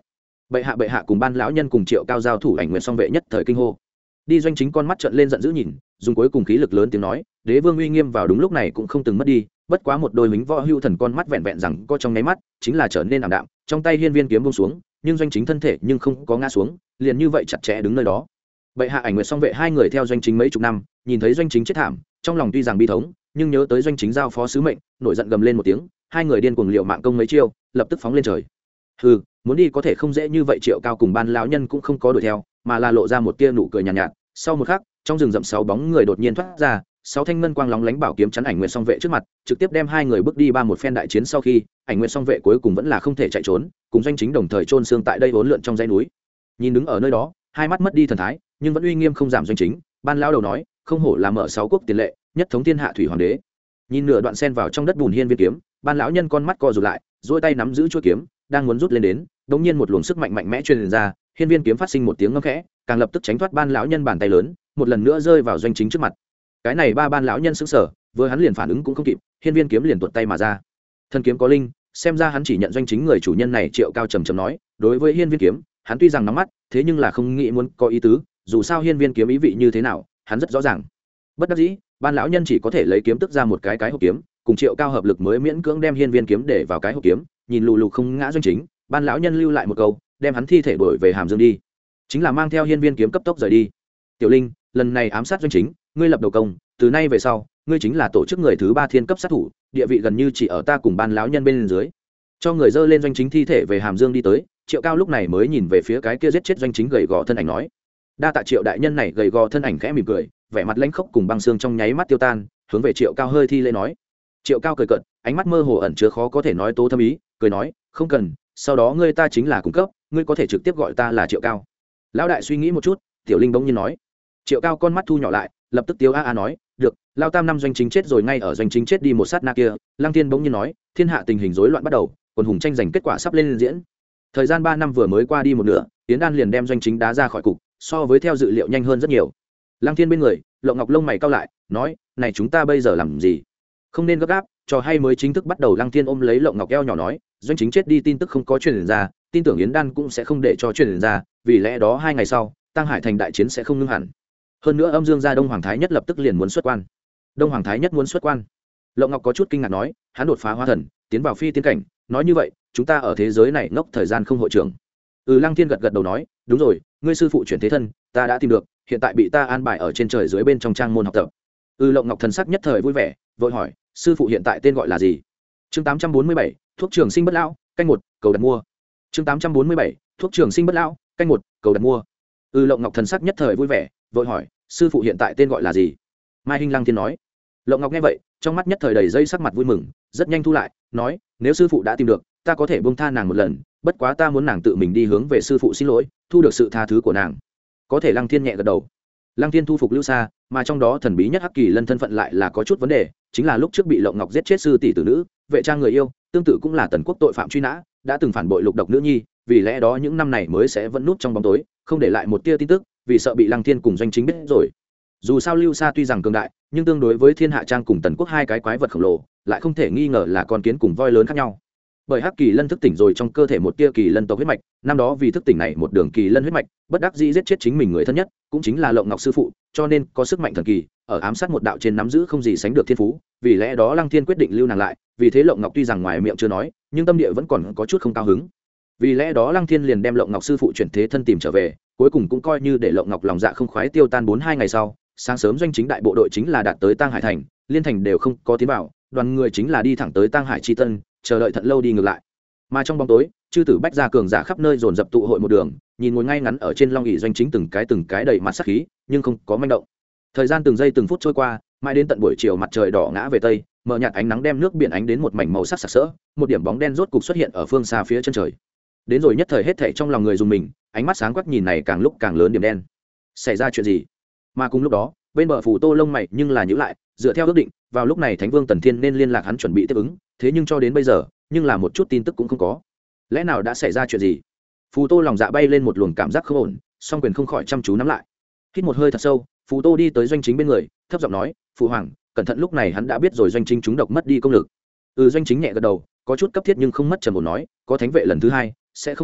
bệ hạ bệ hạ cùng ban lão nhân cùng Triệu Cao giao thủ, Ảnh Nguyệt song vệ nhất thời kinh hô. Đi Doanh Chính con mắt trợn lên giận dữ nhìn, dùng cuối cùng khí lực lớn tiếng nói, đế vương uy nghiêm vào đúng lúc này cũng không từng mất đi, bất quá một đôi lính võ hưu thần con mắt vẹn vẹn rằng có trong nháy mắt chính là trở nên ảm đạm, trong tay hiên viên kiếm buông xuống, nhưng Doanh Chính thân thể nhưng không có ngã xuống, liền như vậy chặt chẽ đứng nơi đó. Bệ hạ Ảnh Nguyệt song vệ hai người theo Doanh Chính mấy chục năm, nhìn thấy Doanh Chính chết thảm, trong lòng tuy rằng bi thống, nhưng nhớ tới Doanh Chính giao phó sứ mệnh, nổi giận gầm lên một tiếng, hai người điên cuồng liều mạng công mấy chiêu, lập tức phóng lên trời. Hừ, muốn đi có thể không dễ như vậy. Triệu Cao cùng ban lão nhân cũng không có đuổi theo, mà là lộ ra một tia nụ cười nhàn nhạt, nhạt. Sau một khắc, trong rừng rậm sáu bóng người đột nhiên thoát ra, sáu thanh ngân quang lóng lánh bảo kiếm chắn Ảnh Nguyệt song vệ trước mặt, trực tiếp đem hai người bước đi ba một phen đại chiến. Sau khi, Ảnh Nguyệt song vệ cuối cùng vẫn là không thể chạy trốn, cùng Doanh Chính đồng thời chôn xương tại đây vốn lượn trong dãy núi. Nhìn đứng ở nơi đó, hai mắt mất đi thần thái, nhưng vẫn uy nghiêm không giảm Doanh Chính, ban lão đầu nói, không hổ là mở sáu quốc tiền lệ, nhất thống thiên hạ thủy hoàng đế. Nhìn nửa đoạn sen vào trong đất bùn hiên viên kiếm, ban lão nhân con mắt co rụt lại, duỗi tay nắm giữ chuôi kiếm, đang muốn rút lên đến, đống nhiên một luồng sức mạnh mạnh mẽ truyền ra, hiên viên kiếm phát sinh một tiếng ngâm khẽ, càng lập tức tránh thoát ban lão nhân bàn tay lớn, một lần nữa rơi vào Doanh Chính trước mặt. Cái này ba ban lão nhân sững sờ, vừa hắn liền phản ứng cũng không kịp, hiên viên kiếm liền tuột tay mà ra. Thân kiếm có linh, xem ra hắn chỉ nhận Doanh Chính người chủ nhân này. Triệu Cao trầm trầm nói, đối với hiên viên kiếm, hắn tuy rằng nắm mắt, thế nhưng là không nghĩ muốn có ý tứ, dù sao hiên viên kiếm ý vị như thế nào, hắn rất rõ ràng. Bất đắc dĩ, ban lão nhân chỉ có thể lấy kiếm tức ra một cái cái hộp kiếm, cùng Triệu Cao hợp lực mới miễn cưỡng đem hiên viên kiếm để vào cái hộp kiếm. Nhìn lù lù không ngã Doanh Chính, ban lão nhân lưu lại một câu, đem hắn thi thể đổi về Hàm Dương đi, chính là mang theo hiên viên kiếm cấp tốc rời đi. Tiểu Linh, lần này ám sát Doanh Chính, ngươi lập đầu công, từ nay về sau, ngươi chính là tổ chức người thứ ba thiên cấp sát thủ, địa vị gần như chỉ ở ta cùng ban lão nhân bên dưới. Cho người dơ lên Doanh Chính thi thể về Hàm Dương đi tới. Triệu Cao lúc này mới nhìn về phía cái kia giết chết Doanh Chính gầy gò thân ảnh nói, đa tạ Triệu đại nhân. Này gầy gò thân ảnh khẽ mỉm cười, vẻ mặt lãnh khốc cùng băng xương trong nháy mắt tiêu tan, hướng về Triệu Cao hơi thi lễ nói. Triệu Cao cười cợt, ánh mắt mơ hồ ẩn chứa khó có thể nói tố thâm ý, cười nói, không cần, sau đó ngươi ta chính là cung cấp, ngươi có thể trực tiếp gọi ta là Triệu Cao. Lão đại suy nghĩ một chút, Tiểu Linh bỗng nhiên nói. Triệu Cao con mắt thu nhỏ lại, lập tức tiếu a a nói, được. Lao tam năm Doanh Chính chết rồi. Ngay ở Doanh Chính chết đi một sát na kia, Lăng Thiên bỗng nhiên nói, thiên hạ tình hình rối loạn bắt đầu, quần hùng tranh giành kết quả sắp lên diễn. Thời gian ba năm vừa mới qua đi một nửa, Tiến Đan liền đem Doanh Chính đá ra khỏi cục, so với theo dự liệu nhanh hơn rất nhiều. Lăng Thiên bên người, Lộng Ngọc lông mày cau lại, nói, này chúng ta bây giờ làm gì? Không nên gấp gáp, trò hay mới chính thức bắt đầu. Lăng Thiên ôm lấy Lộng Ngọc eo nhỏ nói, Doanh Chính chết đi tin tức không có truyền ra, tin tưởng Yến Đan cũng sẽ không để cho truyền ra, vì lẽ đó hai ngày sau, Tăng Hải thành đại chiến sẽ không ngưng hẳn. Hơn nữa âm dương gia Đông Hoàng Thái Nhất lập tức liền muốn xuất quan. Đông Hoàng Thái Nhất muốn xuất quan? Lộng Ngọc có chút kinh ngạc nói, hắn đột phá hóa thần, tiến vào phi tiên cảnh, nói như vậy, chúng ta ở thế giới này ngốc thời gian không hội trưởng. Ừ, Lăng Thiên gật gật đầu nói, đúng rồi, ngươi sư phụ chuyển thế thân, ta đã tìm được, hiện tại bị ta an bài ở trên trời dưới bên trong trang môn học tập. Ừ, Lộng Ngọc thần sắc nhất thời vui vẻ, vội hỏi, sư phụ hiện tại tên gọi là gì? Chương tám trăm bốn mươi bảy, thuốc trường sinh bất lão, canh một, cầu đặt mua. Chương tám trăm bốn mươi bảy, thuốc trường sinh bất lão, canh một, cầu đặt mua. Ừ, Lộng Ngọc thần sắc nhất thời vui vẻ, vội hỏi, sư phụ hiện tại tên gọi là gì? Mai Hinh Lăng Thiên nói. Lộng Ngọc nghe vậy, trong mắt nhất thời đầy dây sắc mặt vui mừng, rất nhanh thu lại, nói, nếu sư phụ đã tìm được, ta có thể buông tha nàng một lần, bất quá ta muốn nàng tự mình đi hướng về sư phụ xin lỗi, thu được sự tha thứ của nàng. Có thể. Lăng Thiên nhẹ gật đầu. Lăng Thiên thu phục Lưu Sa, mà trong đó thần bí nhất Hắc Kỳ Lân thân phận lại là có chút vấn đề, chính là lúc trước bị Lộng Ngọc giết chết sư tỷ tử nữ, vệ trang người yêu, tương tự cũng là tần quốc tội phạm truy nã, đã từng phản bội lục độc nữ nhi, vì lẽ đó những năm này mới sẽ vẫn núp trong bóng tối, không để lại một tia tin tức, vì sợ bị Lăng Thiên cùng Doanh Chính biết rồi. Dù sao Lưu Sa tuy rằng cường đại, nhưng tương đối với Thiên Hạ Trang cùng Tần Quốc hai cái quái vật khổng lồ, lại không thể nghi ngờ là con kiến cùng voi lớn khác nhau. Bởi Hắc Kỳ Lân thức tỉnh rồi trong cơ thể một tia kỳ lân tộc huyết mạch, năm đó vì thức tỉnh này một đường kỳ lân huyết mạch, bất đắc dĩ giết chết chính mình người thân nhất, cũng chính là Lộng Ngọc sư phụ, cho nên có sức mạnh thần kỳ, ở ám sát một đạo trên nắm giữ không gì sánh được thiên phú, vì lẽ đó Lăng Thiên quyết định lưu nàng lại, vì thế Lộng Ngọc tuy rằng ngoài miệng chưa nói, nhưng tâm địa vẫn còn có chút không cao hứng. Vì lẽ đó Lăng Thiên liền đem Lộng Ngọc sư phụ chuyển thế thân tìm trở về, cuối cùng cũng coi như để Lộng Ngọc lòng dạ không khoái tiêu tan. Bốn hai ngày sau, sáng sớm Doanh Chính đại bộ đội chính là đạt tới Tăng Hải thành, liên thành đều không có tiến vào, đoàn người chính là đi thẳng tới Tăng Hải chi tân, chờ đợi thật lâu đi ngược lại. Mà trong bóng tối, chư tử bách gia cường giả khắp nơi dồn dập tụ hội một đường, nhìn ngồi ngay ngắn ở trên long ỷ Doanh Chính từng cái từng cái đầy mặt sắc khí, nhưng không có manh động. Thời gian từng giây từng phút trôi qua, mãi đến tận buổi chiều mặt trời đỏ ngã về tây, mờ nhạt ánh nắng đem nước biển ánh đến một mảnh màu sắc sặc sỡ, một điểm bóng đen rốt cục xuất hiện ở phương xa phía chân trời. Đến rồi nhất thời hết thảy trong lòng người dùng mình, ánh mắt sáng quắc nhìn này càng lúc càng lớn điểm đen. Xảy ra chuyện gì? Mà cùng lúc đó, bên bờ phủ Tô lông mày nhưng là nhíu lại, dựa theo ước định, vào lúc này Thánh Vương Tần Thiên nên liên lạc hắn chuẩn bị tiếp ứng, thế nhưng cho đến bây giờ, nhưng là một chút tin tức cũng không có. Lẽ nào đã xảy ra chuyện gì? Phù Tô lòng dạ bay lên một luồng cảm giác không ổn, song quyền không khỏi chăm chú nắm lại. Hít một hơi thật sâu, Phù Tô đi tới Doanh Chính bên người, thấp giọng nói, "Phụ hoàng, cẩn thận." Lúc này hắn đã biết rồi Doanh Chính chúng độc mất đi công lực. Ừ, Doanh Chính nhẹ gật đầu, có chút cấp thiết nhưng không mất trầm ổn nói, "Có thánh vệ lần thứ hai, sẽ không sao,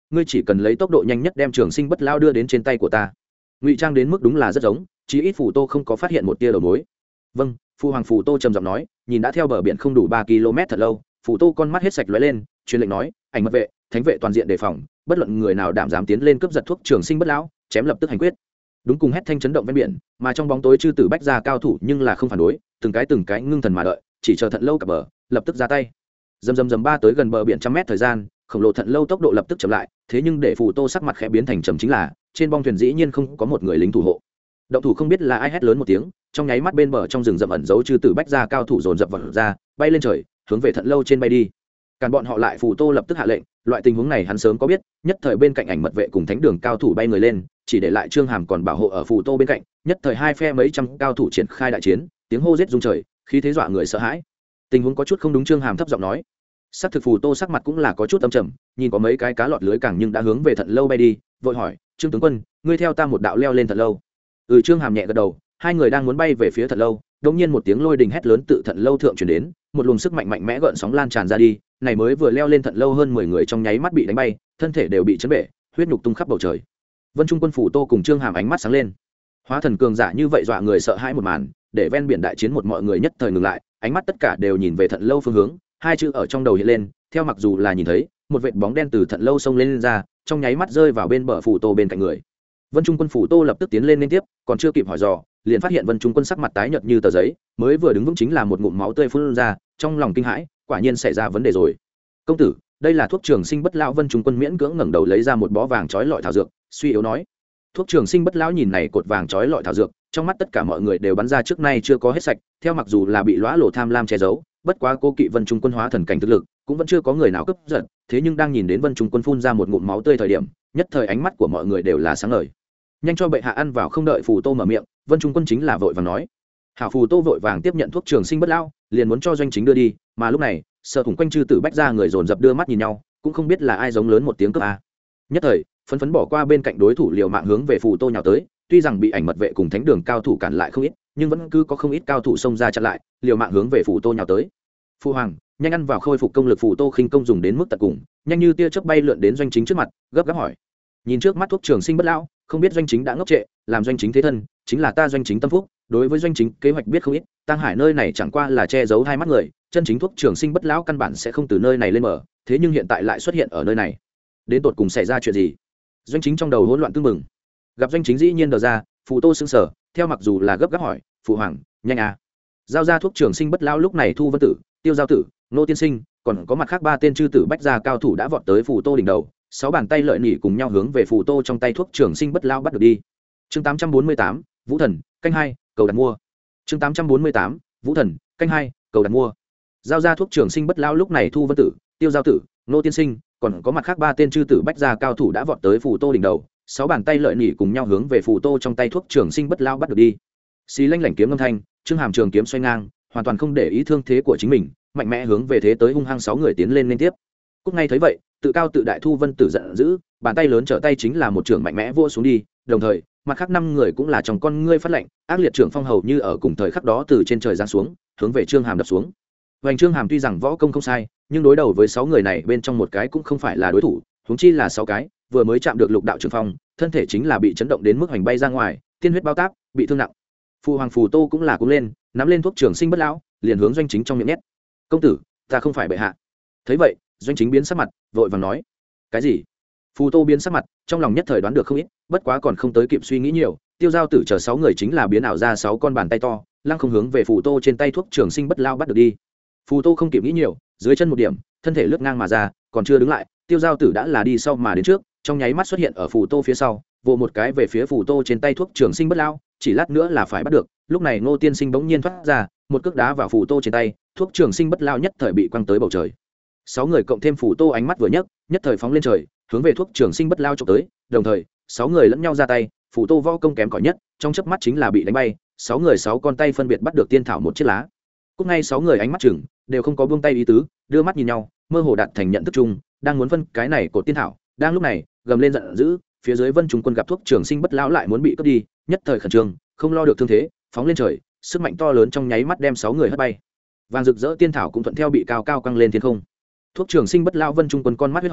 ngươi chỉ cần lấy tốc độ nhanh nhất đem trường sinh bất lao đưa đến trên tay của ta. Ngụy trang đến mức đúng là rất giống, chí ít phù tô không có phát hiện một tia đầu mối. Vâng, phu hoàng phù tô trầm giọng nói, nhìn đã theo bờ biển không đủ ba ki lô mét thật lâu, phù tô con mắt hết sạch lóe lên, truyền lệnh nói, ảnh mật vệ, thánh vệ toàn diện đề phòng, bất luận người nào đảm dám tiến lên cướp giật thuốc trường sinh bất lão, chém lập tức hành quyết. Đúng cùng hét thanh chấn động ven biển, mà trong bóng tối chư tử bách gia cao thủ nhưng là không phản đối, từng cái từng cái ngưng thần mà đợi, chỉ chờ thận lâu cả bờ, lập tức ra tay. Dầm dầm dầm ba tới gần bờ biển trăm mét thời gian, khổng lồ thận lâu tốc độ lập tức chậm lại, thế nhưng để phù tô sắc mặt khẽ biến thành trầm chính là, trên bong thuyền dĩ nhiên không có một người lính thủ hộ. Động thủ không biết là ai hét lớn một tiếng, trong nháy mắt bên bờ trong rừng rậm ẩn giấu chư tử bách gia cao thủ dồn dập vào ra, bay lên trời, hướng về thận lâu trên bay đi. Càn bọn họ lại phù tô lập tức hạ lệnh, loại tình huống này hắn sớm có biết, nhất thời bên cạnh ảnh mật vệ cùng thánh đường cao thủ bay người lên, chỉ để lại Trương Hàm còn bảo hộ ở phù tô bên cạnh, nhất thời hai phe mấy trăm cao thủ triển khai đại chiến, tiếng hô giết rung trời, khí thế dọa người sợ hãi. Tình huống có chút không đúng, Trương Hàm thấp giọng nói. Sắc thực phù tô sắc mặt cũng là có chút âm trầm, nhìn có mấy cái cá lọt lưới càng nhưng đã hướng về thận lâu bay đi, vội hỏi, Trương tướng quân, ngươi theo ta một đạo leo lên thận lâu. Ừ, Trương Hàm nhẹ gật đầu, hai người đang muốn bay về phía thận lâu, đột nhiên một tiếng lôi đình hét lớn tự thận lâu thượng truyền đến, một luồng sức mạnh mạnh mẽ gợn sóng lan tràn ra đi, này mới vừa leo lên thận lâu hơn mười người trong nháy mắt bị đánh bay, thân thể đều bị chấn bể, huyết nhục tung khắp bầu trời. Vân Trung quân phủ tô cùng Trương Hàm ánh mắt sáng lên. Hóa thần cường giả như vậy dọa người sợ hãi một màn, để ven biển đại chiến một mọi người nhất thời ngừng lại, ánh mắt tất cả đều nhìn về thận lâu phương hướng, hai chữ ở trong đầu hiện lên, theo mặc dù là nhìn thấy, một vệt bóng đen từ thận lâu xông lên, lên ra, trong nháy mắt rơi vào bên bờ phủ tô bên cạnh người. Vân Trung quân phủ tô lập tức tiến lên liên tiếp, còn chưa kịp hỏi dò, liền phát hiện Vân Trung quân sắc mặt tái nhợt như tờ giấy, mới vừa đứng vững chính là một ngụm máu tươi phun ra, trong lòng kinh hãi, quả nhiên xảy ra vấn đề rồi. Công tử, đây là thuốc trường sinh bất lão. Vân Trung quân miễn cưỡng ngẩng đầu lấy ra một bó vàng trói lọi thảo dược, suy yếu nói. Thuốc trường sinh bất lão nhìn này cột vàng trói lọi thảo dược, trong mắt tất cả mọi người đều bắn ra trước nay chưa có hết sạch, theo mặc dù là bị lóa lổ tham lam che giấu, bất quá cô kỵ Vân Trung quân hóa thần cảnh thực lực, cũng vẫn chưa có người nào cướp giật, thế nhưng đang nhìn đến Vân Trung quân phun ra một ngụm máu tươi thời điểm, nhất thời ánh mắt của mọi người đều là sáng ngời. Nhanh cho bệ hạ ăn vào. Không đợi phù tô mở miệng, Vân Trung quân chính là vội vàng nói. Hảo. Phù tô vội vàng tiếp nhận thuốc trường sinh bất lão, liền muốn cho doanh chính đưa đi, mà lúc này sợ thủng quanh chư tử bách ra người dồn dập đưa mắt nhìn nhau, cũng không biết là ai giống lớn một tiếng cướp a. Nhất thời phấn phấn bỏ qua bên cạnh đối thủ liều mạng hướng về phù tô nhào tới, tuy rằng bị ảnh mật vệ cùng thánh đường cao thủ cản lại không ít, nhưng vẫn cứ có không ít cao thủ xông ra chặn lại, liều mạng hướng về phù tô nhào tới. Phu hoàng, nhanh ăn vào khôi phục công lực. Phù tô khinh công dùng đến mức tận cùng, nhanh như tia chớp bay lượn đến doanh chính trước mặt, gấp gáp hỏi. Nhìn trước mắt thuốc trường sinh bất lão, không biết doanh chính đã ngốc trệ, làm doanh chính thế thân chính là ta doanh chính tâm phúc, đối với doanh chính kế hoạch biết không ít, Tăng Hải nơi này chẳng qua là che giấu hai mắt người, chân chính thuốc trường sinh bất lão căn bản sẽ không từ nơi này lên mở, thế nhưng hiện tại lại xuất hiện ở nơi này, đến tột cùng xảy ra chuyện gì? Doanh chính trong đầu hỗn loạn tương mừng, gặp doanh chính dĩ nhiên đờ ra, phù tô sững sờ, theo mặc dù là gấp gáp hỏi, phụ hoàng, nhanh à, giao ra thuốc trường sinh bất lão. Lúc này Thu Vân Tử, Tiêu Giao Tử, Nô Tiên Sinh, còn có mặt khác ba tên chư tử bách gia cao thủ đã vọt tới phù tô đỉnh đầu, sáu bàn tay lợi nỉ cùng nhau hướng về phù tô trong tay thuốc trường sinh bất lão bắt được đi. Chương tám trăm bốn mươi tám, Vũ Thần, canh hai, cầu đặt mua. Chương tám trăm bốn mươi tám, Vũ Thần, canh hai, cầu đặt mua. Giao ra thuốc trường sinh bất lão. Lúc này Thu Vân Tử, Tiêu Giao Tử, Nô Tiên Sinh, còn có mặt khác ba tên chư tử bách gia cao thủ đã vọt tới phù tô đỉnh đầu, sáu bàn tay lợi nỉ cùng nhau hướng về phù tô trong tay thuốc trường sinh bất lão bắt được đi. Xí lanh lảnh kiếm âm thanh, Trương Hàm trường kiếm xoay ngang, hoàn toàn không để ý thương thế của chính mình, mạnh mẽ hướng về thế tới hung hăng sáu người tiến lên liên tiếp. Cúc ngay thấy vậy, tự cao tự đại Thu Vân Tử giận dữ, bàn tay lớn trở tay chính là một trường mạnh mẽ vua xuống đi, đồng thời mặt khác năm người cũng là trong con ngươi phát lệnh, ác liệt trưởng phong hầu như ở cùng thời khắc đó từ trên trời giáng xuống, hướng về Trương Hàm đập xuống. Vành Trương Hàm tuy rằng võ công không sai, nhưng đối đầu với sáu người này bên trong một cái cũng không phải là đối thủ, huống chi là sáu cái, vừa mới chạm được lục đạo trưởng phong, thân thể chính là bị chấn động đến mức hoành bay ra ngoài, tiên huyết bao táp, bị thương nặng. Phu hoàng phù tô cũng là cũng lên, nắm lên thuốc trường sinh bất lão, liền hướng doanh chính trong miệng nhét. Công tử, ta không phải bệ hạ. Thấy vậy, doanh chính biến sắc mặt, vội vàng nói. Cái gì? Phù tô biến sắc mặt, trong lòng nhất thời đoán được không ít, bất quá còn không tới kịp suy nghĩ nhiều, Tiêu Giao Tử chờ sáu người chính là biến ảo ra sáu con bàn tay to, lăng không hướng về phù tô trên tay thuốc trường sinh bất lão bắt được đi. Phù tô không kịp nghĩ nhiều, dưới chân một điểm, thân thể lướt ngang mà ra, còn chưa đứng lại, Tiêu Giao Tử đã là đi sau mà đến trước, trong nháy mắt xuất hiện ở phù tô phía sau, vồ một cái về phía phù tô trên tay thuốc trường sinh bất lão, chỉ lát nữa là phải bắt được. Lúc này Ngô Tiên Sinh bỗng nhiên thoát ra, một cước đá vào phù tô trên tay, thuốc trường sinh bất lão nhất thời bị quăng tới bầu trời. Sáu người cộng thêm phù tô ánh mắt vừa nhấc, nhất thời phóng lên trời, hướng về thuốc trường sinh bất lão chụp tới, đồng thời sáu người lẫn nhau ra tay, phù tô võ công kém cỏi nhất, trong chớp mắt chính là bị đánh bay, sáu người sáu con tay phân biệt bắt được tiên thảo một chiếc lá. Cúc ngay sáu người ánh mắt chừng, đều không có buông tay ý tứ, đưa mắt nhìn nhau, mơ hồ đạt thành nhận thức chung, đang muốn phân cái này của tiên thảo. Đang lúc này, gầm lên giận dữ, phía dưới Vân Trung quân gặp thuốc trường sinh bất lão lại muốn bị cướp đi, nhất thời khẩn trương, không lo được thương thế, phóng lên trời, sức mạnh to lớn trong nháy mắt đem sáu người hất bay. Vàng rực rỡ tiên thảo cũng thuận theo bị cao cao căng lên thiên không. Thuốc trường sinh bất lão. Vân Trung quân con mắt huyết hồng,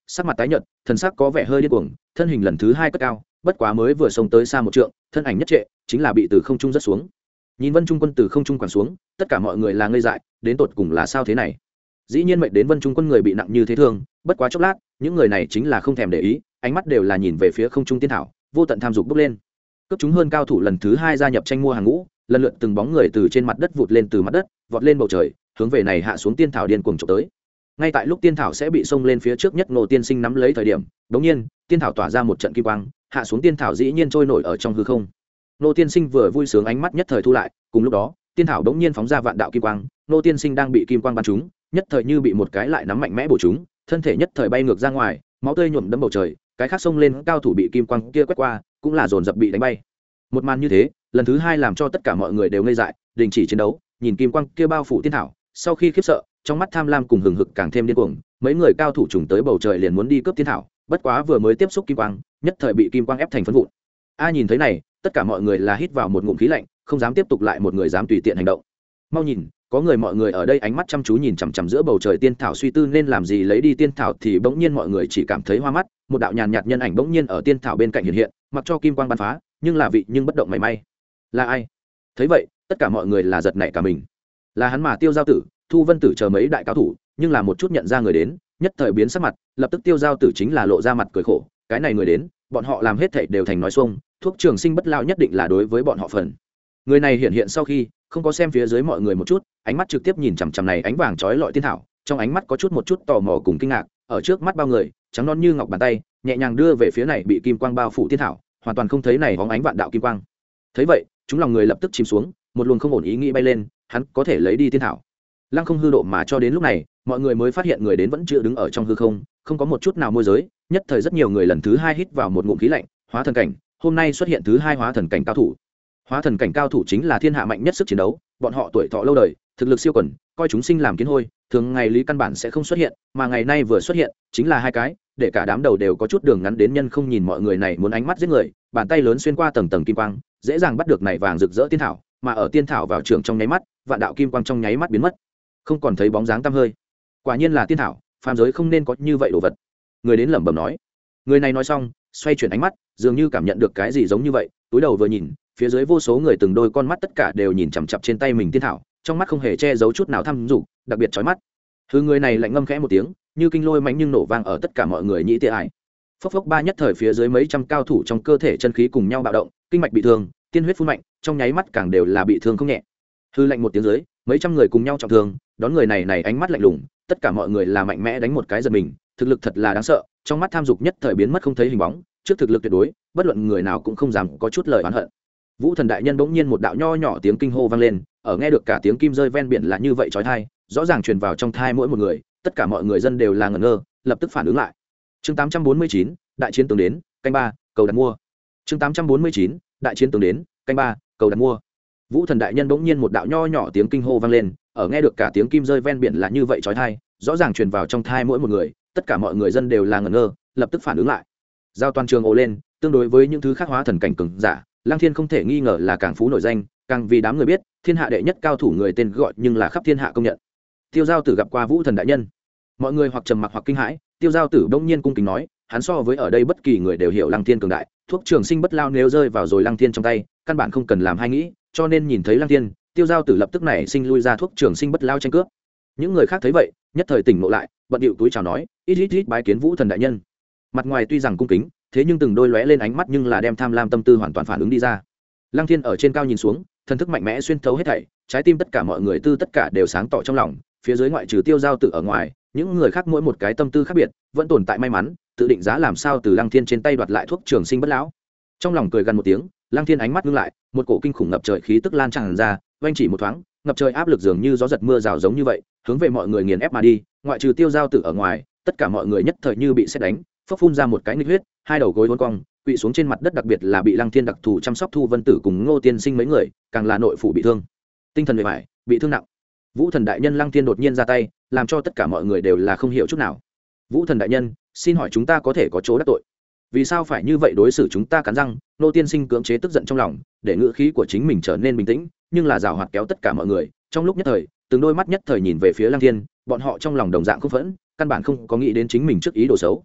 sắc mặt tái nhợt, thần sắc có vẻ hơi điên cuồng, thân hình lần thứ hai cất cao, bất quá mới vừa xông tới xa một trượng, thân ảnh nhất trệ, chính là bị từ không trung rất xuống. Nhìn Vân Trung Quân từ không trung quẳng xuống, tất cả mọi người là ngây dại, đến tột cùng là sao thế này? Dĩ nhiên mệnh đến Vân Trung Quân người bị nặng như thế thương, bất quá chốc lát, những người này chính là không thèm để ý, ánh mắt đều là nhìn về phía không trung tiên thảo, vô tận tham dục bốc lên. Cấp chúng hơn cao thủ lần thứ hai gia nhập tranh mua hàng ngũ, lần lượt từng bóng người từ trên mặt đất vụt lên từ mặt đất, vọt lên bầu trời, hướng về này hạ xuống tiên thảo điên cuồng chụp tới. Ngay tại lúc tiên thảo sẽ bị xông lên phía trước nhất, Ngô Tiên Sinh nắm lấy thời điểm, đột nhiên, tiên thảo tỏa ra một trận kim quang, hạ xuống tiên thảo dĩ nhiên trôi nổi ở trong hư không. Ngô Tiên Sinh vừa vui sướng ánh mắt nhất thời thu lại, cùng lúc đó, tiên thảo đống nhiên phóng ra vạn đạo kim quang, Ngô Tiên Sinh đang bị kim quang bắn trúng, nhất thời như bị một cái lại nắm mạnh mẽ bổ trúng, thân thể nhất thời bay ngược ra ngoài, máu tươi nhuộm đẫm bầu trời, cái khác xông lên cao thủ bị kim quang kia quét qua, cũng là dồn dập bị đánh bay. Một màn như thế, lần thứ hai làm cho tất cả mọi người đều ngây dại, đình chỉ chiến đấu, nhìn kim quang kia bao phủ tiên thảo, sau khi khiếp sợ, trong mắt tham lam cùng hừng hực càng thêm điên cuồng, mấy người cao thủ trùng tới bầu trời liền muốn đi cướp tiên thảo, bất quá vừa mới tiếp xúc kim quang, nhất thời bị kim quang ép thành phấn vụn. A nhìn thấy này, tất cả mọi người là hít vào một ngụm khí lạnh, không dám tiếp tục lại một người dám tùy tiện hành động. Mau nhìn, có người mọi người ở đây ánh mắt chăm chú nhìn chằm chằm giữa bầu trời tiên thảo, suy tư nên làm gì lấy đi tiên thảo, thì bỗng nhiên mọi người chỉ cảm thấy hoa mắt, một đạo nhàn nhạt nhân ảnh bỗng nhiên ở tiên thảo bên cạnh hiện hiện, mặc cho kim quang bắn phá, nhưng là vị nhưng bất động mảy may. Là ai? Thấy vậy, tất cả mọi người là giật nảy cả mình. Là hắn mà Tiêu Giao Tử, Thu Vân Tử chờ mấy đại cao thủ, nhưng là một chút nhận ra người đến, nhất thời biến sắc mặt, lập tức Tiêu Giao Tử chính là lộ ra mặt cười khổ, cái này người đến, bọn họ làm hết thảy đều thành nói xuông, thuốc trường sinh bất lao nhất định là đối với bọn họ phần. Người này hiện hiện sau khi, không có xem phía dưới mọi người một chút, ánh mắt trực tiếp nhìn chằm chằm này ánh vàng chói lọi tiên thảo, trong ánh mắt có chút một chút tò mò cùng kinh ngạc, ở trước mắt bao người, trắng non như ngọc bàn tay, nhẹ nhàng đưa về phía này bị kim quang bao phủ tiên thảo, hoàn toàn không thấy này bóng ánh vạn đạo kim quang. Thấy vậy, chúng lòng người lập tức chìm xuống, một luồng không ổn ý nghĩ bay lên, hắn có thể lấy đi tiên thảo. Lăng không hư độ mà cho đến lúc này, mọi người mới phát hiện người đến vẫn chưa đứng ở trong hư không, không có một chút nào môi giới, nhất thời rất nhiều người lần thứ hai hít vào một ngụm khí lạnh, hóa thần cảnh, hôm nay xuất hiện thứ hai hóa thần cảnh cao thủ. Hóa thần cảnh cao thủ chính là thiên hạ mạnh nhất sức chiến đấu, bọn họ tuổi thọ lâu đời, thực lực siêu quần, coi chúng sinh làm kiến hôi, thường ngày lý căn bản sẽ không xuất hiện, mà ngày nay vừa xuất hiện, chính là hai cái, để cả đám đầu đều có chút đường ngắn đến nhân không nhìn mọi người này muốn ánh mắt giết người, bàn tay lớn xuyên qua tầng tầng kim quang, dễ dàng bắt được này vàng rực rỡ tiên thảo, mà ở tiên thảo vào trường trong nháy mắt, vạn đạo kim quang trong nháy mắt biến mất, không còn thấy bóng dáng tăm hơi. Quả nhiên là tiên thảo, phàm giới không nên có như vậy đồ vật. Người đến lẩm bẩm nói. Người này nói xong, xoay chuyển ánh mắt, dường như cảm nhận được cái gì giống như vậy, túi đầu vừa nhìn, phía dưới vô số người từng đôi con mắt tất cả đều nhìn chằm chằm trên tay mình tiên thảo, trong mắt không hề che giấu chút nào tham dục, đặc biệt chói mắt. Hư người này lạnh ngâm khẽ một tiếng, như kinh lôi mạnh nhưng nổ vang ở tất cả mọi người nhĩ tê ải. Phốc phốc ba nhất thời phía dưới mấy trăm cao thủ trong cơ thể chân khí cùng nhau bạo động, kinh mạch bị thương, tiên huyết phun mạnh, trong nháy mắt càng đều là bị thương không nhẹ. Hư lạnh một tiếng dưới, mấy trăm người cùng nhau trọng thương, đón người này này ánh mắt lạnh lùng, tất cả mọi người là mạnh mẽ đánh một cái giật mình, thực lực thật là đáng sợ, trong mắt tham dục nhất thời biến mất không thấy hình bóng, trước thực lực tuyệt đối, bất luận người nào cũng không dám có chút lời oán hận. Vũ Thần đại nhân bỗng nhiên một đạo nho nhỏ tiếng kinh hô vang lên, ở nghe được cả tiếng kim rơi ven biển là như vậy chói tai, rõ ràng truyền vào trong thai mỗi một người, tất cả mọi người dân đều là ngẩn ngơ, lập tức phản ứng lại. Chương tám trăm bốn mươi chín, đại chiến tướng đến, canh ba, cầu đặt mua. Chương tám trăm bốn mươi chín, đại chiến tướng đến, canh ba, cầu đặt mua. Vũ Thần đại nhân bỗng nhiên một đạo nho nhỏ tiếng kinh hô vang lên, ở nghe được cả tiếng kim rơi ven biển là như vậy chói tai, rõ ràng truyền vào trong thai mỗi một người, tất cả mọi người dân đều là ngẩn ngơ, lập tức phản ứng lại. Giao toàn trường ồ lên, tương đối với những thứ khác hóa thần cảnh cường giả, Lăng Thiên không thể nghi ngờ là càng phú nổi danh, càng vì đám người biết, thiên hạ đệ nhất cao thủ người tên gọi nhưng là khắp thiên hạ công nhận. Tiêu Giao Tử gặp qua Vũ Thần đại nhân. Mọi người hoặc trầm mặc hoặc kinh hãi, Tiêu Giao Tử bỗng nhiên cung kính nói, hắn so với ở đây bất kỳ người đều hiểu Lăng Thiên cường đại, thuốc trường sinh bất lao nếu rơi vào rồi Lăng Thiên trong tay, căn bản không cần làm hai nghĩ, cho nên nhìn thấy Lăng Thiên, Tiêu Giao Tử lập tức nảy sinh lui ra thuốc trường sinh bất lao tranh cướp. Những người khác thấy vậy, nhất thời tỉnh ngộ lại, bận điệu túi chào nói, ít ít ít bái kiến Vũ Thần đại nhân. Mặt ngoài tuy rằng cung kính, thế nhưng từng đôi lóe lên ánh mắt nhưng là đem tham lam tâm tư hoàn toàn phản ứng đi ra. Lăng Thiên ở trên cao nhìn xuống, thần thức mạnh mẽ xuyên thấu hết thảy, trái tim tất cả mọi người tư tất cả đều sáng tỏ trong lòng, phía dưới ngoại trừ Tiêu Giao Tử ở ngoài, những người khác mỗi một cái tâm tư khác biệt, vẫn tồn tại may mắn, tự định giá làm sao từ Lăng Thiên trên tay đoạt lại thuốc trường sinh bất lão. Trong lòng cười gần một tiếng, Lăng Thiên ánh mắt ngưng lại, một cổ kinh khủng ngập trời khí tức lan tràn ra, oanh chỉ một thoáng, ngập trời áp lực dường như gió giật mưa rào giống như vậy, hướng về mọi người nghiền ép mà đi, ngoại trừ Tiêu Giao Tử ở ngoài, tất cả mọi người nhất thời như bị sét đánh, phốc phun ra một cái nghịch huyết, hai đầu gối uốn cong, quỵ xuống trên mặt đất, đặc biệt là bị Lăng Thiên đặc thù chăm sóc Thu Vân Tử cùng Ngô Tiên Sinh mấy người, càng là nội phủ bị thương, tinh thần bề bại, bị thương nặng. Vũ Thần đại nhân Lăng Thiên đột nhiên ra tay, làm cho tất cả mọi người đều là không hiểu chút nào. Vũ Thần đại nhân, xin hỏi chúng ta có thể có chỗ đắc tội? Vì sao phải như vậy đối xử chúng ta? Cắn răng, Ngô Tiên Sinh cưỡng chế tức giận trong lòng, để ngữ khí của chính mình trở nên bình tĩnh, nhưng là giảo hoạt kéo tất cả mọi người, trong lúc nhất thời, từng đôi mắt nhất thời nhìn về phía Lăng Thiên, bọn họ trong lòng đồng dạng không phẫn, căn bản không có nghĩ đến chính mình trước ý đồ xấu.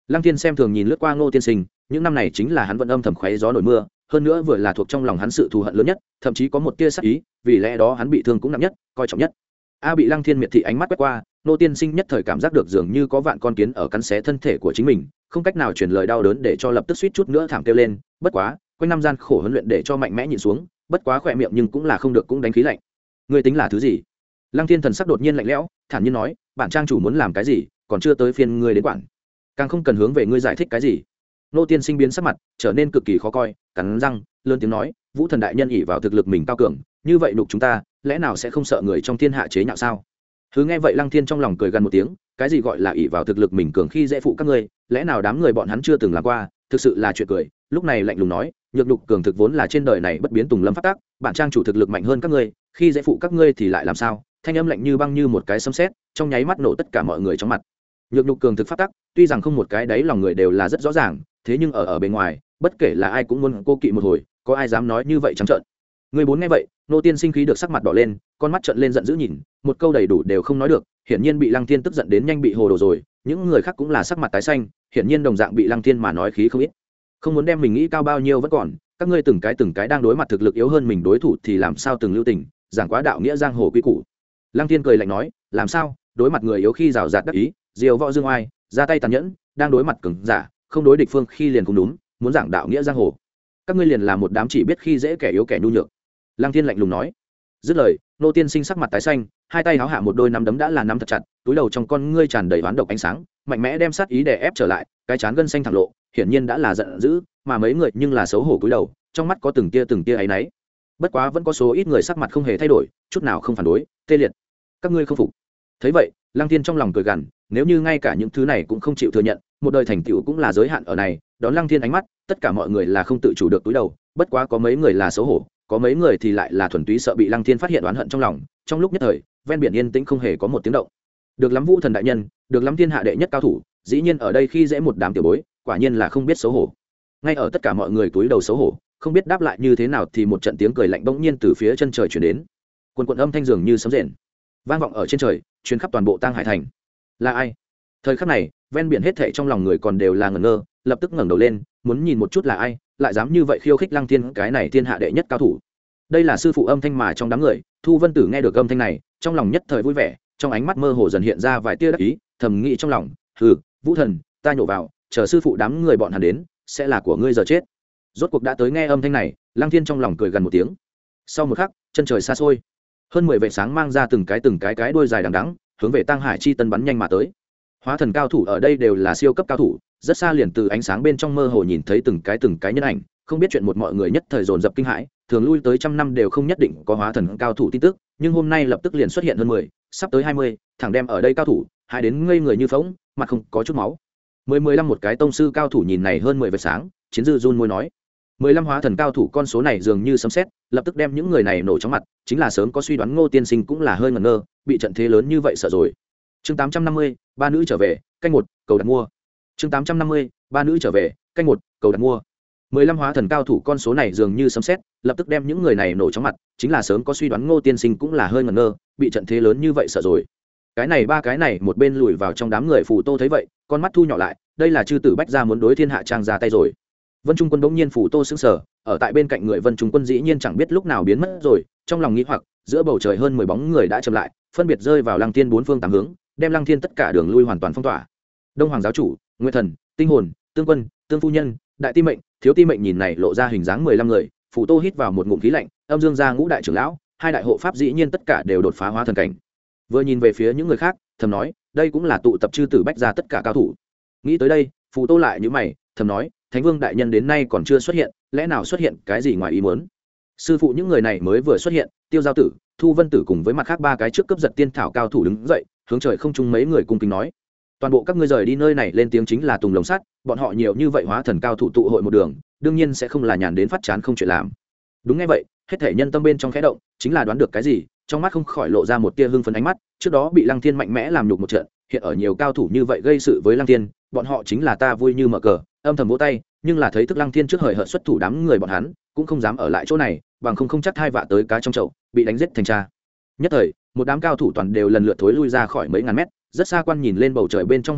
Lăng Thiên xem thường nhìn lướt qua Ngô Tiên Sinh, những năm này chính là hắn vẫn âm thầm khoé gió nổi mưa, hơn nữa vừa là thuộc trong lòng hắn sự thù hận lớn nhất, thậm chí có một tia sát ý, vì lẽ đó hắn bị thương cũng nặng nhất, coi trọng nhất. A bị Lăng Thiên miệt thị ánh mắt quét qua, Ngô Tiên Sinh nhất thời cảm giác được dường như có vạn con kiến ở cắn xé thân thể của chính mình, không cách nào truyền lời đau đớn để cho lập tức suýt chút nữa thảm kêu lên, bất quá, quanh năm gian khổ huấn luyện để cho mạnh mẽ nhịn xuống, bất quá khỏe miệng nhưng cũng là không được cũng đánh khí lạnh. Ngươi tính là thứ gì? Lăng Thiên thần sắc đột nhiên lạnh lẽo, thản nhiên nói, bản trang chủ muốn làm cái gì, còn chưa tới phiên ngươi đến quản, càng không cần hướng về ngươi giải thích cái gì. Nô Tiên Sinh biến sắc mặt trở nên cực kỳ khó coi, cắn răng lớn tiếng nói, Vũ Thần đại nhân ỷ vào thực lực mình cao cường, như vậy nục chúng ta, lẽ nào sẽ không sợ người trong thiên hạ chế nhạo sao? Thứ nghe vậy Lăng Thiên trong lòng cười gần một tiếng, cái gì gọi là ỷ vào thực lực mình cường khi dễ phụ các ngươi, lẽ nào đám người bọn hắn chưa từng làm qua, thực sự là chuyện cười. Lúc này lạnh lùng nói, nhược nhục cường thực vốn là trên đời này bất biến tùng lâm pháp tắc, bản trang chủ thực lực mạnh hơn các ngươi, khi dễ phụ các ngươi thì lại làm sao? Thanh âm lạnh như băng như một cái sấm sét, trong nháy mắt nổ tất cả mọi người trong mặt. Nhược nhục cường thực pháp tắc, tuy rằng không một cái đấy lòng người đều là rất rõ ràng, thế nhưng ở ở bên ngoài, bất kể là ai cũng muốn cô kỵ một hồi, có ai dám nói như vậy trắng trợn. Người bốn nghe vậy, Nô Tiên Sinh khí được sắc mặt đỏ lên, con mắt trợn lên giận dữ nhìn, một câu đầy đủ đều không nói được, hiển nhiên bị Lăng Thiên tức giận đến nhanh bị hồ đồ rồi, những người khác cũng là sắc mặt tái xanh, hiển nhiên đồng dạng bị Lăng Thiên mà nói khí không ít. Không muốn đem mình nghĩ cao bao nhiêu vẫn còn, các ngươi từng cái từng cái đang đối mặt thực lực yếu hơn mình đối thủ thì làm sao từng lưu tình, giảng quá đạo nghĩa giang hồ quy củ. Lăng Thiên cười lạnh nói, làm sao, đối mặt người yếu khi rào rạt đắc ý, diều võ dương oai, ra tay tàn nhẫn, đang đối mặt cường giả, không đối địch phương khi liền cũng đúng, muốn giảng đạo nghĩa giang hồ. Các ngươi liền là một đám chỉ biết khi dễ kẻ yếu kẻ nhu nhược. Lăng Thiên lạnh lùng nói. Dứt lời, Nô Tiên Sinh sắc mặt tái xanh, hai tay háo hạ một đôi nắm đấm đã là nắm thật chặt, túi đầu trong con ngươi tràn đầy oán độc ánh sáng, mạnh mẽ đem sát ý đè ép trở lại, cái chán gân xanh thẳng lộ, hiển nhiên đã là giận dữ, mà mấy người nhưng là xấu hổ cúi đầu, trong mắt có từng tia từng tia áy náy. Bất quá vẫn có số ít người sắc mặt không hề thay đổi, chút nào không phản đối, tê liệt. Các ngươi không phục. Thấy vậy, Lăng Thiên trong lòng cười gằn, nếu như ngay cả những thứ này cũng không chịu thừa nhận, một đời thành tựu cũng là giới hạn ở này. Đón Lăng Thiên ánh mắt, tất cả mọi người là không tự chủ được cúi đầu, bất quá có mấy người là xấu hổ, có mấy người thì lại là thuần túy sợ bị Lăng Thiên phát hiện oán hận trong lòng. Trong lúc nhất thời, ven biển yên tĩnh không hề có một tiếng động. Được lắm Vũ Thần đại nhân, được lắm thiên hạ đệ nhất cao thủ, dĩ nhiên ở đây khi dễ một đám tiểu bối, quả nhiên là không biết xấu hổ. Ngay ở tất cả mọi người cúi đầu xấu hổ, không biết đáp lại như thế nào thì một trận tiếng cười lạnh bỗng nhiên từ phía chân trời truyền đến. Quần quần âm thanh dường như sấm rền, vang vọng ở trên trời, truyền khắp toàn bộ Tang Hải thành. Là ai? Thời khắc này, ven biển hết thảy trong lòng người còn đều là ngẩn ngơ, lập tức ngẩng đầu lên, muốn nhìn một chút là ai, lại dám như vậy khiêu khích Lăng Thiên cái này thiên hạ đệ nhất cao thủ. Đây là sư phụ âm thanh mà trong đám người, Thu Vân Tử nghe được âm thanh này, trong lòng nhất thời vui vẻ, trong ánh mắt mơ hồ dần hiện ra vài tia đắc ý, thầm nghĩ trong lòng, hừ, Vũ Thần, ta nhổ vào, chờ sư phụ đám người bọn hắn đến, sẽ là của ngươi giờ chết. Rốt cuộc đã tới nghe âm thanh này, Lăng Thiên trong lòng cười gần một tiếng. Sau một khắc, chân trời xa xôi, hơn mười vệt sáng mang ra từng cái từng cái cái đuôi dài đằng đẵng, hướng về Tang Hải chi tân bắn nhanh mà tới. Hóa thần cao thủ ở đây đều là siêu cấp cao thủ, rất xa liền từ ánh sáng bên trong mơ hồ nhìn thấy từng cái từng cái nhân ảnh, không biết chuyện một mọi người nhất thời dồn dập kinh hãi, thường lui tới trăm năm đều không nhất định có hóa thần cao thủ tin tức, nhưng hôm nay lập tức liền xuất hiện hơn mười, sắp tới hai mươi, thẳng đem ở đây cao thủ, hai đến ngây người như phỗng, mặt không có chút máu. mười mười lăm một cái tông sư cao thủ nhìn này hơn mười vệt sáng, chiến dư run môi nói: mười lăm hóa thần cao thủ, con số này dường như sấm sét, lập tức đem những người này nổ trong mặt, chính là sớm có suy đoán Ngô Tiên Sinh cũng là hơi ngẩn ngơ, bị trận thế lớn như vậy sợ rồi. Chương tám trăm năm mươi, ba nữ trở về, canh một, cầu đặt mua. Chương tám trăm năm mươi, ba nữ trở về, canh một, cầu đặt mua. mười lăm hóa thần cao thủ, con số này dường như sấm sét, lập tức đem những người này nổ trong mặt, chính là sớm có suy đoán Ngô Tiên Sinh cũng là hơi ngẩn ngơ, bị trận thế lớn như vậy sợ rồi. Cái này ba cái này một bên lùi vào trong đám người, Phù Tô thấy vậy, con mắt thu nhỏ lại, đây là chư tử bách gia muốn đối thiên hạ trang ra tay rồi. Vân Trung Quân bỗng nhiên Phù Tô sững sờ, ở tại bên cạnh người Vân Trung Quân dĩ nhiên chẳng biết lúc nào biến mất rồi, trong lòng nghĩ hoặc, giữa bầu trời hơn mười bóng người đã chậm lại, phân biệt rơi vào Lăng Thiên bốn phương tám hướng, đem Lăng Thiên tất cả đường lui hoàn toàn phong tỏa. Đông Hoàng giáo chủ, Nguyệt Thần, Tinh Hồn, Tương Quân, Tương phu nhân, Đại Ti mệnh, Thiếu Ti mệnh nhìn này lộ ra hình dáng mười lăm người, Phù Tô hít vào một ngụm khí lạnh, âm dương gia ngũ đại trưởng lão, hai đại hộ pháp dĩ nhiên tất cả đều đột phá hóa thần cảnh. Vừa nhìn về phía những người khác, thầm nói, đây cũng là tụ tập chư tử bách gia tất cả cao thủ. Nghĩ tới đây, Phù Tô lại nhíu mày, thầm nói, Thánh Vương đại nhân đến nay còn chưa xuất hiện, lẽ nào xuất hiện cái gì ngoài ý muốn? Sư phụ những người này mới vừa xuất hiện, Tiêu Giao Tử, Thu Vân Tử cùng với mặt khác ba cái trước cấp giật tiên thảo cao thủ đứng dậy, hướng trời không trung mấy người cung kính nói: toàn bộ các ngươi rời đi nơi này lên tiếng chính là tùng lồng sắt, bọn họ nhiều như vậy hóa thần cao thủ tụ hội một đường, đương nhiên sẽ không là nhàn đến phát chán không chuyện làm. Đúng nghe vậy, hết thể nhân tâm bên trong khẽ động, chính là đoán được cái gì, trong mắt không khỏi lộ ra một tia hưng phấn ánh mắt. Trước đó bị Lăng Thiên mạnh mẽ làm nhục một trận, hiện ở nhiều cao thủ như vậy gây sự với Lăng Thiên, bọn họ chính là ta vui như mở cờ, âm thầm vỗ tay, nhưng là thấy thức Lăng Thiên trước hời hợt xuất thủ, đám người bọn hắn cũng không dám ở lại chỗ này, bằng không không chắc hai vạ tới cá trong chậu, bị đánh giết thành cha. Nhất thời, một đám cao thủ toàn đều lần lượt thối lui ra khỏi mấy ngàn mét, rất xa quan nhìn lên bầu trời bên trong hết thảy,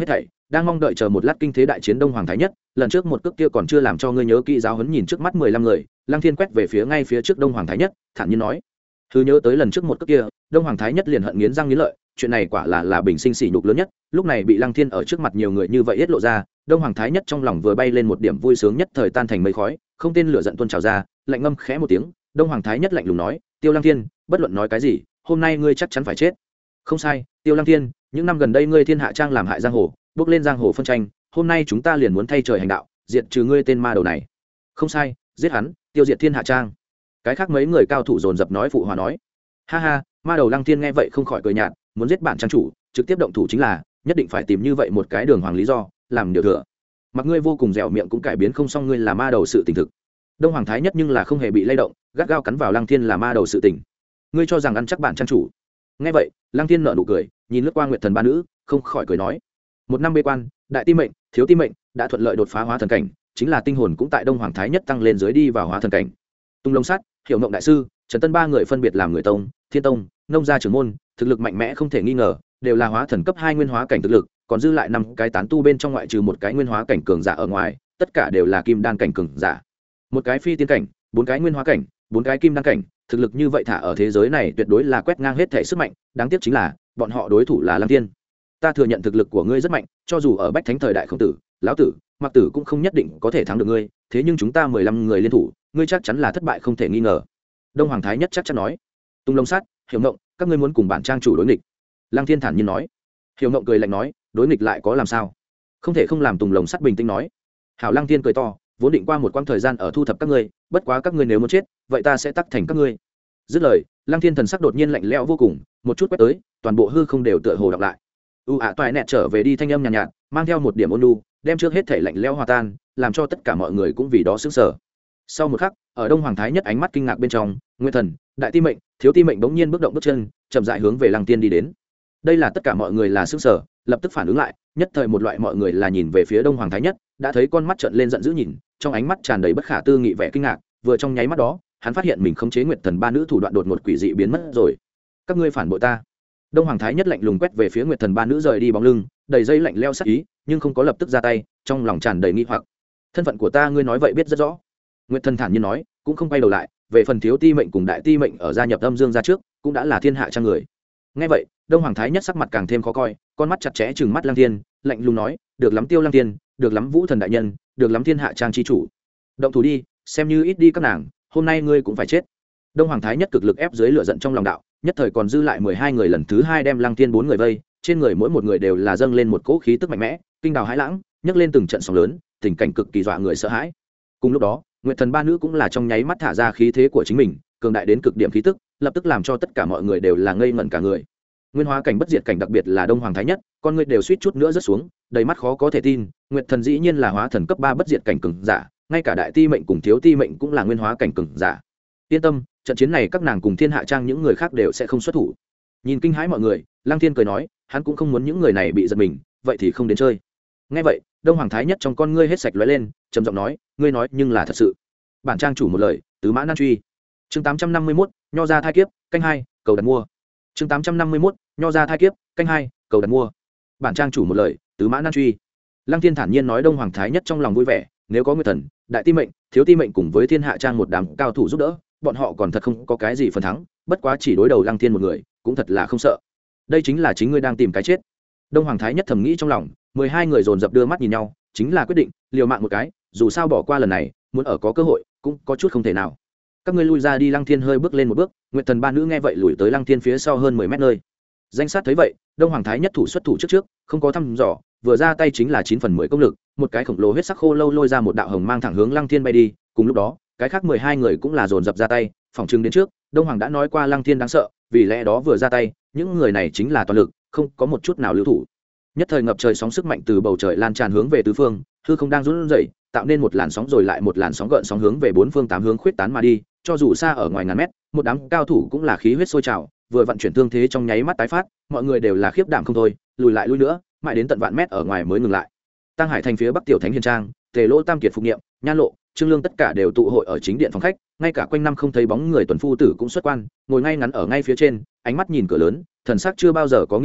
đang mong đợi chờ một lát kinh thế đại chiến đông hoàng thái nhất. Lần trước một cước kia còn chưa làm cho ngươi nhớ kỹ giáo huấn, nhìn trước mắt mười lăm người, Lăng Thiên quét về phía ngay phía trước đông hoàng thái nhất, thản nhiên nói. Thứ nhớ tới lần trước một cước kia, đông hoàng thái nhất liền hận nghiến răng nghiến lợi, chuyện này quả là là bình sinh sỉ nhục lớn nhất, lúc này bị Lăng Thiên ở trước mặt nhiều người như vậy hết lộ ra, đông hoàng thái nhất trong lòng vừa bay lên một điểm vui sướng nhất thời tan thành mây khói, không tên lửa giận tuôn trào ra, lạnh ngâm khẽ một tiếng, đông hoàng thái nhất lạnh lùng nói, Tiêu Lăng Thiên, bất luận nói cái gì, hôm nay ngươi chắc chắn phải chết. Không sai, Tiêu Lăng Thiên, những năm gần đây ngươi thiên hạ trang làm hại giang hồ, bước lên giang hồ phân tranh, hôm nay chúng ta liền muốn thay trời hành đạo, diệt trừ ngươi tên ma đầu này. Không sai, giết hắn, tiêu diệt thiên hạ trang. Cái khác mấy người cao thủ dồn dập nói phụ hòa nói. Ha ha, ma đầu Lăng Thiên nghe vậy không khỏi cười nhạt, muốn giết bản trang chủ, trực tiếp động thủ chính là, nhất định phải tìm như vậy một cái đường hoàng lý do, làm điều thừa. Mặc ngươi vô cùng dẻo miệng cũng cải biến không xong ngươi là ma đầu sự tình thực. Đông hoàng thái nhất nhưng là không hề bị lay động, gắt gao cắn vào Lăng Thiên là ma đầu sự tình. Ngươi cho rằng ăn chắc bản trang chủ? Nghe vậy, Lăng Thiên nở nụ cười, nhìn lướt qua Nguyệt Thần ba nữ, không khỏi cười nói: một năm bế quan, đại ti mệnh, thiếu ti mệnh đã thuận lợi đột phá hóa thần cảnh, chính là tinh hồn cũng tại đông hoàng thái nhất tăng lên dưới đi vào hóa thần cảnh. Tung Long Sắt, Hiểu Ngộng đại sư, Trần Tân ba người phân biệt làm người tông, thiên tông, nông gia trưởng môn, thực lực mạnh mẽ không thể nghi ngờ, đều là hóa thần cấp hai nguyên hóa cảnh thực lực, còn dư lại năm cái tán tu bên trong ngoại trừ một cái nguyên hóa cảnh cường giả ở ngoài, tất cả đều là kim đan cảnh cường giả. Một cái phi tiên cảnh, bốn cái nguyên hóa cảnh, bốn cái kim đan cảnh, thực lực như vậy thả ở thế giới này tuyệt đối là quét ngang hết thể sức mạnh, đáng tiếc chính là bọn họ đối thủ là Lăng Thiên. Ta thừa nhận thực lực của ngươi rất mạnh, cho dù ở bách thánh thời đại Khổng Tử, lão tử, Mặc Tử cũng không nhất định có thể thắng được ngươi, thế nhưng chúng ta mười lăm người liên thủ, ngươi chắc chắn là thất bại không thể nghi ngờ. Đông hoàng thái nhất chắc chắn nói. Tung Long Sát, Hiểu Ngộng, các ngươi muốn cùng bản trang chủ đối nghịch? Lăng Thiên thản nhiên nói. Hiểu Ngộng cười lạnh nói, đối nghịch lại có làm sao? Không thể không làm. Tùng Long Sắt bình tĩnh nói. Hảo. Lăng Thiên cười to, vốn định qua một quãng thời gian ở thu thập các ngươi, bất quá các ngươi nếu muốn chết, vậy ta sẽ tắc thành các ngươi. Dứt lời, Lăng Thiên thần sắc đột nhiên lạnh lẽo vô cùng, một chút quét tới, toàn bộ hư không đều tựa hồ đọc lại. U ạ toại nẹt trở về đi thanh âm nhàn nhạt, nhạt, mang theo một điểm ôn nhu, đem trước hết thể lạnh lẽo hòa tan, làm cho tất cả mọi người cũng vì đó sững sờ. Sau một khắc, ở đông hoàng thái nhất ánh mắt kinh ngạc bên trong, Nguyên Thần, đại ti mệnh, thiếu ti mệnh bỗng nhiên bước động bước chân, chậm rãi hướng về Lăng Tiên đi đến. Đây là tất cả mọi người là sững sờ, lập tức phản ứng lại, nhất thời một loại mọi người là nhìn về phía đông hoàng thái nhất, đã thấy con mắt trợn lên giận dữ nhìn, trong ánh mắt tràn đầy bất khả tư nghị vẻ kinh ngạc, vừa trong nháy mắt đó, hắn phát hiện mình khống chế Nguyệt Thần ba nữ thủ đoạn đột ngột quỷ dị biến mất rồi. Các ngươi phản bội ta. Đông hoàng thái nhất lạnh lùng quét về phía Nguyệt Thần ba nữ rời đi bóng lưng, đầy dây lạnh leo sắc ý, nhưng không có lập tức ra tay, trong lòng tràn đầy nghi hoặc. Thân phận của ta ngươi nói vậy biết rất rõ. Nguyệt Thần thản nhiên nói, cũng không quay đầu lại, về phần thiếu ti mệnh cùng đại ti mệnh ở gia nhập âm dương ra trước, cũng đã là thiên hạ trang người. Nghe vậy, đông hoàng thái nhất sắc mặt càng thêm khó coi, con mắt chặt chẽ trừng mắt Lăng Thiên, lạnh lùng nói, được lắm Tiêu Lăng Thiên, được lắm Vũ Thần đại nhân, được lắm thiên hạ trang chi chủ. Động thủ đi, xem như ít đi các nàng, hôm nay ngươi cũng phải chết. Đông hoàng thái nhất cực lực ép dưới lửa giận trong lòng đạo, nhất thời còn dư lại mười hai người lần thứ hai đem Lăng Thiên bốn người vây, trên người mỗi một người đều là dâng lên một cỗ khí tức mạnh mẽ, kinh đào hãi lãng, nhấc lên từng trận sóng lớn, tình cảnh cực kỳ dọa người sợ hãi. Cùng lúc đó, Nguyệt Thần ba nữ cũng là trong nháy mắt thả ra khí thế của chính mình, cường đại đến cực điểm khí tức, lập tức làm cho tất cả mọi người đều là ngây ngẩn cả người. Nguyên hóa cảnh bất diệt cảnh, đặc biệt là đông hoàng thái nhất, con người đều suýt chút nữa rớt xuống, đầy mắt khó có thể tin. Nguyệt Thần dĩ nhiên là hóa thần cấp ba bất diệt cảnh cường giả, ngay cả đại ti mệnh cùng thiếu ti mệnh cũng là nguyên hóa cảnh cường giả. Yên tâm, trận chiến này các nàng cùng thiên hạ trang những người khác đều sẽ không xuất thủ. Nhìn kinh hãi mọi người, Lăng Thiên cười nói, hắn cũng không muốn những người này bị giật mình, vậy thì không đến chơi. Nghe vậy, đông hoàng thái nhất trong con ngươi hết sạch lóe lên, trầm giọng nói, ngươi nói nhưng là thật sự. Bản trang chủ một lời, tứ mã nan truy. Chương tám trăm năm mươi mốt, nho ra thai kiếp, canh hai, cầu đặt mua. Chương tám trăm năm mươi mốt, nho ra thai kiếp, canh hai, cầu đặt mua. Bản trang chủ một lời, tứ mã nan truy. Lăng Thiên thản nhiên nói, đông hoàng thái nhất trong lòng vui vẻ, nếu có Nguyệt Thần, đại ti mệnh, thiếu ti mệnh cùng với thiên hạ trang một đám cao thủ giúp đỡ, bọn họ còn thật không có cái gì phần thắng, bất quá chỉ đối đầu Lăng Thiên một người, cũng thật là không sợ. Đây chính là chính ngươi đang tìm cái chết. Đông hoàng thái nhất thầm nghĩ trong lòng, mười hai người dồn dập đưa mắt nhìn nhau, chính là quyết định liều mạng một cái, dù sao bỏ qua lần này, muốn ở có cơ hội cũng có chút không thể nào. Các ngươi lui ra đi. Lăng Thiên hơi bước lên một bước, Nguyệt Thần ba nữ nghe vậy lùi tới Lăng Thiên phía sau hơn mười mét nơi. Danh sát thấy vậy, đông hoàng thái nhất thủ xuất thủ trước trước, không có thăm dò, vừa ra tay chính là chín phần mười công lực, một cái khổng lồ huyết sắc khô lâu lôi ra một đạo hồng mang thẳng hướng Lăng Thiên bay đi. Cùng lúc đó, cái khác mười hai người cũng là dồn dập ra tay, phòng trừng đến trước, đông hoàng đã nói qua Lăng Thiên đáng sợ, vì lẽ đó vừa ra tay, những người này chính là toàn lực, không có một chút nào lưu thủ. Nhất thời ngập trời sóng sức mạnh từ bầu trời lan tràn hướng về tứ phương, hư không đang run rẩy, tạo nên một làn sóng rồi lại một làn sóng gợn sóng hướng về bốn phương tám hướng khuyết tán mà đi, cho dù xa ở ngoài ngàn mét, một đám cao thủ cũng là khí huyết sôi trào, vừa vận chuyển thương thế trong nháy mắt tái phát, mọi người đều là khiếp đảm không thôi, lùi lại lùi nữa, mãi đến tận vạn mét ở ngoài mới ngừng lại. Tăng Hải thành phía bắc tiểu thánh hiền trang, Tề Lỗ Tam Kiệt phục nghiệm, Nhan Lộ, Trương Lương tất cả đều tụ hội ở chính điện phòng khách, ngay cả quanh năm không thấy bóng người tuần phu tử cũng xuất quan, ngồi ngay ngắn ở ngay phía trên, ánh mắt nhìn cửa lớn, thần sắc chưa bao giờ có nghiêm túc,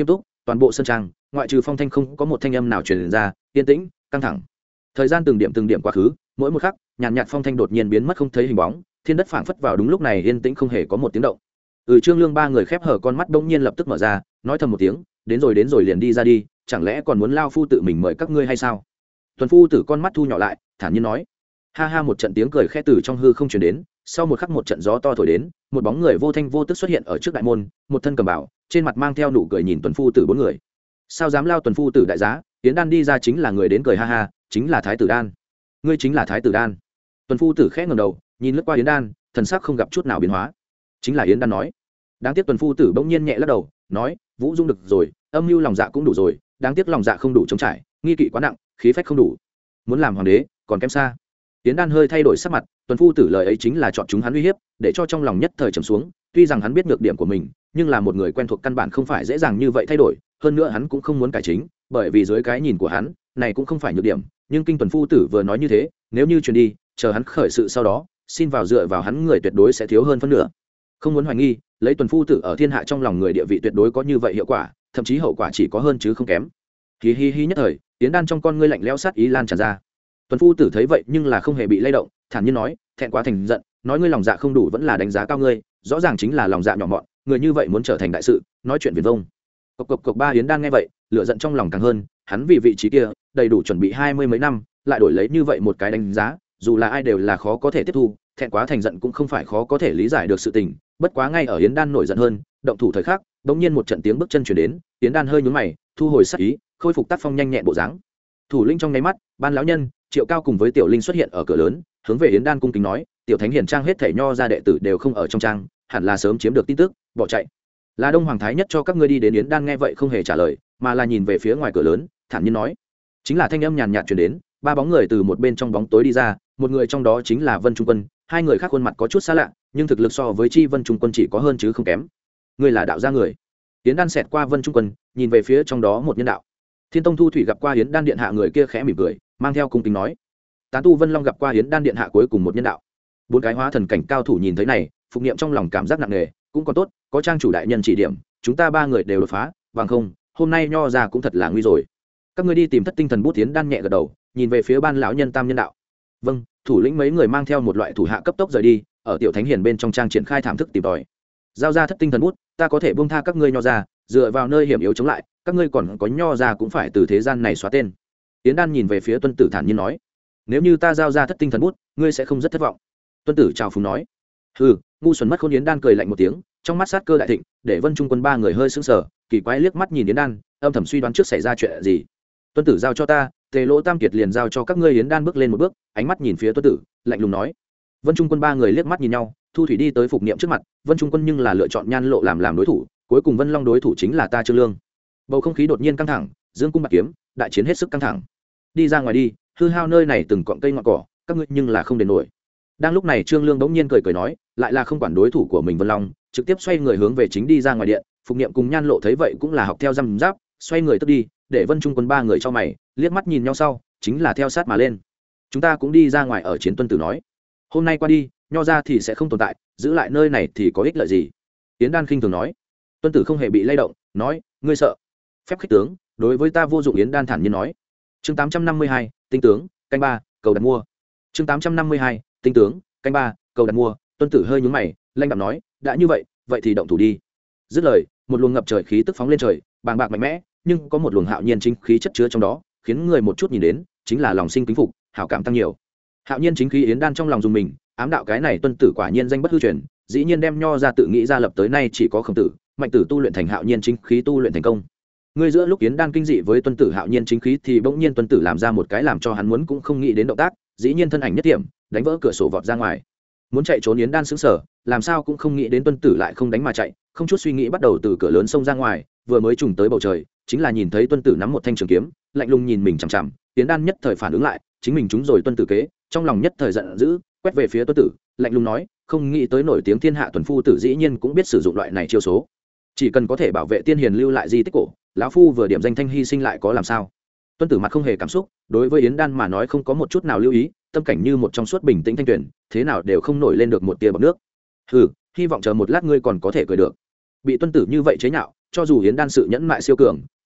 toàn bộ sân trang ngoại trừ phong thanh không có một thanh âm nào truyền ra, yên tĩnh căng thẳng. Thời gian từng điểm từng điểm quá khứ, mỗi một khắc nhàn nhạt phong thanh đột nhiên biến mất không thấy hình bóng, thiên đất phảng phất vào đúng lúc này yên tĩnh không hề có một tiếng động. Ừ, Trương Lương ba người khép hở con mắt bỗng nhiên lập tức mở ra, nói thầm một tiếng, đến rồi đến rồi liền đi ra đi, chẳng lẽ còn muốn lao phu tự mình mời các ngươi hay sao? Tuần phu tử con mắt thu nhỏ lại, thản nhiên nói. Ha ha, một trận tiếng cười khẽ từ trong hư không truyền đến, sau một khắc một trận gió to thổi đến, một bóng người vô thanh vô tức xuất hiện ở trước đại môn, một thân cầm bảo, trên mặt mang theo nụ cười nhìn tuần phu tử bốn người. Sao dám lao tuần phu tử đại giá? Yến Đan đi ra chính là người đến cười ha ha, chính là Thái tử Đan. Ngươi chính là Thái tử Đan? Tuần phu tử khẽ ngẩng đầu, nhìn lướt qua Yến Đan, thần sắc không gặp chút nào biến hóa. Chính là Yến Đan nói. Đáng tiếc tuần phu tử bỗng nhiên nhẹ lắc đầu, nói, Vũ Dung được rồi, âm mưu lòng dạ cũng đủ rồi, đáng tiếc lòng dạ không đủ chống trải, nghi kỵ quá nặng, khí phách không đủ, muốn làm hoàng đế còn kém xa. Yến Đan hơi thay đổi sắc mặt, tuần phu tử lời ấy chính là chọn chúng hắn uy hiếp, để cho trong lòng nhất thời trầm xuống. Tuy rằng hắn biết nhược điểm của mình, nhưng là một người quen thuộc căn bản không phải dễ dàng như vậy thay đổi, hơn nữa hắn cũng không muốn cải chính, bởi vì dưới cái nhìn của hắn, này cũng không phải nhược điểm, nhưng kinh tuần phu tử vừa nói như thế, nếu như truyền đi, chờ hắn khởi sự sau đó, xin vào dựa vào hắn người tuyệt đối sẽ thiếu hơn phân nửa. Không muốn hoài nghi, lấy tuần phu tử ở thiên hạ trong lòng người địa vị tuyệt đối có như vậy hiệu quả, thậm chí hậu quả chỉ có hơn chứ không kém. Hi hi hi nhất thời, Yến Đan trong con ngươi lạnh lẽo sát ý lan tràn ra. Tuần phu tử thấy vậy nhưng là không hề bị lay động, thản nhiên nói, thẹn quá thành giận, nói ngươi lòng dạ không đủ vẫn là đánh giá cao ngươi, rõ ràng chính là lòng dạ nhỏ mọn, người như vậy muốn trở thành đại sự, nói chuyện viển vông. Cộc cộc cộc ba. Yến Đan nghe vậy, lửa giận trong lòng càng hơn, hắn vì vị trí kia, đầy đủ chuẩn bị hai mươi mấy năm, lại đổi lấy như vậy một cái đánh giá, dù là ai đều là khó có thể tiếp thu, thẹn quá thành giận cũng không phải khó có thể lý giải được sự tình. Bất quá ngay ở Yến Đan nổi giận hơn, động thủ thời khắc, bỗng nhiên một trận tiếng bước chân truyền đến, Yến Đan hơi nhướng mày, thu hồi sát ý, khôi phục tác phong nhanh nhẹn bộ dáng. Thủ lĩnh trong nháy mắt, Ban lão nhân, Triệu Cao cùng với Tiểu Linh xuất hiện ở cửa lớn, hướng về Yến Đan cung kính nói, tiểu thánh hiền trang hết thảy nho ra đệ tử đều không ở trong trang, hẳn là sớm chiếm được tin tức, bỏ chạy. Là Đông Hoàng thái nhất cho các ngươi đi đến. Yến Đan nghe vậy không hề trả lời, mà là nhìn về phía ngoài cửa lớn, thản nhiên nói. Chính là thanh âm nhàn nhạt truyền đến, ba bóng người từ một bên trong bóng tối đi ra, một người trong đó chính là Vân Trung Quân, hai người khác khuôn mặt có chút xa lạ, nhưng thực lực so với Chi Vân Trung Quân chỉ có hơn chứ không kém. Ngươi là đạo gia người? Yến Đan xẹt qua Vân Trung Quân, nhìn về phía trong đó một nhân đạo. Thiên Tông Thu Thủy gặp qua Yến Đan điện hạ, người kia khẽ mỉm cười, mang theo cung kính nói. Tán Tu Vân Long gặp qua Yến Đan điện hạ, cuối cùng một nhân đạo. Bốn cái hóa thần cảnh cao thủ nhìn thấy này, phục niệm trong lòng cảm giác nặng nề, cũng còn tốt, có trang chủ đại nhân chỉ điểm, chúng ta ba người đều đột phá, bằng không, hôm nay nho ra cũng thật là nguy rồi. Các ngươi đi tìm thất tinh thần bút. Yến Đan nhẹ gật đầu, nhìn về phía Ban lão nhân tam nhân đạo. Vâng. Thủ lĩnh mấy người mang theo một loại thủ hạ cấp tốc rời đi, ở tiểu thánh hiền bên trong trang triển khai thảm thức tìm tòi. Giao ra thất tinh thần bút, ta có thể buông tha các ngươi nho ra, dựa vào nơi hiểm yếu chống lại, các ngươi còn có nho ra cũng phải từ thế gian này xóa tên. Yến Đan nhìn về phía Tuân Tử thản nhiên nói, nếu như ta giao ra thất tinh thần bút, ngươi sẽ không rất thất vọng. Tuân Tử chào phúng nói, hừ, ngu xuẩn mất khôn. Yến Đan cười lạnh một tiếng, trong mắt sát cơ đại thịnh, để Vân Trung Quân ba người hơi sững sờ, kỳ quái liếc mắt nhìn Yến Đan, âm thầm suy đoán trước xảy ra chuyện gì. Tuân Tử giao cho ta, Tề Lỗ Tam Kiệt liền giao cho các ngươi. Yến Đan bước lên một bước, ánh mắt nhìn phía Tuân Tử, lạnh lùng nói. Vân Trung Quân ba người liếc mắt nhìn nhau, Thu Thủy đi tới phục niệm trước mặt, Vân Trung Quân nhưng là lựa chọn Nhan Lộ làm làm đối thủ, cuối cùng Vân Long đối thủ chính là ta Trương Lương. Bầu không khí đột nhiên căng thẳng, dương cung bạc kiếm, đại chiến hết sức căng thẳng. Đi ra ngoài đi, hư hao nơi này từng cọng cây ngọn cỏ, các ngươi nhưng là không đền nổi. Đang lúc này Trương Lương bỗng nhiên cười cười nói, lại là không quản đối thủ của mình Vân Long, trực tiếp xoay người hướng về chính đi ra ngoài điện. Phục niệm cùng Nhan Lộ thấy vậy cũng là học theo răm giáp, xoay người tức đi, để Vân Trung Quân ba người cho mày, liếc mắt nhìn nhau sau, chính là theo sát mà lên. Chúng ta cũng đi ra ngoài ở chiến. Tuân Tử nói, hôm nay qua đi, nho ra thì sẽ không tồn tại, giữ lại nơi này thì có ích lợi gì? Yến Đan khinh thường nói. Tuân Tử không hề bị lay động, nói, ngươi sợ? Phép khích tướng, đối với ta vô dụng. Yến Đan thản nhiên nói. Chương tám trăm năm mươi hai, tinh tướng, canh ba, cầu đặt mua. Chương tám trăm năm mươi hai, tinh tướng, canh ba, cầu đặt mua. Tuân Tử hơi nhướng mày, lanh đạm nói, đã như vậy, vậy thì động thủ đi. Dứt lời, một luồng ngập trời khí tức phóng lên trời, bàng bạc mạnh mẽ, nhưng có một luồng hạo nhiên chính khí chất chứa trong đó, khiến người một chút nhìn đến, chính là lòng sinh kính phục, hảo cảm tăng nhiều. Hạo nhiên chính khí. Yến Đan trong lòng dùng mình, ám đạo cái này Tuân Tử quả nhiên danh bất hư truyền, dĩ nhiên đem nho ra tự nghĩ ra lập tới nay chỉ có Khổng Tử, Mạnh Tử tu luyện thành hạo nhiên chính khí, tu luyện thành công. Ngươi giữa lúc Yến Đan kinh dị với Tuân Tử hạo nhiên chính khí thì bỗng nhiên Tuân Tử làm ra một cái làm cho hắn muốn cũng không nghĩ đến động tác, dĩ nhiên thân ảnh nhất điểm, đánh vỡ cửa sổ vọt ra ngoài. Muốn chạy trốn Yến Đan sững sờ, làm sao cũng không nghĩ đến Tuân Tử lại không đánh mà chạy, không chút suy nghĩ bắt đầu từ cửa lớn xông ra ngoài, vừa mới trùng tới bầu trời, chính là nhìn thấy Tuân Tử nắm một thanh trường kiếm, lạnh lùng nhìn mình chằm chằm. Yến Đan nhất thời phản ứng lại, chính mình trúng rồi Tuân Tử kế, trong lòng nhất thời giận dữ, quét về phía Tuân Tử, lạnh lùng nói, không nghĩ tới nổi tiếng thiên hạ tuần phu tử dĩ nhiên cũng biết sử dụng loại này chiêu số. Chỉ cần có thể bảo vệ tiên hiền lưu lại di tích cổ, lão phu vừa điểm danh thanh hy sinh lại có làm sao? Tuân Tử mặt không hề cảm xúc, đối với Yến Đan mà nói không có một chút nào lưu ý, tâm cảnh như một trong suốt bình tĩnh thanh tuyển, thế nào đều không nổi lên được một tia bọt nước. Hừ, hy vọng chờ một lát ngươi còn có thể cười được. Bị Tuân Tử như vậy chế nhạo, cho dù Yến Đan sự nhẫn mại siêu cường,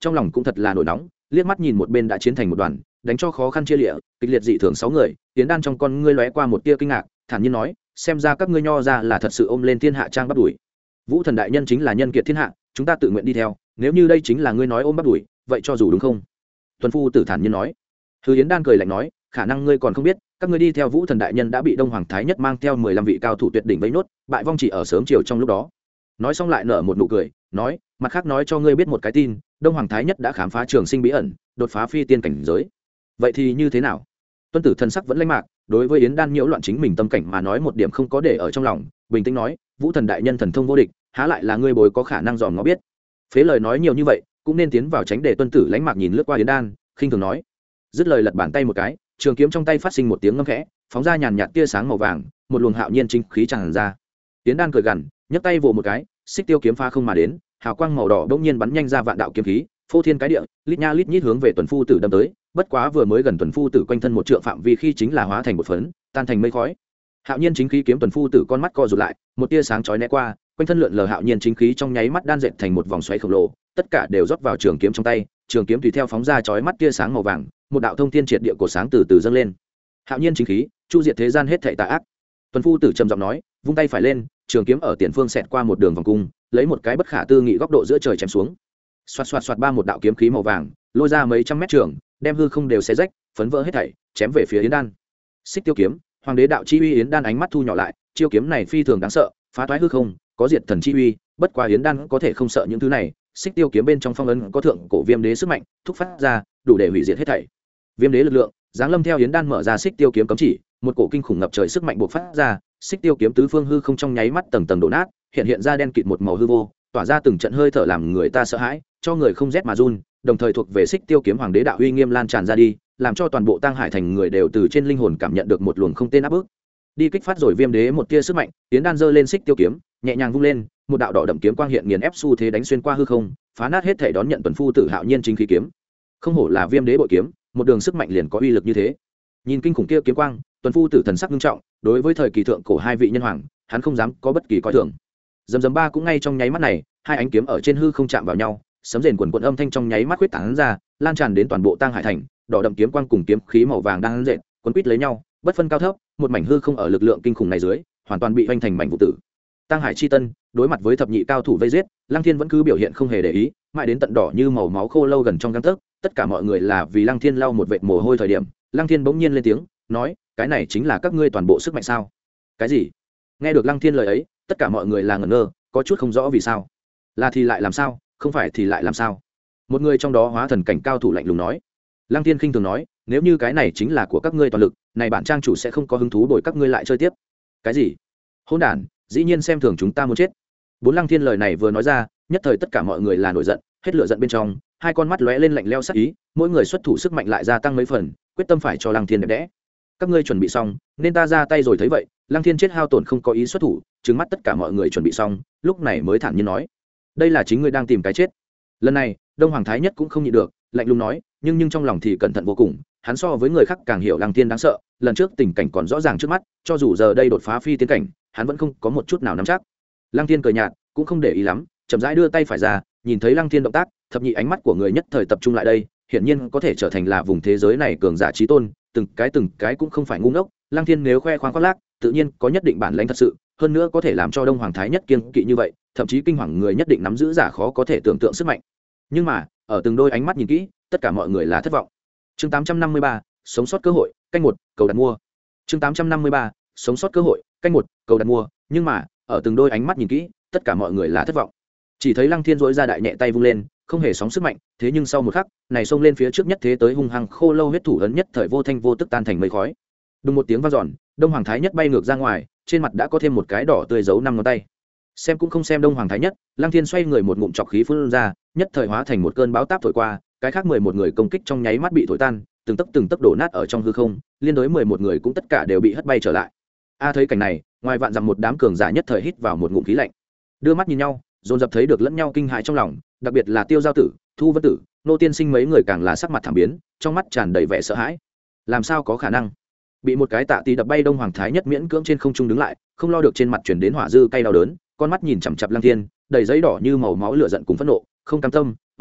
trong lòng cũng thật là nổi nóng, liếc mắt nhìn một bên đã chiến thành một đoàn, đánh cho khó khăn chia lịa, kịch liệt dị thường sáu người. Yến Đan trong con ngươi lóe qua một tia kinh ngạc, thản nhiên nói, xem ra các ngươi nho ra là thật sự ôm lên thiên hạ trang bắt đuổi. Vũ Thần đại nhân chính là nhân kiệt thiên hạ, chúng ta tự nguyện đi theo, nếu như đây chính là ngươi nói ôm bắt đuổi, vậy cho dù đúng không? Tuần Phu Tử thản nhiên nói. Hứa Yến Đan cười lạnh nói, khả năng ngươi còn không biết, các ngươi đi theo Vũ Thần đại nhân đã bị Đông Hoàng thái nhất mang theo mười lăm vị cao thủ tuyệt đỉnh vây nốt, bại vong chỉ ở sớm chiều trong lúc đó. Nói xong lại nở một nụ cười, nói, mặt khác nói cho ngươi biết một cái tin, Đông Hoàng thái nhất đã khám phá trường sinh bí ẩn, đột phá phi tiên cảnh giới. Vậy thì như thế nào? Tuân Tử thần sắc vẫn lãnh mạc, đối với Yến Đan nhiễu loạn chính mình tâm cảnh mà nói một điểm không có để ở trong lòng, bình tĩnh nói, Vũ Thần đại nhân thần thông vô địch, há lại là ngươi bồi có khả năng dòm ngó biết. Phế lời nói nhiều như vậy, cũng nên tiến vào tránh để. Tuân Tử lãnh mạc nhìn lướt qua Yến Đan, khinh thường nói. Dứt lời lật bàn tay một cái, trường kiếm trong tay phát sinh một tiếng ngâm khẽ, phóng ra nhàn nhạt tia sáng màu vàng, một luồng hạo nhiên chính khí tràn ra. Yến Đan cười gằn, nhấc tay vồ một cái, xích tiêu kiếm pha không mà đến, hào quang màu đỏ bỗng nhiên bắn nhanh ra vạn đạo kiếm khí, phô thiên cái địa, lít nha lít nhít hướng về Tuần Phu Tử đâm tới. Bất quá vừa mới gần Tuần Phu Tử quanh thân một trượng phạm vi khi chính là hóa thành một phấn, tan thành mây khói. Hạo nhiên chính khí kiếm Tuần Phu Tử con mắt co rụt lại, một tia sáng chói né qua, quanh thân lượn lờ hạo nhiên chính khí trong nháy mắt đan dệt thành một vòng xoáy khổng lồ, tất cả đều rót vào trường kiếm trong tay, trường kiếm tùy theo phóng ra chói mắt tia sáng màu vàng, một đạo thông thiên triệt địa cổ sáng từ từ dâng lên. Hạo nhiên chính khí, chu diệt thế gian hết thảy tà ác. Tuần Phu Tử trầm giọng nói, vung tay phải lên, trường kiếm ở tiền phương xẹt qua một đường vòng cung, lấy một cái bất khả tư nghị góc độ giữa trời chém xuống. Xoạt xoạt xoạt ba một đạo kiếm khí màu vàng, lôi ra mấy trăm mét trường, đem hư không đều xé rách, phấn vỡ hết thảy, chém về phía Yến Đan. Xích tiêu kiếm, hoàng đế đạo chi uy. Yến Đan ánh mắt thu nhỏ lại, chiêu kiếm này phi thường đáng sợ, phá toái hư không, có diệt thần chi uy, bất quá Yến Đan có thể không sợ những thứ này, xích tiêu kiếm bên trong phong ấn có thượng cổ viêm đế sức mạnh, thúc phát ra, đủ để hủy diệt hết thảy. Viêm đế lực lượng, giáng lâm theo Yến Đan mở ra xích tiêu kiếm cấm chỉ, một cổ kinh khủng ngập trời sức mạnh bộc phát ra, xích tiêu kiếm tứ phương hư không trong nháy mắt tầng tầng đổ nát, hiện hiện ra đen kịt một màu hư vô, tỏa ra từng trận hơi thở làm người ta sợ hãi, cho người không rét mà run, đồng thời thuộc về xích tiêu kiếm hoàng đế đạo uy nghiêm lan tràn ra đi, làm cho toàn bộ Tang Hải thành người đều từ trên linh hồn cảm nhận được một luồng không tên áp bức. Đi kích phát rồi viêm đế một tia sức mạnh, Yến Đan giơ lên xích tiêu kiếm, nhẹ nhàng vung lên, một đạo đỏ đậm kiếm quang hiện nghiền ép xu thế đánh xuyên qua hư không, phá nát hết thể đón nhận Tuần Phu Tử hạo nhiên chính khí kiếm. Không hổ là viêm đế bội kiếm, một đường sức mạnh liền có uy lực như thế. Nhìn kinh khủng kia kiếm quang, Tuần Phu Tử thần sắc nghiêm trọng, đối với thời kỳ thượng cổ hai vị nhân hoàng, hắn không dám có bất kỳ coi thường. Dầm dầm ba cũng ngay trong nháy mắt này, hai ánh kiếm ở trên hư không chạm vào nhau, sấm rền quần quần âm thanh trong nháy mắt huyết tán ra, lan tràn đến toàn bộ Tang Hải thành, đỏ đậm kiếm quang cùng kiếm khí màu vàng đang rệt, quấn quýt lấy nhau, bất phân cao thấp, một mảnh hư không ở lực lượng kinh khủng này dưới, hoàn toàn bị hoành thành mảnh vụ tử. Tang Hải chi tân, đối mặt với thập nhị cao thủ vây giết, Lăng Thiên vẫn cứ biểu hiện không hề để ý, mãi đến tận đỏ như màu máu khô lâu gần trong gang tấc, tất cả mọi người là vì Lăng Thiên lau một vệt mồ hôi thời điểm, Lăng Thiên bỗng nhiên lên tiếng, nói, cái này chính là các ngươi toàn bộ sức mạnh sao? Cái gì? Nghe được Lăng Thiên lời ấy, tất cả mọi người là ngẩn ngơ, có chút không rõ vì sao. Là thì lại làm sao, không phải thì lại làm sao? Một người trong đó hóa thần cảnh cao thủ lạnh lùng nói. Lăng Thiên khinh thường nói, nếu như cái này chính là của các ngươi toàn lực, này bản trang chủ sẽ không có hứng thú đổi các ngươi lại chơi tiếp. Cái gì? Hỗn đản, dĩ nhiên xem thường chúng ta muốn chết. Bốn Lăng Thiên lời này vừa nói ra, nhất thời tất cả mọi người là nổi giận, hết lửa giận bên trong, hai con mắt lóe lên lạnh lẽo sắc ý, mỗi người xuất thủ sức mạnh lại gia tăng mấy phần, quyết tâm phải cho Lăng Thiên đẹp đẽ. Các ngươi chuẩn bị xong, nên ta ra tay rồi thấy vậy, Lăng Thiên chết hao tổn không có ý xuất thủ, trừng mắt tất cả mọi người chuẩn bị xong, lúc này mới thản nhiên nói, đây là chính ngươi đang tìm cái chết. Lần này, Đông Hoàng thái nhất cũng không nhịn được, lạnh lùng nói, nhưng nhưng trong lòng thì cẩn thận vô cùng, hắn so với người khác càng hiểu Lăng Thiên đáng sợ, lần trước tình cảnh còn rõ ràng trước mắt, cho dù giờ đây đột phá phi tiên cảnh, hắn vẫn không có một chút nào nắm chắc. Lăng Thiên cười nhạt, cũng không để ý lắm, chậm rãi đưa tay phải ra, nhìn thấy Lăng Thiên động tác, thập nhị ánh mắt của người nhất thời tập trung lại đây, hiển nhiên có thể trở thành là vùng thế giới này cường giả chí tôn, từng cái từng cái cũng không phải ngu ngốc, Lăng Thiên nếu khoe khoang khoác lác, tự nhiên có nhất định bản lĩnh thật sự, hơn nữa có thể làm cho Đông Hoàng thái nhất kiêng kỵ như vậy, thậm chí kinh hoàng người nhất định nắm giữ giả khó có thể tưởng tượng sức mạnh. Nhưng mà, ở từng đôi ánh mắt nhìn kỹ, tất cả mọi người là thất vọng. Chương tám trăm năm mươi ba, sống sót cơ hội, canh một, cầu đặt mua. Chương tám trăm năm mươi ba, sống sót cơ hội, canh một, cầu đặt mua, nhưng mà, ở từng đôi ánh mắt nhìn kỹ, tất cả mọi người là thất vọng. Chỉ thấy Lăng Thiên rỗi ra đại nhẹ tay vung lên, không hề sóng sức mạnh, thế nhưng sau một khắc, này xông lên phía trước nhất thế tới hung hăng khô lâu huyết thủ ấn nhất thời vô thanh vô tức tan thành mây khói. Đùng một tiếng vang dọn, Đông Hoàng thái nhất bay ngược ra ngoài, trên mặt đã có thêm một cái đỏ tươi dấu năm ngón tay. Xem cũng không xem Đông Hoàng thái nhất, Lăng Thiên xoay người một ngụm trọc khí phun ra, nhất thời hóa thành một cơn bão táp thổi qua, cái khác mười một người công kích trong nháy mắt bị thổi tan, từng tấc từng tấc đổ nát ở trong hư không, liên đối mười một người cũng tất cả đều bị hất bay trở lại. A thấy cảnh này, ngoài vạn dặm một đám cường giả nhất thời hít vào một ngụm khí lạnh, đưa mắt nhìn nhau, dồn dập thấy được lẫn nhau kinh hãi trong lòng, đặc biệt là Tiêu Giao Tử, Thu Vân Tử, Nô Tiên Sinh mấy người càng là sắc mặt thảm biến, trong mắt tràn đầy vẻ sợ hãi. Làm sao có khả năng? Bị một cái tạ tì đập bay Đông Hoàng thái nhất miễn cưỡng trên không trung đứng lại, không lo được trên mặt chuyển đến hỏa dư cay đau đớn, con mắt nhìn chằm chằm Lăng Thiên, đầy giấy đỏ như màu máu lửa giận cùng phẫn nộ, không cam tâm, oán hận,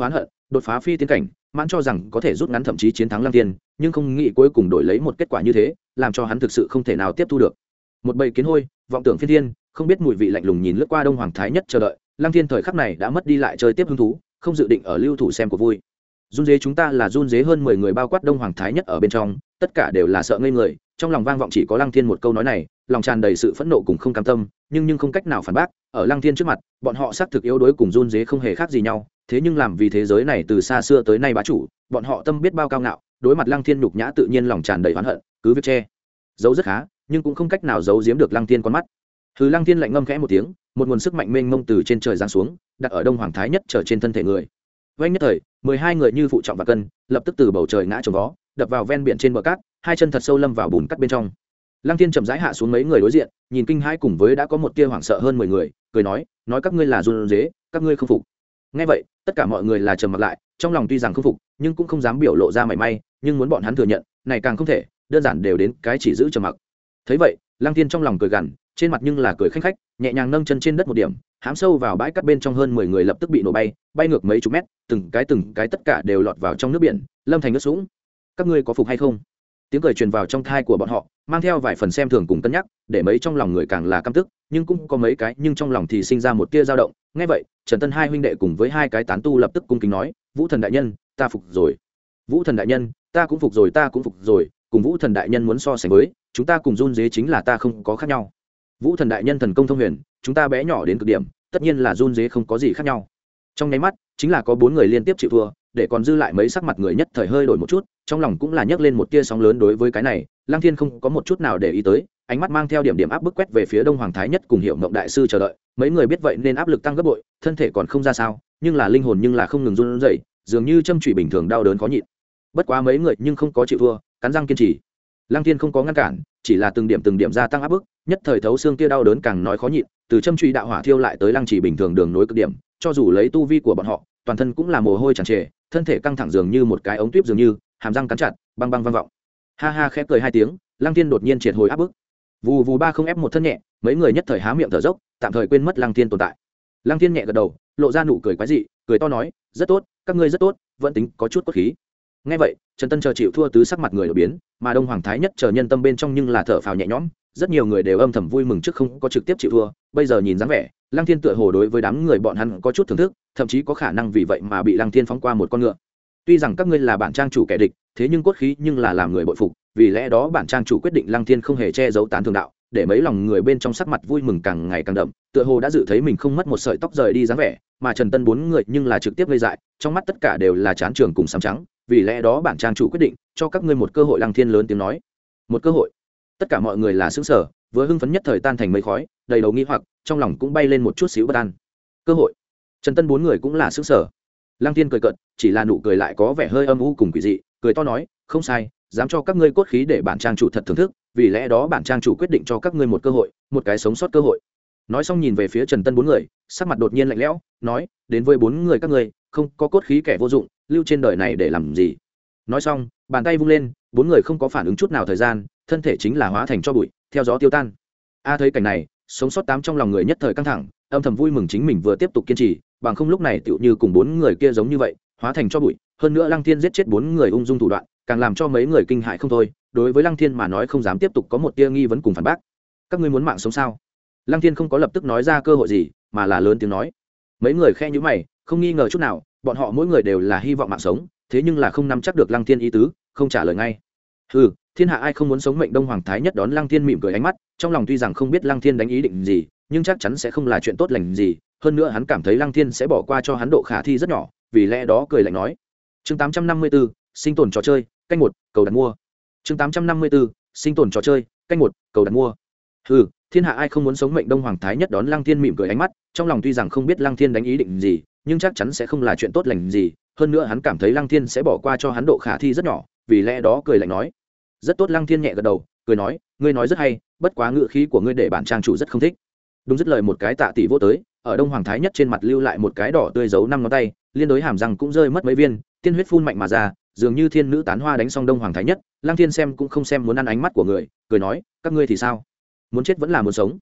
đột phá phi tiên cảnh, mãn cho rằng có thể rút ngắn thậm chí chiến thắng Lăng Thiên, nhưng không nghĩ cuối cùng đổi lấy một kết quả như thế, làm cho hắn thực sự không thể nào tiếp thu được. Một bầy kiến hôi, vọng tưởng phiên thiên, không biết mùi vị lạnh lùng nhìn lướt qua Đông Hoàng Thái Nhất chờ đợi, Lăng Thiên thời khắc này đã mất đi lại chơi tiếp hứng thú, không dự định ở lưu thủ xem của vui. Run dế chúng ta là run dế hơn mười người bao quát Đông Hoàng Thái Nhất ở bên trong, tất cả đều là sợ ngây người, trong lòng vang vọng chỉ có Lăng Thiên một câu nói này, lòng tràn đầy sự phẫn nộ cùng không cam tâm, nhưng nhưng không cách nào phản bác, ở Lăng Thiên trước mặt, bọn họ xác thực yếu đuối cùng run dế không hề khác gì nhau, thế nhưng làm vì thế giới này từ xa xưa tới nay bá chủ, bọn họ tâm biết bao cao ngạo, đối mặt Lăng Thiên nhục nhã tự nhiên lòng tràn đầy oán hận, cứ việc che giấu rất khá, nhưng cũng không cách nào giấu giếm được Lăng Thiên con mắt. Hừ, Lăng Thiên lạnh ngâm khẽ một tiếng, một nguồn sức mạnh mênh mông từ trên trời giáng xuống, đặt ở Đông Hoàng Thái Nhất trở trên thân thể người. Vành nhất thời, mười hai người như phụ trọng và cân, lập tức từ bầu trời ngã trồng vó, đập vào ven biển trên bờ cát, hai chân thật sâu lâm vào bùn cát bên trong. Lăng Thiên chậm rãi hạ xuống mấy người đối diện, nhìn kinh hãi cùng với đã có một tia hoảng sợ hơn mười người, cười nói, nói các ngươi là run dế, các ngươi không phục. Nghe vậy, tất cả mọi người là trầm mặt lại, trong lòng tuy rằng không phục, nhưng cũng không dám biểu lộ ra mảy may, nhưng muốn bọn hắn thừa nhận, này càng không thể, đơn giản đều đến cái chỉ giữ trầm mặc. Thấy vậy, Lăng Thiên trong lòng cười gằn, trên mặt nhưng là cười khanh khách, nhẹ nhàng nâng chân trên đất một điểm, hám sâu vào bãi cát bên trong hơn mười người lập tức bị nổ bay, bay ngược mấy chục mét, từng cái từng cái tất cả đều lọt vào trong nước biển, lâm thành nước sũng. Các ngươi có phục hay không? Tiếng cười truyền vào trong thai của bọn họ, mang theo vài phần xem thường cùng cân nhắc, để mấy trong lòng người càng là căm tức, nhưng cũng có mấy cái nhưng trong lòng thì sinh ra một tia dao động. Nghe vậy, Trần Tân hai huynh đệ cùng với hai cái tán tu lập tức cung kính nói, Vũ Thần đại nhân, ta phục rồi. Vũ Thần đại nhân, ta cũng phục rồi, ta cũng phục rồi, cùng Vũ Thần đại nhân muốn so sánh với, chúng ta cùng run dế chính là ta không có khác nhau. Vũ Thần đại nhân thần công thông huyền, chúng ta bé nhỏ đến cực điểm, tất nhiên là run dế không có gì khác nhau. Trong nháy mắt, chính là có bốn người liên tiếp chịu thua, để còn dư lại mấy sắc mặt người nhất thời hơi đổi một chút, trong lòng cũng là nhấc lên một tia sóng lớn. Đối với cái này, Lăng Thiên không có một chút nào để ý tới, ánh mắt mang theo điểm điểm áp bức quét về phía Đông Hoàng Thái Nhất cùng Hiểu Mộng đại sư chờ đợi. Mấy người biết vậy nên áp lực tăng gấp bội, thân thể còn không ra sao, nhưng là linh hồn nhưng là không ngừng run rẩy, dường như châm chủy bình thường đau đớn khó nhịn. Bất quá mấy người nhưng không có chịu thua, cắn răng kiên trì. Lăng Thiên không có ngăn cản, chỉ là từng điểm từng điểm gia tăng áp bức, nhất thời thấu xương kia đau đớn càng nói khó nhịn, từ châm chủy đạo hỏa thiêu lại tới lăng chỉ bình thường đường nối cực điểm, cho dù lấy tu vi của bọn họ, toàn thân cũng là mồ hôi tràn trề, thân thể căng thẳng dường như một cái ống tuyếp dường như, hàm răng cắn chặt, băng băng vang vọng. Ha ha khẽ cười hai tiếng, Lăng Thiên đột nhiên triệt hồi áp bức. Vù vù ba không ép một thân nhẹ, mấy người nhất thời há miệng thở dốc, tạm thời quên mất Lăng Thiên tồn tại. Lăng Thiên nhẹ gật đầu, lộ ra nụ cười quái dị, cười to nói, rất tốt, các ngươi rất tốt, vẫn tính có chút cốt khí. Nghe vậy, Trần Tân chờ chịu thua tứ sắc mặt người đổi biến, mà Đông Hoàng Thái Nhất chờ nhân tâm bên trong nhưng là thở phào nhẹ nhõm, rất nhiều người đều âm thầm vui mừng trước không có trực tiếp chịu thua, bây giờ nhìn dáng vẻ, Lăng Thiên tựa hồ đối với đám người bọn hắn có chút thưởng thức, thậm chí có khả năng vì vậy mà bị Lăng Thiên phóng qua một con ngựa. Tuy rằng các ngươi là bản trang chủ kẻ địch, thế nhưng cốt khí nhưng là làm người bội phục, vì lẽ đó bản trang chủ quyết định Lăng Thiên không hề che giấu tán thường đạo, để mấy lòng người bên trong sắc mặt vui mừng càng ngày càng đậm, tựa hồ đã dự thấy mình không mất một sợi tóc rời đi dáng vẻ, mà Trần Tân bốn người nhưng là trực tiếp gây dại, trong mắt tất cả đều là chán trường cùng sám trắng, vì lẽ đó bản trang chủ quyết định cho các ngươi một cơ hội. Lăng Thiên lớn tiếng nói, một cơ hội. Tất cả mọi người là sững sờ, vừa hưng phấn nhất thời tan thành mây khói, đầy đầu nghi hoặc, trong lòng cũng bay lên một chút xíu bất an. Cơ hội? Trần Tân bốn người cũng là sững sờ. Lăng Thiên cười cợt, chỉ là nụ cười lại có vẻ hơi âm u cùng quỷ dị, cười to nói, không sai, dám cho các ngươi cốt khí để bản trang chủ thật thưởng thức, vì lẽ đó bản trang chủ quyết định cho các ngươi một cơ hội, một cái sống sót cơ hội. Nói xong nhìn về phía Trần Tân bốn người, sắc mặt đột nhiên lạnh lẽo, nói, đến với bốn người các ngươi, không có cốt khí kẻ vô dụng, lưu trên đời này để làm gì? Nói xong, bàn tay vung lên, bốn người không có phản ứng chút nào thời gian, thân thể chính là hóa thành tro bụi, theo gió tiêu tan. A thấy cảnh này, sống sót tám trong lòng người nhất thời căng thẳng, âm thầm vui mừng chính mình vừa tiếp tục kiên trì, bằng không lúc này tựu như cùng bốn người kia giống như vậy, hóa thành tro bụi. Hơn nữa Lăng Thiên giết chết bốn người ung dung thủ đoạn, càng làm cho mấy người kinh hãi không thôi. Đối với Lăng Thiên mà nói không dám tiếp tục có một tia nghi vấn cùng phản bác. Các ngươi muốn mạng sống sao? Lăng Thiên không có lập tức nói ra cơ hội gì, mà là lớn tiếng nói. Mấy người khe nhíu mày, không nghi ngờ chút nào, bọn họ mỗi người đều là hy vọng mạng sống, thế nhưng là không nắm chắc được Lăng Thiên ý tứ, không trả lời ngay. Hừ, thiên hạ ai không muốn sống mệnh. Đông Hoàng Thái Nhất đón Lăng Thiên mỉm cười ánh mắt, trong lòng tuy rằng không biết Lăng Thiên đánh ý định gì, nhưng chắc chắn sẽ không là chuyện tốt lành gì, hơn nữa hắn cảm thấy Lăng Thiên sẽ bỏ qua cho hắn độ khả thi rất nhỏ, vì lẽ đó cười lạnh nói. Chương tám trăm năm mươi tư, sinh tồn trò chơi, canh một, cầu đặt mua. Chương tám trăm năm mươi tư, sinh tồn trò chơi, canh một, cầu đặt mua. Hừ, thiên hạ ai không muốn sống mệnh. Đông Hoàng Thái Nhất đón Lăng Thiên mỉm cười ánh mắt, trong lòng tuy rằng không biết Lăng Thiên đánh ý định gì, nhưng chắc chắn sẽ không là chuyện tốt lành gì, hơn nữa hắn cảm thấy Lăng Thiên sẽ bỏ qua cho hắn độ khả thi rất nhỏ, vì lẽ đó cười lạnh nói. Rất tốt. Lăng Thiên nhẹ gật đầu, cười nói, ngươi nói rất hay, bất quá ngữ khí của ngươi để bản trang chủ rất không thích. Đúng dứt lời một cái tạ tỷ vô tới, ở Đông Hoàng Thái Nhất trên mặt lưu lại một cái đỏ tươi dấu năm ngón tay, liên đối hàm răng cũng rơi mất mấy viên, tiên huyết phun mạnh mà ra, dường như thiên nữ tán hoa đánh xong Đông Hoàng Thái Nhất. Lăng Thiên xem cũng không xem muốn ăn ánh mắt của người, cười nói, các ngươi thì sao, muốn chết vẫn là muốn sống?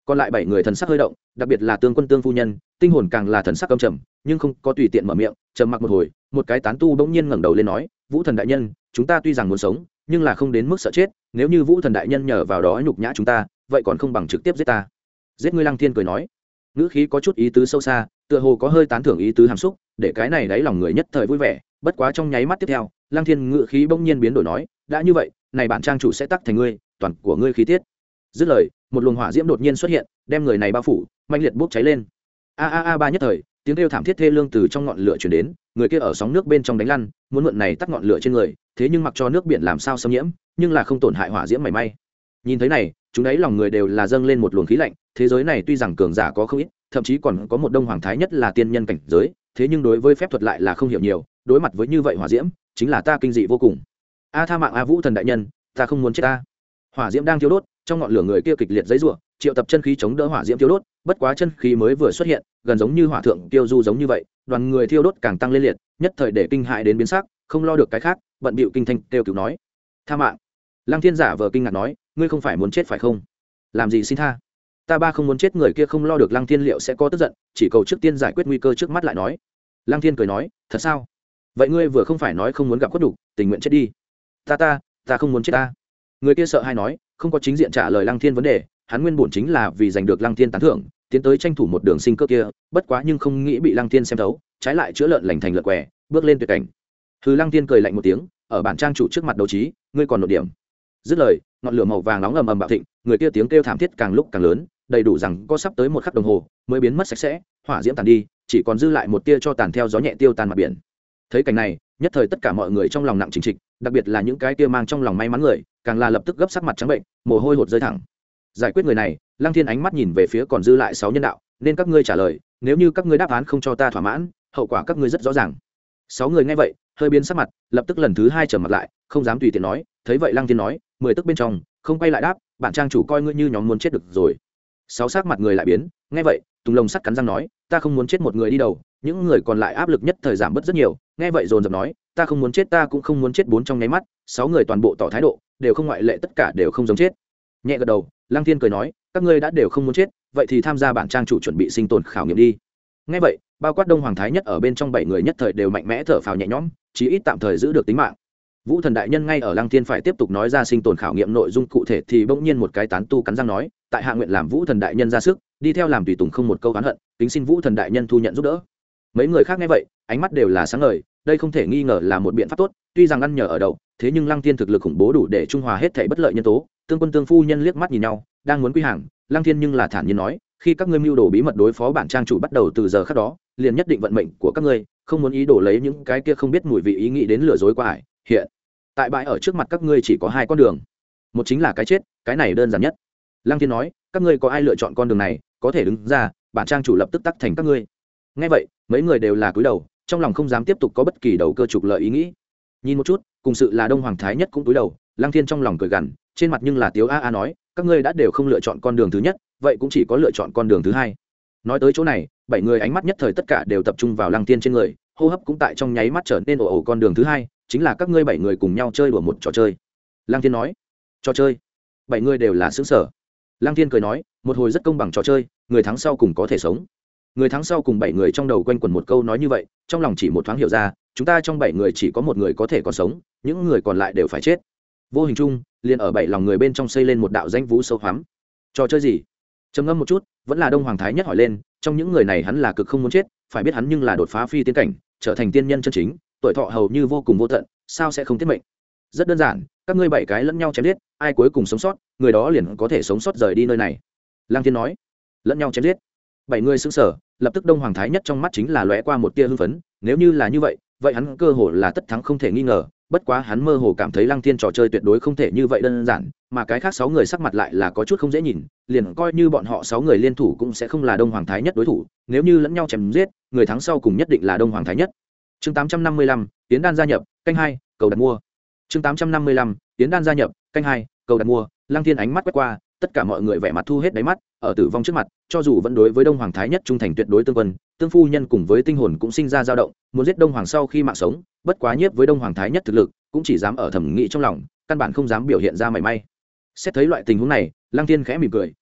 còn lại bảy người thần sắc hơi động, đặc biệt là tương quân tương phu nhân, tinh hồn càng là thần sắc căm trầm, nhưng không có tùy tiện mở miệng, trầm mặc một hồi, một cái tán tu bỗng nhiên ngẩng đầu lên nói, vũ thần đại nhân, chúng ta tuy rằng muốn sống nhưng là không đến mức sợ chết, nếu như vũ thần đại nhân nhờ vào đó nhục nhã chúng ta, vậy còn không bằng trực tiếp giết ta. Giết ngươi. Lăng Thiên cười nói, ngữ khí có chút ý tứ sâu xa, tựa hồ có hơi tán thưởng ý tứ hàm xúc, để cái này đáy lòng người nhất thời vui vẻ. Bất quá trong nháy mắt tiếp theo, Lăng Thiên ngữ khí bỗng nhiên biến đổi nói, đã như vậy, này bản trang chủ sẽ tắc thành ngươi, toàn của ngươi khí tiết. Dứt lời, một luồng hỏa diễm đột nhiên xuất hiện, đem người này bao phủ, mãnh liệt bốc cháy lên. A a a ba nhất thời, tiếng kêu thảm thiết thê lương từ trong ngọn lửa truyền đến, người kia ở sóng nước bên trong đánh lăn, muốn mượn này tắt ngọn lửa trên người, thế nhưng mặc cho nước biển làm sao xâm nhiễm, nhưng là không tổn hại hỏa diễm mảy may. Nhìn thấy này, chúng ấy lòng người đều là dâng lên một luồng khí lạnh, thế giới này tuy rằng cường giả có không ít, thậm chí còn có một đông hoàng thái nhất là tiên nhân cảnh giới, thế nhưng đối với phép thuật lại là không hiểu nhiều, đối mặt với như vậy hỏa diễm, chính là ta kinh dị vô cùng. A tha mạng a vũ thần đại nhân, ta không muốn chết ta. Hỏa diễm đang thiêu đốt, trong ngọn lửa người kia kịch liệt giãy giụa, triệu tập chân khí chống đỡ hỏa diễm thiêu đốt, bất quá chân khí mới vừa xuất hiện, gần giống như hỏa thượng tiêu du giống như vậy, đoàn người thiêu đốt càng tăng lên liệt, nhất thời để kinh hại đến biến sắc, không lo được cái khác, bận bịu kinh thanh kêu cứu nói, tha mạng. Lăng Thiên giả vờ kinh ngạc nói, ngươi không phải muốn chết phải không? Làm gì xin tha? Ta ba không muốn chết. Người kia không lo được Lăng Thiên liệu sẽ có tức giận, chỉ cầu trước tiên giải quyết nguy cơ trước mắt lại nói. Lăng Thiên cười nói, thật sao? Vậy ngươi vừa không phải nói không muốn gặp khuất đục, tình nguyện chết đi. Ta ta, ta không muốn chết ta. Người kia sợ hay nói, không có chính diện trả lời Lăng Thiên vấn đề, hắn nguyên bổn chính là vì giành được Lăng Thiên tán thưởng, tiến tới tranh thủ một đường sinh cơ kia, bất quá nhưng không nghĩ bị Lăng Thiên xem thấu, trái lại chữa lợn lành thành lợn què, bước lên tuyệt cảnh. Hừ. Lăng Thiên cười lạnh một tiếng, ở bản trang chủ trước mặt đấu trí, ngươi còn nổi điểm. Dứt lời, ngọn lửa màu vàng nóng ầm ầm bạo thịnh, người kia tiếng kêu thảm thiết càng lúc càng lớn, đầy đủ rằng có sắp tới một khắc đồng hồ mới biến mất sạch sẽ, hỏa diễm tàn đi, chỉ còn dư lại một tia cho tàn theo gió nhẹ tiêu tan mặt biển. Thấy cảnh này, nhất thời tất cả mọi người trong lòng nặng trịch trịch, đặc biệt là những cái kia mang trong lòng may mắn người, càng là lập tức gấp sắc mặt trắng bệnh, mồ hôi hột rơi thẳng. Giải quyết người này, Lăng Thiên ánh mắt nhìn về phía còn dư lại sáu nhân đạo, nên các ngươi trả lời, nếu như các ngươi đáp án không cho ta thỏa mãn, hậu quả các ngươi rất rõ ràng. Sáu người nghe vậy, hơi biến sắc mặt, lập tức lần thứ hai trầm mặt lại, không dám tùy tiện nói. Thấy vậy Lăng Thiên nói, mười tức bên trong, không quay lại đáp, bản trang chủ coi ngươi như nhóm muốn chết được rồi. Sáu sắc mặt người lại biến, nghe vậy, Tùng Lồng sắt cắn răng nói, ta không muốn chết một người đi đầu, những người còn lại áp lực nhất thời giảm bớt rất nhiều, nghe vậy dồn dập nói, ta không muốn chết, ta cũng không muốn chết. Bốn trong nháy mắt, sáu người toàn bộ tỏ thái độ, đều không ngoại lệ, tất cả đều không giống chết. Nhẹ gật đầu, Lăng Thiên cười nói, các ngươi đã đều không muốn chết, vậy thì tham gia bản trang chủ chuẩn bị sinh tồn khảo nghiệm đi. Nghe vậy, bao quát đông hoàng thái nhất ở bên trong bảy người nhất thời đều mạnh mẽ thở phào nhẹ nhõm, chí ít tạm thời giữ được tính mạng. Vũ thần đại nhân ngay ở Lăng Thiên phải tiếp tục nói ra sinh tồn khảo nghiệm nội dung cụ thể thì bỗng nhiên một cái tán tu cắn răng nói, tại hạ nguyện làm Vũ thần đại nhân ra sức, đi theo làm tùy tùng không một câu oán hận, kính xin Vũ thần đại nhân thu nhận giúp đỡ. Mấy người khác nghe vậy, ánh mắt đều là sáng ngời, đây không thể nghi ngờ là một biện pháp tốt, tuy rằng ăn nhờ ở đậu, thế nhưng Lăng Thiên thực lực khủng bố đủ để trung hòa hết thảy bất lợi nhân tố. Tương quân tương phu nhân liếc mắt nhìn nhau, đang muốn quy hàng, Lăng Thiên nhưng là thản nhiên nói, khi các ngươi mưu đồ bí mật đối phó bản trang chủ bắt đầu từ giờ khắc đó, liền nhất định vận mệnh của các ngươi, không muốn ý đồ lấy những cái kia không biết mùi vị ý nghĩ đến lừa dối qua ải. Hiện tại bãi ở trước mặt các ngươi chỉ có hai con đường, một chính là cái chết, cái này đơn giản nhất. Lăng Thiên nói, các ngươi có ai lựa chọn con đường này, có thể đứng ra, bản trang chủ lập tức tắc thành các ngươi. Nghe vậy, mấy người đều là cúi đầu, trong lòng không dám tiếp tục có bất kỳ đầu cơ trục lợi ý nghĩ. Nhìn một chút, cùng sự là đông hoàng thái nhất cũng cúi đầu, Lăng Thiên trong lòng cười gằn, trên mặt nhưng là tiếu a a nói, các ngươi đã đều không lựa chọn con đường thứ nhất, vậy cũng chỉ có lựa chọn con đường thứ hai. Nói tới chỗ này, bảy người ánh mắt nhất thời tất cả đều tập trung vào Lăng Thiên trên người, hô hấp cũng tại trong nháy mắt trở nên ồ ồ. Con đường thứ hai chính là các ngươi bảy người cùng nhau chơi đùa một trò chơi. Lăng Thiên nói, trò chơi? Bảy người đều là xứng sở. Lăng Thiên cười nói, một hồi rất công bằng trò chơi, người thắng sau cùng có thể sống. Người thắng sau cùng. Bảy người trong đầu quanh quẩn một câu nói như vậy, trong lòng chỉ một thoáng hiểu ra, chúng ta trong bảy người chỉ có một người có thể còn sống, những người còn lại đều phải chết. Vô hình chung, liền ở bảy lòng người bên trong xây lên một đạo danh vũ sâu hoắm. Trò chơi gì? Trầm ngâm một chút, vẫn là đông hoàng thái nhất hỏi lên, trong những người này hắn là cực không muốn chết, phải biết hắn nhưng là đột phá phi tiên cảnh, trở thành tiên nhân chân chính, tuổi thọ hầu như vô cùng vô tận, sao sẽ không tiết mệnh? Rất đơn giản, các ngươi bảy cái lẫn nhau chém giết, ai cuối cùng sống sót, người đó liền có thể sống sót rời đi nơi này. Lăng Thiên nói, lẫn nhau chém giết. Bảy người sững sờ, lập tức đông hoàng thái nhất trong mắt chính là lóe qua một tia hưng phấn, nếu như là như vậy, vậy hắn cơ hồ là tất thắng không thể nghi ngờ. Bất quá hắn mơ hồ cảm thấy Lăng Thiên trò chơi tuyệt đối không thể như vậy đơn giản, mà cái khác sáu người sắc mặt lại là có chút không dễ nhìn, liền coi như bọn họ sáu người liên thủ cũng sẽ không là đông hoàng thái nhất đối thủ, nếu như lẫn nhau chém giết, người thắng sau cùng nhất định là đông hoàng thái nhất. Chương tám trăm năm mươi lăm, Tiến đan gia nhập, canh hai, cầu đặt mua. Chương tám trăm năm mươi lăm, Tiến đan gia nhập, canh hai, cầu đặt mua. Lăng Thiên ánh mắt quét qua, tất cả mọi người vẻ mặt thu hết đáy mắt, ở tử vong trước mặt, cho dù vẫn đối với đông hoàng thái nhất trung thành tuyệt đối tương quân, tương phu nhân cùng với tinh hồn cũng sinh ra dao động, muốn giết đông hoàng sau khi mạng sống, bất quá nhiếp với đông hoàng thái nhất thực lực, cũng chỉ dám ở thẩm nghĩ trong lòng, căn bản không dám biểu hiện ra mảy may. Xét thấy loại tình huống này, Lăng Thiên khẽ mỉm cười,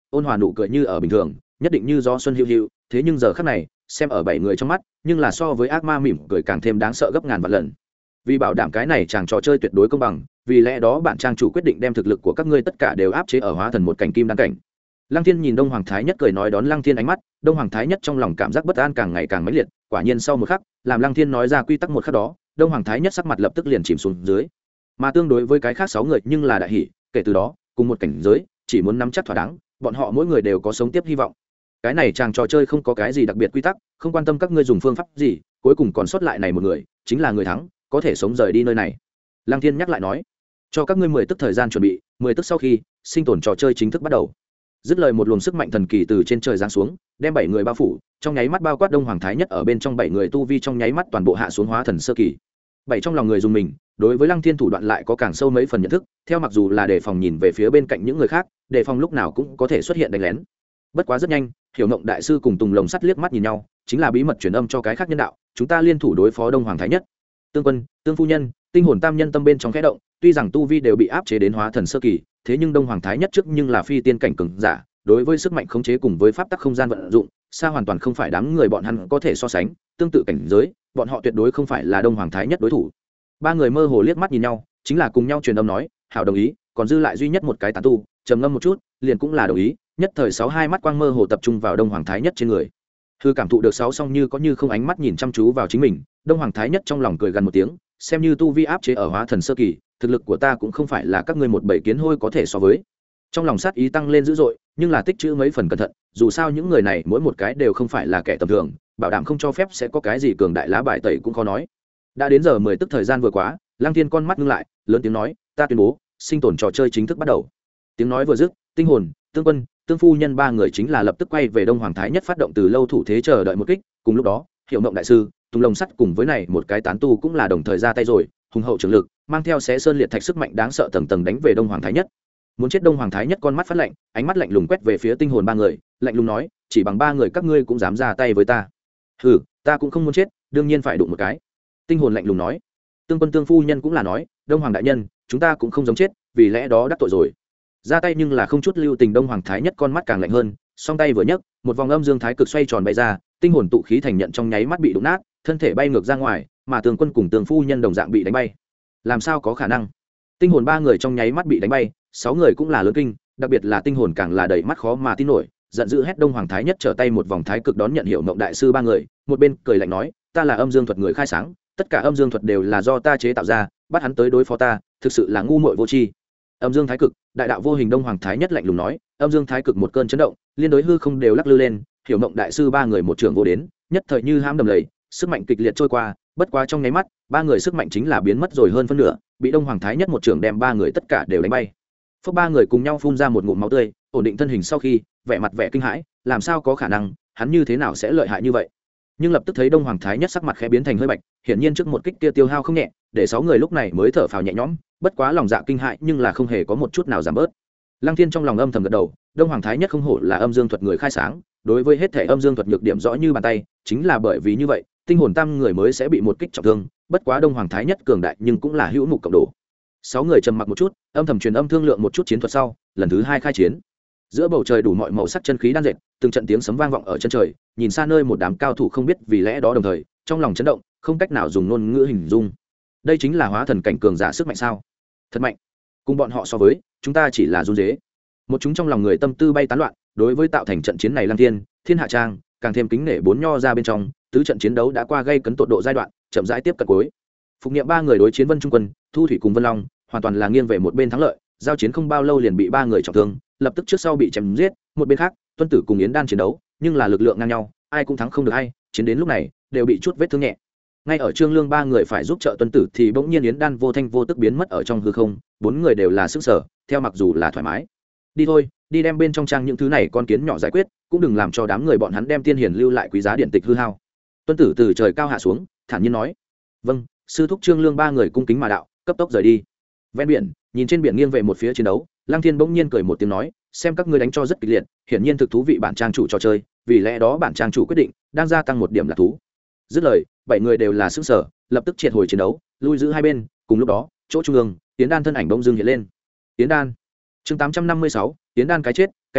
ôn hòa nụ cười như ở bình thường, nhất định như gió xuân hiu hiu. Thế nhưng giờ khắc này, xem ở bảy người trong mắt, nhưng là so với ác ma mỉm cười càng thêm đáng sợ gấp ngàn vạn lần. Vì bảo đảm cái này chàng trò chơi tuyệt đối công bằng, vì lẽ đó bản trang chủ quyết định đem thực lực của các ngươi tất cả đều áp chế ở hóa thần một cảnh kim đan cảnh. Lăng Thiên nhìn Đông Hoàng Thái Nhất cười nói đón Lăng Thiên ánh mắt, Đông Hoàng Thái Nhất trong lòng cảm giác bất an càng ngày càng mãnh liệt, quả nhiên sau một khắc, làm Lăng Thiên nói ra quy tắc một khắc đó, Đông Hoàng Thái Nhất sắc mặt lập tức liền chìm xuống dưới. Mà tương đối với cái khác sáu người nhưng là đại hỉ, kể từ đó, cùng một cảnh giới, chỉ muốn nắm chắc thỏa đáng, bọn họ mỗi người đều có sống tiếp hy vọng. Cái này chàng trò chơi không có cái gì đặc biệt quy tắc, không quan tâm các ngươi dùng phương pháp gì, cuối cùng còn sót lại này một người, chính là người thắng, có thể sống rời đi nơi này. Lăng Thiên nhắc lại nói, cho các ngươi mười tức thời gian chuẩn bị, mười tức sau khi, sinh tồn trò chơi chính thức bắt đầu. Dứt lời một luồng sức mạnh thần kỳ từ trên trời giáng xuống, đem bảy người bao phủ, trong nháy mắt bao quát Đông Hoàng Thái Nhất ở bên trong bảy người tu vi trong nháy mắt toàn bộ hạ xuống hóa thần sơ kỳ. Bảy trong lòng người dùng mình, đối với Lăng Thiên thủ đoạn lại có càng sâu mấy phần nhận thức, theo mặc dù là đề phòng nhìn về phía bên cạnh những người khác, đề phòng lúc nào cũng có thể xuất hiện đánh lén. Bất quá rất nhanh, Hiểu Ngộng đại sư cùng Tùng Lồng Sắt liếc mắt nhìn nhau, chính là bí mật truyền âm cho cái khác nhân đạo, chúng ta liên thủ đối phó Đông Hoàng Thái Nhất. Tương Quân, Tương phu nhân, Tinh hồn tam nhân tâm bên trong khẽ động, tuy rằng tu vi đều bị áp chế đến hóa thần sơ kỳ, thế nhưng Đông Hoàng Thái Nhất trước nhưng là phi tiên cảnh cường giả, đối với sức mạnh khống chế cùng với pháp tắc không gian vận dụng, xa hoàn toàn không phải đám người bọn hắn có thể so sánh, tương tự cảnh giới, bọn họ tuyệt đối không phải là Đông Hoàng Thái Nhất đối thủ. Ba người mơ hồ liếc mắt nhìn nhau, chính là cùng nhau truyền âm nói, hảo đồng ý, còn dư lại duy nhất một cái tán tu, trầm ngâm một chút, liền cũng là đồng ý, nhất thời sáu hai mắt quang mơ hồ tập trung vào Đông Hoàng Thái Nhất trên người. Hư cảm thụ được sáu song như có như không ánh mắt nhìn chăm chú vào chính mình, Đông Hoàng Thái Nhất trong lòng cười gần một tiếng, xem như tu vi áp chế ở hóa thần sơ kỳ, thực lực của ta cũng không phải là các ngươi một bầy kiến hôi có thể so với. Trong lòng sát ý tăng lên dữ dội, nhưng là tích trữ mấy phần cẩn thận, dù sao những người này mỗi một cái đều không phải là kẻ tầm thường, bảo đảm không cho phép sẽ có cái gì cường đại lá bài tẩy cũng khó nói. Đã đến giờ mười tức thời gian vừa quá, Lăng Thiên con mắt ngưng lại, lớn tiếng nói, ta tuyên bố, sinh tồn trò chơi chính thức bắt đầu. Tiếng nói vừa dứt, Tinh hồn, Tương Quân, Tương phu nhân ba người chính là lập tức quay về Đông Hoàng Thái Nhất phát động từ lâu thủ thế chờ đợi một kích, cùng lúc đó, Hiểu Mộng đại sư, Tùng Lồng Sắt cùng với này một cái tán tu cũng là đồng thời ra tay rồi, hùng hậu trường lực, mang theo xé sơn liệt thạch sức mạnh đáng sợ tầng tầng đánh về Đông Hoàng Thái Nhất. Muốn chết Đông Hoàng Thái Nhất con mắt phát lạnh, ánh mắt lạnh lùng quét về phía Tinh hồn ba người, lạnh lùng nói, chỉ bằng ba người các ngươi cũng dám ra tay với ta? Hừ, ta cũng không muốn chết, đương nhiên phải đụng một cái. Tinh hồn lạnh lùng nói. Tương Quân Tương phu nhân cũng là nói, Đông Hoàng đại nhân, chúng ta cũng không giống chết, vì lẽ đó đắc tội rồi. Ra tay nhưng là không chút lưu tình. Đông Hoàng Thái Nhất con mắt càng lạnh hơn, song tay vừa nhấc, một vòng âm dương thái cực xoay tròn bay ra, tinh hồn tụ khí thành nhận trong nháy mắt bị đụng nát, thân thể bay ngược ra ngoài, mà Tương Quân cùng Tương phu nhân đồng dạng bị đánh bay. Làm sao có khả năng? Tinh hồn ba người trong nháy mắt bị đánh bay, sáu người cũng là lớn kinh, đặc biệt là tinh hồn càng là đầy mắt khó mà tin nổi, giận dữ hét. Đông Hoàng Thái Nhất trở tay một vòng thái cực đón nhận Hiểu Mộng đại sư ba người, một bên cười lạnh nói, ta là âm dương thuật người khai sáng, tất cả âm dương thuật đều là do ta chế tạo ra, bắt hắn tới đối phó ta, thực sự là ngu muội vô tri. Âm dương thái cực, đại đạo vô hình. Đông Hoàng Thái Nhất lạnh lùng nói, âm dương thái cực một cơn chấn động, liên đối hư không đều lắc lư lên, Hiểu Mộng đại sư ba người một trường vô đến, nhất thời như hãm đầm lầy, sức mạnh kịch liệt trôi qua, bất quá trong nháy mắt, ba người sức mạnh chính là biến mất rồi hơn phân nửa, bị Đông Hoàng Thái Nhất một trường đem ba người tất cả đều đánh bay. Phốc, ba người cùng nhau phun ra một ngụm máu tươi, ổn định thân hình sau khi, vẻ mặt vẻ kinh hãi, làm sao có khả năng, hắn như thế nào sẽ lợi hại như vậy? Nhưng lập tức thấy Đông Hoàng Thái Nhất sắc mặt khẽ biến thành hơi bạch, hiển nhiên trước một kích kia tiêu hao không nhẹ, để sáu người lúc này mới thở phào nhẹ nhõm, bất quá lòng dạ kinh hãi nhưng là không hề có một chút nào giảm bớt. Lăng Thiên trong lòng âm thầm gật đầu, Đông Hoàng Thái Nhất không hổ là âm dương thuật người khai sáng, đối với hết thể âm dương thuật nhược điểm rõ như bàn tay, chính là bởi vì như vậy, tinh hồn tam người mới sẽ bị một kích trọng thương, bất quá Đông Hoàng Thái Nhất cường đại nhưng cũng là hữu mục cộng đồ. Sáu người trầm mặc một chút, âm thầm truyền âm thương lượng một chút chiến thuật sau, lần thứ hai khai chiến. Giữa bầu trời đủ mọi màu sắc chân khí đan dệt, từng trận tiếng sấm vang vọng ở chân trời, nhìn xa nơi một đám cao thủ không biết vì lẽ đó đồng thời, trong lòng chấn động, không cách nào dùng ngôn ngữ hình dung. Đây chính là hóa thần cảnh cường giả sức mạnh sao? Thật mạnh. Cùng bọn họ so với, chúng ta chỉ là run rế. Một chúng trong lòng người tâm tư bay tán loạn, đối với tạo thành trận chiến này Lăng Thiên, Thiên Hạ Trang, càng thêm kính nể bốn nho ra bên trong, tứ trận chiến đấu đã qua gây cấn tột độ giai đoạn, chậm rãi tiếp cận cuối. Phục nghiệm ba người đối chiến Vân Trung Quân, Thu Thủy cùng Vân Long, hoàn toàn là nghiêng về một bên thắng lợi, giao chiến không bao lâu liền bị ba người trọng thương, lập tức trước sau bị chém giết. Một bên khác, Tuân Tử cùng Yến Đan chiến đấu, nhưng là lực lượng ngang nhau, ai cũng thắng không được ai, chiến đến lúc này đều bị chút vết thương nhẹ. Ngay ở Trương Lương ba người phải giúp trợ Tuân Tử thì bỗng nhiên Yến Đan vô thanh vô tức biến mất ở trong hư không, bốn người đều là sức sở, theo mặc dù là thoải mái. Đi thôi, đi đem bên trong trang những thứ này con kiến nhỏ giải quyết, cũng đừng làm cho đám người bọn hắn đem tiên hiền lưu lại quý giá điện tịch hư hao. Tuân Tử từ trời cao hạ xuống, thản nhiên nói, vâng. Sư thúc. Trương Lương ba người cung kính mà đạo, cấp tốc rời đi. Ven biển, nhìn trên biển nghiêng về một phía chiến đấu, Lăng Thiên bỗng nhiên cười một tiếng nói, xem các ngươi đánh cho rất kịch liệt, hiển nhiên thực thú vị bản trang chủ trò chơi, vì lẽ đó bản trang chủ quyết định đang gia tăng một điểm là thú. Dứt lời, bảy người đều là sức sở, lập tức triệt hồi chiến đấu, lui giữ hai bên. Cùng lúc đó, chỗ trung ương, Yến Đan thân ảnh bỗng dưng hiện lên. Yến Đan. Chương tám trăm năm mươi sáu, Yến Đan cái chết, canh ba,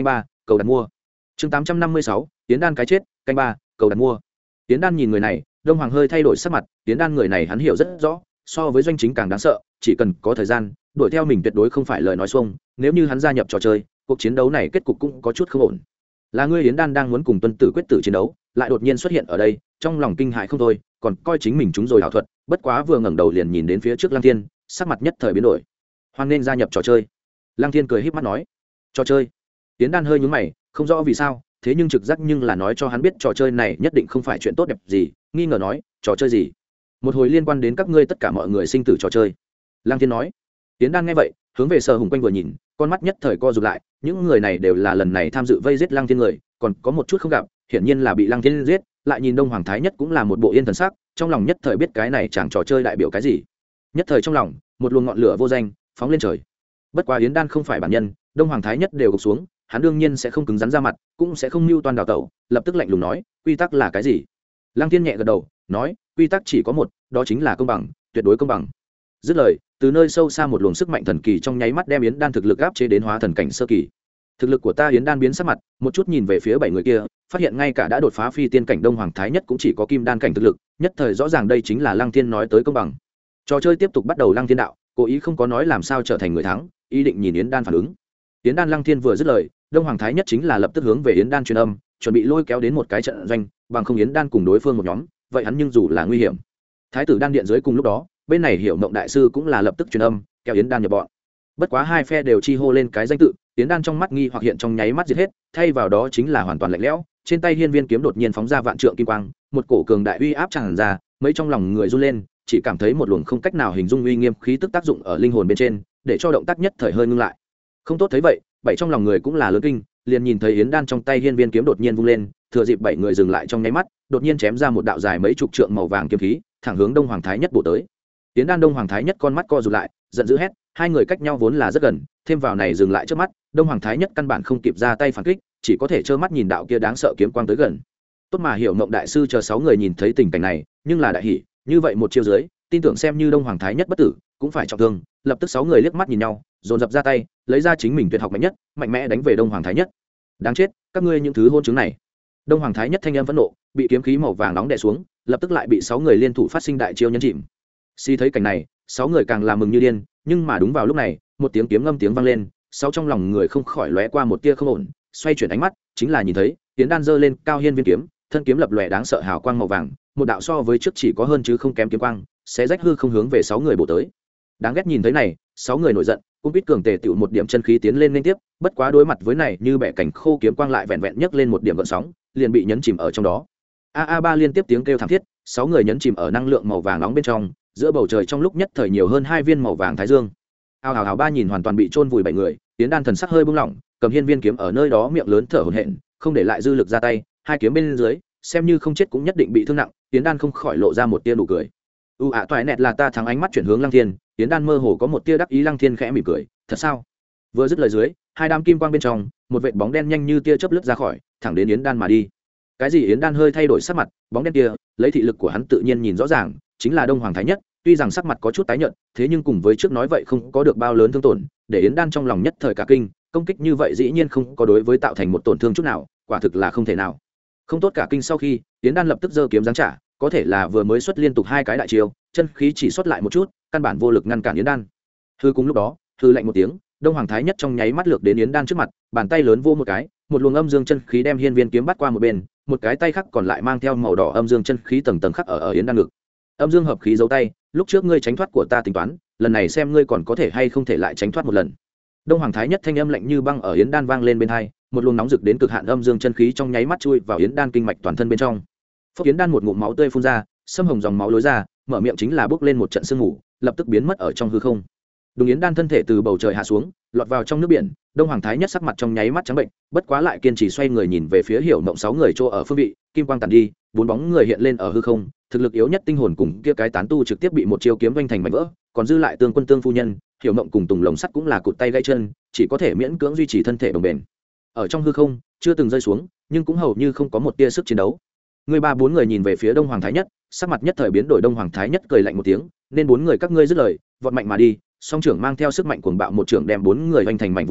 cầu đặt mua. Chương tám trăm năm mươi sáu, Tiến Đan cái chết, canh ba, cầu đặt mua. Tiến Đan nhìn người này, Đông Hoàng hơi thay đổi sắc mặt, Tiến Đan người này hắn hiểu rất rõ, so với doanh chính càng đáng sợ, chỉ cần có thời gian, đuổi theo mình tuyệt đối không phải lời nói xuông, nếu như hắn gia nhập trò chơi, cuộc chiến đấu này kết cục cũng có chút không ổn. Là ngươi Yến Đan đang muốn cùng Tuân Tử quyết tử chiến đấu, lại đột nhiên xuất hiện ở đây, trong lòng kinh hãi không thôi, còn coi chính mình trúng rồi ảo thuật, bất quá vừa ngẩng đầu liền nhìn đến phía trước Lăng Thiên, sắc mặt nhất thời biến đổi. Hoan nên gia nhập trò chơi. Lăng Thiên cười híp mắt nói. Trò chơi? Yến Đan hơi nhướng mày, không rõ vì sao, thế nhưng trực giác nhưng là nói cho hắn biết trò chơi này nhất định không phải chuyện tốt đẹp gì, nghi ngờ nói, trò chơi gì? Một hồi liên quan đến các ngươi tất cả mọi người sinh tử trò chơi. Lăng Thiên nói. Yến Đan nghe vậy, hướng về Sở Hùng quanh vừa nhìn, con mắt nhất thời co rụt lại, những người này đều là lần này tham dự vây giết Lăng Thiên người, còn có một chút không gặp, hiển nhiên là bị Lăng Thiên giết, lại nhìn Đông Hoàng Thái Nhất cũng là một bộ yên thần sắc, trong lòng nhất thời biết cái này chẳng trò chơi đại biểu cái gì. Nhất thời trong lòng, một luồng ngọn lửa vô danh phóng lên trời. Bất quá Yến Đan không phải bản nhân, Đông Hoàng Thái Nhất đều gục xuống, hắn đương nhiên sẽ không cứng rắn ra mặt, cũng sẽ không mưu toan đào tẩu, lập tức lạnh lùng nói, quy tắc là cái gì? Lăng Thiên nhẹ gật đầu, nói, quy tắc chỉ có một, đó chính là công bằng, tuyệt đối công bằng. Dứt lời, từ nơi sâu xa một luồng sức mạnh thần kỳ trong nháy mắt đem Yến Đan thực lực áp chế đến hóa thần cảnh sơ kỳ. Thực lực của ta Yến Đan biến sắc mặt, một chút nhìn về phía bảy người kia, phát hiện ngay cả đã đột phá phi tiên cảnh Đông Hoàng Thái Nhất cũng chỉ có kim đan cảnh thực lực, nhất thời rõ ràng đây chính là Lăng Thiên nói tới công bằng. Trò chơi tiếp tục bắt đầu. Lăng Thiên đạo, cố ý không có nói làm sao trở thành người thắng, ý định nhìn Yến Đan phản ứng. Yến Đan Lăng Thiên vừa dứt lời, Đông Hoàng Thái Nhất chính là lập tức hướng về Yến Đan truyền âm, chuẩn bị lôi kéo đến một cái trận doanh, bằng không Yến Đan cùng đối phương một nhóm, vậy hắn nhưng dù là nguy hiểm. Thái tử đan điện dưới cùng lúc đó, bên này Hiểu Mộng đại sư cũng là lập tức truyền âm, kéo Yến Đan nhập bọn. Bất quá hai phe đều chi hô lên cái danh tự, Yến Đan trong mắt nghi hoặc hiện trong nháy mắt diệt hết, thay vào đó chính là hoàn toàn lạnh lẽo, trên tay hiên viên kiếm đột nhiên phóng ra vạn trượng kim quang, một cổ cường đại uy áp tràn ra, mấy trong lòng người run lên, chỉ cảm thấy một luồng không cách nào hình dung uy nghiêm khí tức tác dụng ở linh hồn bên trên, để cho động tác nhất thời hơi ngưng lại. Không tốt thấy vậy, bảy trong lòng người cũng là lớn kinh, liền nhìn thấy Yến Đan trong tay hiên viên kiếm đột nhiên vung lên, thừa dịp bảy người dừng lại trong nháy mắt, đột nhiên chém ra một đạo dài mấy chục trượng màu vàng kiếm khí, thẳng hướng Đông Hoàng Thái Nhất bổ tới. Yến Đan Đông Hoàng Thái Nhất con mắt co rụt lại, giận dữ hét, hai người cách nhau vốn là rất gần, thêm vào này dừng lại trước mắt, Đông Hoàng Thái Nhất căn bản không kịp ra tay phản kích, chỉ có thể trơ mắt nhìn đạo kia đáng sợ kiếm quang tới gần. Tốt mà Hiểu Mộng đại sư chờ sáu người nhìn thấy tình cảnh này, nhưng là đại hỉ, như vậy một chiêu dưới, tin tưởng xem như Đông Hoàng Thái Nhất bất tử, cũng phải trọng thương, lập tức sáu người liếc mắt nhìn nhau, dồn dập ra tay, lấy ra chính mình tuyệt học mạnh nhất, mạnh mẽ đánh về Đông Hoàng Thái Nhất. Đáng chết, các ngươi những thứ hôn chứng này. Đông Hoàng Thái Nhất thanh âm phẫn nộ, bị kiếm khí màu vàng nóng đè xuống, lập tức lại bị sáu người liên thủ phát sinh đại chiêu nhấn chìm. Si thấy cảnh này, sáu người càng làm mừng như điên, nhưng mà đúng vào lúc này, một tiếng kiếm ngâm tiếng vang lên, sáu trong lòng người không khỏi lóe qua một tia không ổn, xoay chuyển ánh mắt, chính là nhìn thấy Yến Đan giơ lên cao hiên viên kiếm, thân kiếm lập lòe đáng sợ hào quang màu vàng, một đạo so với trước chỉ có hơn chứ không kém kiếm quang, sẽ rách hư không hướng về sáu người bổ tới. Đáng ghét nhìn thấy này, sáu người nổi giận, cũng biết cường tề tựu một điểm chân khí tiến lên liên tiếp, bất quá đối mặt với này như bẻ cảnh khô kiếm quang lại vẹn vẹn nhấc lên một điểm gợn sóng, liền bị nhấn chìm ở trong đó. A a ba liên tiếp tiếng kêu thảm thiết, sáu người nhấn chìm ở năng lượng màu vàng nóng bên trong, giữa bầu trời trong lúc nhất thời nhiều hơn hai viên màu vàng thái dương. Ao hào hào ba nhìn hoàn toàn bị chôn vùi bảy người, Yến Đan thần sắc hơi buông lỏng, cầm hiên viên kiếm ở nơi đó miệng lớn thở hổn hển, không để lại dư lực ra tay, hai kiếm bên dưới, xem như không chết cũng nhất định bị thương nặng, Yến Đan không khỏi lộ ra một tia nụ cười. U ạ toại nẹt là ta thắng, ánh mắt chuyển hướng Lăng Thiên, Yến Đan mơ hồ có một tia đắc ý. Lăng Thiên khẽ mỉm cười, thật sao? Vừa dứt lời dưới, hai đám kim quang bên trong, một vệt bóng đen nhanh như tia chớp lướt ra khỏi, thẳng đến Yến Đan mà đi. Cái gì? Yến Đan hơi thay đổi sắc mặt, bóng đen kia, lấy thị lực của hắn tự nhiên nhìn rõ ràng, chính là Đông Hoàng Thái Nhất, tuy rằng sắc mặt có chút tái nhợt, thế nhưng cùng với trước nói vậy không có được bao lớn thương tổn, để Yến Đan trong lòng nhất thời cả kinh, công kích như vậy dĩ nhiên không có đối với tạo thành một tổn thương chút nào, quả thực là không thể nào. Không tốt cả kinh sau khi, Yến Đan lập tức giơ kiếm giáng trả, có thể là vừa mới xuất liên tục hai cái đại chiêu, chân khí chỉ xuất lại một chút, căn bản vô lực ngăn cản Yến Đan. Hư cùng lúc đó, hư lạnh một tiếng, Đông Hoàng Thái Nhất trong nháy mắt lược đến Yến Đan trước mặt, bàn tay lớn vô một cái, một luồng âm dương chân khí đem hiên viên kiếm bắt qua một bên, một cái tay khác còn lại mang theo màu đỏ âm dương chân khí tầng tầng khắc ở ở Yến Đan ngực. Âm dương hợp khí giấu tay, lúc trước ngươi tránh thoát của ta tính toán, lần này xem ngươi còn có thể hay không thể lại tránh thoát một lần. Đông Hoàng Thái Nhất thanh âm lạnh như băng ở Yến Đan vang lên bên tai, một luồng nóng rực đến cực hạn âm dương chân khí trong nháy mắt chui vào Yến Đan kinh mạch toàn thân bên trong. Phốc, Yến Đan một ngụm máu tươi phun ra, xâm hồng dòng máu lối ra, mở miệng chính là bốc lên một trận sương mù, lập tức biến mất ở trong hư không. Đúng, Yến Đan thân thể từ bầu trời hạ xuống, lọt vào trong nước biển. Đông Hoàng Thái Nhất sắc mặt trong nháy mắt trắng bệnh, bất quá lại kiên trì xoay người nhìn về phía Hiểu Mộng sáu người chỗ ở phương vị, kim quang tàn đi, bốn bóng người hiện lên ở hư không, thực lực yếu nhất tinh hồn cùng kia cái tán tu trực tiếp bị một chiêu kiếm vênh thành mảnh vỡ, còn dư lại Tương Quân Tương phu nhân, Hiểu Mộng cùng Tùng Lồng Sắt cũng là cụt tay gãy chân, chỉ có thể miễn cưỡng duy trì thân thể đồng bền. Ở trong hư không, chưa từng rơi xuống, nhưng cũng hầu như không có một tia sức chiến đấu. Người ba bốn người nhìn về phía Đông Hoàng Thái Nhất, sắc mặt nhất thời biến đổi. Đông Hoàng Thái Nhất cười lạnh một tiếng, nên bốn người các ngươi dứt lời, vọt mạnh mà đi, song trưởng mang theo sức mạnh cuồng bạo một trưởng đem bốn người vênh thành mảnh vụn cha,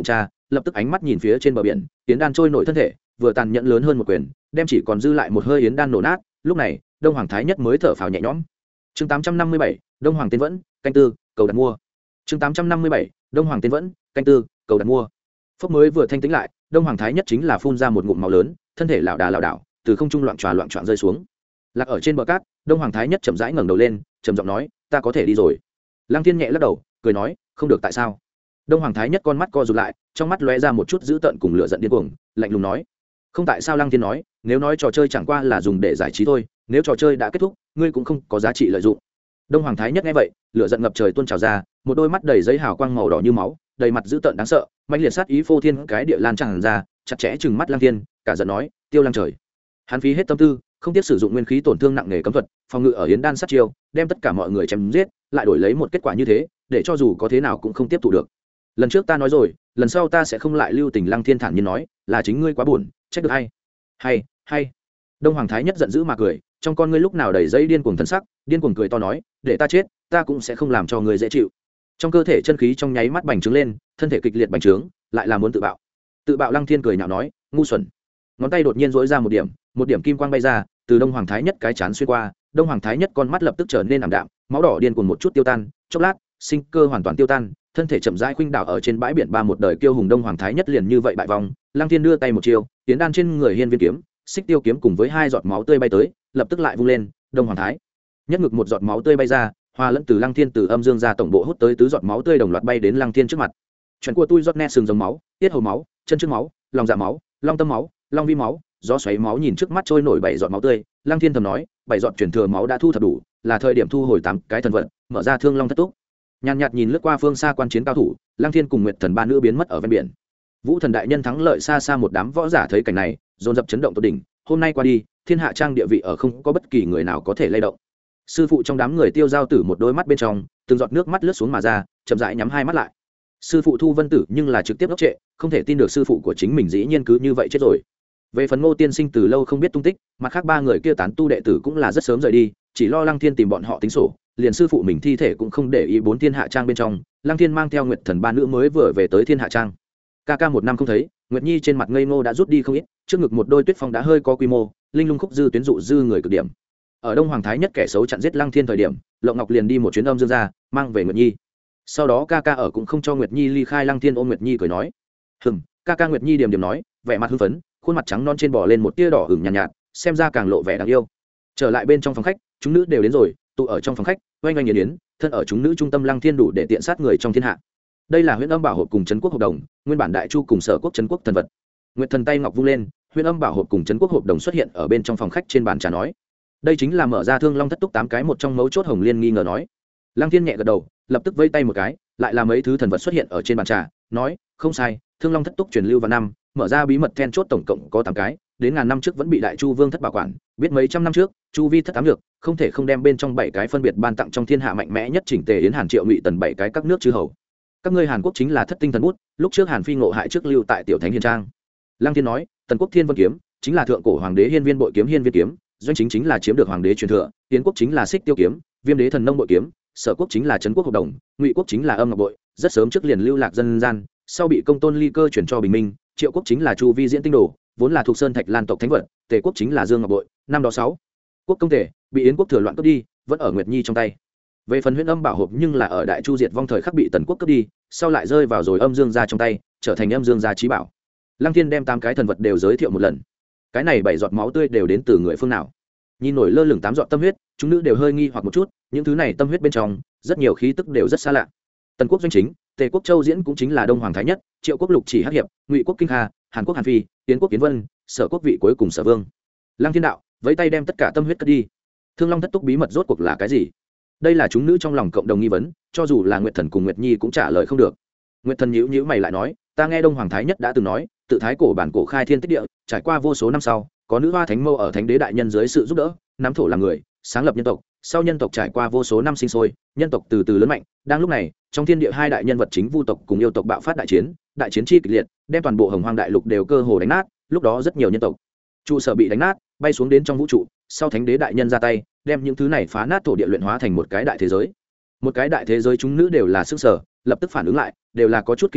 lập tức ánh mắt nhìn phía trên bờ biển, yến đan trôi nổi thân thể vừa tàn nhẫn lớn hơn một quyền, đem chỉ còn dư lại một hơi yến đan nổ nát. Lúc này đông hoàng thái nhất mới thở phào nhẹ nhõm. Chương tám trăm năm mươi bảy, đông hoàng tên vẫn canh tư cầu đặt mua. Chương tám trăm năm mươi bảy, đông hoàng tên vẫn canh tư cầu đặt mua. Phốc mới vừa thanh tĩnh lại, đông hoàng thái nhất chính là phun ra một ngụm máu lớn, thân thể lảo đà lảo đảo từ không trung loạn tròa loạn trọn rơi xuống, lạc ở trên bờ cát. Đông hoàng thái nhất chậm rãi ngẩng đầu lên, trầm giọng nói, ta có thể đi rồi. Lăng Thiên nhẹ lắc đầu cười nói, không được. Tại sao? Đông hoàng thái nhất con mắt co rụt lại, trong mắt lóe ra một chút dữ tợn cùng lửa giận điên cuồng, lạnh lùng nói, không tại sao? Lăng Thiên nói, nếu nói trò chơi chẳng qua là dùng để giải trí thôi, nếu trò chơi đã kết thúc, ngươi cũng không có giá trị lợi dụng. Đông hoàng thái nhất nghe vậy, lửa giận ngập trời tuôn trào ra, một đôi mắt đầy giấy hào quang màu đỏ như máu, đầy mặt dữ tợn đáng sợ, mãnh liệt sát ý phô thiên cái địa lan tràn ra, chặt chẽ chừng mắt Lăng Thiên, cả giận nói, tiêu Lăng trời. Hắn phí hết tâm tư, không tiếc sử dụng nguyên khí tổn thương nặng nề cấm thuật, phòng ngự ở yến đan sát chiêu, đem tất cả mọi người chém giết, lại đổi lấy một kết quả như thế, để cho dù có thế nào cũng không tiếp thu được. Lần trước ta nói rồi, lần sau ta sẽ không lại lưu tình. Lăng Thiên thản nhiên nói, là chính ngươi quá buồn, trách được hay hay hay. Đông hoàng thái nhất giận dữ mà cười, trong con ngươi lúc nào đầy dây điên cuồng thần sắc, điên cuồng cười to nói, để ta chết, ta cũng sẽ không làm cho ngươi dễ chịu. Trong cơ thể chân khí trong nháy mắt bành trướng lên, thân thể kịch liệt bành trướng, lại là muốn tự bạo. Tự bạo. Lăng Thiên cười nhạo nói, ngu xuẩn. Ngón tay đột nhiên dỗi ra một điểm, một điểm kim quang bay ra, từ đông hoàng thái nhất cái chán xuyên qua. Đông hoàng thái nhất con mắt lập tức trở nên ảm đạm, máu đỏ điên cuồng một chút tiêu tan, chốc lát sinh cơ hoàn toàn tiêu tan, thân thể chậm rãi khuynh đảo ở trên bãi biển. Ba một đời kiêu hùng đông hoàng thái nhất liền như vậy bại vong. Lăng Thiên đưa tay một chiêu, tiến đan trên người hiên viên kiếm, xích tiêu kiếm cùng với hai giọt máu tươi bay tới, lập tức lại vung lên. Đông hoàng thái nhất ngực một giọt máu tươi bay ra, hòa lẫn từ Lăng Thiên từ âm dương ra tổng bộ hút tới tứ giọt máu tươi đồng loạt bay đến Lăng Thiên trước mặt. Chuyện của tôi giọt nét sừng giống máu, tiết hầu máu, chân trước máu, lòng dạ máu, long tâm máu, long vi máu, gió xoáy máu. Nhìn trước mắt trôi nổi bảy giọt máu tươi, Lăng Thiên thầm nói, bảy giọt truyền thừa máu đã thu thập đủ, là thời điểm thu hồi tám cái thần vật, mở ra thương long thất túc. Nhàn nhạt nhìn lướt qua phương xa quan chiến cao thủ, Lăng Thiên cùng Nguyệt Thần ba nữ biến mất ở ven biển. Vũ Thần đại nhân thắng lợi xa xa, một đám võ giả thấy cảnh này, dồn dập chấn động tột đỉnh. Hôm nay qua đi, thiên hạ trang địa vị ở không có bất kỳ người nào có thể lay động. Sư phụ trong đám người Tiêu Giao Tử một đôi mắt bên trong, từng giọt nước mắt lướt xuống mà ra, chậm rãi nhắm hai mắt lại. Sư phụ Thu Vân Tử nhưng là trực tiếp ngốc trệ, không thể tin được sư phụ của chính mình dĩ nhiên cứ như vậy chết rồi. Về phần Ngô Tiên Sinh từ lâu không biết tung tích, mặt khác ba người kia tán tu đệ tử cũng là rất sớm rời đi, chỉ lo Lăng Thiên tìm bọn họ tính sổ, liền sư phụ mình thi thể cũng không để ý. Bốn thiên hạ trang bên trong, Lăng Thiên mang theo Nguyệt Thần ba nữ mới vừa về tới thiên hạ trang. Ca ca một năm không thấy, Nguyệt Nhi trên mặt ngây ngô đã rút đi không ít, trước ngực một đôi tuyết phong đã hơi có quy mô, linh lung khúc dư tuyến dụ dư người cực điểm. Ở đông hoàng thái nhất kẻ xấu chặn giết Lăng Thiên thời điểm, Lộng Ngọc liền đi một chuyến âm dương ra, mang về Nguyệt Nhi. Sau đó ca ca ở cũng không cho Nguyệt Nhi ly khai. Lăng Thiên ôm Nguyệt Nhi cười nói, hừm. Ca ca. Nguyệt Nhi điềm điềm nói, vẻ mặt hưng phấn, khuôn mặt trắng non trên bò lên một tia đỏ ửng nhàn nhạt, nhạt, xem ra càng lộ vẻ đáng yêu. Trở lại bên trong phòng khách, chúng nữ đều đến rồi, tụ ở trong phòng khách, oanh oanh nhiệt yến, thân ở chúng nữ trung tâm. Lăng Thiên đủ để tiện sát người trong thiên hạ. Đây là Huyễn Âm Bảo Hộp cùng Trấn Quốc Hộp Đồng, nguyên bản Đại Chu cùng Sở Quốc Trấn Quốc thần vật. Nguyệt Thần tay ngọc vung lên, Huyễn Âm Bảo Hộp cùng Trấn Quốc Hộp Đồng xuất hiện ở bên trong phòng khách trên bàn trà nói, đây chính là mở ra thương long thất túc tám cái một trong mấu chốt. Hồng Liên nghi ngờ nói. Lăng Thiên nhẹ gật đầu, lập tức vây tay một cái, lại là mấy thứ thần vật xuất hiện ở trên bàn trà, nói, không sai, thương long thất túc truyền lưu vào năm, mở ra bí mật then chốt tổng cộng có tám cái, đến ngàn năm trước vẫn bị Đại Chu Vương thất bảo quản, biết mấy trăm năm trước Chu Vi thất tám lược, không thể không đem bên trong bảy cái phân biệt ban tặng trong thiên hạ mạnh mẽ nhất chỉnh tề Yến Hàn Triệu Ngụy Tần bảy cái các nước chư hầu. Các ngươi Hàn Quốc chính là thất tinh thần bút, lúc trước Hàn Phi ngộ hại trước lưu tại Tiểu Thánh Hiền Trang. Lăng Thiên nói, Tần Quốc Thiên Vân kiếm chính là thượng cổ hoàng đế Hiên Viên bội kiếm Hiên Viên kiếm, Doanh chính chính là chiếm được hoàng đế truyền thừa, Yến Quốc chính là Xích Tiêu kiếm, Viêm đế thần nông bội kiếm, Sở Quốc chính là Trấn Quốc Hộp Đồng, Ngụy Quốc chính là Âm Ngọc bội, rất sớm trước liền lưu lạc dân gian, sau bị Công Tôn Ly Cơ chuyển cho Bình Minh. Triệu Quốc chính là Chu Vi diễn tinh đồ, vốn là thuộc Sơn Thạch Lan tộc thánh vật. Tề Quốc chính là Dương Ngọc bội, năm đó sáu quốc công tề bị Yến Quốc thừa loạn cướp đi, vẫn ở Nguyệt Nhi trong tay. Về phần Huyễn Âm Bảo Hộp nhưng là ở Đại Chu diệt vong thời khắc bị Tần Quốc cướp đi, sau lại rơi vào rồi Âm Dương gia trong tay, trở thành Âm Dương gia chí bảo. Lăng Thiên đem tám cái thần vật đều giới thiệu một lần. Cái này bảy giọt máu tươi đều đến từ người phương nào? Nhìn nổi lơ lửng tám giọt tâm huyết, chúng nữ đều hơi nghi hoặc một chút, những thứ này tâm huyết bên trong, rất nhiều khí tức đều rất xa lạ. Tần Quốc Doanh chính, Tề Quốc Châu Diễn cũng chính là Đông Hoàng Thái Nhất, Triệu Quốc Lục Chỉ Hắc Hiệp, Ngụy Quốc Kinh Kha, Hàn Quốc Hàn Phi, Yến Quốc Kiến Vân, Sở Quốc vị cuối cùng Sở Vương. Lăng Thiên đạo, vẫy tay đem tất cả tâm huyết cất đi. Thương Long thất túc bí mật rốt cuộc là cái gì? Đây là chúng nữ trong lòng cộng đồng nghi vấn, cho dù là Nguyệt Thần cùng Nguyệt Nhi cũng trả lời không được. Nguyệt Thần nhíu nhíu mày lại nói, ta nghe Đông Hoàng Thái Nhất đã từng nói, tự thái cổ bản cổ khai thiên tích địa, trải qua vô số năm sau, có nữ hoa thánh mâu ở thánh đế đại nhân dưới sự giúp đỡ, nắm thổ làm người, sáng lập nhân tộc. Sau nhân tộc trải qua vô số năm sinh sôi, nhân tộc từ từ lớn mạnh. Đang lúc này, trong thiên địa hai đại nhân vật chính vu tộc cùng yêu tộc bạo phát đại chiến, đại chiến chi kịch liệt, đem toàn bộ Hồng Hoang đại lục đều cơ hồ đánh nát. Lúc đó rất nhiều nhân tộc trụ sở bị đánh nát, bay xuống đến trong vũ trụ. Sau thánh đế đại nhân ra tay, đem những thứ này phá nát thổ địa luyện hóa thành một cái đại thế giới. Một cái đại thế giới, chúng nữ đều là sức sở, lập tức phản ứng lại, đều là có chút kinh hãi.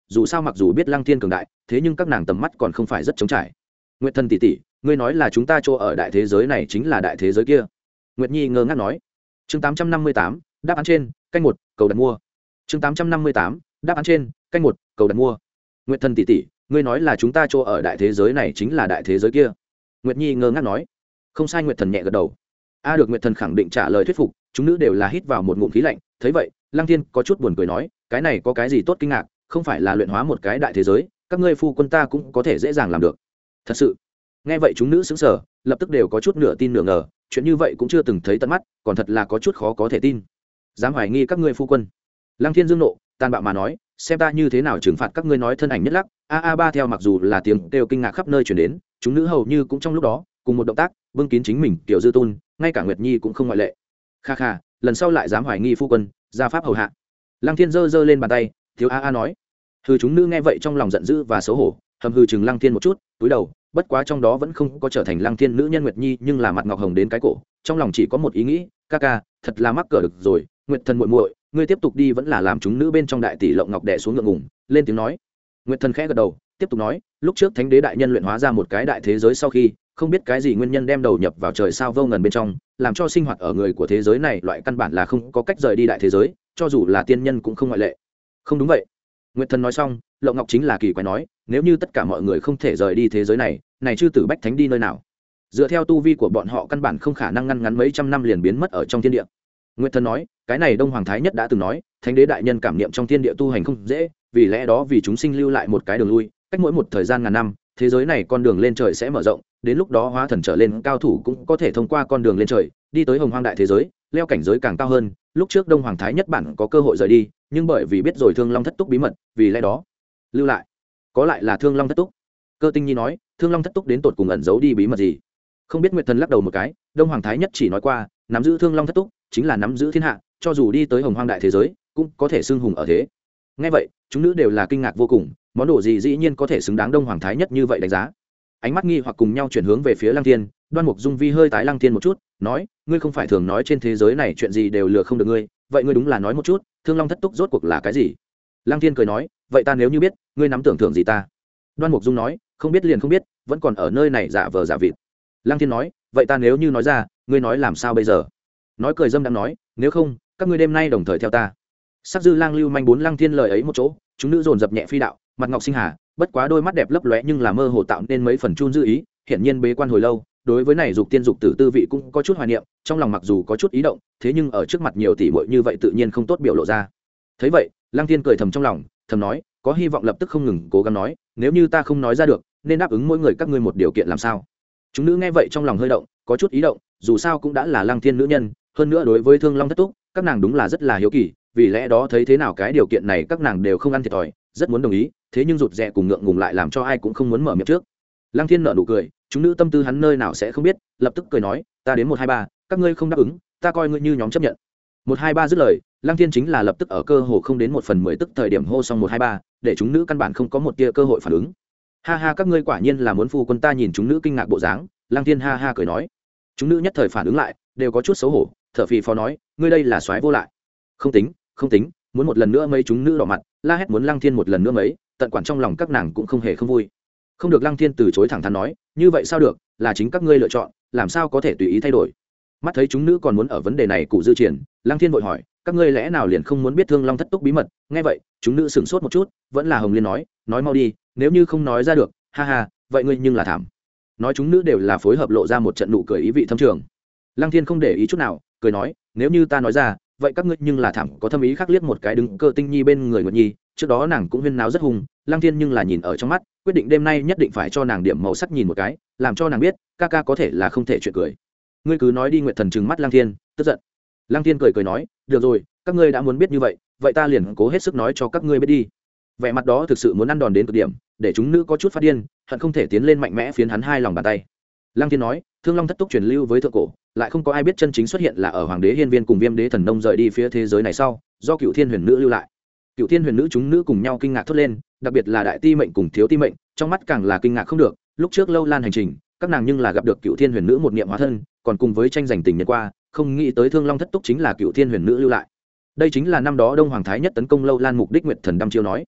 dù sao mặc dù biết lăng thiên cường đại thế nhưng các nàng tầm mắt còn không phải rất trống trải. Nguyệt thần tỷ tỷ, ngươi nói là chúng ta chỗ ở đại thế giới này chính là đại thế giới kia? Nguyệt Nhi ngơ ngác nói. Chương tám trăm năm mươi tám, đáp án trên, canh một, cầu đặt mua. Chương tám trăm năm mươi tám, đáp án trên, canh một, cầu đặt mua. Nguyệt thần tỷ tỷ, ngươi nói là chúng ta chỗ ở đại thế giới này chính là đại thế giới kia? Nguyệt Nhi ngơ ngác nói. Không sai, Nguyệt thần nhẹ gật đầu. A được, Nguyệt thần khẳng định trả lời thuyết phục, chúng nữ đều là hít vào một ngụm khí lạnh. Thấy vậy, Lăng Thiên có chút buồn cười nói, cái này có cái gì tốt kinh ngạc, không phải là luyện hóa một cái đại thế giới, các ngươi phu quân ta cũng có thể dễ dàng làm được. Thật sự? Nghe vậy chúng nữ sững sờ, lập tức đều có chút nửa tin nửa ngờ, chuyện như vậy cũng chưa từng thấy tận mắt, còn thật là có chút khó có thể tin. Dám hoài nghi các ngươi phu quân? Lăng Thiên dương nộ, tàn bạo mà nói, xem ta như thế nào trừng phạt các ngươi. Nói thân ảnh nhất lắc, a a ba theo, mặc dù là tiếng kêu kinh ngạc khắp nơi truyền đến, chúng nữ hầu như cũng trong lúc đó cùng một động tác vương kín chính mình kiểu dư tôn, ngay cả Nguyệt Nhi cũng không ngoại lệ. Kha kha, lần sau lại dám hoài nghi phu quân, ra pháp hầu hạ. Lăng Thiên giơ giơ lên bàn tay, thiếu a a nói. Hừ, chúng nữ nghe vậy trong lòng giận dữ và xấu hổ, hầm hừ chừng Lăng Thiên một chút, túi đầu. Bất quá trong đó vẫn không có trở thành Lăng Thiên nữ nhân Nguyệt Nhi, nhưng là mặt ngọc hồng đến cái cổ, trong lòng chỉ có một ý nghĩ, ca ca, thật là mắc cỡ được rồi, Nguyệt thần muội muội, ngươi tiếp tục đi vẫn là làm chúng nữ bên trong đại tỷ lộng ngọc đè xuống ngượng ngùng, lên tiếng nói. Nguyệt thần khẽ gật đầu, tiếp tục nói, lúc trước Thánh đế đại nhân luyện hóa ra một cái đại thế giới sau khi, không biết cái gì nguyên nhân đem đầu nhập vào trời sao vô ngần bên trong, làm cho sinh hoạt ở người của thế giới này loại căn bản là không có cách rời đi đại thế giới, cho dù là tiên nhân cũng không ngoại lệ. Không đúng vậy. Nguyệt thần nói xong, lộng ngọc chính là kỳ quái nói, nếu như tất cả mọi người không thể rời đi thế giới này, này chư tử bách thánh đi nơi nào? Dựa theo tu vi của bọn họ căn bản không khả năng ngăn ngắn mấy trăm năm liền biến mất ở trong thiên địa. Nguyệt thần nói, cái này Đông Hoàng Thái Nhất đã từng nói, Thánh đế đại nhân cảm niệm trong thiên địa tu hành không dễ, vì lẽ đó vì chúng sinh lưu lại một cái đường lui, cách mỗi một thời gian ngàn năm, thế giới này con đường lên trời sẽ mở rộng, đến lúc đó hóa thần trở lên cao thủ cũng có thể thông qua con đường lên trời, đi tới hồng hoang đại thế giới, leo cảnh giới càng cao hơn. Lúc trước Đông Hoàng Thái Nhất bản có cơ hội rời đi, nhưng bởi vì biết rồi Thương Long thất túc bí mật, vì lẽ đó lưu lại. Có lại là Thương Long thất túc? Cơ Tinh Nhi nói, Thương Long thất túc đến tột cùng ẩn giấu đi bí mật gì? Không biết. Nguyệt thần lắc đầu một cái, Đông Hoàng Thái Nhất chỉ nói qua, nắm giữ Thương Long thất túc chính là nắm giữ thiên hạ, cho dù đi tới hồng hoang đại thế giới cũng có thể xưng hùng ở thế. Nghe vậy chúng nữ đều là kinh ngạc vô cùng, món đồ gì dĩ nhiên có thể xứng đáng Đông Hoàng Thái Nhất như vậy đánh giá. Ánh mắt nghi hoặc cùng nhau chuyển hướng về phía Lăng Thiên. Đoan Mục Dung Vi hơi tái Lăng Thiên một chút, nói, ngươi không phải thường nói trên thế giới này chuyện gì đều lừa không được ngươi, vậy ngươi đúng là nói một chút, Thương Long thất túc rốt cuộc là cái gì? Lăng Thiên cười nói, vậy ta nếu như biết, ngươi nắm tưởng thưởng gì ta? Đoan Mục Dung nói, không biết liền không biết, vẫn còn ở nơi này giả vờ giả vịt. Lăng Thiên nói, vậy ta nếu như nói ra, ngươi nói làm sao bây giờ? Nói cười dâm đang nói, nếu không, các ngươi đêm nay đồng thời theo ta. Sắc dư lang lưu manh bốn Lăng Thiên lời ấy một chỗ, chúng nữ dồn dập nhẹ phi đạo, mặt ngọc sinh hà, bất quá đôi mắt đẹp lấp lóe nhưng là mơ hồ tạo nên mấy phần chun dư ý, hiển nhiên bế quan hồi lâu, đối với này dục tiên dục tử tư vị cũng có chút hoài niệm, trong lòng mặc dù có chút ý động, thế nhưng ở trước mặt nhiều tỷ muội như vậy tự nhiên không tốt biểu lộ ra. Thấy vậy, Lăng Thiên cười thầm trong lòng, thầm nói, có hy vọng lập tức không ngừng cố gắng nói, nếu như ta không nói ra được, nên đáp ứng mỗi người các ngươi một điều kiện làm sao? Chúng nữ nghe vậy trong lòng hơi động, có chút ý động, dù sao cũng đã là Lăng Thiên nữ nhân, hơn nữa đối với Thương Long thất túc, các nàng đúng là rất là hiếu kỳ, vì lẽ đó thấy thế nào cái điều kiện này các nàng đều không ăn thiệt thòi, rất muốn đồng ý, thế nhưng rụt rè cùng ngượng ngùng lại làm cho ai cũng không muốn mở miệng trước. Lăng Thiên nở nụ cười, chúng nữ tâm tư hắn nơi nào sẽ không biết, lập tức cười nói, ta đến một hai ba, các ngươi không đáp ứng, ta coi ngươi như nhóm chấp nhận. Một hai ba dứt lời, Lăng Thiên chính là lập tức ở cơ hồ không đến một phần mười tức thời điểm hô xong một hai ba, để chúng nữ căn bản không có một tia cơ hội phản ứng. Ha ha, các ngươi quả nhiên là muốn phu quân ta. Nhìn chúng nữ kinh ngạc bộ dáng, Lăng Thiên ha ha cười nói. Chúng nữ nhất thời phản ứng lại, đều có chút xấu hổ, thở phì phò nói, ngươi đây là soái vô lại. Không tính, không tính, muốn một lần nữa mấy chúng nữ đỏ mặt, la hét muốn Lăng Thiên một lần nữa mấy, tận quản trong lòng các nàng cũng không hề không vui. Không được. Lăng Thiên từ chối thẳng thắn nói, như vậy sao được, là chính các ngươi lựa chọn, làm sao có thể tùy ý thay đổi. Mắt thấy chúng nữ còn muốn ở vấn đề này cụ dư triển, Lăng Thiên vội hỏi, các ngươi lẽ nào liền không muốn biết Thương Long thất túc bí mật? Nghe vậy chúng nữ sửng sốt một chút, vẫn là Hồng Liên nói, nói mau đi, nếu như không nói ra được, ha ha, vậy ngươi nhưng là thảm. Nói chúng nữ đều là phối hợp lộ ra một trận nụ cười ý vị thâm trường. Lăng Thiên không để ý chút nào, cười nói, nếu như ta nói ra, vậy các ngươi nhưng là thảm. Có thâm ý khác liếc một cái đứng Cơ Tinh Nhi bên người Nguyệt Nhi, trước đó nàng cũng huyên náo rất hùng, Lăng Thiên nhưng là nhìn ở trong mắt, quyết định đêm nay nhất định phải cho nàng điểm màu sắc nhìn một cái, làm cho nàng biết, ca ca có thể là không thể chuyện cười. Ngươi cứ nói đi. Nguyệt thần trừng mắt Lăng Thiên, tức giận. Lăng Thiên cười cười nói, được rồi, các ngươi đã muốn biết như vậy, vậy ta liền cố hết sức nói cho các ngươi biết đi. Vẻ mặt đó thực sự muốn ăn đòn đến cực điểm, để chúng nữ có chút phát điên, hận không thể tiến lên mạnh mẽ phiến hắn hai lòng bàn tay. Lăng Thiên nói, Thương Long thất túc truyền lưu với thượng cổ, lại không có ai biết chân chính xuất hiện là ở Hoàng đế Hiên Viên cùng Viêm đế thần nông rời đi phía thế giới này sau, do Cựu Thiên Huyền nữ lưu lại. Cựu Thiên Huyền nữ chúng nữ cùng nhau kinh ngạc thốt lên, đặc biệt là Đại Ti mệnh cùng Thiếu Ti mệnh, trong mắt càng là kinh ngạc không được. Lúc trước lâu lan hành trình, các nàng nhưng là gặp được Cựu Thiên Huyền nữ một niệm hóa thân, còn cùng với tranh giành tình nhân qua, không nghĩ tới Thương Long thất túc chính là Cựu Thiên Huyền nữ lưu lại. Đây chính là năm đó Đông Hoàng Thái Nhất tấn công lâu lan mục đích. Nguyệt thần đăm chiêu nói,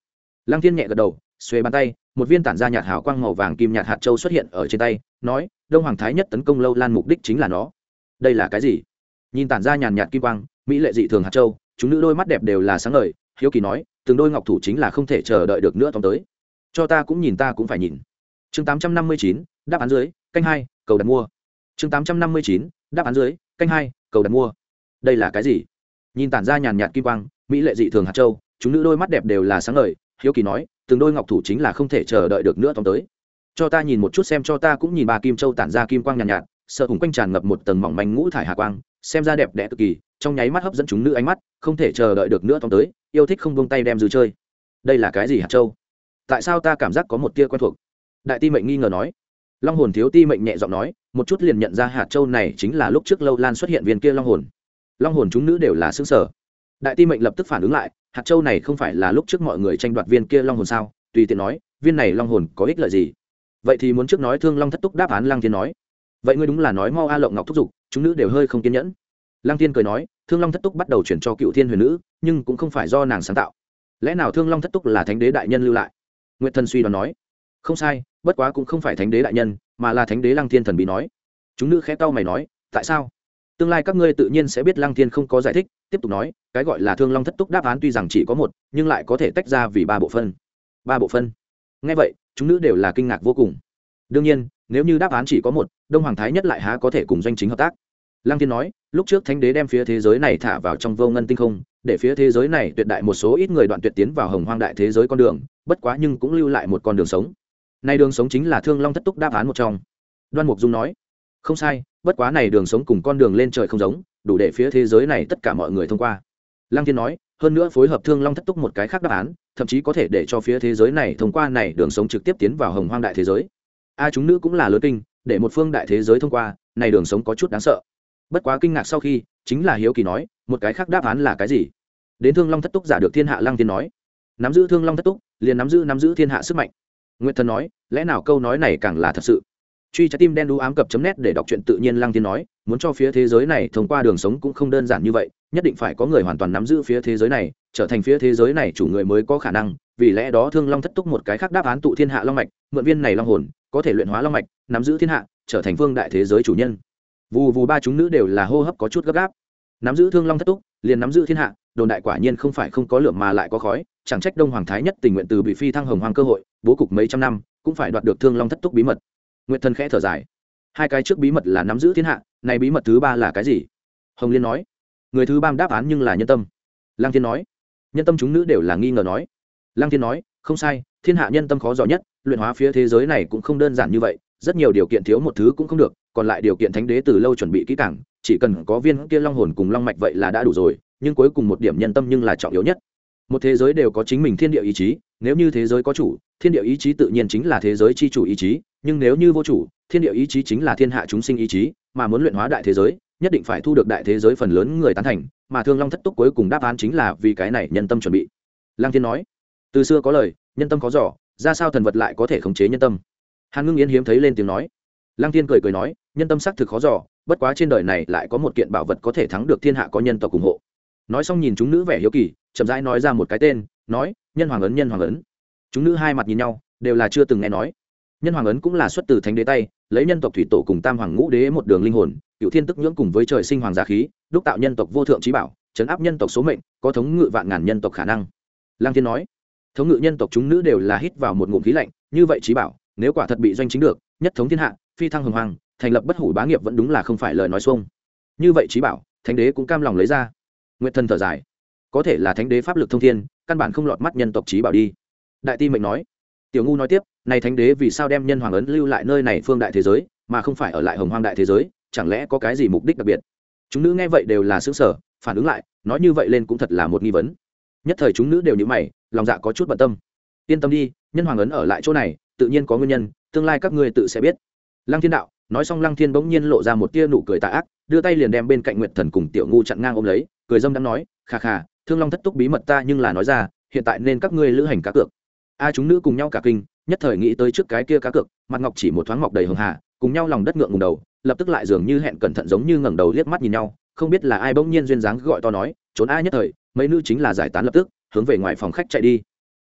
Lăng Thiên nhẹ gật đầu, xuề bàn tay, một viên tản ra nhạt hào quang màu vàng kim nhạt hạt châu xuất hiện ở trên tay, nói: Đông Hoàng Thái Nhất tấn công Lâu Lan mục đích chính là nó. Đây là cái gì? Nhìn tản ra nhàn nhạt kim quang, mỹ lệ dị thường hạt châu, chúng nữ đôi mắt đẹp đều là sáng ngời, hiếu kỳ nói: từng đôi ngọc thủ chính là không thể chờ đợi được nữa tóm tới. Cho ta cũng nhìn, ta cũng phải nhìn. Chương tám trăm năm mươi chín, đáp án dưới, canh hai, cầu đặt mua. Chương tám trăm năm mươi chín, đáp án dưới, canh hai, cầu đặt mua. Đây là cái gì? Nhìn tản ra nhàn nhạt kim quang, mỹ lệ dị thường hạt châu, chúng nữ đôi mắt đẹp đều là sáng ngời, hiếu kỳ nói: từng đôi ngọc thủ chính là không thể chờ đợi được nữa tóm tới. Cho ta nhìn một chút xem, cho ta cũng nhìn. Bà kim châu tản ra kim quang nhàn nhạt, nhạt sợ hùng quanh tràn ngập một tầng mỏng manh ngũ thải hà quang, xem ra đẹp đẽ cực kỳ, trong nháy mắt hấp dẫn chúng nữ ánh mắt, không thể chờ đợi được nữa tóm tới, yêu thích không buông tay đem dư chơi. Đây là cái gì hạt châu? Tại sao ta cảm giác có một tia quen thuộc? Đại Ti Mệnh nghi ngờ nói. Long hồn thiếu Ti Mệnh nhẹ giọng nói, một chút liền nhận ra hạt châu này chính là lúc trước Lâu Lan xuất hiện viên kia long hồn. Long hồn chúng nữ đều là xứng sở. Đại Ti Mệnh lập tức phản ứng lại, hạt châu này không phải là lúc trước mọi người tranh đoạt viên kia long hồn sao? Tùy tiện nói, viên này long hồn có ích lợi gì? Vậy thì muốn trước nói Thương Long thất túc đáp án. Lăng Thiên nói. Vậy ngươi đúng là nói mau a. Lộng Ngọc thúc giục, chúng nữ đều hơi không kiên nhẫn. Lăng Thiên cười nói, Thương Long thất túc bắt đầu chuyển cho Cựu Thiên Huyền Nữ, nhưng cũng không phải do nàng sáng tạo. Lẽ nào Thương Long thất túc là Thánh Đế đại nhân lưu lại? Nguyệt Thần suy đoán nói. Không sai, bất quá cũng không phải Thánh Đế đại nhân, mà là Thánh Đế Lăng Thiên thần bí nói. Chúng nữ khẽ cau mày nói, tại sao? Tương lai các ngươi tự nhiên sẽ biết. Lăng Thiên không có giải thích, tiếp tục nói, cái gọi là Thương Long thất túc đáp án tuy rằng chỉ có một, nhưng lại có thể tách ra vì ba bộ phân. Ba bộ phân? Nghe vậy, chúng nữ đều là kinh ngạc vô cùng. Đương nhiên, nếu như đáp án chỉ có một, Đông Hoàng Thái Nhất lại há có thể cùng doanh chính hợp tác? Lăng Thiên nói, lúc trước Thánh Đế đem phía thế giới này thả vào trong vô ngân tinh không, để phía thế giới này tuyệt đại một số ít người đoạn tuyệt tiến vào hồng hoang đại thế giới con đường, bất quá nhưng cũng lưu lại một con đường sống. Này đường sống chính là Thương Long thất túc đáp án một trong. Đoan Mục Dung nói, không sai, bất quá này đường sống cùng con đường lên trời không giống, đủ để phía thế giới này tất cả mọi người thông qua. Lăng Thiên nói, hơn nữa phối hợp Thương Long thất túc một cái khác đáp án, thậm chí có thể để cho phía thế giới này thông qua này đường sống trực tiếp tiến vào hồng hoang đại thế giới. A chúng nữ cũng là lớn kinh, để một phương đại thế giới thông qua, này đường sống có chút đáng sợ. Bất quá kinh ngạc sau khi, chính là hiếu kỳ nói, một cái khác đáp án là cái gì? Đến Thương Long thất túc giả được thiên hạ. Lăng Thiên nói, nắm giữ Thương Long thất túc, liền nắm giữ nắm giữ thiên hạ sức mạnh. Nguyệt Thần nói, lẽ nào câu nói này càng là thật sự? Truy trái tim đen đú ám cập chấm net để đọc truyện tự nhiên. Lăng Thiên nói, muốn cho phía thế giới này thông qua đường sống cũng không đơn giản như vậy, nhất định phải có người hoàn toàn nắm giữ phía thế giới này, trở thành phía thế giới này chủ người mới có khả năng. Vì lẽ đó Thương Long thất túc một cái khác đáp án tụ thiên hạ long mạch, mượn viên này long hồn, có thể luyện hóa long mạch, nắm giữ thiên hạ, trở thành phương đại thế giới chủ nhân. Vù vù ba chúng nữ đều là hô hấp có chút gấp gáp. Nắm giữ Thương Long thất túc, liền nắm giữ thiên hạ, đồn đại quả nhiên không phải không có lửa mà lại có khói, chẳng trách Đông Hoàng Thái Nhất tình nguyện từ bị phi thăng hồng hoàng cơ hội, bố cục mấy trăm năm, cũng phải đoạt được Thương Long thất túc bí mật. Nguyệt Thần khẽ thở dài. Hai cái trước bí mật là nắm giữ thiên hạ, này bí mật thứ ba là cái gì? Hồng Liên nói. Người thứ ba đáp án nhưng là nhân tâm. Lăng Thiên nói. Nhân tâm chúng nữ đều là nghi ngờ nói. Lăng Thiên nói, không sai, thiên hạ nhân tâm khó dò nhất, luyện hóa phía thế giới này cũng không đơn giản như vậy, rất nhiều điều kiện thiếu một thứ cũng không được, còn lại điều kiện Thánh Đế từ lâu chuẩn bị kỹ càng, chỉ cần có viên kia long hồn cùng long mạch vậy là đã đủ rồi, nhưng cuối cùng một điểm nhân tâm nhưng là trọng yếu nhất. Một thế giới đều có chính mình thiên địa ý chí, nếu như thế giới có chủ, thiên địa ý chí tự nhiên chính là thế giới chi chủ ý chí, nhưng nếu như vô chủ, thiên địa ý chí chính là thiên hạ chúng sinh ý chí, mà muốn luyện hóa đại thế giới, nhất định phải thu được đại thế giới phần lớn người tán thành, mà Thương Long thất túc cuối cùng đáp án chính là vì cái này nhân tâm chuẩn bị. Lăng Thiên nói, từ xưa có lời, nhân tâm khó dò, ra sao thần vật lại có thể khống chế nhân tâm? Hàn Ngưng Yến hiếm thấy lên tiếng nói. Lăng Thiên cười cười nói, nhân tâm xác thực khó dò, bất quá trên đời này lại có một kiện bảo vật có thể thắng được thiên hạ, có nhân tộc ủng hộ. Nói xong nhìn chúng nữ vẻ hiếu kỳ, chậm rãi nói ra một cái tên, nói, Nhân Hoàng ấn. Nhân Hoàng ấn. Chúng nữ hai mặt nhìn nhau, đều là chưa từng nghe nói. Nhân Hoàng ấn cũng là xuất từ Thánh Đế tay, lấy nhân tộc thủy tổ cùng Tam Hoàng Ngũ Đế một đường linh hồn, Cửu Thiên tức nhưỡng cùng với trời sinh hoàng giả khí, đúc tạo nhân tộc vô thượng chí bảo, trấn áp nhân tộc số mệnh, có thống ngự vạn ngàn nhân tộc khả năng. Lăng Thiên nói, thống ngự nhân tộc. Chúng nữ đều là hít vào một ngụm khí lạnh, như vậy chí bảo, nếu quả thật bị doanh chính được, nhất thống thiên hạ, phi thăng hồng hoàng, thành lập bất hủ bá nghiệp vẫn đúng là không phải lời nói xuông. Như vậy chí bảo, Thánh Đế cũng cam lòng lấy ra. Nguyệt Thần thở dài, có thể là Thánh Đế pháp lực thông thiên, căn bản không lọt mắt nhân tộc chí bảo đi. Đại Ti Mệnh nói. Tiểu Ngu nói tiếp, này Thánh Đế vì sao đem Nhân Hoàng ấn lưu lại nơi này phương đại thế giới, mà không phải ở lại hồng hoang đại thế giới, chẳng lẽ có cái gì mục đích đặc biệt? Chúng nữ nghe vậy đều là sững sờ, phản ứng lại, nói như vậy lên cũng thật là một nghi vấn. Nhất thời chúng nữ đều nhíu mày, lòng dạ có chút bận tâm. Yên tâm đi, Nhân Hoàng ấn ở lại chỗ này, tự nhiên có nguyên nhân, tương lai các ngươi tự sẽ biết. Lăng Thiên đạo. Nói xong Lăng Thiên bỗng nhiên lộ ra một tia nụ cười tà ác, đưa tay liền đem bên cạnh Nguyệt Thần cùng Tiểu Ngu chặn ngang ôm lấy, cười dâm đang nói, khà khà, Thương Long thất túc bí mật ta nhưng là nói ra, hiện tại nên các ngươi lữ hành cá cược. A chúng nữ cùng nhau cả kinh, nhất thời nghĩ tới trước cái kia cá cược, mặt ngọc chỉ một thoáng mọc đầy hường hà, cùng nhau lòng đất ngượng ngùng đầu, lập tức lại dường như hẹn cẩn thận giống như ngẩng đầu liếc mắt nhìn nhau, không biết là ai bỗng nhiên duyên dáng gọi to nói, trốn a. Nhất thời mấy nữ chính là giải tán lập tức hướng về ngoài phòng khách chạy đi.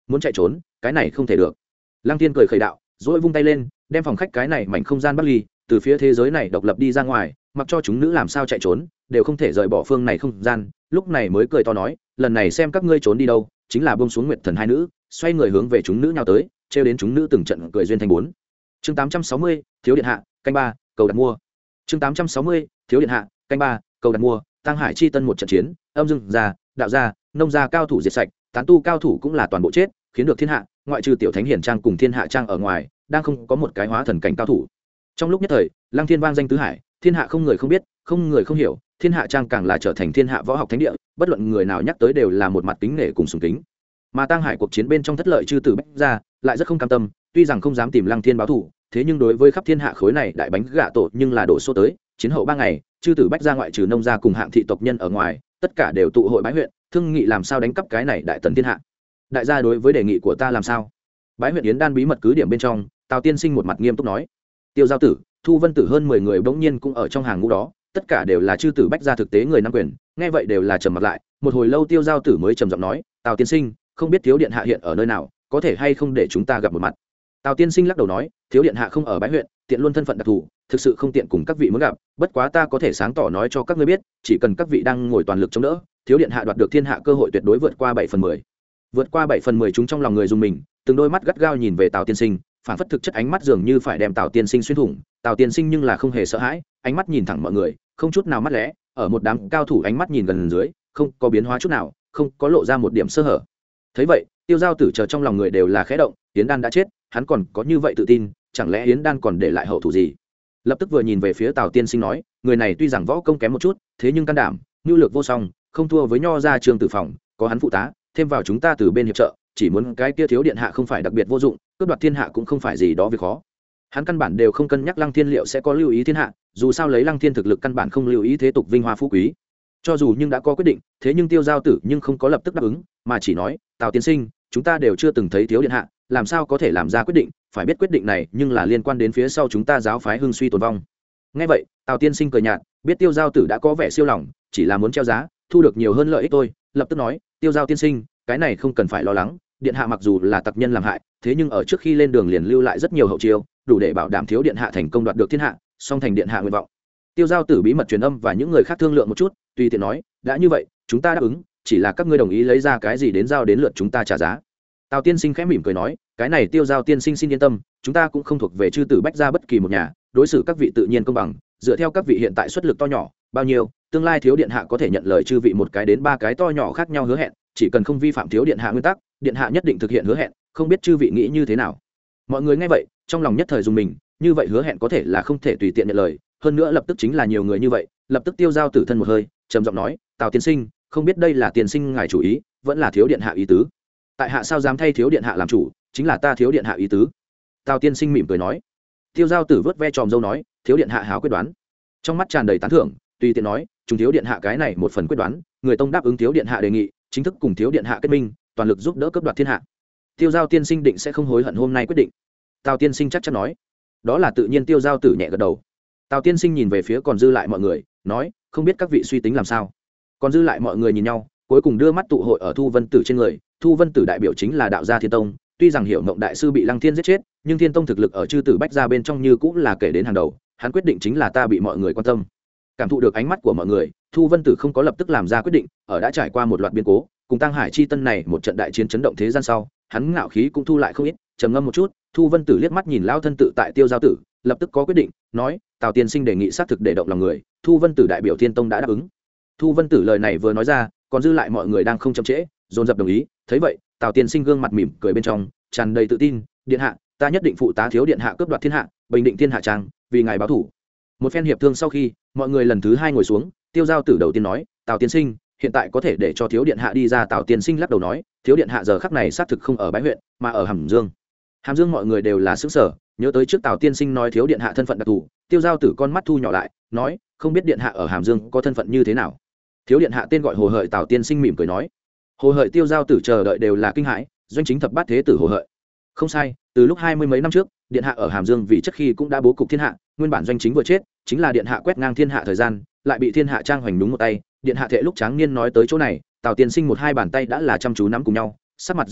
muốn chạy trốn cái này không thể được. Lăng Thiên cười khẩy đạo, dỗi vung tay lên, đem phòng khách cái này mảnh không gian bắt ly từ phía thế giới này độc lập đi ra ngoài, mặc cho chúng nữ làm sao chạy trốn đều không thể rời bỏ phương này không gian. Lúc này mới cười to nói, lần này xem các ngươi trốn đi đâu, chính là buông xuống Nguyệt Thần hai nữ, xoay người hướng về chúng nữ nhào tới, trêu đến chúng nữ từng trận cười duyên thành bốn. Chương tám trăm sáu mươi, thiếu điện hạ, canh ba, cầu đặt mua. Chương tám trăm sáu mươi, thiếu điện hạ, canh ba, cầu đặt mua. Tăng Hải chi tân một trận chiến, âm dương gia, đạo gia, nông gia cao thủ diệt sạch, tán tu cao thủ cũng là toàn bộ chết, khiến được thiên hạ, ngoại trừ tiểu thánh hiển trang cùng thiên hạ trang ở ngoài, đang không có một cái hóa thần cảnh cao thủ. Trong lúc nhất thời, Lăng Thiên vang danh tứ hải, thiên hạ không người không biết, không người không hiểu, thiên hạ trang càng là trở thành thiên hạ võ học thánh địa, bất luận người nào nhắc tới đều là một mặt kính nể cùng sùng kính. Mà Tăng Hải cuộc chiến bên trong thất lợi chư tử bách ra, lại rất không cam tâm, tuy rằng không dám tìm Lăng Thiên báo thù, thế nhưng đối với khắp thiên hạ khối này đại bánh gạ tổ nhưng là đổ số tới, chiến hậu ba ngày, chư tử bách ra ngoại trừ nông gia cùng hạng thị tộc nhân ở ngoài, tất cả đều tụ hội bái huyện, thương nghị làm sao đánh cắp cái này đại tần thiên hạ. Đại gia đối với đề nghị của ta làm sao? Bái huyện yến đan bí mật cứ điểm bên trong, Tào Tiên Sinh một mặt nghiêm túc nói. Tiêu Giao Tử, Thu Vân Tử hơn mười người bỗng nhiên cũng ở trong hàng ngũ đó, tất cả đều là chư tử bách gia thực tế người nắm quyền, nghe vậy đều là trầm mặt lại, một hồi lâu Tiêu Giao Tử mới trầm giọng nói, Tào Tiên Sinh, không biết thiếu điện hạ hiện ở nơi nào, có thể hay không để chúng ta gặp một mặt. Tào Tiên Sinh lắc đầu nói, thiếu điện hạ không ở bái huyện, tiện luôn thân phận đặc thù, thực sự không tiện cùng các vị muốn gặp, bất quá ta có thể sáng tỏ nói cho các ngươi biết, chỉ cần các vị đang ngồi toàn lực chống đỡ, thiếu điện hạ đoạt được thiên hạ cơ hội tuyệt đối vượt qua bảy phần mười. Vượt qua bảy phần mười chúng trong lòng người dùng mình, từng đôi mắt gắt gao nhìn về Tào Tiên Sinh, phản phất thực chất ánh mắt dường như phải đem Tào Tiên Sinh xuyên thủng. Tào Tiên Sinh nhưng là không hề sợ hãi, ánh mắt nhìn thẳng mọi người, không chút nào mắt lẽ, ở một đám cao thủ ánh mắt nhìn gần dưới, không có biến hóa chút nào, không có lộ ra một điểm sơ hở. Thấy vậy, Tiêu Giao Tử chờ trong lòng người đều là khẽ động, Yến Đan đã chết, hắn còn có như vậy tự tin, chẳng lẽ Yến Đan còn để lại hậu thủ gì? Lập tức vừa nhìn về phía Tào Tiên Sinh nói, người này tuy rằng võ công kém một chút, thế nhưng can đảm, nhu lược vô song, không thua với nho gia Trương Tử Phòng, có hắn phụ tá, thêm vào chúng ta từ bên hiệp trợ, chỉ muốn cái kia thiếu điện hạ không phải đặc biệt vô dụng, cướp đoạt thiên hạ cũng không phải gì đó việc khó. Hắn căn bản đều không cân nhắc Lăng Thiên liệu sẽ có lưu ý thiên hạ, dù sao lấy Lăng Thiên thực lực căn bản không lưu ý thế tục vinh hoa phú quý. Cho dù nhưng đã có quyết định, thế nhưng Tiêu Giao Tử nhưng không có lập tức đáp ứng, mà chỉ nói, Tào Tiên Sinh, chúng ta đều chưa từng thấy thiếu điện hạ, làm sao có thể làm ra quyết định, phải biết quyết định này nhưng là liên quan đến phía sau chúng ta giáo phái hưng suy tồn vong. Nghe vậy, Tào Tiên Sinh cười nhạt, biết Tiêu Giao Tử đã có vẻ siêu lòng, chỉ là muốn treo giá, thu được nhiều hơn lợi ích thôi, lập tức nói, Tiêu Giao Tiên Sinh, cái này không cần phải lo lắng, điện hạ mặc dù là tặc nhân làm hại, thế nhưng ở trước khi lên đường liền lưu lại rất nhiều hậu chiêu, đủ để bảo đảm thiếu điện hạ thành công đoạt được thiên hạ, song thành điện hạ nguyện vọng. Tiêu Giao Tử bí mật truyền âm và những người khác thương lượng một chút, tùy tiện nói, đã như vậy, chúng ta đáp ứng, chỉ là các ngươi đồng ý lấy ra cái gì đến giao đến lượt chúng ta trả giá. Tào Tiên Sinh khẽ mỉm cười nói, cái này Tiêu Giao Tiên Sinh xin yên tâm, chúng ta cũng không thuộc về chư tử bách gia bất kỳ một nhà, đối xử các vị tự nhiên công bằng, dựa theo các vị hiện tại xuất lực to nhỏ bao nhiêu, tương lai thiếu điện hạ có thể nhận lời chư vị một cái đến ba cái to nhỏ khác nhau hứa hẹn, chỉ cần không vi phạm thiếu điện hạ nguyên tắc, điện hạ nhất định thực hiện hứa hẹn, không biết chư vị nghĩ như thế nào. Mọi người nghe vậy, trong lòng nhất thời dùng mình, như vậy hứa hẹn có thể là không thể tùy tiện nhận lời, hơn nữa lập tức chính là nhiều người như vậy, lập tức Tiêu Giao Tử thân một hơi, trầm giọng nói, Tào Tiên Sinh, không biết đây là tiên sinh ngài chủ ý, vẫn là thiếu điện hạ ý tứ. Tại hạ sao dám thay thiếu điện hạ làm chủ, chính là ta thiếu điện hạ ý tứ. Tào Tiên Sinh mỉm cười nói. Tiêu Giao Tử vớt ve tròm dâu nói, thiếu điện hạ hảo quyết đoán. Trong mắt tràn đầy tán thưởng, tùy tiện nói, chúng thiếu điện hạ cái này một phần quyết đoán, người tông đáp ứng thiếu điện hạ đề nghị, chính thức cùng thiếu điện hạ kết minh, toàn lực giúp đỡ cướp đoạt thiên hạ. Tiêu Giao Tiên Sinh định sẽ không hối hận hôm nay quyết định. Tào Tiên Sinh chắc chắn nói. Đó là tự nhiên. Tiêu Giao Tử nhẹ gật đầu. Tào Tiên Sinh nhìn về phía còn dư lại mọi người, nói, không biết các vị suy tính làm sao. Còn dư lại mọi người nhìn nhau, cuối cùng đưa mắt tụ hội ở Thu Vân Tử trên người. Thu Vân Tử đại biểu chính là đạo gia Thiên Tông, tuy rằng Hiểu Mộng đại sư bị Lăng Thiên giết chết, nhưng Thiên Tông thực lực ở chư tử bách gia bên trong như cũng là kể đến hàng đầu, hắn quyết định chính là ta bị mọi người quan tâm. Cảm thụ được ánh mắt của mọi người, Thu Vân Tử không có lập tức làm ra quyết định, ở đã trải qua một loạt biến cố, cùng Tăng Hải chi tân này một trận đại chiến chấn động thế gian sau, hắn ngạo khí cũng thu lại không ít, trầm ngâm một chút, Thu Vân Tử liếc mắt nhìn lão thân tự tại Tiêu Giao Tử, lập tức có quyết định, nói, Tào Tiên Sinh đề nghị xác thực để động lòng người, Thu Vân Tử đại biểu Thiên Tông đã đáp ứng. Thu Vân Tử lời này vừa nói ra, còn dư lại mọi người đang không chậm trễ, dồn dập đồng ý. Thấy vậy, Tào Tiên Sinh gương mặt mỉm cười bên trong tràn đầy tự tin, điện hạ, ta nhất định phụ tá thiếu điện hạ cướp đoạt thiên hạ, bình định thiên hạ trang, vì ngài báo thủ. Một phen hiệp thương sau khi, mọi người lần thứ hai ngồi xuống, Tiêu Giao Tử đầu tiên nói, Tào Tiên Sinh, hiện tại có thể để cho thiếu điện hạ đi ra. Tào Tiên Sinh lắc đầu nói, thiếu điện hạ giờ khắc này xác thực không ở bái huyện, mà ở Hàm Dương. Hàm Dương mọi người đều là xứng sở, nhớ tới trước Tào Tiên Sinh nói thiếu điện hạ thân phận đặc thù, Tiêu Giao Tử con mắt thu nhỏ lại, nói, không biết điện hạ ở Hàm Dương có thân phận như thế nào. Thiếu điện hạ tên gọi Hồ Hợi. Tào Tiên Sinh mỉm cười nói. Hồ Hợi. Tiêu Giao Tử chờ đợi đều là kinh hãi, doanh chính thập bát thế tử Hồ Hợi. Không sai, từ lúc hai mươi mấy năm trước, điện hạ ở Hàm Dương vì chất khi cũng đã bố cục thiên hạ, nguyên bản doanh chính vừa chết, chính là điện hạ quét ngang thiên hạ thời gian, lại bị thiên hạ trang hoành đúng một tay, điện hạ thệ lúc tráng niên nói tới chỗ này, Tào Tiên Sinh một hai bàn tay đã là chăm chú nắm cùng nhau, sắc mặt dữ tợn,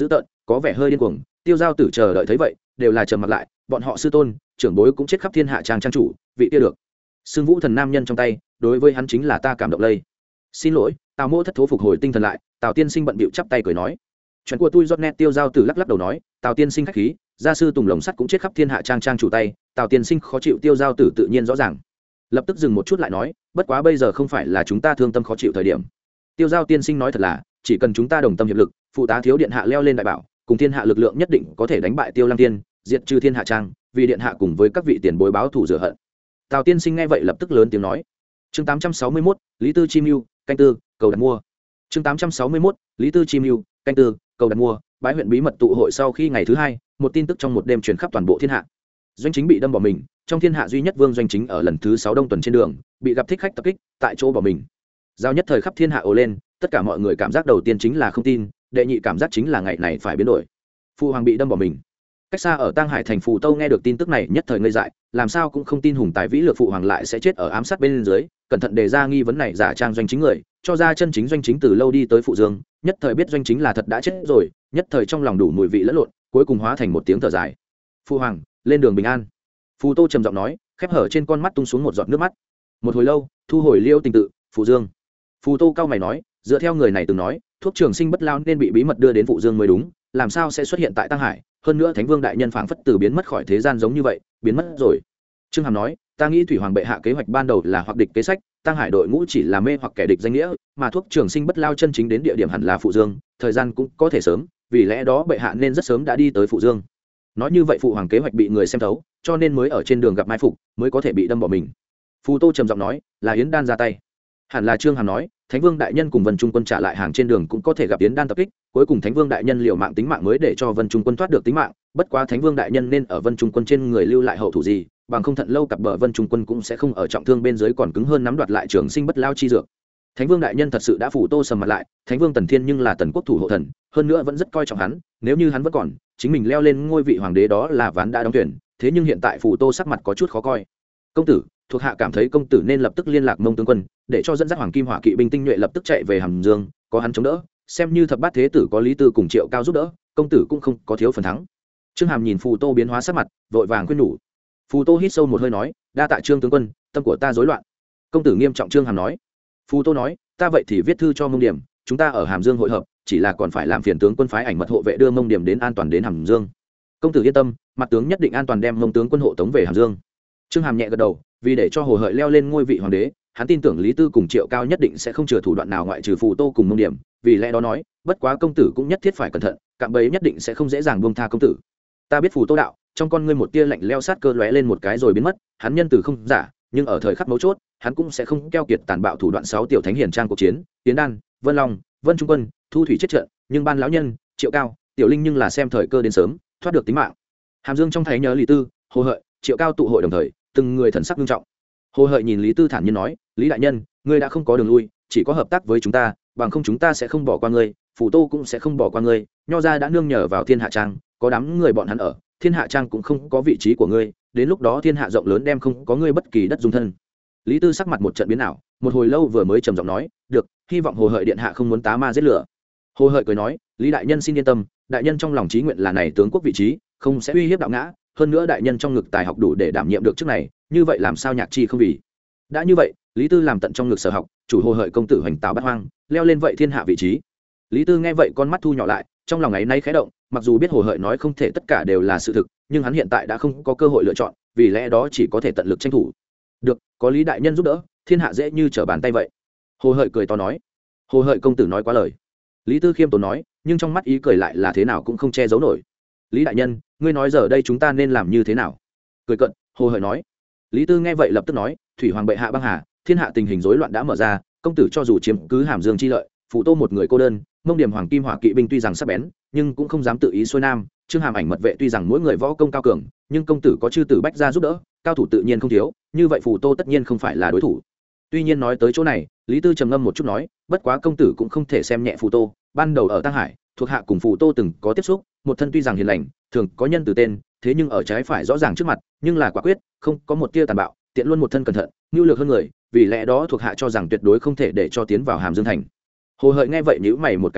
có vẻ hơi điên cuồng. Tiêu giao tử chờ đợi thấy vậy đều là trầm mặt lại, bọn họ sư tôn trưởng bối cũng chết khắp thiên hạ trang trang chủ, vị kia được xưng vũ thần nam nhân trong tay, đối với hắn chính là ta cảm động lây. Xin lỗi, Tào mỗ thất thố phục hồi tinh thần lại. Tào tiên sinh bận bịu chắp tay cười nói, chuyện của tôi rót nét. Tiêu giao tử lắc lắc đầu nói, Tào tiên sinh khách khí, gia sư Tùng Lồng Sắt cũng chết khắp thiên hạ trang trang chủ tay, Tào tiên sinh khó chịu. Tiêu giao tử tự nhiên rõ ràng, lập tức dừng một chút lại nói, bất quá bây giờ không phải là chúng ta thương tâm khó chịu thời điểm. Tiêu giao tiên sinh nói thật là, chỉ cần chúng ta đồng tâm hiệp lực, phụ tá thiếu điện hạ leo lên đại bảo, cùng thiên hạ lực lượng nhất định có thể đánh bại Tiêu Lăng Tiên, diệt trừ thiên hạ trang, vì điện hạ cùng với các vị tiền bối báo thù rửa hận. Tào tiên sinh nghe vậy lập tức lớn tiếng nói. Chương tám trăm sáu mươi mốt, Lý Tư Chim Ưu, canh tư, cầu đặt mua. Chương tám trăm sáu mươi mốt, Lý Tư Chim Ưu, canh tư, cầu đặt mua. Bái huyện bí mật tụ hội sau khi ngày thứ hai, một tin tức trong một đêm truyền khắp toàn bộ thiên hạ. Doanh Chính bị đâm bỏ mình, trong thiên hạ duy nhất Vương Doanh Chính ở lần thứ sáu đông tuần trên đường, bị gặp thích khách tập kích, tại chỗ bỏ mình. Giao nhất thời khắp thiên hạ ồ lên, tất cả mọi người cảm giác đầu tiên chính là không tin, đệ nhị cảm giác chính là ngày này phải biến đổi. Phụ hoàng bị đâm bỏ mình. Cách xa ở Tang Hải thành Phù Tâu nghe được tin tức này nhất thời ngây dại, làm sao cũng không tin hùng tài vĩ lược phụ hoàng lại sẽ chết ở ám sát bên dưới, cẩn thận đề ra nghi vấn này giả trang Doanh Chính người, cho ra chân chính Doanh Chính từ lâu đi tới Phụ Dương, nhất thời biết Doanh Chính là thật đã chết rồi, nhất thời trong lòng đủ mùi vị lẫn lộn, cuối cùng hóa thành một tiếng thở dài. Phụ hoàng, lên đường bình an. Phù Tô trầm giọng nói, khép hở trên con mắt tung xuống một giọt nước mắt. Một hồi lâu, thu hồi liêu tình tự, Phụ Dương. Phù Tô cao mày nói, dựa theo người này từng nói, thuốc trường sinh bất lao nên bị bí mật đưa đến Phụ Dương mới đúng, làm sao sẽ xuất hiện tại Tang Hải? Hơn nữa Thánh Vương đại nhân phảng phất từ biến mất khỏi thế gian giống như vậy, biến mất rồi. Trương Hàm nói, ta nghĩ Thủy Hoàng bệ hạ kế hoạch ban đầu là hoặc địch kế sách, Tang Hải đội ngũ chỉ là mê hoặc kẻ địch danh nghĩa, mà thuốc trường sinh bất lao chân chính đến địa điểm hẳn là Phụ Dương, thời gian cũng có thể sớm, vì lẽ đó bệ hạ nên rất sớm đã đi tới Phụ Dương. Nói như vậy Phụ Hoàng kế hoạch bị người xem thấu, cho nên mới ở trên đường gặp mai phục, mới có thể bị đâm bỏ mình. Phù Tô trầm giọng nói, là Yến Đan ra tay. Hẳn là Trương Hàm nói, Thánh Vương đại nhân cùng Vân Trung quân trả lại hàng trên đường cũng có thể gặp Yến Đan tập kích, cuối cùng Thánh Vương đại nhân liều mạng tính mạng mới để cho Vân Trung quân thoát được tính mạng, bất quá Thánh Vương đại nhân nên ở Vân Trung quân trên người lưu lại hậu thủ gì, bằng không thận lâu cặp bờ Vân Trung quân cũng sẽ không ở trọng thương bên dưới còn cứng hơn nắm đoạt lại trường sinh bất lao chi dược. Thánh Vương đại nhân thật sự đã phủ Tô sầm mặt lại, Thánh Vương Tần Thiên nhưng là Tần quốc thủ hộ thần, hơn nữa vẫn rất coi trọng hắn, nếu như hắn vẫn còn, chính mình leo lên ngôi vị hoàng đế đó là ván đã đóng tuyển, thế nhưng hiện tại phủ Tô sắc mặt có chút khó coi. Công tử, thuộc hạ cảm thấy công tử nên lập tức liên lạc Mông tướng quân, để cho dẫn dắt Hoàng Kim Hỏa kỵ binh tinh nhuệ lập tức chạy về Hàm Dương, có hắn chống đỡ, xem như thập bát thế tử có Lý Tư cùng Triệu Cao giúp đỡ, công tử cũng không có thiếu phần thắng. Trương Hàm nhìn Phù Tô biến hóa sắc mặt, vội vàng khuyên nhủ. Phù Tô hít sâu một hơi nói, đa tạ Trương tướng quân, tâm của ta rối loạn. Công tử nghiêm trọng. Trương Hàm nói. Phù Tô nói, ta vậy thì viết thư cho Mông Điểm, chúng ta ở Hàm Dương hội hợp, chỉ là còn phải làm phiền tướng quân phái ảnh mật hộ vệ đưa Mông Điểm đến an toàn đến Hàm Dương. Công tử yên tâm, mặt tướng nhất định an toàn đem Mông tướng quân hộ tống về Hàm Dương. Trương Hàm nhẹ gật đầu, vì để cho Hồ Hợi leo lên ngôi vị hoàng đế, hắn tin tưởng Lý Tư cùng Triệu Cao nhất định sẽ không chừa thủ đoạn nào ngoại trừ Phù Tô cùng Mông Điểm, vì lẽ đó nói, bất quá công tử cũng nhất thiết phải cẩn thận, cạm bẫy nhất định sẽ không dễ dàng buông tha công tử. Ta biết Phù Tô đạo, trong con ngươi một tia lạnh leo sát cơ lóe lên một cái rồi biến mất, hắn nhân từ không giả, nhưng ở thời khắc mấu chốt, hắn cũng sẽ không keo kiệt tàn bạo thủ đoạn. Sáu tiểu thánh hiền trang cuộc chiến, Tiến Đan, Vân Long, Vân Trung quân, Thu Thủy chết trận, nhưng ban lão nhân, Triệu Cao, Tiểu Linh nhưng là xem thời cơ đến sớm, thoát được tính mạng. Hàm Dương trong thấy nhớ Lý Tư, Hồ Hợi, Triệu Cao tụ hội đồng thời, từng người thần sắc nghiêm trọng. Hồ Hợi nhìn Lý Tư thản nhiên nói, Lý đại nhân, ngươi đã không có đường lui, chỉ có hợp tác với chúng ta, bằng không chúng ta sẽ không bỏ qua ngươi, Phù Tô cũng sẽ không bỏ qua ngươi. Nho gia đã nương nhờ vào Thiên Hạ Trang, có đám người bọn hắn ở, Thiên Hạ Trang cũng không có vị trí của ngươi, đến lúc đó thiên hạ rộng lớn đem không có ngươi bất kỳ đất dung thân. Lý Tư sắc mặt một trận biến ảo, một hồi lâu vừa mới trầm giọng nói, được, hy vọng Hồ Hợi điện hạ không muốn tá ma giết lửa. Hồ Hợi cười nói, Lý đại nhân xin yên tâm, đại nhân trong lòng chí nguyện là này tướng quốc vị trí, không sẽ uy hiếp đạo ngã, hơn nữa đại nhân trong ngực tài học đủ để đảm nhiệm được chức này, như vậy làm sao nhạc chi không vì. Đã như vậy, Lý Tư làm tận trong ngực sở học, chủ Hồ Hợi công tử hoành tào bát hoang, leo lên vậy thiên hạ vị trí. Lý Tư nghe vậy con mắt thu nhỏ lại, trong lòng ấy nay khẽ động, mặc dù biết Hồ Hợi nói không thể tất cả đều là sự thực, nhưng hắn hiện tại đã không có cơ hội lựa chọn, vì lẽ đó chỉ có thể tận lực tranh thủ. Được, có Lý đại nhân giúp đỡ, thiên hạ dễ như trở bàn tay vậy. Hồ Hợi cười to nói. Hồ Hợi công tử nói quá lời. Lý Tư khiêm tốn nói, nhưng trong mắt ý cười lại là thế nào cũng không che giấu nổi. Lý đại nhân, ngươi nói giờ đây chúng ta nên làm như thế nào? Cười cận, Hồ Hợi nói. Lý Tư nghe vậy lập tức nói, Thủy Hoàng bệ hạ băng hà, thiên hạ tình hình rối loạn đã mở ra, công tử cho dù chiếm cứ Hàm Dương chi lợi, Phù Tô một người cô đơn, Mông Điểm Hoàng Kim Hỏa kỵ binh tuy rằng sắc bén, nhưng cũng không dám tự ý xuôi nam. Trương Hàm ảnh mật vệ tuy rằng mỗi người võ công cao cường, nhưng công tử có chư tử bách gia giúp đỡ, cao thủ tự nhiên không thiếu, như vậy Phù Tô tất nhiên không phải là đối thủ. Tuy nhiên nói tới chỗ này, Lý Tư trầm ngâm một chút nói, bất quá công tử cũng không thể xem nhẹ Phù Tô, ban đầu ở Tang Hải, thuộc hạ cùng Phù Tô từng có tiếp xúc, một thân tuy rằng hiền lành, thường có nhân từ tên, thế nhưng ở trái phải rõ ràng trước mặt, nhưng là quả quyết, không có một tia tàn bạo, tiện luôn một thân cẩn thận, nhu lược hơn người, vì lẽ đó thuộc hạ cho rằng tuyệt đối không thể để cho tiến vào Hàm Dương thành. Hồ Hợi nghe vậy nhíu mày một cái nói,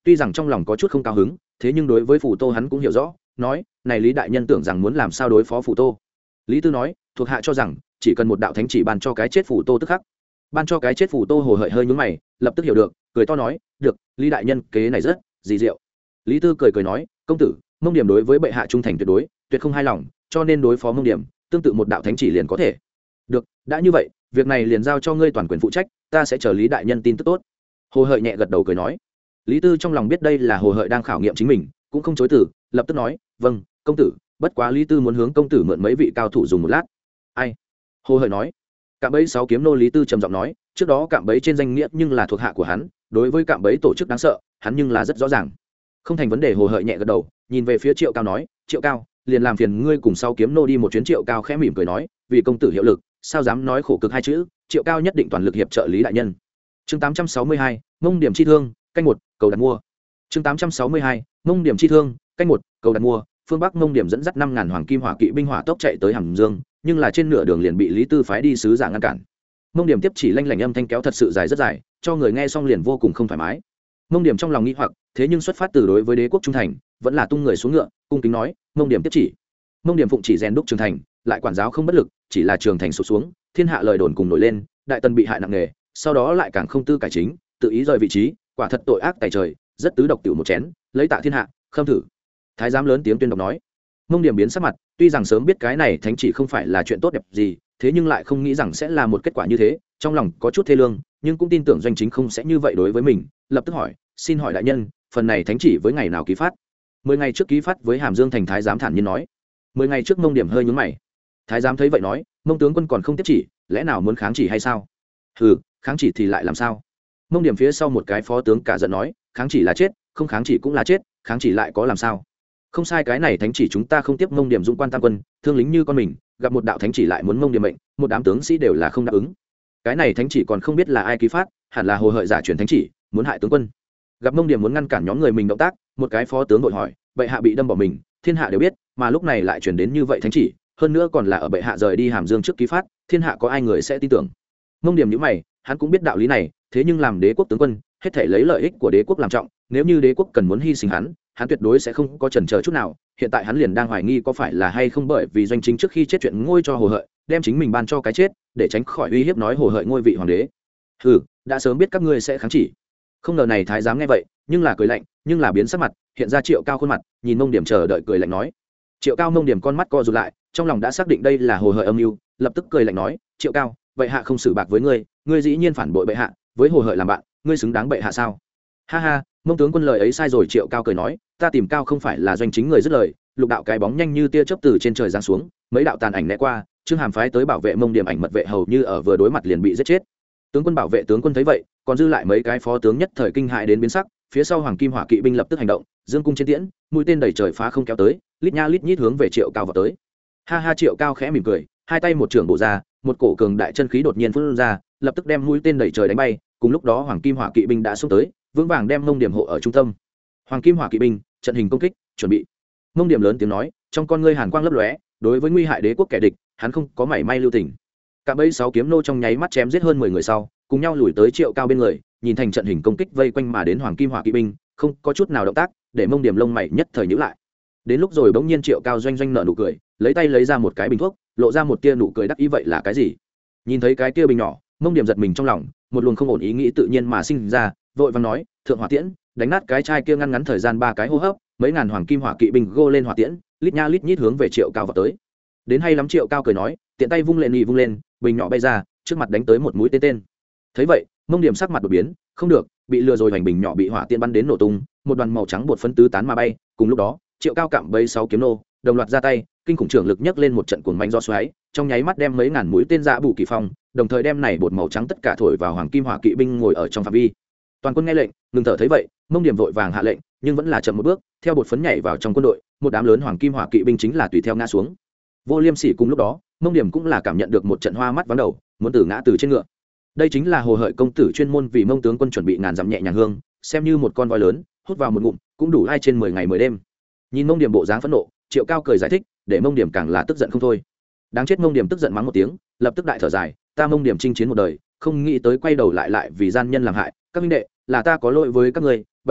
tuy rằng trong lòng có chút không cao hứng, thế nhưng đối với Phù Tô hắn cũng hiểu rõ, nói này Lý đại nhân tưởng rằng muốn làm sao đối phó Phù Tô. Lý Tư nói, thuộc hạ cho rằng chỉ cần một đạo thánh chỉ ban cho cái chết Phù Tô tức khắc. Ban cho cái chết Phù Tô hồ hởi hơi nhướng mày, lập tức hiểu được, cười to nói, được, Lý đại nhân kế này rất dị diệu. Lý Tư cười cười nói, công tử, Mông Điểm đối với bệ hạ trung thành tuyệt đối, tuyệt không hai lòng, cho nên đối phó Mông Điểm, tương tự một đạo thánh chỉ liền có thể. Được, đã như vậy, việc này liền giao cho ngươi toàn quyền phụ trách, ta sẽ chờ Lý đại nhân tin tức tốt. Hồ hợi nhẹ gật đầu cười nói. Lý Tư trong lòng biết đây là Hồ hợi đang khảo nghiệm chính mình, cũng không chối từ, lập tức nói, vâng, công tử, bất quá Lý Tư muốn hướng công tử mượn mấy vị cao thủ dùng một lát. Ai? Hồ hợi nói. Cạm bẫy sáu kiếm nô. Lý Tư trầm giọng nói, trước đó cạm bẫy trên danh nghĩa nhưng là thuộc hạ của hắn, đối với cạm bẫy tổ chức đáng sợ, hắn nhưng là rất rõ ràng. Không thành vấn đề. Hồ hợi nhẹ gật đầu, nhìn về phía Triệu Cao nói, Triệu Cao, liền làm phiền ngươi cùng sáu kiếm nô đi một chuyến. Triệu Cao khẽ mỉm cười nói, vì công tử hiệu lực, sao dám nói khổ cực hai chữ, Triệu Cao nhất định toàn lực hiệp trợ Lý đại nhân. Chương tám trăm sáu mươi hai, Mông Điểm chi thương, canh một, cầu đặt mua. Chương tám trăm sáu mươi hai, Mông Điểm chi thương, canh một, cầu đặt mua. Phương Bắc Mông Điểm dẫn dắt năm ngàn hoàng kim hỏa kỵ binh hỏa tốc chạy tới Hàm Dương, nhưng là trên nửa đường liền bị Lý Tư phái đi sứ giả ngăn cản. Mông Điểm tiếp chỉ lanh lảnh âm thanh kéo thật sự dài rất dài, cho người nghe xong liền vô cùng không thoải mái. Mông Điểm trong lòng nghĩ hoặc, thế nhưng xuất phát từ đối với đế quốc trung thành, vẫn là tung người xuống ngựa, cung kính nói, Mông Điểm tiếp chỉ. Mông Điểm phụng chỉ rèn đúc trường thành, lại quản giáo không bất lực, chỉ là trường thành sụp xuống, thiên hạ lời đồn cùng nổi lên, đại tần bị hại nặng nề, sau đó lại càng không tư cải chính, tự ý rời vị trí, quả thật tội ác tày trời, rất tứ độc tiểu một chén, lấy tạ thiên hạ, khâm thử. Thái giám lớn tiếng tuyên đọc nói. Mông Điểm biến sắc mặt, tuy rằng sớm biết cái này thánh chỉ không phải là chuyện tốt đẹp gì, thế nhưng lại không nghĩ rằng sẽ là một kết quả như thế, trong lòng có chút thê lương, nhưng cũng tin tưởng doanh chính không sẽ như vậy đối với mình, lập tức hỏi, xin hỏi đại nhân, phần này thánh chỉ với ngày nào ký phát? Mười ngày trước ký phát với Hàm Dương thành. Thái giám thản nhiên nói. Mười ngày trước. Mông Điểm hơi nhướng mày. Thái giám thấy vậy nói, Mông tướng quân còn không tiếp chỉ, lẽ nào muốn kháng chỉ hay sao? Hừ, kháng chỉ thì lại làm sao? Mông Điểm phía sau một cái phó tướng cả giận nói, kháng chỉ là chết, không kháng chỉ cũng là chết, kháng chỉ lại có làm sao? Không sai, cái này thánh chỉ chúng ta không tiếp. Mông Điểm dũng quan tam quân, thương lính như con mình, gặp một đạo thánh chỉ lại muốn Mông Điểm mệnh, một đám tướng sĩ đều là không đáp ứng. Cái này thánh chỉ còn không biết là ai ký phát, hẳn là Hồ hợi giả truyền thánh chỉ, muốn hại tướng quân. Gặp Mông Điểm muốn ngăn cản nhóm người mình động tác, một cái phó tướng đội hỏi, bệ hạ bị đâm bỏ mình, thiên hạ đều biết, mà lúc này lại truyền đến như vậy thánh chỉ, hơn nữa còn là ở bệ hạ rời đi Hàm Dương trước ký phát, thiên hạ có ai người sẽ tin tưởng? Mông Điểm nhíu mày, hắn cũng biết đạo lý này, thế nhưng làm đế quốc tướng quân, hết thảy lấy lợi ích của đế quốc làm trọng, nếu như đế quốc cần muốn hy sinh hắn, hắn tuyệt đối sẽ không có chần chờ chút nào. Hiện tại hắn liền đang hoài nghi có phải là hay không bởi vì doanh chính trước khi chết chuyện ngôi cho Hồ hợi, đem chính mình ban cho cái chết, để tránh khỏi uy hiếp nói Hồ hợi ngôi vị hoàng đế. Hừ, đã sớm biết các ngươi sẽ kháng chỉ. Không ngờ này thái giám nghe vậy, nhưng là cười lạnh, nhưng là biến sắc mặt, hiện ra Triệu Cao khuôn mặt, nhìn Mông Điểm chờ đợi cười lạnh nói. Triệu Cao. Mông Điểm con mắt co rụt lại, trong lòng đã xác định đây là Hồ hợi âm mưu, lập tức cười lạnh nói, Triệu Cao, bệ hạ không xử bạc với ngươi, ngươi dĩ nhiên phản bội bệ hạ, với Hồ hợi làm bạn, ngươi xứng đáng bệ hạ sao? Ha ha, Mông tướng quân lời ấy sai rồi. Triệu Cao cười nói, ta tìm Cao không phải là doanh chính người dứt lời, lục đạo cái bóng nhanh như tia chớp từ trên trời giáng xuống, mấy đạo tàn ảnh né qua, Trương Hàm phái tới bảo vệ Mông Điểm ảnh mật vệ hầu như ở vừa đối mặt liền bị giết chết. Tướng quân bảo vệ tướng quân thấy vậy, còn dư lại mấy cái phó tướng nhất thời kinh hại đến biến sắc, phía sau hoàng kim hỏa kỵ binh lập tức hành động, dương cung trên tiễn, mũi tên đầy trời phá không kéo tới, lít nha lít nhít hướng về Triệu Cao vào tới. Ha ha, Triệu Cao khẽ mỉm cười, hai tay một trưởng bổ ra, một cổ cường đại chân khí đột nhiên phun ra, lập tức đem mũi tên đầy trời đánh bay, cùng lúc đó hoàng kim hỏa kỵ binh đã xông tới, vững vàng đem Mông Điểm hộ ở trung tâm. Hoàng kim hỏa kỵ binh, trận hình công kích, chuẩn bị. Mông Điểm lớn tiếng nói, trong con ngươi hàn quang lấp lóe, đối với nguy hại đế quốc kẻ địch, hắn không có mảy may lưu tình. Cả bẫy sáu kiếm nô trong nháy mắt chém giết hơn mười người sau, cùng nhau lùi tới Triệu Cao bên người, nhìn thành trận hình công kích vây quanh mà đến hoàng kim hỏa kỵ binh, không có chút nào động tác, để Mông Điểm lông mày nhất thời nhíu lại. Đến lúc rồi bỗng nhiên Triệu Cao doanh doanh nở nụ cười, lấy tay lấy ra một cái bình thuốc, lộ ra một tia nụ cười đắc ý. Vậy là cái gì? Nhìn thấy cái tia bình nhỏ, Mông Điểm giật mình trong lòng, một luồng không ổn ý nghĩ tự nhiên mà sinh ra, vội vàng nói, thượng hỏa tiễn, đánh nát cái chai kia, ngăn ngắn thời gian ba cái hô hấp, mấy ngàn hoàng kim hỏa kỵ binh gô lên hỏa tiễn, lít nha lít nhít hướng về Triệu Cao vào tới. Đến hay lắm. Triệu Cao cười nói, tiện tay vung lên nhị vung lên, bình nhỏ bay ra, trước mặt đánh tới một mũi tên tên. Thấy vậy, Mông Điểm sắc mặt đột biến, không được, bị lừa rồi, hoành bình nhỏ bị hỏa tiễn bắn đến nổ tung, một đoàn màu trắng bột phấn tứ tán mà bay. Cùng lúc đó, Triệu Cao cạm bẫy sáu kiếm nô, đồng loạt ra tay, kinh khủng trưởng lực nhấc lên một trận cuồng mạnh gió xoáy, trong nháy mắt đem mấy ngàn mũi tên dạ bù kỳ phong, đồng thời đem này bột màu trắng tất cả thổi vào hoàng kim hỏa kỵ binh ngồi ở trong phạm vi. Toàn quân nghe lệnh, ngừng thở. Thấy vậy, Mông Điểm vội vàng hạ lệnh, nhưng vẫn là chậm một bước, theo bột phấn nhảy vào trong quân đội, một đám lớn hoàng kim hỏa kỵ binh chính là tùy theo ngã xuống. Vô Liêm Sỉ cùng lúc đó, Mông Điểm cũng là cảm nhận được một trận hoa mắt vắng đầu, muốn từ ngã từ trên ngựa. Đây chính là Hồ hợi công tử chuyên môn vì Mông tướng quân chuẩn bị ngàn dặm nhẹ nhàng hương, xem như một con voi lớn, hút vào một ngụm, cũng đủ hai trên mười ngày mười đêm. Nhìn Mông Điểm bộ dáng phẫn nộ, Triệu Cao cười giải thích, để Mông Điểm càng là tức giận không thôi. Đáng chết. Mông Điểm tức giận mắng một tiếng, lập tức đại thở dài, ta Mông Điểm chinh chiến một đời, không nghĩ tới quay đầu lại lại vì gian nhân làm hại, các minh đệ, là ta có lỗi với các ngươi, bệ hạ,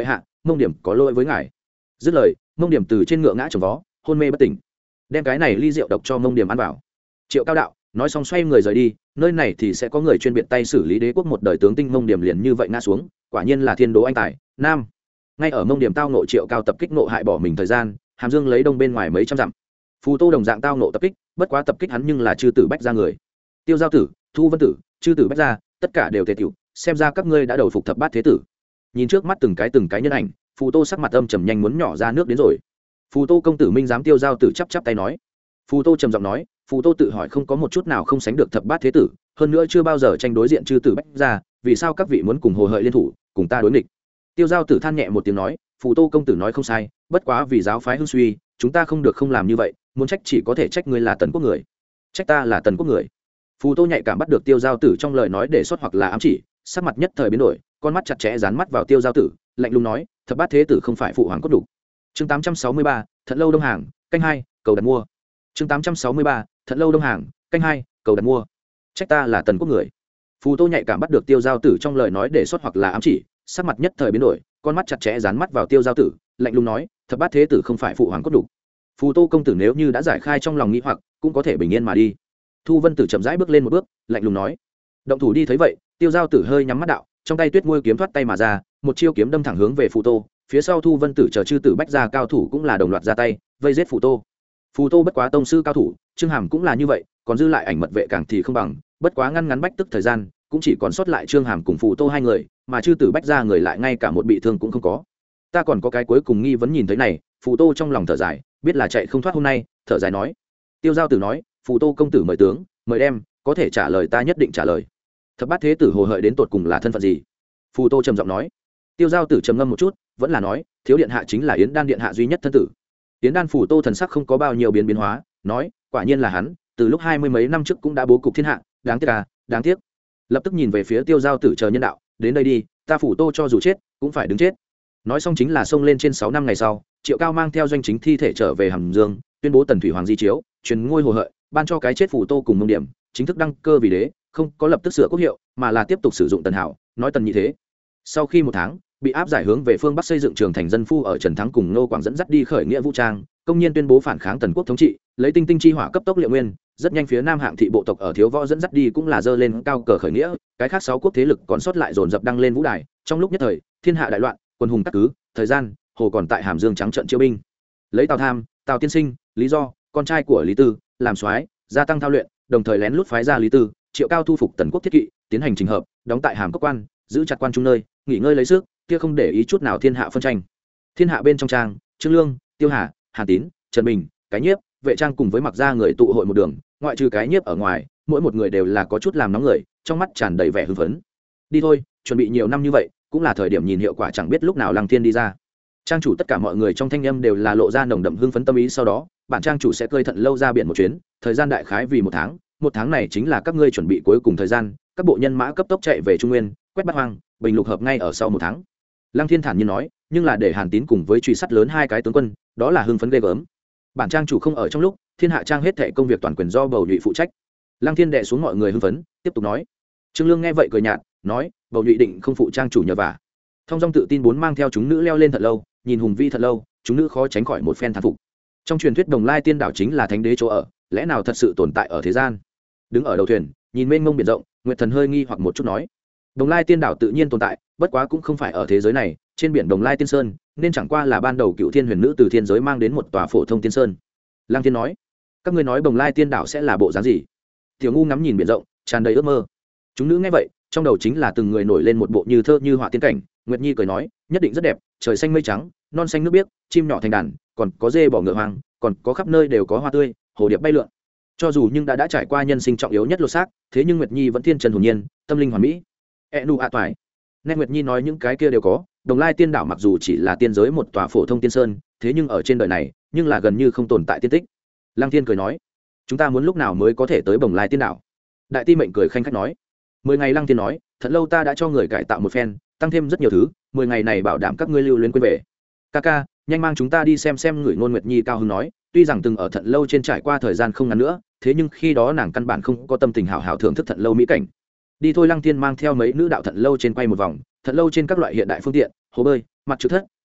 mông điểm có lỗi với ngài. Dứt lời, mông điểm từ trên ngựa ngã chồng vó, hôn mê bất tỉnh. Đem cái này ly rượu độc cho mông điểm ăn vào. Triệu Cao đạo nói xong xoay người rời đi, nơi này thì sẽ có người chuyên biện tay xử lý đế quốc một đời tướng tinh. Mông điểm liền như vậy ngã xuống, quả nhiên là thiên đố anh tài nam. Ngay ở mông điểm tao nộ Triệu Cao tập kích nộ hại bỏ mình thời gian, Hàm Dương lấy đông bên ngoài mấy trăm dặm. Phù Tô đồng dạng tao nộ tập kích, bất quá tập kích hắn nhưng là chư tử bách ra người. Tiêu Giao Tử, Thu Vân Tử, chư tử bách ra, tất cả đều tề tiểu, xem ra các ngươi đã đầu phục thập bát thế tử. Nhìn trước mắt từng cái từng cái nhân ảnh, Phù Tô sắc mặt âm trầm nhanh muốn nhỏ ra nước đến rồi. Phù Tô công tử minh giám. Tiêu Giao Tử chắp chắp tay nói. Phù Tô trầm giọng nói, Phù Tô tự hỏi không có một chút nào không sánh được thập bát thế tử, hơn nữa chưa bao giờ tranh đối diện chư tử bách ra, vì sao các vị muốn cùng hồ hợi liên thủ, cùng ta đối nghịch? Tiêu Giao Tử than nhẹ một tiếng nói, Phù Tô công tử nói không sai, bất quá vì giáo phái hưng suy, chúng ta không được không làm như vậy, muốn trách chỉ có thể trách ngươi là Tần quốc người, trách ta là Tần quốc người. Phù Tô nhạy cảm bắt được Tiêu Giao Tử trong lời nói đề xuất hoặc là ám chỉ, sắc mặt nhất thời biến đổi, con mắt chặt chẽ dán mắt vào Tiêu Giao Tử, lạnh lùng nói, thập bát thế tử không phải phụ hoàng cốt đủ. Chương tám trăm sáu mươi ba, Thận lâu đông hàng, canh hai, cầu đặt mua. Chương tám trăm sáu mươi ba, Thận lâu đông hàng, canh hai, cầu đặt mua. Trách ta là Tần quốc người. Phù Tô nhạy cảm bắt được Tiêu Giao Tử trong lời nói đề xuất hoặc là ám chỉ, sắc mặt nhất thời biến đổi, con mắt chặt chẽ dán mắt vào Tiêu Giao Tử, lạnh lùng nói, thập bát thế tử không phải phụ hoàng cốt đủ. Phù Tô công tử nếu như đã giải khai trong lòng nghi hoặc, cũng có thể bình yên mà đi. Thu Vân Tử chậm rãi bước lên một bước, lạnh lùng nói. Động thủ đi. Thấy vậy, Tiêu Giao Tử hơi nhắm mắt đạo, trong tay Tuyết Môi kiếm thoát tay mà ra, một chiêu kiếm đâm thẳng hướng về Phù Tô. Phía sau Thu Vân Tử chờ chư tử bách ra cao thủ cũng là đồng loạt ra tay, vây giết Phù Tô. Phù Tô bất quá tông sư cao thủ, Trương Hàm cũng là như vậy, còn dư lại ảnh mật vệ càng thì không bằng, bất quá ngăn ngắn bách tức thời gian, cũng chỉ còn sót lại Trương Hàm cùng Phù Tô hai người, mà chư tử bách ra người lại ngay cả một bị thương cũng không có. Ta còn có cái cuối cùng nghi vấn. Nhìn thấy này, Phù Tô trong lòng thở dài, biết là chạy không thoát hôm nay, thở dài nói. Tiêu Giao Tử nói, Phù Tô công tử mời tướng, mời đem, có thể trả lời ta nhất định trả lời. Thập bát thế tử hồ hợi đến tột cùng là thân phận gì? Phù Tô trầm giọng nói. Tiêu Giao Tử trầm ngâm một chút, vẫn là nói, thiếu điện hạ chính là Yến Đan điện hạ duy nhất thân tử. Yến Đan. Phù Tô thần sắc không có bao nhiêu biến biến hóa, nói, quả nhiên là hắn, từ lúc hai mươi mấy năm trước cũng đã bố cục thiên hạ, đáng tiếc à, đáng tiếc. Lập tức nhìn về phía Tiêu Giao Tử chờ nhân đạo, đến đây đi, ta Phù Tô cho dù chết, cũng phải đứng chết. Nói xong chính là xông lên. Trên sáu năm ngày sau, Triệu Cao mang theo doanh chính thi thể trở về Hàm Dương, tuyên bố Tần Thủy Hoàng di chiếu, truyền ngôi hồ hợi, ban cho cái chết Phù Tô cùng Mông Điểm, chính thức đăng cơ vì đế, không có lập tức sửa quốc hiệu, mà là tiếp tục sử dụng Tần hảo, nói Tần nhị thế. Sau khi một tháng, bị áp giải hướng về phương Bắc xây dựng trường thành dân phu ở Trần Thắng cùng Ngô Quảng dẫn dắt đi khởi nghĩa vũ trang, công nhiên tuyên bố phản kháng Tần quốc thống trị, lấy tinh tinh chi hỏa cấp tốc liệu nguyên. Rất nhanh phía Nam hạng thị bộ tộc ở Thiếu Võ dẫn dắt đi cũng là dơ lên cao cờ khởi nghĩa, cái khác sáu quốc thế lực còn sót lại dồn dập đăng lên vũ đài. Trong lúc nhất thời, thiên hạ đại loạn, quân hùng tắc cứ, thời gian hồ còn tại Hàm Dương trắng trận chiêu binh, lấy Tào Tham, Tào Tiên Sinh, Lý Do, con trai của Lý Tư, làm soái, gia tăng thao luyện, đồng thời lén lút phái ra Lý Tư, Triệu Cao thu phục Tần quốc thiết kỵ, tiến hành trình hợp, đóng tại Hàm Cốc quan, giữ chặt quan trung nơi, nghỉ ngơi lấy sức, kia không để ý chút nào thiên hạ phân tranh. Thiên hạ bên trong trang, Trương Lương, Tiêu Hà, Hàn Tín, Trần Bình, Cái Nhiếp, Vệ Trang cùng với Mặc Gia người tụ hội một đường, ngoại trừ Cái Nhiếp ở ngoài, mỗi một người đều là có chút làm nóng người, trong mắt tràn đầy vẻ hưng phấn. Đi thôi, chuẩn bị nhiều năm như vậy, cũng là thời điểm nhìn hiệu quả, chẳng biết lúc nào Lăng Thiên đi ra. Trang chủ tất cả mọi người trong thanh âm đều là lộ ra nồng đậm hưng phấn tâm ý. Sau đó, bản trang chủ sẽ cơi Thận lâu ra biển một chuyến, thời gian đại khái vì một tháng, một tháng này chính là các ngươi chuẩn bị cuối cùng thời gian, các bộ nhân mã cấp tốc chạy về Trung Nguyên, quét Bát Hoang, bình lục hợp ngay ở sau một tháng. Lăng Thiên thản nhiên nói, nhưng là để Hàn Tín cùng với truy sát lớn hai cái tướng quân, đó là hưng phấn ghê gớm. Bản trang chủ không ở trong lúc, thiên hạ trang hết thảy công việc toàn quyền do Bầu Nhụy phụ trách. Lăng Thiên đệ xuống mọi người hưng phấn, tiếp tục nói. Trương Lương nghe vậy cười nhạt, nói, Bầu Nhụy định không phụ trang chủ nhờ vả. Thông dong tự tin bốn mang theo chúng nữ leo lên Thận lâu, nhìn hùng vi Thận lâu, chúng nữ khó tránh khỏi một phen thán phục. Trong truyền thuyết Đồng Lai Tiên đảo chính là thánh đế chỗ ở, lẽ nào thật sự tồn tại ở thế gian? Đứng ở đầu thuyền, nhìn mênh mông biển rộng, Nguyệt Thần hơi nghi hoặc một chút nói, Đồng Lai Tiên đảo tự nhiên tồn tại, bất quá cũng không phải ở thế giới này, trên biển Đồng Lai Tiên Sơn, nên chẳng qua là ban đầu Cựu Thiên Huyền Nữ từ thiên giới mang đến một tòa phổ thông tiên sơn. Lăng Thiên nói, các ngươi nói Đồng Lai Tiên đảo sẽ là bộ dáng gì? Tiểu Ngu ngắm nhìn biển rộng, tràn đầy ước mơ. Chúng nữ nghe vậy, trong đầu chính là từng người nổi lên một bộ như thơ như họa tiên cảnh. Nguyệt Nhi cười nói, nhất định rất đẹp, trời xanh mây trắng, non xanh nước biếc, chim nhỏ thành đàn, còn có dê bò ngựa hoang, còn có khắp nơi đều có hoa tươi, hồ điệp bay lượn. Cho dù nhưng đã đã trải qua nhân sinh trọng yếu nhất lột xác, thế nhưng Nguyệt Nhi vẫn thiên trần hồn nhiên, tâm linh hoàn mỹ. E nu a toại. Nên Nguyệt Nhi nói những cái kia đều có, Đồng Lai Tiên đảo mặc dù chỉ là tiên giới một tòa phổ thông tiên sơn, thế nhưng ở trên đời này, nhưng là gần như không tồn tại tiên tích. Lăng Thiên cười nói, chúng ta muốn lúc nào mới có thể tới Đồng Lai Tiên đảo? Đại Ti mệnh cười khanh khách nói, mười ngày. Lăng Thiên nói, thật lâu ta đã cho người cải tạo một phen, tăng thêm rất nhiều thứ, mười ngày này bảo đảm các ngươi lưu luyến quên về. Ca ca, nhanh mang chúng ta đi xem xem. Người Ngôn Nguyệt Nhi cao hứng nói, tuy rằng từng ở Thận lâu trên trải qua thời gian không ngắn nữa, thế nhưng khi đó nàng căn bản không có tâm tình hảo hảo thưởng thức Thận lâu mỹ cảnh. Đi thôi. Lăng Thiên mang theo mấy nữ đạo Thận lâu trên quay một vòng. Thận lâu trên các loại hiện đại phương tiện, hồ bơi, mặt trực thất,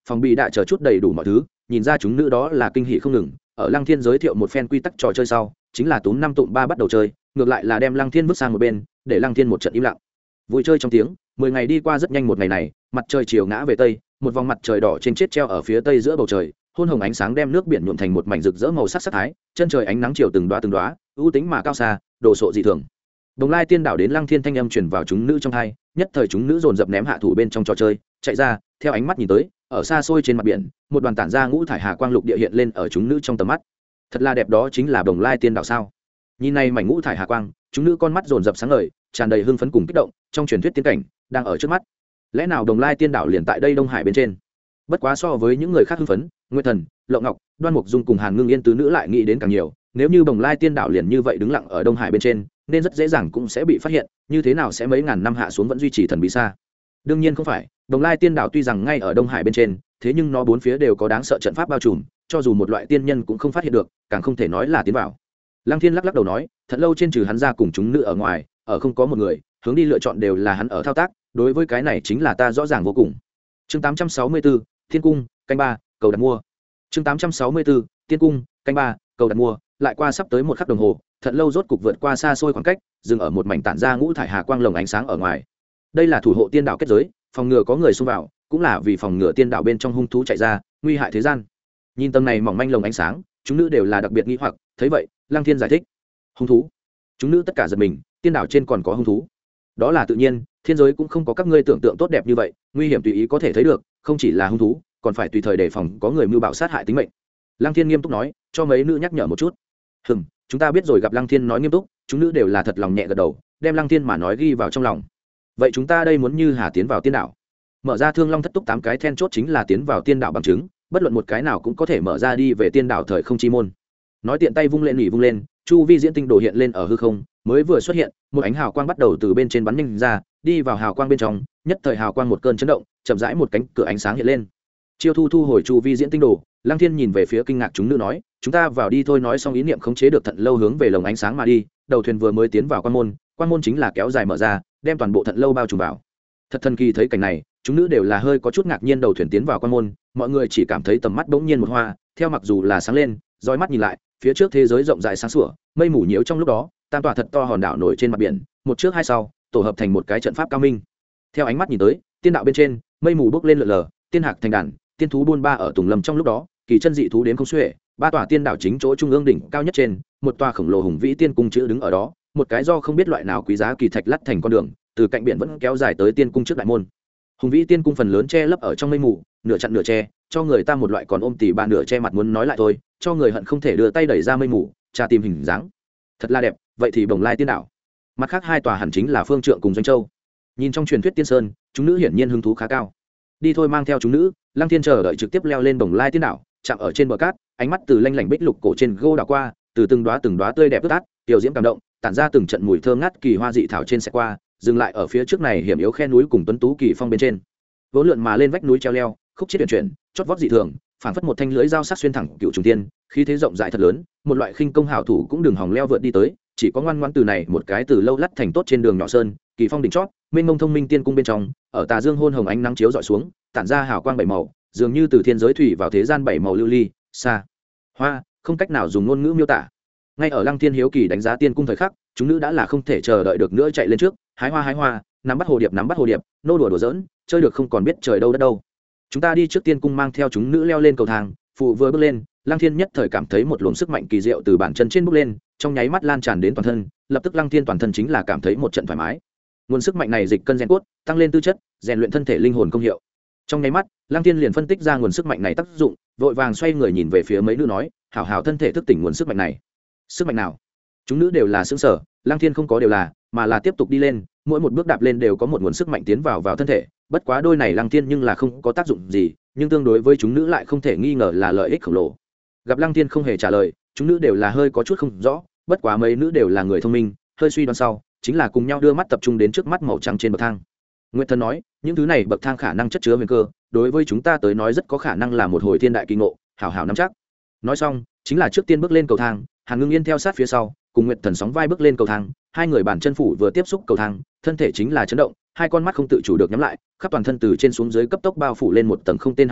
phòng bị đã chờ chút đầy đủ mọi thứ, nhìn ra chúng nữ đó là kinh hỉ không ngừng. Ở Lăng Thiên giới thiệu một phen quy tắc trò chơi sau, chính là túm năm tụm ba bắt đầu chơi, ngược lại là đem Lăng Thiên vứt sang một bên, để Lăng Thiên một trận im lặng. Vui chơi trong tiếng, mười ngày đi qua rất nhanh. Một ngày này, mặt trời chiều ngã về tây, một vòng mặt trời đỏ trên chết treo ở phía tây giữa bầu trời, hôn hồng ánh sáng đem nước biển nhuộm thành một mảnh rực rỡ màu sắc sắc thái, chân trời ánh nắng chiều từng đóa từng đóa, ưu tính mà cao xa, đồ sộ dị thường. Đồng Lai Tiên đảo đến Lăng Thiên thanh âm truyền vào chúng nữ trong tai, nhất thời chúng nữ dồn dập ném hạ thủ bên trong trò chơi, chạy ra, theo ánh mắt nhìn tới, ở xa xôi trên mặt biển, một đoàn tản ra ngũ thải hà quang lục địa hiện lên ở chúng nữ trong tầm mắt. Thật là đẹp, đó chính là Đồng Lai Tiên đảo sao? Nhìn này mảnh ngũ thải hà quang, chúng nữ con mắt dồn dập sáng ngời, tràn đầy hưng phấn cùng kích động, trong truyền thuyết tiên cảnh đang ở trước mắt. Lẽ nào Đồng Lai Tiên đảo liền tại đây Đông Hải bên trên? Bất quá so với những người khác hưng phấn, Nguyệt Thần, Lộ Ngọc, Đoan Mục Dung cùng Hàn Ngưng Yên tứ nữ lại nghĩ đến càng nhiều. Nếu như Đồng Lai Tiên đảo liền như vậy đứng lặng ở Đông Hải bên trên, nên rất dễ dàng cũng sẽ bị phát hiện, như thế nào sẽ mấy ngàn năm hạ xuống vẫn duy trì thần bí xa? Đương nhiên không phải, Đồng Lai Tiên đảo tuy rằng ngay ở Đông Hải bên trên, thế nhưng nó bốn phía đều có đáng sợ trận pháp bao trùm, cho dù một loại tiên nhân cũng không phát hiện được, càng không thể nói là tiến vào. Lăng Thiên lắc lắc đầu nói, thật lâu trên trừ hắn ra cùng chúng nữ ở ngoài, ở không có một người, hướng đi lựa chọn đều là hắn ở thao tác, đối với cái này chính là ta rõ ràng vô cùng. Chương tám trăm sáu mươi tư, Thiên cung, canh ba, cầu đặt mua. Chương tám trăm sáu mươi tư, Tiên cung, canh ba, cầu đặt mua. Lại qua sắp tới một khắc đồng hồ, thật lâu rốt cục vượt qua xa xôi khoảng cách, dừng ở một mảnh tản ra ngũ thải hà quang lồng ánh sáng ở ngoài. Đây là thủ hộ tiên đạo kết giới, phòng ngừa có người xông vào, cũng là vì phòng ngừa tiên đạo bên trong hung thú chạy ra, nguy hại thế gian. Nhìn tầng này mỏng manh lồng ánh sáng, chúng nữ đều là đặc biệt nghi hoặc, thấy vậy, Lăng Thiên giải thích: hung thú? Chúng nữ tất cả giật mình, tiên đảo trên còn có hung thú? Đó là tự nhiên, thiên giới cũng không có các ngươi tưởng tượng tốt đẹp như vậy, nguy hiểm tùy ý có thể thấy được, không chỉ là hung thú, còn phải tùy thời đề phòng có người mưu bạo sát hại tính mệnh. Lăng Thiên nghiêm túc nói, cho mấy nữ nhắc nhở một chút. Hừm, chúng ta biết rồi. Gặp Lăng Thiên nói nghiêm túc, chúng nữ đều là thật lòng nhẹ gật đầu, đem Lăng Thiên mà nói ghi vào trong lòng. Vậy chúng ta đây muốn như hà tiến vào tiên đảo, mở ra Thương Long thất túc tám cái then chốt chính là tiến vào tiên đảo bằng chứng, bất luận một cái nào cũng có thể mở ra đi về tiên đảo thời không chi môn. Nói tiện tay vung lên nhỉ vung lên, chu vi diễn tinh đồ hiện lên ở hư không, mới vừa xuất hiện, một ánh hào quang bắt đầu từ bên trên bắn nhanh ra, đi vào hào quang bên trong, nhất thời hào quang một cơn chấn động, chậm rãi một cánh cửa ánh sáng hiện lên. Chiêu thu thu hồi chu vi diễn tinh đồ, Lăng Thiên nhìn về phía kinh ngạc chúng nữ nói, chúng ta vào đi thôi. Nói xong ý niệm khống chế được thận lâu hướng về lồng ánh sáng mà đi, đầu thuyền vừa mới tiến vào quan môn, quan môn chính là kéo dài mở ra, đem toàn bộ thận lâu bao trùm vào. Thật thần kỳ. Thấy cảnh này, chúng nữ đều là hơi có chút ngạc nhiên. Đầu thuyền tiến vào quan môn, mọi người chỉ cảm thấy tầm mắt bỗng nhiên một hoa, theo mặc dù là sáng lên, dõi mắt nhìn lại, phía trước thế giới rộng rãi sáng sủa, mây mù nhiễu trong lúc đó, tam tòa thật to hòn đảo nổi trên mặt biển, một trước hai sau, tổ hợp thành một cái trận pháp cao minh. Theo ánh mắt nhìn tới, tiên đạo bên trên, mây mù bốc lên lượn lờ, tiên hạc thành đàn, tiên thú buôn ba ở tùng lâm trong lúc đó, kỳ chân dị thú đến không xuể. Ba tòa tiên đảo chính chỗ trung ương đỉnh cao nhất trên, một tòa khổng lồ hùng vĩ tiên cung chữ đứng ở đó, một cái do không biết loại nào quý giá kỳ thạch lắt thành con đường, từ cạnh biển vẫn kéo dài tới tiên cung trước đại môn. Hùng vĩ tiên cung phần lớn che lấp ở trong mây mù, nửa chặn nửa che, cho người ta một loại còn ôm tỉ ba nửa che mặt muốn nói lại thôi, cho người hận không thể đưa tay đẩy ra mây mù, tra tìm hình dáng. Thật là đẹp. Vậy thì Bồng Lai Tiên đảo, mặt khác hai tòa hẳn chính là Phương Trượng cùng Doanh Châu. Nhìn trong truyền thuyết tiên sơn, chúng nữ hiển nhiên hứng thú khá cao. Đi thôi. Mang theo chúng nữ, Lăng Thiên chờ đợi trực tiếp leo lên Bồng Lai Tiên đảo, chạm ở trên bờ cát, ánh mắt từ lanh lảnh bích lục cổ trên gô đảo qua, từ từng đóa từng đóa tươi đẹp ướt át, tiểu diễm cảm động, tản ra từng trận mùi thơm ngát kỳ hoa dị thảo trên sẽ qua, dừng lại ở phía trước này hiểm yếu khe núi cùng tuấn tú kỳ phong bên trên. Vốn lượn mà lên vách núi treo leo, khúc chết chuyển chuyển, chót vót dị thường, phảng phất một thanh lưỡi dao sắc xuyên thẳng cựu trùng tiên, khí thế rộng rãi thật lớn, một loại khinh công hảo thủ cũng đừng hòng leo vượt đi tới, chỉ có ngoan ngoãn từ này một cái từ lâu lắt thành tốt trên đường nhỏ sơn, kỳ phong đỉnh chót, mênh mông thông minh tiên cung bên trong, ở tà dương hôn hồng ánh nắng chiếu dọi xuống, tản ra hào quang bảy màu, dường như từ thiên giới thủy vào thế gian bảy màu lưu ly, xa hoa, không cách nào dùng ngôn ngữ miêu tả. Ngay ở Lăng Thiên hiếu kỳ đánh giá tiên cung thời khắc, chúng nữ đã là không thể chờ đợi được nữa chạy lên trước, hái hoa hái hoa, nắm bắt hồ điệp nắm bắt hồ điệp, nô đùa đùa giỡn, chơi được không còn biết trời đâu đất đâu. Chúng ta đi trước tiên cung. Mang theo chúng nữ leo lên cầu thang, phụ vừa bước lên, Lăng Thiên nhất thời cảm thấy một luồng sức mạnh kỳ diệu từ bàn chân trên bước lên, trong nháy mắt lan tràn đến toàn thân, lập tức Lăng Thiên toàn thân chính là cảm thấy một trận thoải mái. Nguồn sức mạnh này dịch cân rèn cốt, tăng lên tư chất, rèn luyện thân thể linh hồn công hiệu. Trong nháy mắt, Lăng Thiên liền phân tích ra nguồn sức mạnh này tác dụng, vội vàng xoay người nhìn về phía mấy nữ nói, hảo hảo thân thể thức tỉnh nguồn sức mạnh này. Sức mạnh nào? Chúng nữ đều là sững sờ, Lăng Thiên không có đều là, mà là tiếp tục đi lên, mỗi một bước đạp lên đều có một nguồn sức mạnh tiến vào vào thân thể, bất quá đôi này Lăng Thiên nhưng là không có tác dụng gì, nhưng tương đối với chúng nữ lại không thể nghi ngờ là lợi ích khổng lồ. Gặp Lăng Thiên không hề trả lời, chúng nữ đều là hơi có chút không rõ, bất quá mấy nữ đều là người thông minh, hơi suy đoán sau, chính là cùng nhau đưa mắt tập trung đến trước mắt màu trắng trên bậc thang. Nguyệt Thần nói, những thứ này bậc thang khả năng chất chứa huyền cơ, đối với chúng ta tới nói rất có khả năng là một hồi thiên đại kỳ ngộ, hảo hảo nắm chắc. Nói xong, chính là trước tiên bước lên cầu thang, Hàn Ngưng Yên theo sát phía sau, cùng Nguyệt Thần sóng vai bước lên cầu thang, hai người bàn chân phủ vừa tiếp xúc cầu thang, thân thể chính là chấn động, hai con mắt không tự chủ được nhắm lại, khắp toàn thân từ trên xuống dưới cấp tốc bao phủ lên một tầng không tên hàm ý,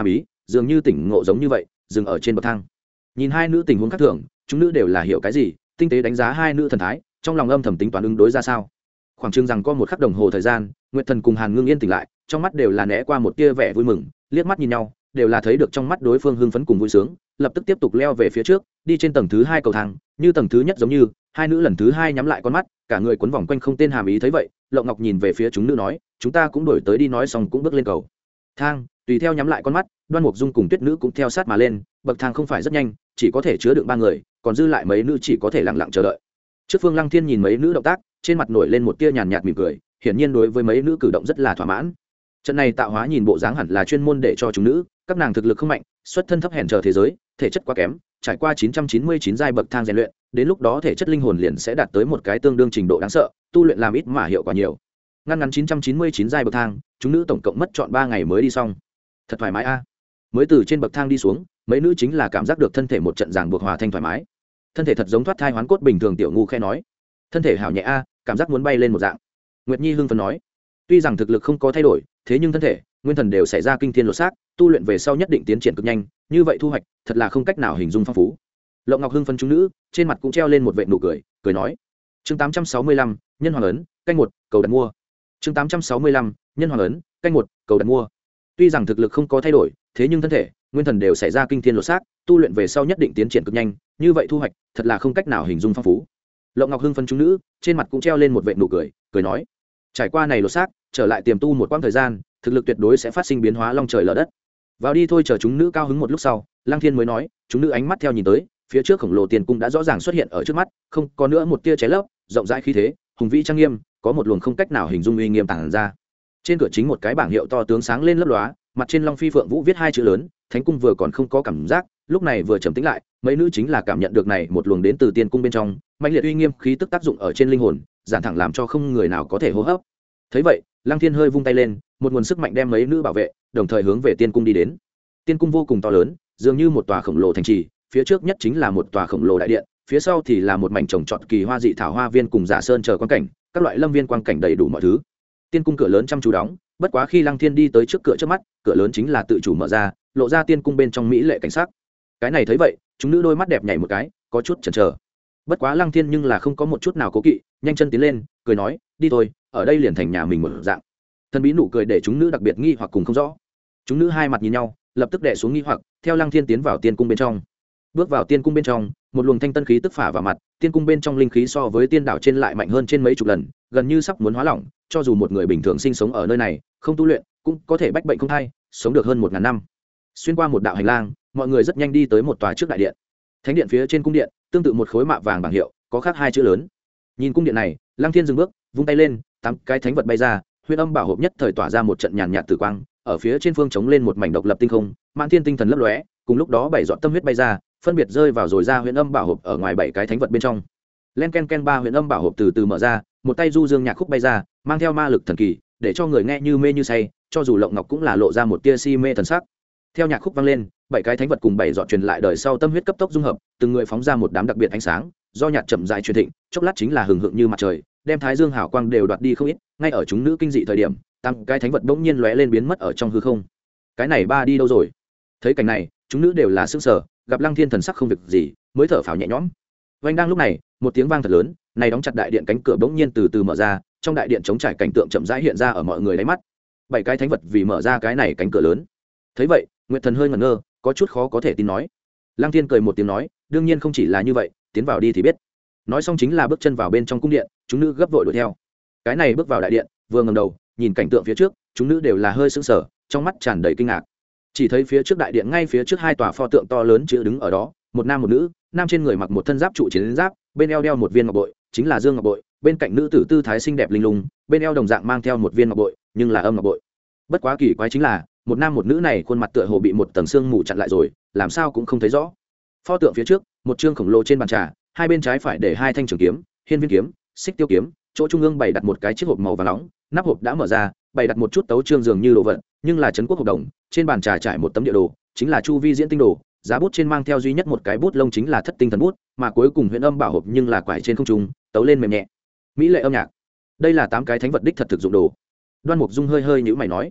dường như tỉnh ngộ giống như vậy dừng ở trên bậc thang. Nhìn hai nữ tình huống khác thường, chúng nữ đều là hiểu cái gì, tinh tế đánh giá hai nữ thần thái, trong lòng âm thầm tính toán ứng đối ra sao. Khoảng chừng rằng có một khắc đồng hồ thời gian, Nguyệt Thần cùng Hàn Ngưng Yên tỉnh lại, trong mắt đều là né qua một tia vẻ vui mừng, liếc mắt nhìn nhau, đều là thấy được trong mắt đối phương hưng phấn cùng vui sướng, lập tức tiếp tục leo về phía trước, đi trên tầng thứ hai cầu thang, như tầng thứ nhất giống như, hai nữ lần thứ hai nhắm lại con mắt, cả người quấn vòng quanh không tên hàm ý thấy vậy, Lộng Ngọc nhìn về phía chúng nữ nói, chúng ta cũng đổi tới đi, nói xong cũng bước lên cầu thang, tùy theo nhắm lại con mắt, Đoan Mục Dung cùng Tuyết nữ cũng theo sát mà lên, bậc thang không phải rất nhanh, chỉ có thể chứa đựng ba người, còn dư lại mấy nữ chỉ có thể lặng lặng chờ đợi. Trước Phương Lăng Thiên nhìn mấy nữ động tác, trên mặt nổi lên một tia nhàn nhạt mỉm cười, hiển nhiên đối với mấy nữ cử động rất là thỏa mãn. Trận này tạo hóa nhìn bộ dáng hẳn là chuyên môn để cho chúng nữ, các nàng thực lực không mạnh, xuất thân thấp hèn chờ thế giới, thể chất quá kém, trải qua chín trăm chín mươi chín giai bậc thang rèn luyện, đến lúc đó thể chất linh hồn liền sẽ đạt tới một cái tương đương trình độ đáng sợ, tu luyện làm ít mà hiệu quả nhiều. Ngăn ngắn chín trăm chín mươi chín giai bậc thang, chúng nữ tổng cộng mất trọn ba ngày mới đi xong. Thật thoải mái a. Mới từ trên bậc thang đi xuống, mấy nữ chính là cảm giác được thân thể một trận ràng buộc hòa thanh thoải mái. Thân thể thật giống thoát thai hoán cốt bình thường, tiểu ngu khẽ nói. Thân thể hảo nhẹ a, cảm giác muốn bay lên một dạng. Nguyệt Nhi hưng phấn nói. Tuy rằng thực lực không có thay đổi, thế nhưng thân thể, nguyên thần đều xảy ra kinh thiên lột xác, tu luyện về sau nhất định tiến triển cực nhanh, như vậy thu hoạch thật là không cách nào hình dung phong phú. Lộng Ngọc hưng phấn chúng nữ, trên mặt cũng treo lên một vệt nụ cười, cười nói: chương tám trăm sáu mươi lăm, nhân hoàng ấn, canh một, cầu đặt mua. chương tám trăm sáu mươi lăm, nhân hoàng ấn, canh một, cầu đặt mua. Tuy rằng thực lực không có thay đổi, thế nhưng thân thể, nguyên thần đều xảy ra kinh thiên lột xác, tu luyện về sau nhất định tiến triển cực nhanh, như vậy thu hoạch thật là không cách nào hình dung phong phú. Lộng Ngọc hưng phấn chúng nữ, trên mặt cũng treo lên một vệt nụ cười, cười nói: trải qua này lột xác, trở lại tiềm tu một quãng thời gian, thực lực tuyệt đối sẽ phát sinh biến hóa long trời lở đất. Vào đi thôi. Chờ chúng nữ cao hứng một lúc sau, Lăng Thiên mới nói, chúng nữ ánh mắt theo nhìn tới, phía trước khổng lồ tiền cung đã rõ ràng xuất hiện ở trước mắt, không có nữa một tia cháy lấp, rộng rãi khí thế, hùng vĩ trang nghiêm, có một luồng không cách nào hình dung uy nghiêm tàng ra. Trên cửa chính một cái bảng hiệu to tướng sáng lên lấp lóa, mặt trên Long Phi Phượng Vũ viết hai chữ lớn, Thánh cung vừa còn không có cảm giác, lúc này vừa trầm tĩnh lại, mấy nữ chính là cảm nhận được này một luồng đến từ tiên cung bên trong, mãnh liệt uy nghiêm khí tức tác dụng ở trên linh hồn, giản thẳng làm cho không người nào có thể hô hấp. Thấy vậy, Lăng Thiên hơi vung tay lên, một nguồn sức mạnh đem mấy nữ bảo vệ, đồng thời hướng về tiên cung đi đến. Tiên cung vô cùng to lớn, dường như một tòa khổng lồ thành trì, phía trước nhất chính là một tòa khổng lồ đại điện, phía sau thì là một mảnh trồng trọt kỳ hoa dị thảo hoa viên cùng giả sơn chờ quan cảnh, các loại lâm viên quang cảnh đầy đủ mọi thứ. Tiên cung cửa lớn chăm chú đóng, bất quá khi Lăng Thiên đi tới trước cửa trước mắt, cửa lớn chính là tự chủ mở ra, lộ ra tiên cung bên trong mỹ lệ cảnh sắc. Cái này thấy vậy, chúng nữ đôi mắt đẹp nhảy một cái, có chút chần chờ. Bất quá Lăng Thiên nhưng là không có một chút nào cố kỵ, nhanh chân tiến lên, cười nói, đi thôi, ở đây liền thành nhà mình một dạng. Thần bí nụ cười để chúng nữ đặc biệt nghi hoặc cùng không rõ. Chúng nữ hai mặt nhìn nhau, lập tức đè xuống nghi hoặc, theo Lăng Thiên tiến vào tiên cung bên trong. Bước vào tiên cung bên trong, một luồng thanh tân khí tức phả vào mặt, tiên cung bên trong linh khí so với tiên đảo trên lại mạnh hơn trên mấy chục lần, gần như sắp muốn hóa lỏng, cho dù một người bình thường sinh sống ở nơi này, không tu luyện, cũng có thể bách bệnh không thay, sống được hơn một ngàn năm. Xuyên qua một đạo hành lang, mọi người rất nhanh đi tới một tòa trước đại điện. Thánh điện phía trên cung điện, tương tự một khối mạ vàng bảng hiệu, có khắc hai chữ lớn. Nhìn cung điện này, Lăng Thiên dừng bước, vung tay lên, tám cái thánh vật bay ra, Huyền Âm Bảo Hộp nhất thời tỏa ra một trận nhàn nhạt tử quang, ở phía trên phương chống lên một mảnh độc lập tinh không, mãn thiên tinh thần lấp lóe, cùng lúc đó bảy giọt tâm huyết bay ra, phân biệt rơi vào rồi ra Huyền Âm Bảo Hộp ở ngoài bảy cái thánh vật bên trong. Len ken ken ba Huyền Âm Bảo Hộp từ từ mở ra, một tay du dương nhạc khúc bay ra, mang theo ma lực thần kỳ, để cho người nghe như mê như say, cho dù Lộng Ngọc cũng là lộ ra một tia si mê thần sắc. Theo nhạc khúc vang lên, bảy cái thánh vật cùng bảy giọt truyền lại đời sau tâm huyết cấp tốc dung hợp, từng người phóng ra một đám đặc biệt ánh sáng, do nhạt chậm rãi truyền thịnh, chốc lát chính là hừng hực như mặt trời, đem thái dương hào quang đều đoạt đi không ít. Ngay ở chúng nữ kinh dị thời điểm, tám cái thánh vật bỗng nhiên lóe lên biến mất ở trong hư không. Cái này ba đi đâu rồi? Thấy cảnh này, chúng nữ đều là sững sờ, gặp Lăng Thiên thần sắc không việc gì, mới thở phào nhẹ nhõm. Vành đang lúc này, một tiếng vang thật lớn, này đóng chặt đại điện cánh cửa bỗng nhiên từ từ mở ra, trong đại điện trống trải cảnh tượng chậm rãi hiện ra ở mọi người đáy mắt. Bảy cái thánh vật vì mở ra cái này cánh cửa lớn. Thấy vậy, Nguyệt Thần hơi ngẩn ngơ, có chút khó có thể tin nói. Lăng Thiên cười một tiếng nói, đương nhiên không chỉ là như vậy, tiến vào đi thì biết. Nói xong chính là bước chân vào bên trong cung điện, chúng nữ gấp vội đuổi theo. Cái này bước vào đại điện, vừa ngẩng đầu, nhìn cảnh tượng phía trước, chúng nữ đều là hơi sững sờ, trong mắt tràn đầy kinh ngạc. Chỉ thấy phía trước đại điện ngay phía trước hai tòa pho tượng to lớn chữ đứng ở đó, một nam một nữ, nam trên người mặc một thân giáp trụ chiến giáp, bên eo đeo một viên ngọc bội, chính là Dương Ngọc bội, bên cạnh nữ tử tư thái xinh đẹp linh lung, bên eo đồng dạng mang theo một viên ngọc bội, nhưng là âm ngọc bội. Bất quá kỳ quái chính là, một nam một nữ này khuôn mặt tựa hồ bị một tầng xương mù chặn lại rồi, làm sao cũng không thấy rõ. Pho tượng phía trước, một chương khổng lồ trên bàn trà, hai bên trái phải để hai thanh trường kiếm, hiên viên kiếm, xích tiêu kiếm, chỗ trung ương bày đặt một cái chiếc hộp màu vàng nóng, nắp hộp đã mở ra, bày đặt một chút tấu chương dường như đồ vật, nhưng là trấn quốc hộp đồng, trên bàn trà trải một tấm địa đồ, chính là chu vi diễn tinh đồ, giá bút trên mang theo duy nhất một cái bút lông chính là thất tinh thần bút, mà cuối cùng Huyền Âm Bảo Hộp nhưng là quải trên không trung, tấu lên mềm nhẹ. Mỹ lệ âm nhạc. Đây là tám cái thánh vật đích thật thực dụng đồ. Đoan Mục Dung hơi hơi nhíu mày nói,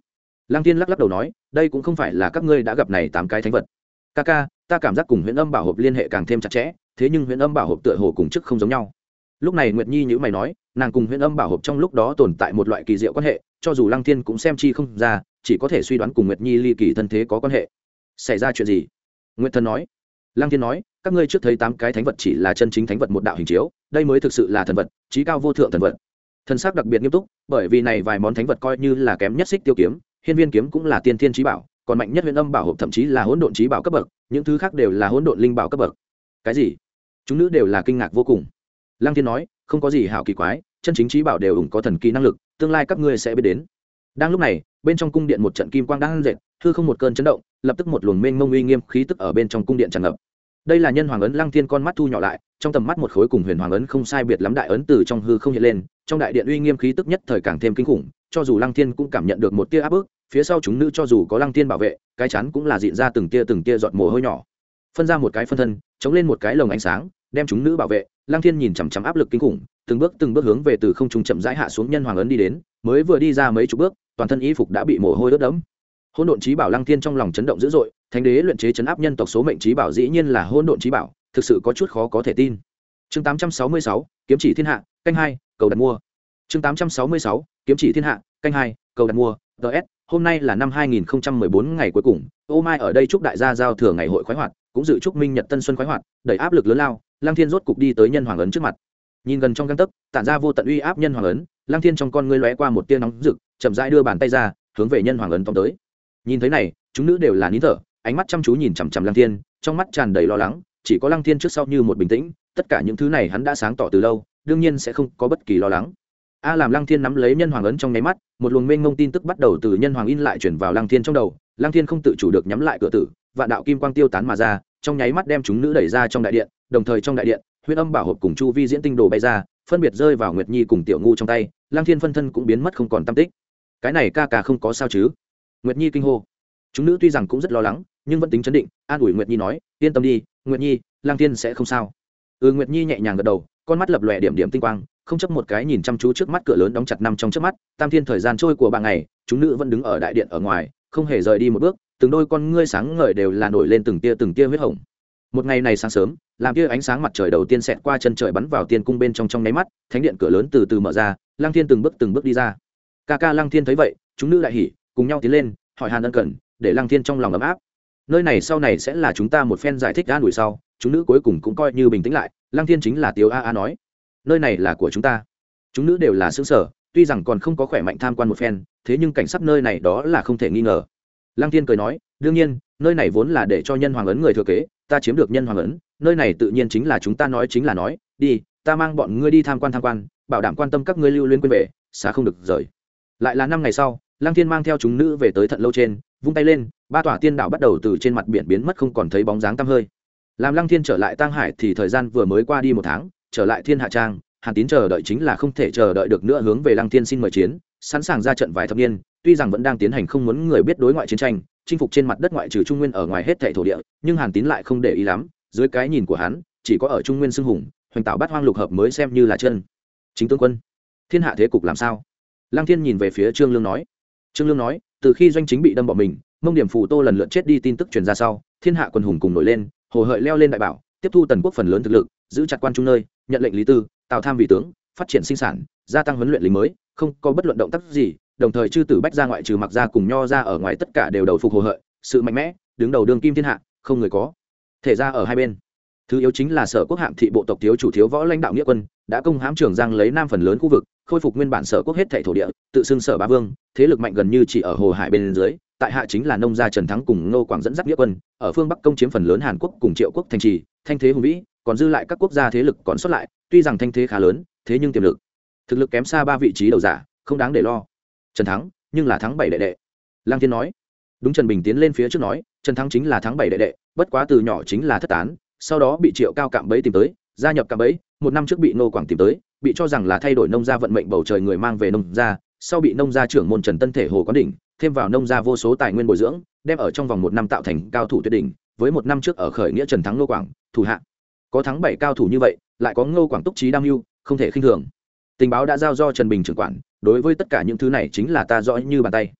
Lăng Thiên lắc lắc đầu nói, đây cũng không phải là các ngươi đã gặp này tám cái thánh vật. Ca ca, ta cảm giác cùng Huyền Âm Bảo Hộp liên hệ càng thêm chặt chẽ, thế nhưng Huyền Âm Bảo Hộp tựa hồ cùng trước không giống nhau. Lúc này Nguyệt Nhi nhíu mày nói, nàng cùng Huyền Âm Bảo Hộp trong lúc đó tồn tại một loại kỳ diệu quan hệ, cho dù Lăng Thiên cũng xem chi không ra, chỉ có thể suy đoán cùng Nguyệt Nhi ly kỳ thân thế có quan hệ. Xảy ra chuyện gì? Nguyệt Thần nói. Lăng Thiên nói, các ngươi trước thấy tám cái thánh vật chỉ là chân chính thánh vật một đạo hình chiếu, đây mới thực sự là thần vật, chí cao vô thượng thần vật. Thần sắc đặc biệt nghiêm túc, bởi vì này vài món thánh vật coi như là kém nhất Xích Tiêu kiếm, Hiên Viên kiếm cũng là tiên thiên chí bảo, còn mạnh nhất Huyền Âm Bảo Hộp thậm chí là hỗn độn chí bảo cấp bậc, những thứ khác đều là hỗn độn linh bảo cấp bậc. Cái gì? Chúng nữ đều là kinh ngạc vô cùng. Lăng Thiên nói, không có gì hảo kỳ quái, chân chính chí bảo đều ủng có thần kỳ năng lực, tương lai các ngươi sẽ biết đến. Đang lúc này, bên trong cung điện một trận kim quang đang dệt, hư không một cơn chấn động, lập tức một luồng mênh mông uy nghiêm khí tức ở bên trong cung điện tràn ngập. Đây là nhân hoàng ấn. Lăng Thiên con mắt thu nhỏ lại, trong tầm mắt một khối cùng huyền hoàng ấn không sai biệt lắm đại ấn từ trong hư không hiện lên, trong đại điện uy nghiêm khí tức nhất thời càng thêm kinh khủng, cho dù Lăng Thiên cũng cảm nhận được một tia áp bức, phía sau chúng nữ cho dù có Lăng Thiên bảo vệ, cái chắn cũng là dịn ra từng tia từng tia giọt mồ hôi nhỏ. Phân ra một cái phân thân, chống lên một cái lồng ánh sáng, đem chúng nữ bảo vệ. Lăng Thiên nhìn chằm chằm áp lực kinh khủng, từng bước từng bước hướng về từ không trung chậm rãi hạ xuống nhân hoàng ấn đi đến, mới vừa đi ra mấy chục bước, toàn thân y phục đã bị mồ hôi ướt đẫm. Hỗn độn chí bảo. Lăng Thiên trong lòng chấn động dữ dội, thánh đế luyện chế chấn áp nhân tộc số mệnh chí bảo dĩ nhiên là hỗn độn chí bảo, thực sự có chút khó có thể tin. Chương tám trăm sáu mươi sáu, kiếm chỉ thiên hạ, canh hai, cầu đặt mua. Chương tám trăm sáu mươi sáu, kiếm chỉ thiên hạ, canh hai, cầu đặt mua. ds Hôm nay là năm hai nghìn không trăm mười bốn ngày cuối cùng, ô mai ở đây chúc đại gia giao thừa ngày hội khoái hoạt, cũng dự chúc minh nhật tân xuân khoái hoạt, đẩy áp lực lớn lao. Lăng Thiên rốt cục đi tới nhân hoàng ấn trước mặt, nhìn gần trong gang tấc, tản ra vô tận uy áp nhân hoàng ấn. Lăng Thiên trong con ngươi lóe qua một tia nóng rực, chậm rãi đưa bàn tay ra, hướng về nhân hoàng ấn tóm tới. Nhìn thấy này, chúng nữ đều là nín thở, ánh mắt chăm chú nhìn chằm chằm Lăng Thiên, trong mắt tràn đầy lo lắng. Chỉ có Lăng Thiên trước sau như một bình tĩnh, tất cả những thứ này hắn đã sáng tỏ từ lâu, đương nhiên sẽ không có bất kỳ lo lắng. A làm Lăng Thiên nắm lấy nhân hoàng ấn trong nháy mắt, một luồng mênh mông tin tức bắt đầu từ nhân hoàng in lại chuyển vào Lăng Thiên trong đầu. Lăng Thiên không tự chủ được nhắm lại cửa tử, vạn đạo kim quang tiêu tán mà ra, trong nháy mắt đem chúng nữ đẩy ra trong đại điện, đồng thời trong đại điện, Huyền Âm Bảo Hộp cùng Chu Vi diễn tinh đồ bay ra, phân biệt rơi vào Nguyệt Nhi cùng Tiểu Ngu trong tay. Lăng Thiên phân thân cũng biến mất không còn tăm tích. Cái này ca ca không có sao chứ? Nguyệt Nhi kinh hô. Chúng nữ tuy rằng cũng rất lo lắng, nhưng vẫn tính chấn định, an ủi Nguyệt Nhi nói, yên tâm đi, Nguyệt Nhi, Lăng Thiên sẽ không sao. Ừ, Nguyệt Nhi nhẹ nhàng gật đầu, con mắt lập lòe điểm điểm tinh quang, không chấp một cái nhìn chăm chú trước mắt cửa lớn đóng chặt năm trong trước mắt. Tam thiên thời gian trôi của ba ngày, chúng nữ vẫn đứng ở đại điện ở ngoài, không hề rời đi một bước, từng đôi con ngươi sáng ngời đều là nổi lên từng tia từng tia huyết hồng. Một ngày này sáng sớm, làm tia ánh sáng mặt trời đầu tiên xẹt qua chân trời bắn vào tiên cung bên trong trong nháy mắt, thánh điện cửa lớn từ từ mở ra, Lăng Thiên từng bước từng bước đi ra. Ca ca Lăng Thiên thấy vậy, chúng nữ đại hỉ, cùng nhau tiến lên, hỏi han ân cần, để Lăng Thiên trong lòng ấm áp. Nơi này sau này sẽ là chúng ta một phen giải thích an ủi sau, chúng nữ cuối cùng cũng coi như bình tĩnh lại. Lăng Thiên chính là Tiếu a a nói, nơi này là của chúng ta. Chúng nữ đều là xứng sở, tuy rằng còn không có khỏe mạnh tham quan một phen, thế nhưng cảnh sắc nơi này đó là không thể nghi ngờ. Lăng Thiên cười nói, đương nhiên, nơi này vốn là để cho nhân hoàng ấn người thừa kế, ta chiếm được nhân hoàng ấn, nơi này tự nhiên chính là chúng ta nói chính là nói, đi, ta mang bọn ngươi đi tham quan tham quan, bảo đảm quan tâm các ngươi lưu luyến quên về, xá không được rời. Lại là năm ngày sau, Lăng Thiên mang theo chúng nữ về tới Thận Lâu trên, vung tay lên, ba tòa tiên đảo bắt đầu từ trên mặt biển biến mất không còn thấy bóng dáng tăm hơi. Làm Lăng Thiên trở lại Tang Hải thì thời gian vừa mới qua đi một tháng, trở lại Thiên Hạ Trang, Hàn Tín chờ đợi chính là không thể chờ đợi được nữa, hướng về Lăng Thiên xin mời chiến, sẵn sàng ra trận vài thập niên, tuy rằng vẫn đang tiến hành không muốn người biết đối ngoại chiến tranh, chinh phục trên mặt đất ngoại trừ Trung Nguyên ở ngoài hết thảy thổ địa, nhưng Hàn Tín lại không để ý lắm, dưới cái nhìn của hắn, chỉ có ở Trung Nguyên xưng hùng, hoành tạo bát hoang lục hợp mới xem như là chân chính tướng quân. Thiên hạ thế cục làm sao? Lăng Thiên nhìn về phía Trương Lương nói. Trương Lương nói, từ khi doanh chính bị đâm bỏ mình, Mông Điểm Phù Tô lần lượt chết đi tin tức truyền ra sau, thiên hạ quần hùng cùng nổi lên, hồ hợi leo lên đại bảo, tiếp thu tần quốc phần lớn thực lực, giữ chặt quan trung nơi, nhận lệnh lý tư, tạo tham vị tướng, phát triển sinh sản, gia tăng huấn luyện lính mới, không có bất luận động tác gì, đồng thời chư tử bách gia ngoại trừ Mặc gia cùng Nho gia ở ngoài tất cả đều đầu phục hồ hợi, sự mạnh mẽ, đứng đầu đường kim thiên hạ, không người có thể ra ở hai bên. Thứ yếu chính là Sở Quốc hạng thị bộ tộc thiếu chủ thiếu võ lãnh đạo nghĩa quân, đã công hãm Trường Giang lấy nam phần lớn khu vực, khôi phục nguyên bản Sở Quốc hết thảy thổ địa, tự xưng Sở Bá Vương, thế lực mạnh gần như chỉ ở hồ hải bên dưới. Tại hạ chính là nông gia Trần Thắng cùng Ngô Quảng dẫn dắt nghĩa quân, ở phương Bắc công chiếm phần lớn Hàn Quốc cùng Triệu Quốc thành trì, thanh thế hùng vĩ, còn dư lại các quốc gia thế lực còn sót lại, tuy rằng thanh thế khá lớn, thế nhưng tiềm lực, thực lực kém xa ba vị trí đầu giả, không đáng để lo. Trần Thắng, nhưng là thắng bảy đệ đệ. Lăng Thiên nói. Đúng, Trần Bình tiến lên phía trước nói, Trần Thắng chính là thắng bảy đệ đệ, bất quá từ nhỏ chính là thất tán, sau đó bị Triệu Cao cạm bẫy tìm tới, gia nhập cạm bẫy, một năm trước bị Ngô Quảng tìm tới, bị cho rằng là thay đổi nông gia vận mệnh bầu trời người mang về nông gia, sau bị nông gia trưởng môn Trần Tân Thể Hồ Quán Đỉnh, thêm vào nông gia vô số tài nguyên bồi dưỡng, đem ở trong vòng một năm tạo thành cao thủ tuyệt đỉnh, với một năm trước ở khởi nghĩa Trần Thắng Ngô Quảng, thủ hạ có thắng bảy cao thủ như vậy, lại có Ngô Quảng túc trí đam mưu, không thể khinh thường. Tình báo đã giao do Trần Bình trưởng quản, đối với tất cả những thứ này chính là ta rõ như bàn tay.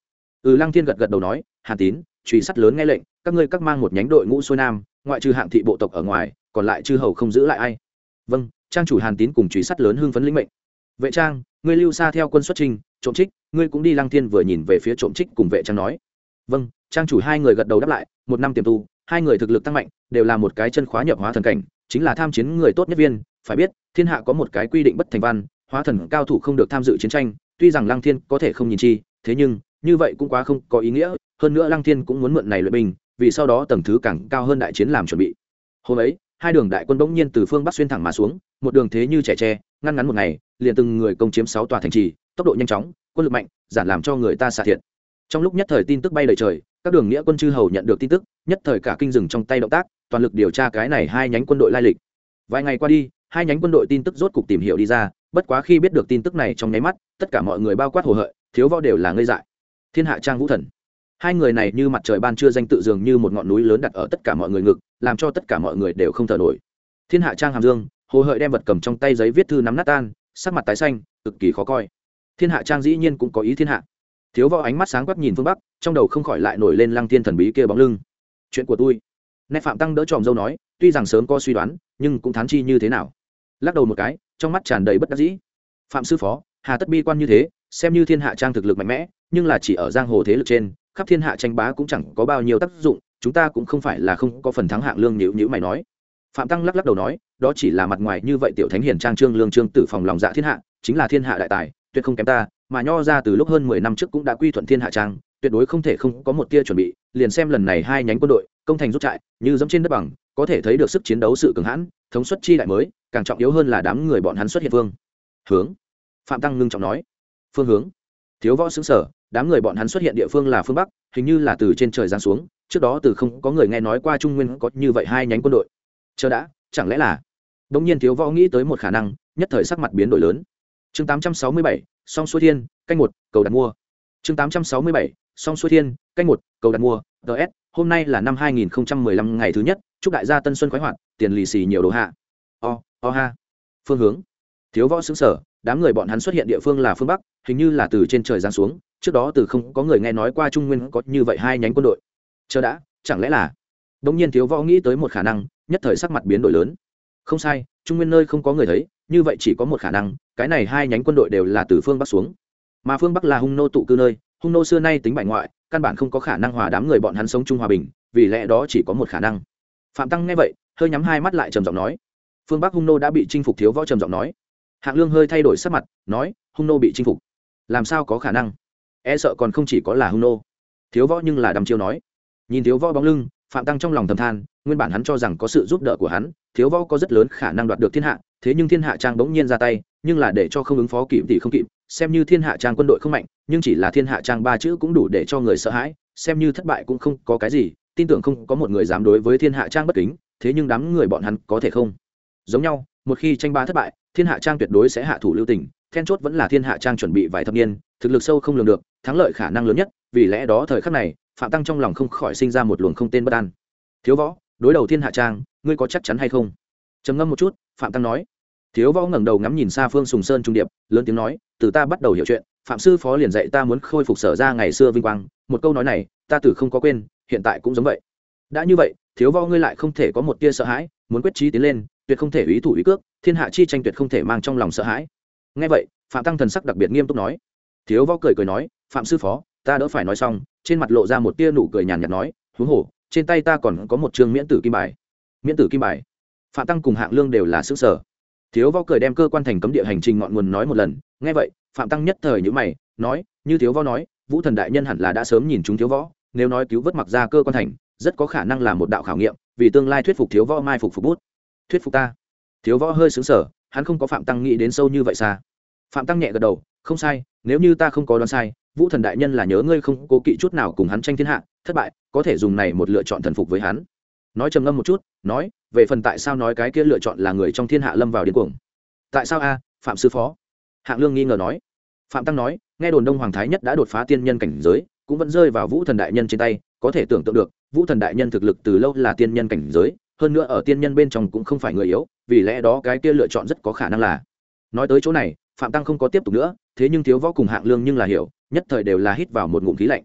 Ừ, Lăng Thiên gật gật đầu nói, Hàn Tín, Trùy Sắt lớn nghe lệnh, các ngươi các mang một nhánh đội ngũ xuôi nam, ngoại trừ hạng thị bộ tộc ở ngoài, còn lại chư hầu không giữ lại ai. Vâng, trang chủ Hàn Tín cùng Trùy Sắt lớn hưng phấn lĩnh mệnh. Vệ Trang, ngươi lưu xa theo quân xuất trình, trộm trích, ngươi cũng đi. Lăng Thiên vừa nhìn về phía trộm trích cùng Vệ Trang nói. Vâng, trang chủ hai người gật đầu đáp lại. Một năm tiềm tu, hai người thực lực tăng mạnh, đều là một cái chân khóa nhập hóa thần cảnh, chính là tham chiến người tốt nhất viên. Phải biết, thiên hạ có một cái quy định bất thành văn, hóa thần cao thủ không được tham dự chiến tranh. Tuy rằng Lăng Thiên có thể không nhìn chi, thế nhưng như vậy cũng quá không có ý nghĩa. Hơn nữa Lăng Thiên cũng muốn mượn này luyện binh, vì sau đó tầng thứ càng cao hơn đại chiến làm chuẩn bị. Hôm ấy, hai đường đại quân bỗng nhiên từ phương bắc xuyên thẳng mà xuống, một đường thế như trẻ tre, ngăn ngắn một ngày, liền từng người công chiếm sáu tòa thành trì, tốc độ nhanh chóng, quân lực mạnh, giản làm cho người ta xạ thiệt. Trong lúc nhất thời tin tức bay đầy trời, các đường nghĩa quân chư hầu nhận được tin tức, nhất thời cả kinh dừng trong tay động tác, toàn lực điều tra cái này hai nhánh quân đội lai lịch. Vài ngày qua đi, hai nhánh quân đội tin tức rốt cục tìm hiểu đi ra, bất quá khi biết được tin tức này trong nháy mắt, tất cả mọi người bao quát hồ hợi, thiếu võ đều là ngây dại. Thiên Hạ Trang Vũ Thần, hai người này như mặt trời ban trưa danh tự dường như một ngọn núi lớn đặt ở tất cả mọi người ngực, làm cho tất cả mọi người đều không thở nổi. Thiên Hạ Trang Hàm Dương, hồ hợi đem vật cầm trong tay giấy viết thư nắm nát tan, sắc mặt tái xanh, cực kỳ khó coi. Thiên Hạ Trang dĩ nhiên cũng có ý thiên hạ. Thiếu võ ánh mắt sáng quắc nhìn phương bắc, trong đầu không khỏi lại nổi lên Lăng Thiên thần bí kia bóng lưng. Chuyện của tôi. Nét Phạm Tăng đỡ tròm dâu nói, tuy rằng sớm có suy đoán, nhưng cũng thán chi như thế nào. Lắc đầu một cái, trong mắt tràn đầy bất đắc dĩ. Phạm sư phó, hà tất bi quan như thế, xem như Thiên Hạ Trang thực lực mạnh mẽ, nhưng là chỉ ở giang hồ thế lực trên, khắp thiên hạ tranh bá cũng chẳng có bao nhiêu tác dụng, chúng ta cũng không phải là không có phần thắng. Hạng Lương nhíu nhíu mày nói. Phạm Tăng lắc lắc đầu nói, đó chỉ là mặt ngoài như vậy. Tiểu thánh hiền trang trương lương trương tử phòng lòng dạ thiên hạ, chính là thiên hạ đại tài, tuyệt không kém ta, mà nho ra từ lúc hơn mười năm trước cũng đã quy thuận Thiên Hạ Trang, tuyệt đối không thể không có một tia chuẩn bị. Liền xem lần này hai nhánh quân đội công thành rút trại, như dẫm trên đất bằng, có thể thấy được sức chiến đấu sự cường hãn, thống suất chi đại mới, càng trọng yếu hơn là đám người bọn hắn xuất hiện phương hướng. Phạm Tăng ngưng trọng nói, phương hướng. Thiếu võ xứng sở, đám người bọn hắn xuất hiện địa phương là phương bắc, hình như là từ trên trời giáng xuống, trước đó từ không có người nghe nói qua Trung Nguyên có như vậy hai nhánh quân đội. Chờ đã, chẳng lẽ là? Đống nhiên thiếu võ nghĩ tới một khả năng, nhất thời sắc mặt biến đổi lớn. Chương tám trăm sáu mươi bảy, Song Xuôi Thiên, canh một, cầu đặt mua. Chương tám trăm sáu mươi bảy, Song Xuôi Thiên, canh một, cầu đặt mua. ds Hôm nay là năm hai nghìn không trăm mười lăm ngày thứ nhất, chúc đại gia tân xuân khoái hoạt, tiền lì xì nhiều đồ hạ. O, o ha. Phương hướng. Thiếu võ xứng sở, đám người bọn hắn xuất hiện địa phương là phương bắc, hình như là từ trên trời giáng xuống, trước đó từ không có người nghe nói qua Trung Nguyên có như vậy hai nhánh quân đội. Chờ đã, chẳng lẽ là? Đống nhiên thiếu võ nghĩ tới một khả năng, nhất thời sắc mặt biến đổi lớn. Không sai, Trung Nguyên nơi không có người thấy, như vậy chỉ có một khả năng, cái này hai nhánh quân đội đều là từ phương bắc xuống, mà phương bắc là hung nô tụ cư nơi, hung nô xưa nay tính bại ngoại, căn bản không có khả năng hòa đám người bọn hắn sống chung hòa bình, vì lẽ đó chỉ có một khả năng. Phạm Tăng nghe vậy, hơi nhắm hai mắt lại trầm giọng nói, phương bắc hung nô đã bị chinh phục. Thiếu võ trầm giọng nói. Hạng Lương hơi thay đổi sắc mặt, nói, hung nô bị chinh phục, làm sao có khả năng, e sợ còn không chỉ có là hung nô. Thiếu võ nhưng là đăm chiêu nói. Nhìn thiếu võ bóng lưng, Phạm Tăng trong lòng thầm than, nguyên bản hắn cho rằng có sự giúp đỡ của hắn, thiếu võ có rất lớn khả năng đoạt được thiên hạ, thế nhưng Thiên Hạ Trang bỗng nhiên ra tay, nhưng là để cho không ứng phó kịp thì không kịp. Xem như Thiên Hạ Trang quân đội không mạnh, nhưng chỉ là Thiên Hạ Trang ba chữ cũng đủ để cho người sợ hãi, xem như thất bại cũng không có cái gì, tin tưởng không có một người dám đối với Thiên Hạ Trang bất kính, thế nhưng đám người bọn hắn có thể không giống nhau, một khi tranh ba thất bại, Thiên Hạ Trang tuyệt đối sẽ hạ thủ lưu tình, then chốt vẫn là Thiên Hạ Trang chuẩn bị vài thập niên, thực lực sâu không lường được, thắng lợi khả năng lớn nhất, vì lẽ đó thời khắc này, Phạm Tăng trong lòng không khỏi sinh ra một luồng không tên bất an. Thiếu võ, đối đầu Thiên Hạ Trang, ngươi có chắc chắn hay không? Trầm ngâm một chút, Phạm Tăng nói. Thiếu võ ngẩng đầu ngắm nhìn xa phương Sùng Sơn trung điệp, lớn tiếng nói, từ ta bắt đầu hiểu chuyện, Phạm sư phó liền dạy ta muốn khôi phục Sở ra ngày xưa vinh quang, một câu nói này, ta từ không có quên, hiện tại cũng giống vậy. Đã như vậy, thiếu võ ngươi lại không thể có một tia sợ hãi, muốn quyết chí tiến lên, tuyệt không thể ý thủ ý cước, thiên hạ chi tranh tuyệt không thể mang trong lòng sợ hãi. Nghe vậy, Phạm Tăng thần sắc đặc biệt nghiêm túc nói. Thiếu võ cười cười nói, Phạm sư phó, ta đỡ phải nói xong, trên mặt lộ ra một tia nụ cười nhàn nhạt nói, huống hồ, trên tay ta còn có một chương miễn tử kim bài. Miễn tử kim bài? Phạm Tăng cùng Hạng Lương đều là xứng sở. Thiếu võ cười đem cơ quan thành cấm địa hành trình ngọn nguồn nói một lần. Nghe vậy, Phạm Tăng nhất thời nhíu mày, nói, như thiếu võ nói, Vũ Thần đại nhân hẳn là đã sớm nhìn chúng thiếu võ, nếu nói cứu vớt mặc ra cơ quan thành, rất có khả năng là một đạo khảo nghiệm, vì tương lai thuyết phục thiếu võ mai phục phục bút. Thuyết phục ta? Thiếu võ hơi sững sờ, hắn không có Phạm Tăng nghĩ đến sâu như vậy xa. Phạm Tăng nhẹ gật đầu, không sai, nếu như ta không có đoán sai, Vũ Thần đại nhân là nhớ ngươi không cố kỵ chút nào cùng hắn tranh thiên hạ, thất bại, có thể dùng này một lựa chọn thần phục với hắn. Nói trầm ngâm một chút, nói, về phần tại sao nói cái kia lựa chọn là người trong thiên hạ lâm vào điên cuồng. Tại sao a, Phạm sư phó? Hạng Lương nghi ngờ nói. Phạm Tăng nói, nghe đồn Đông Hoàng thái nhất đã đột phá tiên nhân cảnh giới, cũng vẫn rơi vào Vũ Thần đại nhân trên tay, có thể tưởng tượng được, Vũ Thần đại nhân thực lực từ lâu là tiên nhân cảnh giới, hơn nữa ở tiên nhân bên trong cũng không phải người yếu, vì lẽ đó cái kia lựa chọn rất có khả năng là. Nói tới chỗ này, Phạm Tăng không có tiếp tục nữa, thế nhưng thiếu võ cùng Hạng Lương nhưng là hiểu, nhất thời đều là hít vào một ngụm khí lạnh.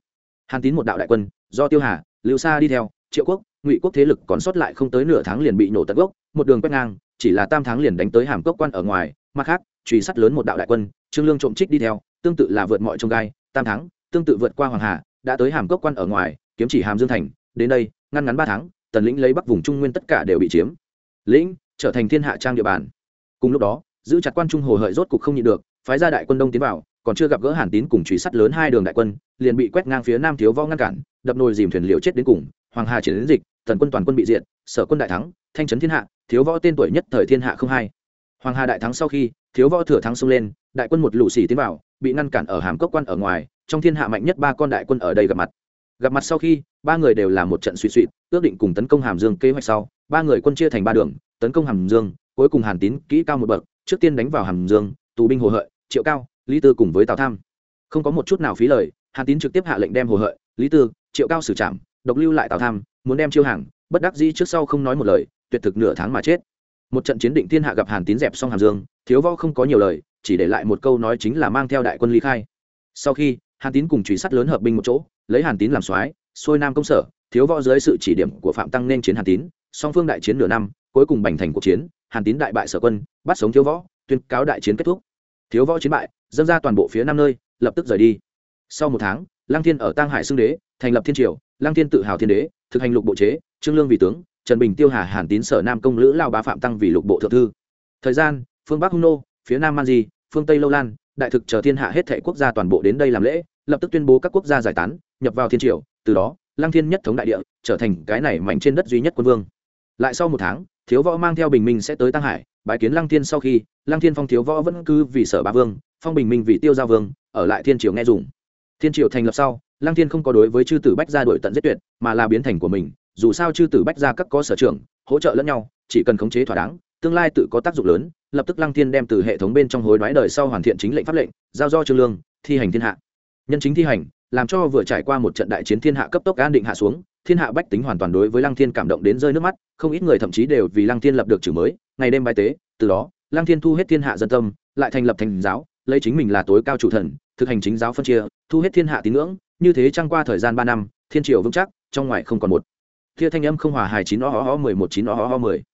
hàn tín một đạo đại quân do Tiêu Hà, Lưu Sa đi theo, Triệu Quốc, Ngụy Quốc thế lực còn sót lại không tới nửa tháng liền bị nổ tận gốc, một đường quét ngang, chỉ là tam tháng liền đánh tới Hàm Cốc quan ở ngoài. Mặt khác, truy sát lớn một đạo đại quân, Trương Lương trộm trích đi theo, tương tự là vượt mọi trông gai, tam tháng, tương tự vượt qua Hoàng Hà, đã tới Hàm Cốc quan ở ngoài, kiếm chỉ Hàm Dương thành, đến đây, ngăn ngắn ba tháng, Tần lĩnh lấy bắc vùng Trung Nguyên tất cả đều bị chiếm lĩnh, trở thành thiên hạ trang địa bàn. Cùng lúc đó, giữ chặt quan Trung Hồ Hợi rốt cục không nhịn được, phái ra đại quân đông tiến vào, còn chưa gặp gỡ Hàn Tín cùng truy sát lớn hai đường đại quân, liền bị quét ngang phía Nam Thiếu Võ ngăn cản, đập nồi dìm thuyền liều chết đến cùng. Hoàng Hà chiến đến dịch, Tần quân toàn quân bị diệt, Sở quân đại thắng, thanh trấn thiên hạ, Thiếu Võ tên tuổi nhất thời thiên hạ không hai. Hoàng Hà đại thắng sau khi, Thiếu Võ thừa thắng xông lên, đại quân một lũ xỉ tiến vào, bị ngăn cản ở Hàm Cốc quan ở ngoài, trong thiên hạ mạnh nhất ba con đại quân ở đây gặp mặt. Gặp mặt sau khi, ba người đều là một trận suy suy, ước định cùng tấn công Hàm Dương kế hoạch sau, ba người quân chia thành ba đường, tấn công Hàm Dương, cuối cùng Hàn Tín kỹ cao một bậc, trước tiên đánh vào Hàm Dương, tù binh Hồ Hợi, Triệu Cao, Lý Tư cùng với Tào Tham. Không có một chút nào phí lời, Hàn Tín trực tiếp hạ lệnh đem Hồ Hợi, Lý Tư, Triệu Cao xử trảm, độc lưu lại Tào Tham, muốn đem Chiêu Hàng, bất đắc dĩ trước sau không nói một lời, tuyệt thực nửa tháng mà chết. Một trận chiến định thiên hạ gặp Hàn Tín dẹp xong Hàm Dương, Thiếu Võ không có nhiều lời, chỉ để lại một câu nói chính là mang theo đại quân ly khai. Sau khi, Hàn Tín cùng truy sát lớn hợp binh một chỗ, lấy Hàn Tín làm soái, xuôi Nam công sở, Thiếu Võ dưới sự chỉ điểm của Phạm Tăng nên chiến Hàn Tín, song phương đại chiến nửa năm, cuối cùng bành thành cuộc chiến, Hàn Tín đại bại Sở quân, bắt sống Thiếu Võ, tuyên cáo đại chiến kết thúc. Thiếu Võ chiến bại, dâng ra toàn bộ phía Nam nơi, lập tức rời đi. Sau một tháng, Lăng Thiên ở Tang Hải xưng đế, thành lập thiên triều, Lăng Thiên tự hào thiên đế, thực hành lục bộ chế, Trương Lương vì tướng, Trần Bình Tiêu Hà Hàn Tín Sở Nam công lữ lao bá Phạm Tăng vì lục bộ thượng thư. Thời gian, phương Bắc Hung nô, phía Nam Man Di, phương Tây Lâu Lan, đại thực chờ thiên hạ hết thảy quốc gia toàn bộ đến đây làm lễ, lập tức tuyên bố các quốc gia giải tán, nhập vào thiên triều, từ đó, Lăng Thiên nhất thống đại địa, trở thành cái này mạnh trên đất duy nhất quân vương. Lại sau một tháng, Thiếu Võ mang theo Bình Minh sẽ tới Tang Hải, bái kiến Lăng Thiên sau khi, Lăng Thiên phong Thiếu Võ vẫn cứ vì Sở Bá vương, phong Bình Minh vì Tiêu Giao vương, ở lại thiên triều nghe dùng. Thiên triều thành lập sau, Lăng Thiên không có đối với chư tử bách gia đổi tận giết tuyệt, mà là biến thành của mình, dù sao chư tử bách gia các có sở trường, hỗ trợ lẫn nhau, chỉ cần khống chế thỏa đáng, tương lai tự có tác dụng lớn. Lập tức Lăng Thiên đem từ hệ thống bên trong hối đoái đời sau hoàn thiện chính lệnh pháp lệnh, giao do Trương Lương thi hành thiên hạ. Nhân chính thi hành, làm cho vừa trải qua một trận đại chiến thiên hạ cấp tốc an định hạ xuống, thiên hạ bách tính hoàn toàn đối với Lăng Thiên cảm động đến rơi nước mắt, không ít người thậm chí đều vì Lăng Thiên lập được chữ mới, ngày đêm bái tế. Từ đó, Lăng Thiên thu hết thiên hạ dân tâm, lại thành lập thành giáo, lấy chính mình là tối cao chủ thần, thực hành chính giáo phân chia, thu hết thiên hạ tín ngưỡng. Như thế trăng qua thời gian ba năm, thiên triều vững chắc, trong ngoài không còn một tia thanh âm không hòa hài. Chín ó ó ó mười một chín ó ó ó mười.